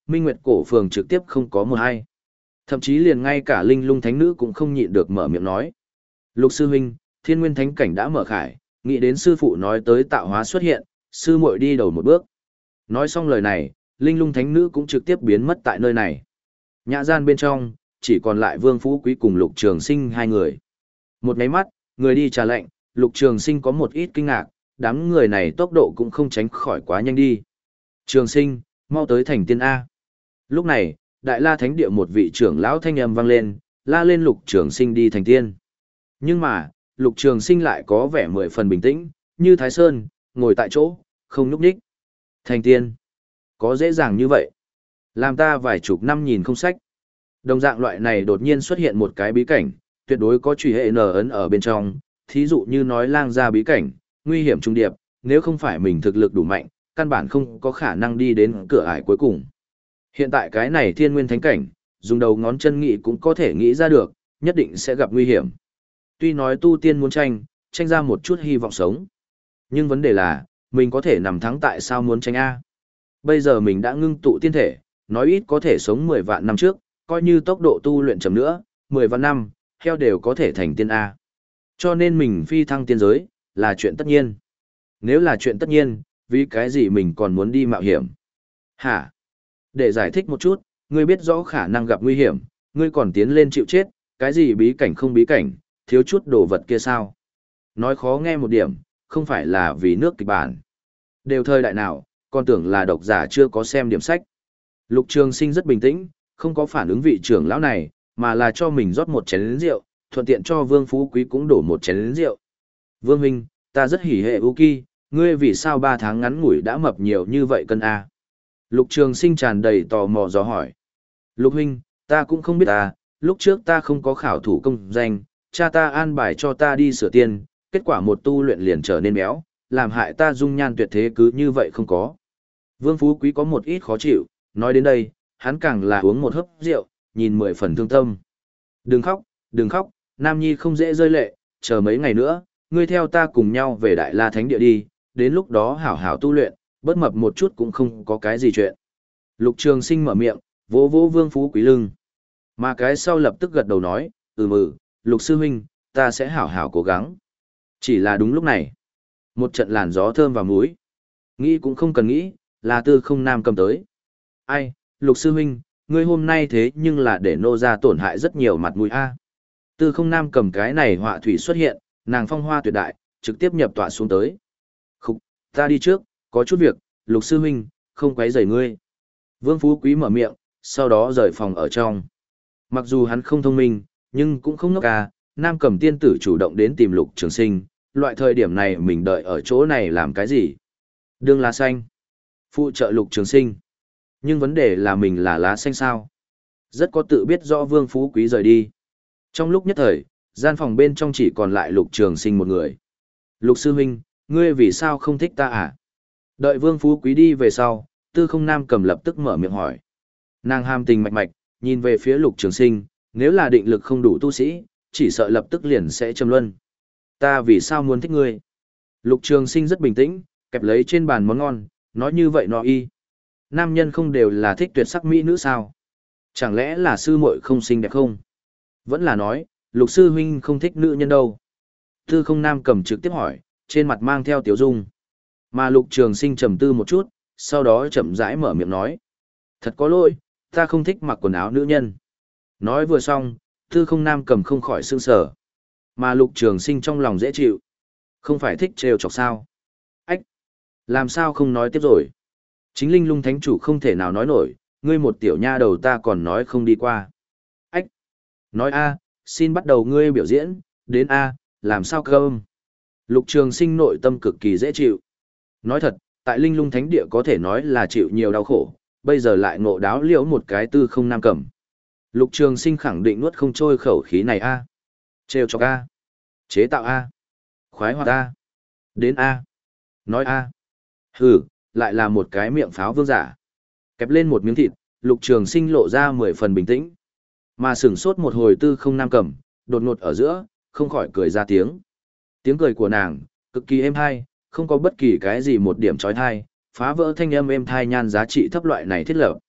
Minh Nguyệt cổ phường trực tiếp không có một ai. Thậm chí liền ngay cả linh lung thánh nữ cũng không nhịn được mở miệng nói. Lục sư huynh, thiên nguyên thánh cảnh đã mở khải, nghĩ đến sư phụ nói tới tạo hóa xuất hiện, sư muội đi đầu một bước. Nói xong lời này, linh lung thánh nữ cũng trực tiếp biến mất tại nơi này. Nhã gian bên trong, chỉ còn lại Vương Phú Quý cùng Lục Trường Sinh hai người. Một máy mắt, người đi trà lệnh, Lục Trường Sinh có một ít kinh ngạc, đám người này tốc độ cũng không tránh khỏi quá nhanh đi. Trường Sinh, mau tới thành tiên A. Lúc này, Đại La Thánh Địa một vị trưởng lão thanh âm vang lên, la lên Lục Trường Sinh đi thành tiên. Nhưng mà, Lục Trường Sinh lại có vẻ mười phần bình tĩnh, như Thái Sơn, ngồi tại chỗ, không nhúc nhích. Thành tiên, có dễ dàng như vậy. Làm ta vài chục năm nhìn không sách. Đồng dạng loại này đột nhiên xuất hiện một cái bí cảnh, tuyệt đối có truy hệ nở ấn ở bên trong, thí dụ như nói lang ra bí cảnh, nguy hiểm trung điệp, nếu không phải mình thực lực đủ mạnh, căn bản không có khả năng đi đến cửa ải cuối cùng. Hiện tại cái này thiên nguyên thánh cảnh, dùng đầu ngón chân nghĩ cũng có thể nghĩ ra được, nhất định sẽ gặp nguy hiểm. Tuy nói tu tiên muốn tranh, tranh ra một chút hy vọng sống. Nhưng vấn đề là, mình có thể nằm thắng tại sao muốn tranh A. Bây giờ mình đã ngưng tụ tiên thể, nói ít có thể sống mười vạn năm trước, coi như tốc độ tu luyện chậm nữa, mười vạn năm, heo đều có thể thành tiên A. Cho nên mình phi thăng tiên giới, là chuyện tất nhiên. Nếu là chuyện tất nhiên, vì cái gì mình còn muốn đi mạo hiểm? Hả? Để giải thích một chút, ngươi biết rõ khả năng gặp nguy hiểm, ngươi còn tiến lên chịu chết, cái gì bí cảnh không bí cảnh, thiếu chút đồ vật kia sao? Nói khó nghe một điểm, không phải là vì nước kịch bản. Đều thời đại nào, còn tưởng là độc giả chưa có xem điểm sách. Lục Trường Sinh rất bình tĩnh, không có phản ứng vị trưởng lão này, mà là cho mình rót một chén rượu, thuận tiện cho Vương Phú Quý cũng đổ một chén rượu. Vương huynh, ta rất hỉ hệ Uki, ngươi vì sao ba tháng ngắn ngủi đã mập nhiều như vậy cân a? Lục Trường Sinh tràn đầy tò mò dò hỏi. Lục huynh, ta cũng không biết ta, lúc trước ta không có khảo thủ công danh, cha ta an bài cho ta đi sửa tiên, kết quả một tu luyện liền trở nên béo, làm hại ta dung nhan tuyệt thế cứ như vậy không có. Vương Phú Quý có một ít khó chịu, nói đến đây, hắn càng là uống một hớp rượu, nhìn mười phần thương tâm. Đừng khóc, đừng khóc, Nam Nhi không dễ rơi lệ, chờ mấy ngày nữa, ngươi theo ta cùng nhau về Đại La Thánh Địa đi, đến lúc đó hảo hảo tu luyện, bớt mập một chút cũng không có cái gì chuyện. Lục Trường Sinh mở miệng, vỗ vỗ Vương Phú Quý lưng. Mà cái sau lập tức gật đầu nói, ừ mừ, Lục Sư Huynh, ta sẽ hảo hảo cố gắng. Chỉ là đúng lúc này, một trận làn gió thơm vào mũi. Nghĩ cũng không cần nghĩ, là Tư Không Nam cầm tới. Ai, Lục Sư Huynh, ngươi hôm nay thế nhưng là để nô ra tổn hại rất nhiều mặt mũi a. Tư Không Nam cầm cái này họa thủy xuất hiện, nàng phong hoa tuyệt đại, trực tiếp nhập tọa xuống tới. Khúc, ta đi trước, có chút việc, Lục Sư Huynh, không quấy rầy ngươi. Vương Phú Quý mở miệng, sau đó rời phòng ở trong. Mặc dù hắn không thông minh, nhưng cũng không ngốc à, Nam Cầm tiên tử chủ động đến tìm Lục Trường Sinh, loại thời điểm này mình đợi ở chỗ này làm cái gì? Đường lá xanh. Phụ trợ Lục Trường Sinh. Nhưng vấn đề là mình là lá xanh sao? Rất có tự biết rõ Vương Phú Quý rời đi. Trong lúc nhất thời, gian phòng bên trong chỉ còn lại Lục Trường Sinh một người. Lục Sư Huynh, ngươi vì sao không thích ta à? Đợi Vương Phú Quý đi về sau, Tư Không Nam cầm lập tức mở miệng hỏi. Nàng ham tình mạch mạch, nhìn về phía Lục Trường Sinh, nếu là định lực không đủ tu sĩ, chỉ sợ lập tức liền sẽ châm luân. Ta vì sao muốn thích ngươi? Lục Trường Sinh rất bình tĩnh, kẹp lấy trên bàn món ngon, nói như vậy nó y. Nam nhân không đều là thích tuyệt sắc mỹ nữ sao? Chẳng lẽ là sư muội không xinh đẹp không? Vẫn là nói, Lục Sư Huynh không thích nữ nhân đâu. Tư Không Nam cầm trực tiếp hỏi, trên mặt mang theo tiếu dung. Mà Lục Trường Sinh trầm tư một chút, sau đó chậm rãi mở miệng nói. Thật có lỗi, ta không thích mặc quần áo nữ nhân. Nói vừa xong, Tư Không Nam cầm không khỏi sương sở. Mà Lục Trường Sinh trong lòng dễ chịu. Không phải thích trêu chọc sao? Ách! Làm sao không nói tiếp rồi? Chính Linh Lung Thánh Chủ không thể nào nói nổi, ngươi một tiểu nha đầu ta còn nói không đi qua. Ách! Nói a, xin bắt đầu ngươi biểu diễn, đến a, làm sao cơm? Lục Trường Sinh nội tâm cực kỳ dễ chịu. Nói thật, tại Linh Lung Thánh Địa có thể nói là chịu nhiều đau khổ, bây giờ lại ngộ đáo liễu một cái Tư Không Nam cầm. Lục Trường Sinh khẳng định nuốt không trôi khẩu khí này a. Trêu chọc a. Chế tạo a. Khoái hoạt a. Đến a. Nói a. Hừ, lại là một cái miệng pháo vương giả. Kẹp lên một miếng thịt, Lục Trường Sinh lộ ra mười phần bình tĩnh. Mà sửng sốt một hồi Tư Không Nam cầm, đột ngột ở giữa, không khỏi cười ra tiếng. Tiếng cười của nàng, cực kỳ êm hay, không có bất kỳ cái gì một điểm trói thai, phá vỡ thanh âm êm thai nhan giá trị thấp loại này thiết lập.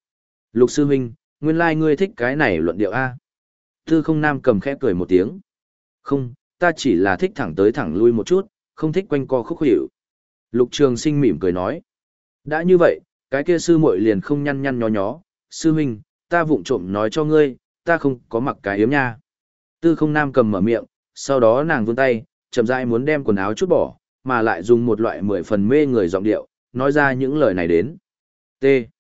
Lục sư huynh, nguyên lai ngươi thích cái này luận điệu A. Tư không nam cầm khẽ cười một tiếng. Không, ta chỉ là thích thẳng tới thẳng lui một chút, không thích quanh co khúc hiệu. Lục trường sinh mỉm cười nói. Đã như vậy, cái kia sư muội liền không nhăn nhăn nhó nhó. Sư huynh, ta vụng trộm nói cho ngươi, ta không có mặc cái yếm nha. Tư không nam cầm mở miệng, sau đó nàng vươn tay, chậm rãi muốn đem quần áo chút bỏ, mà lại dùng một loại mười phần mê người giọng điệu, nói ra những lời này đến. T.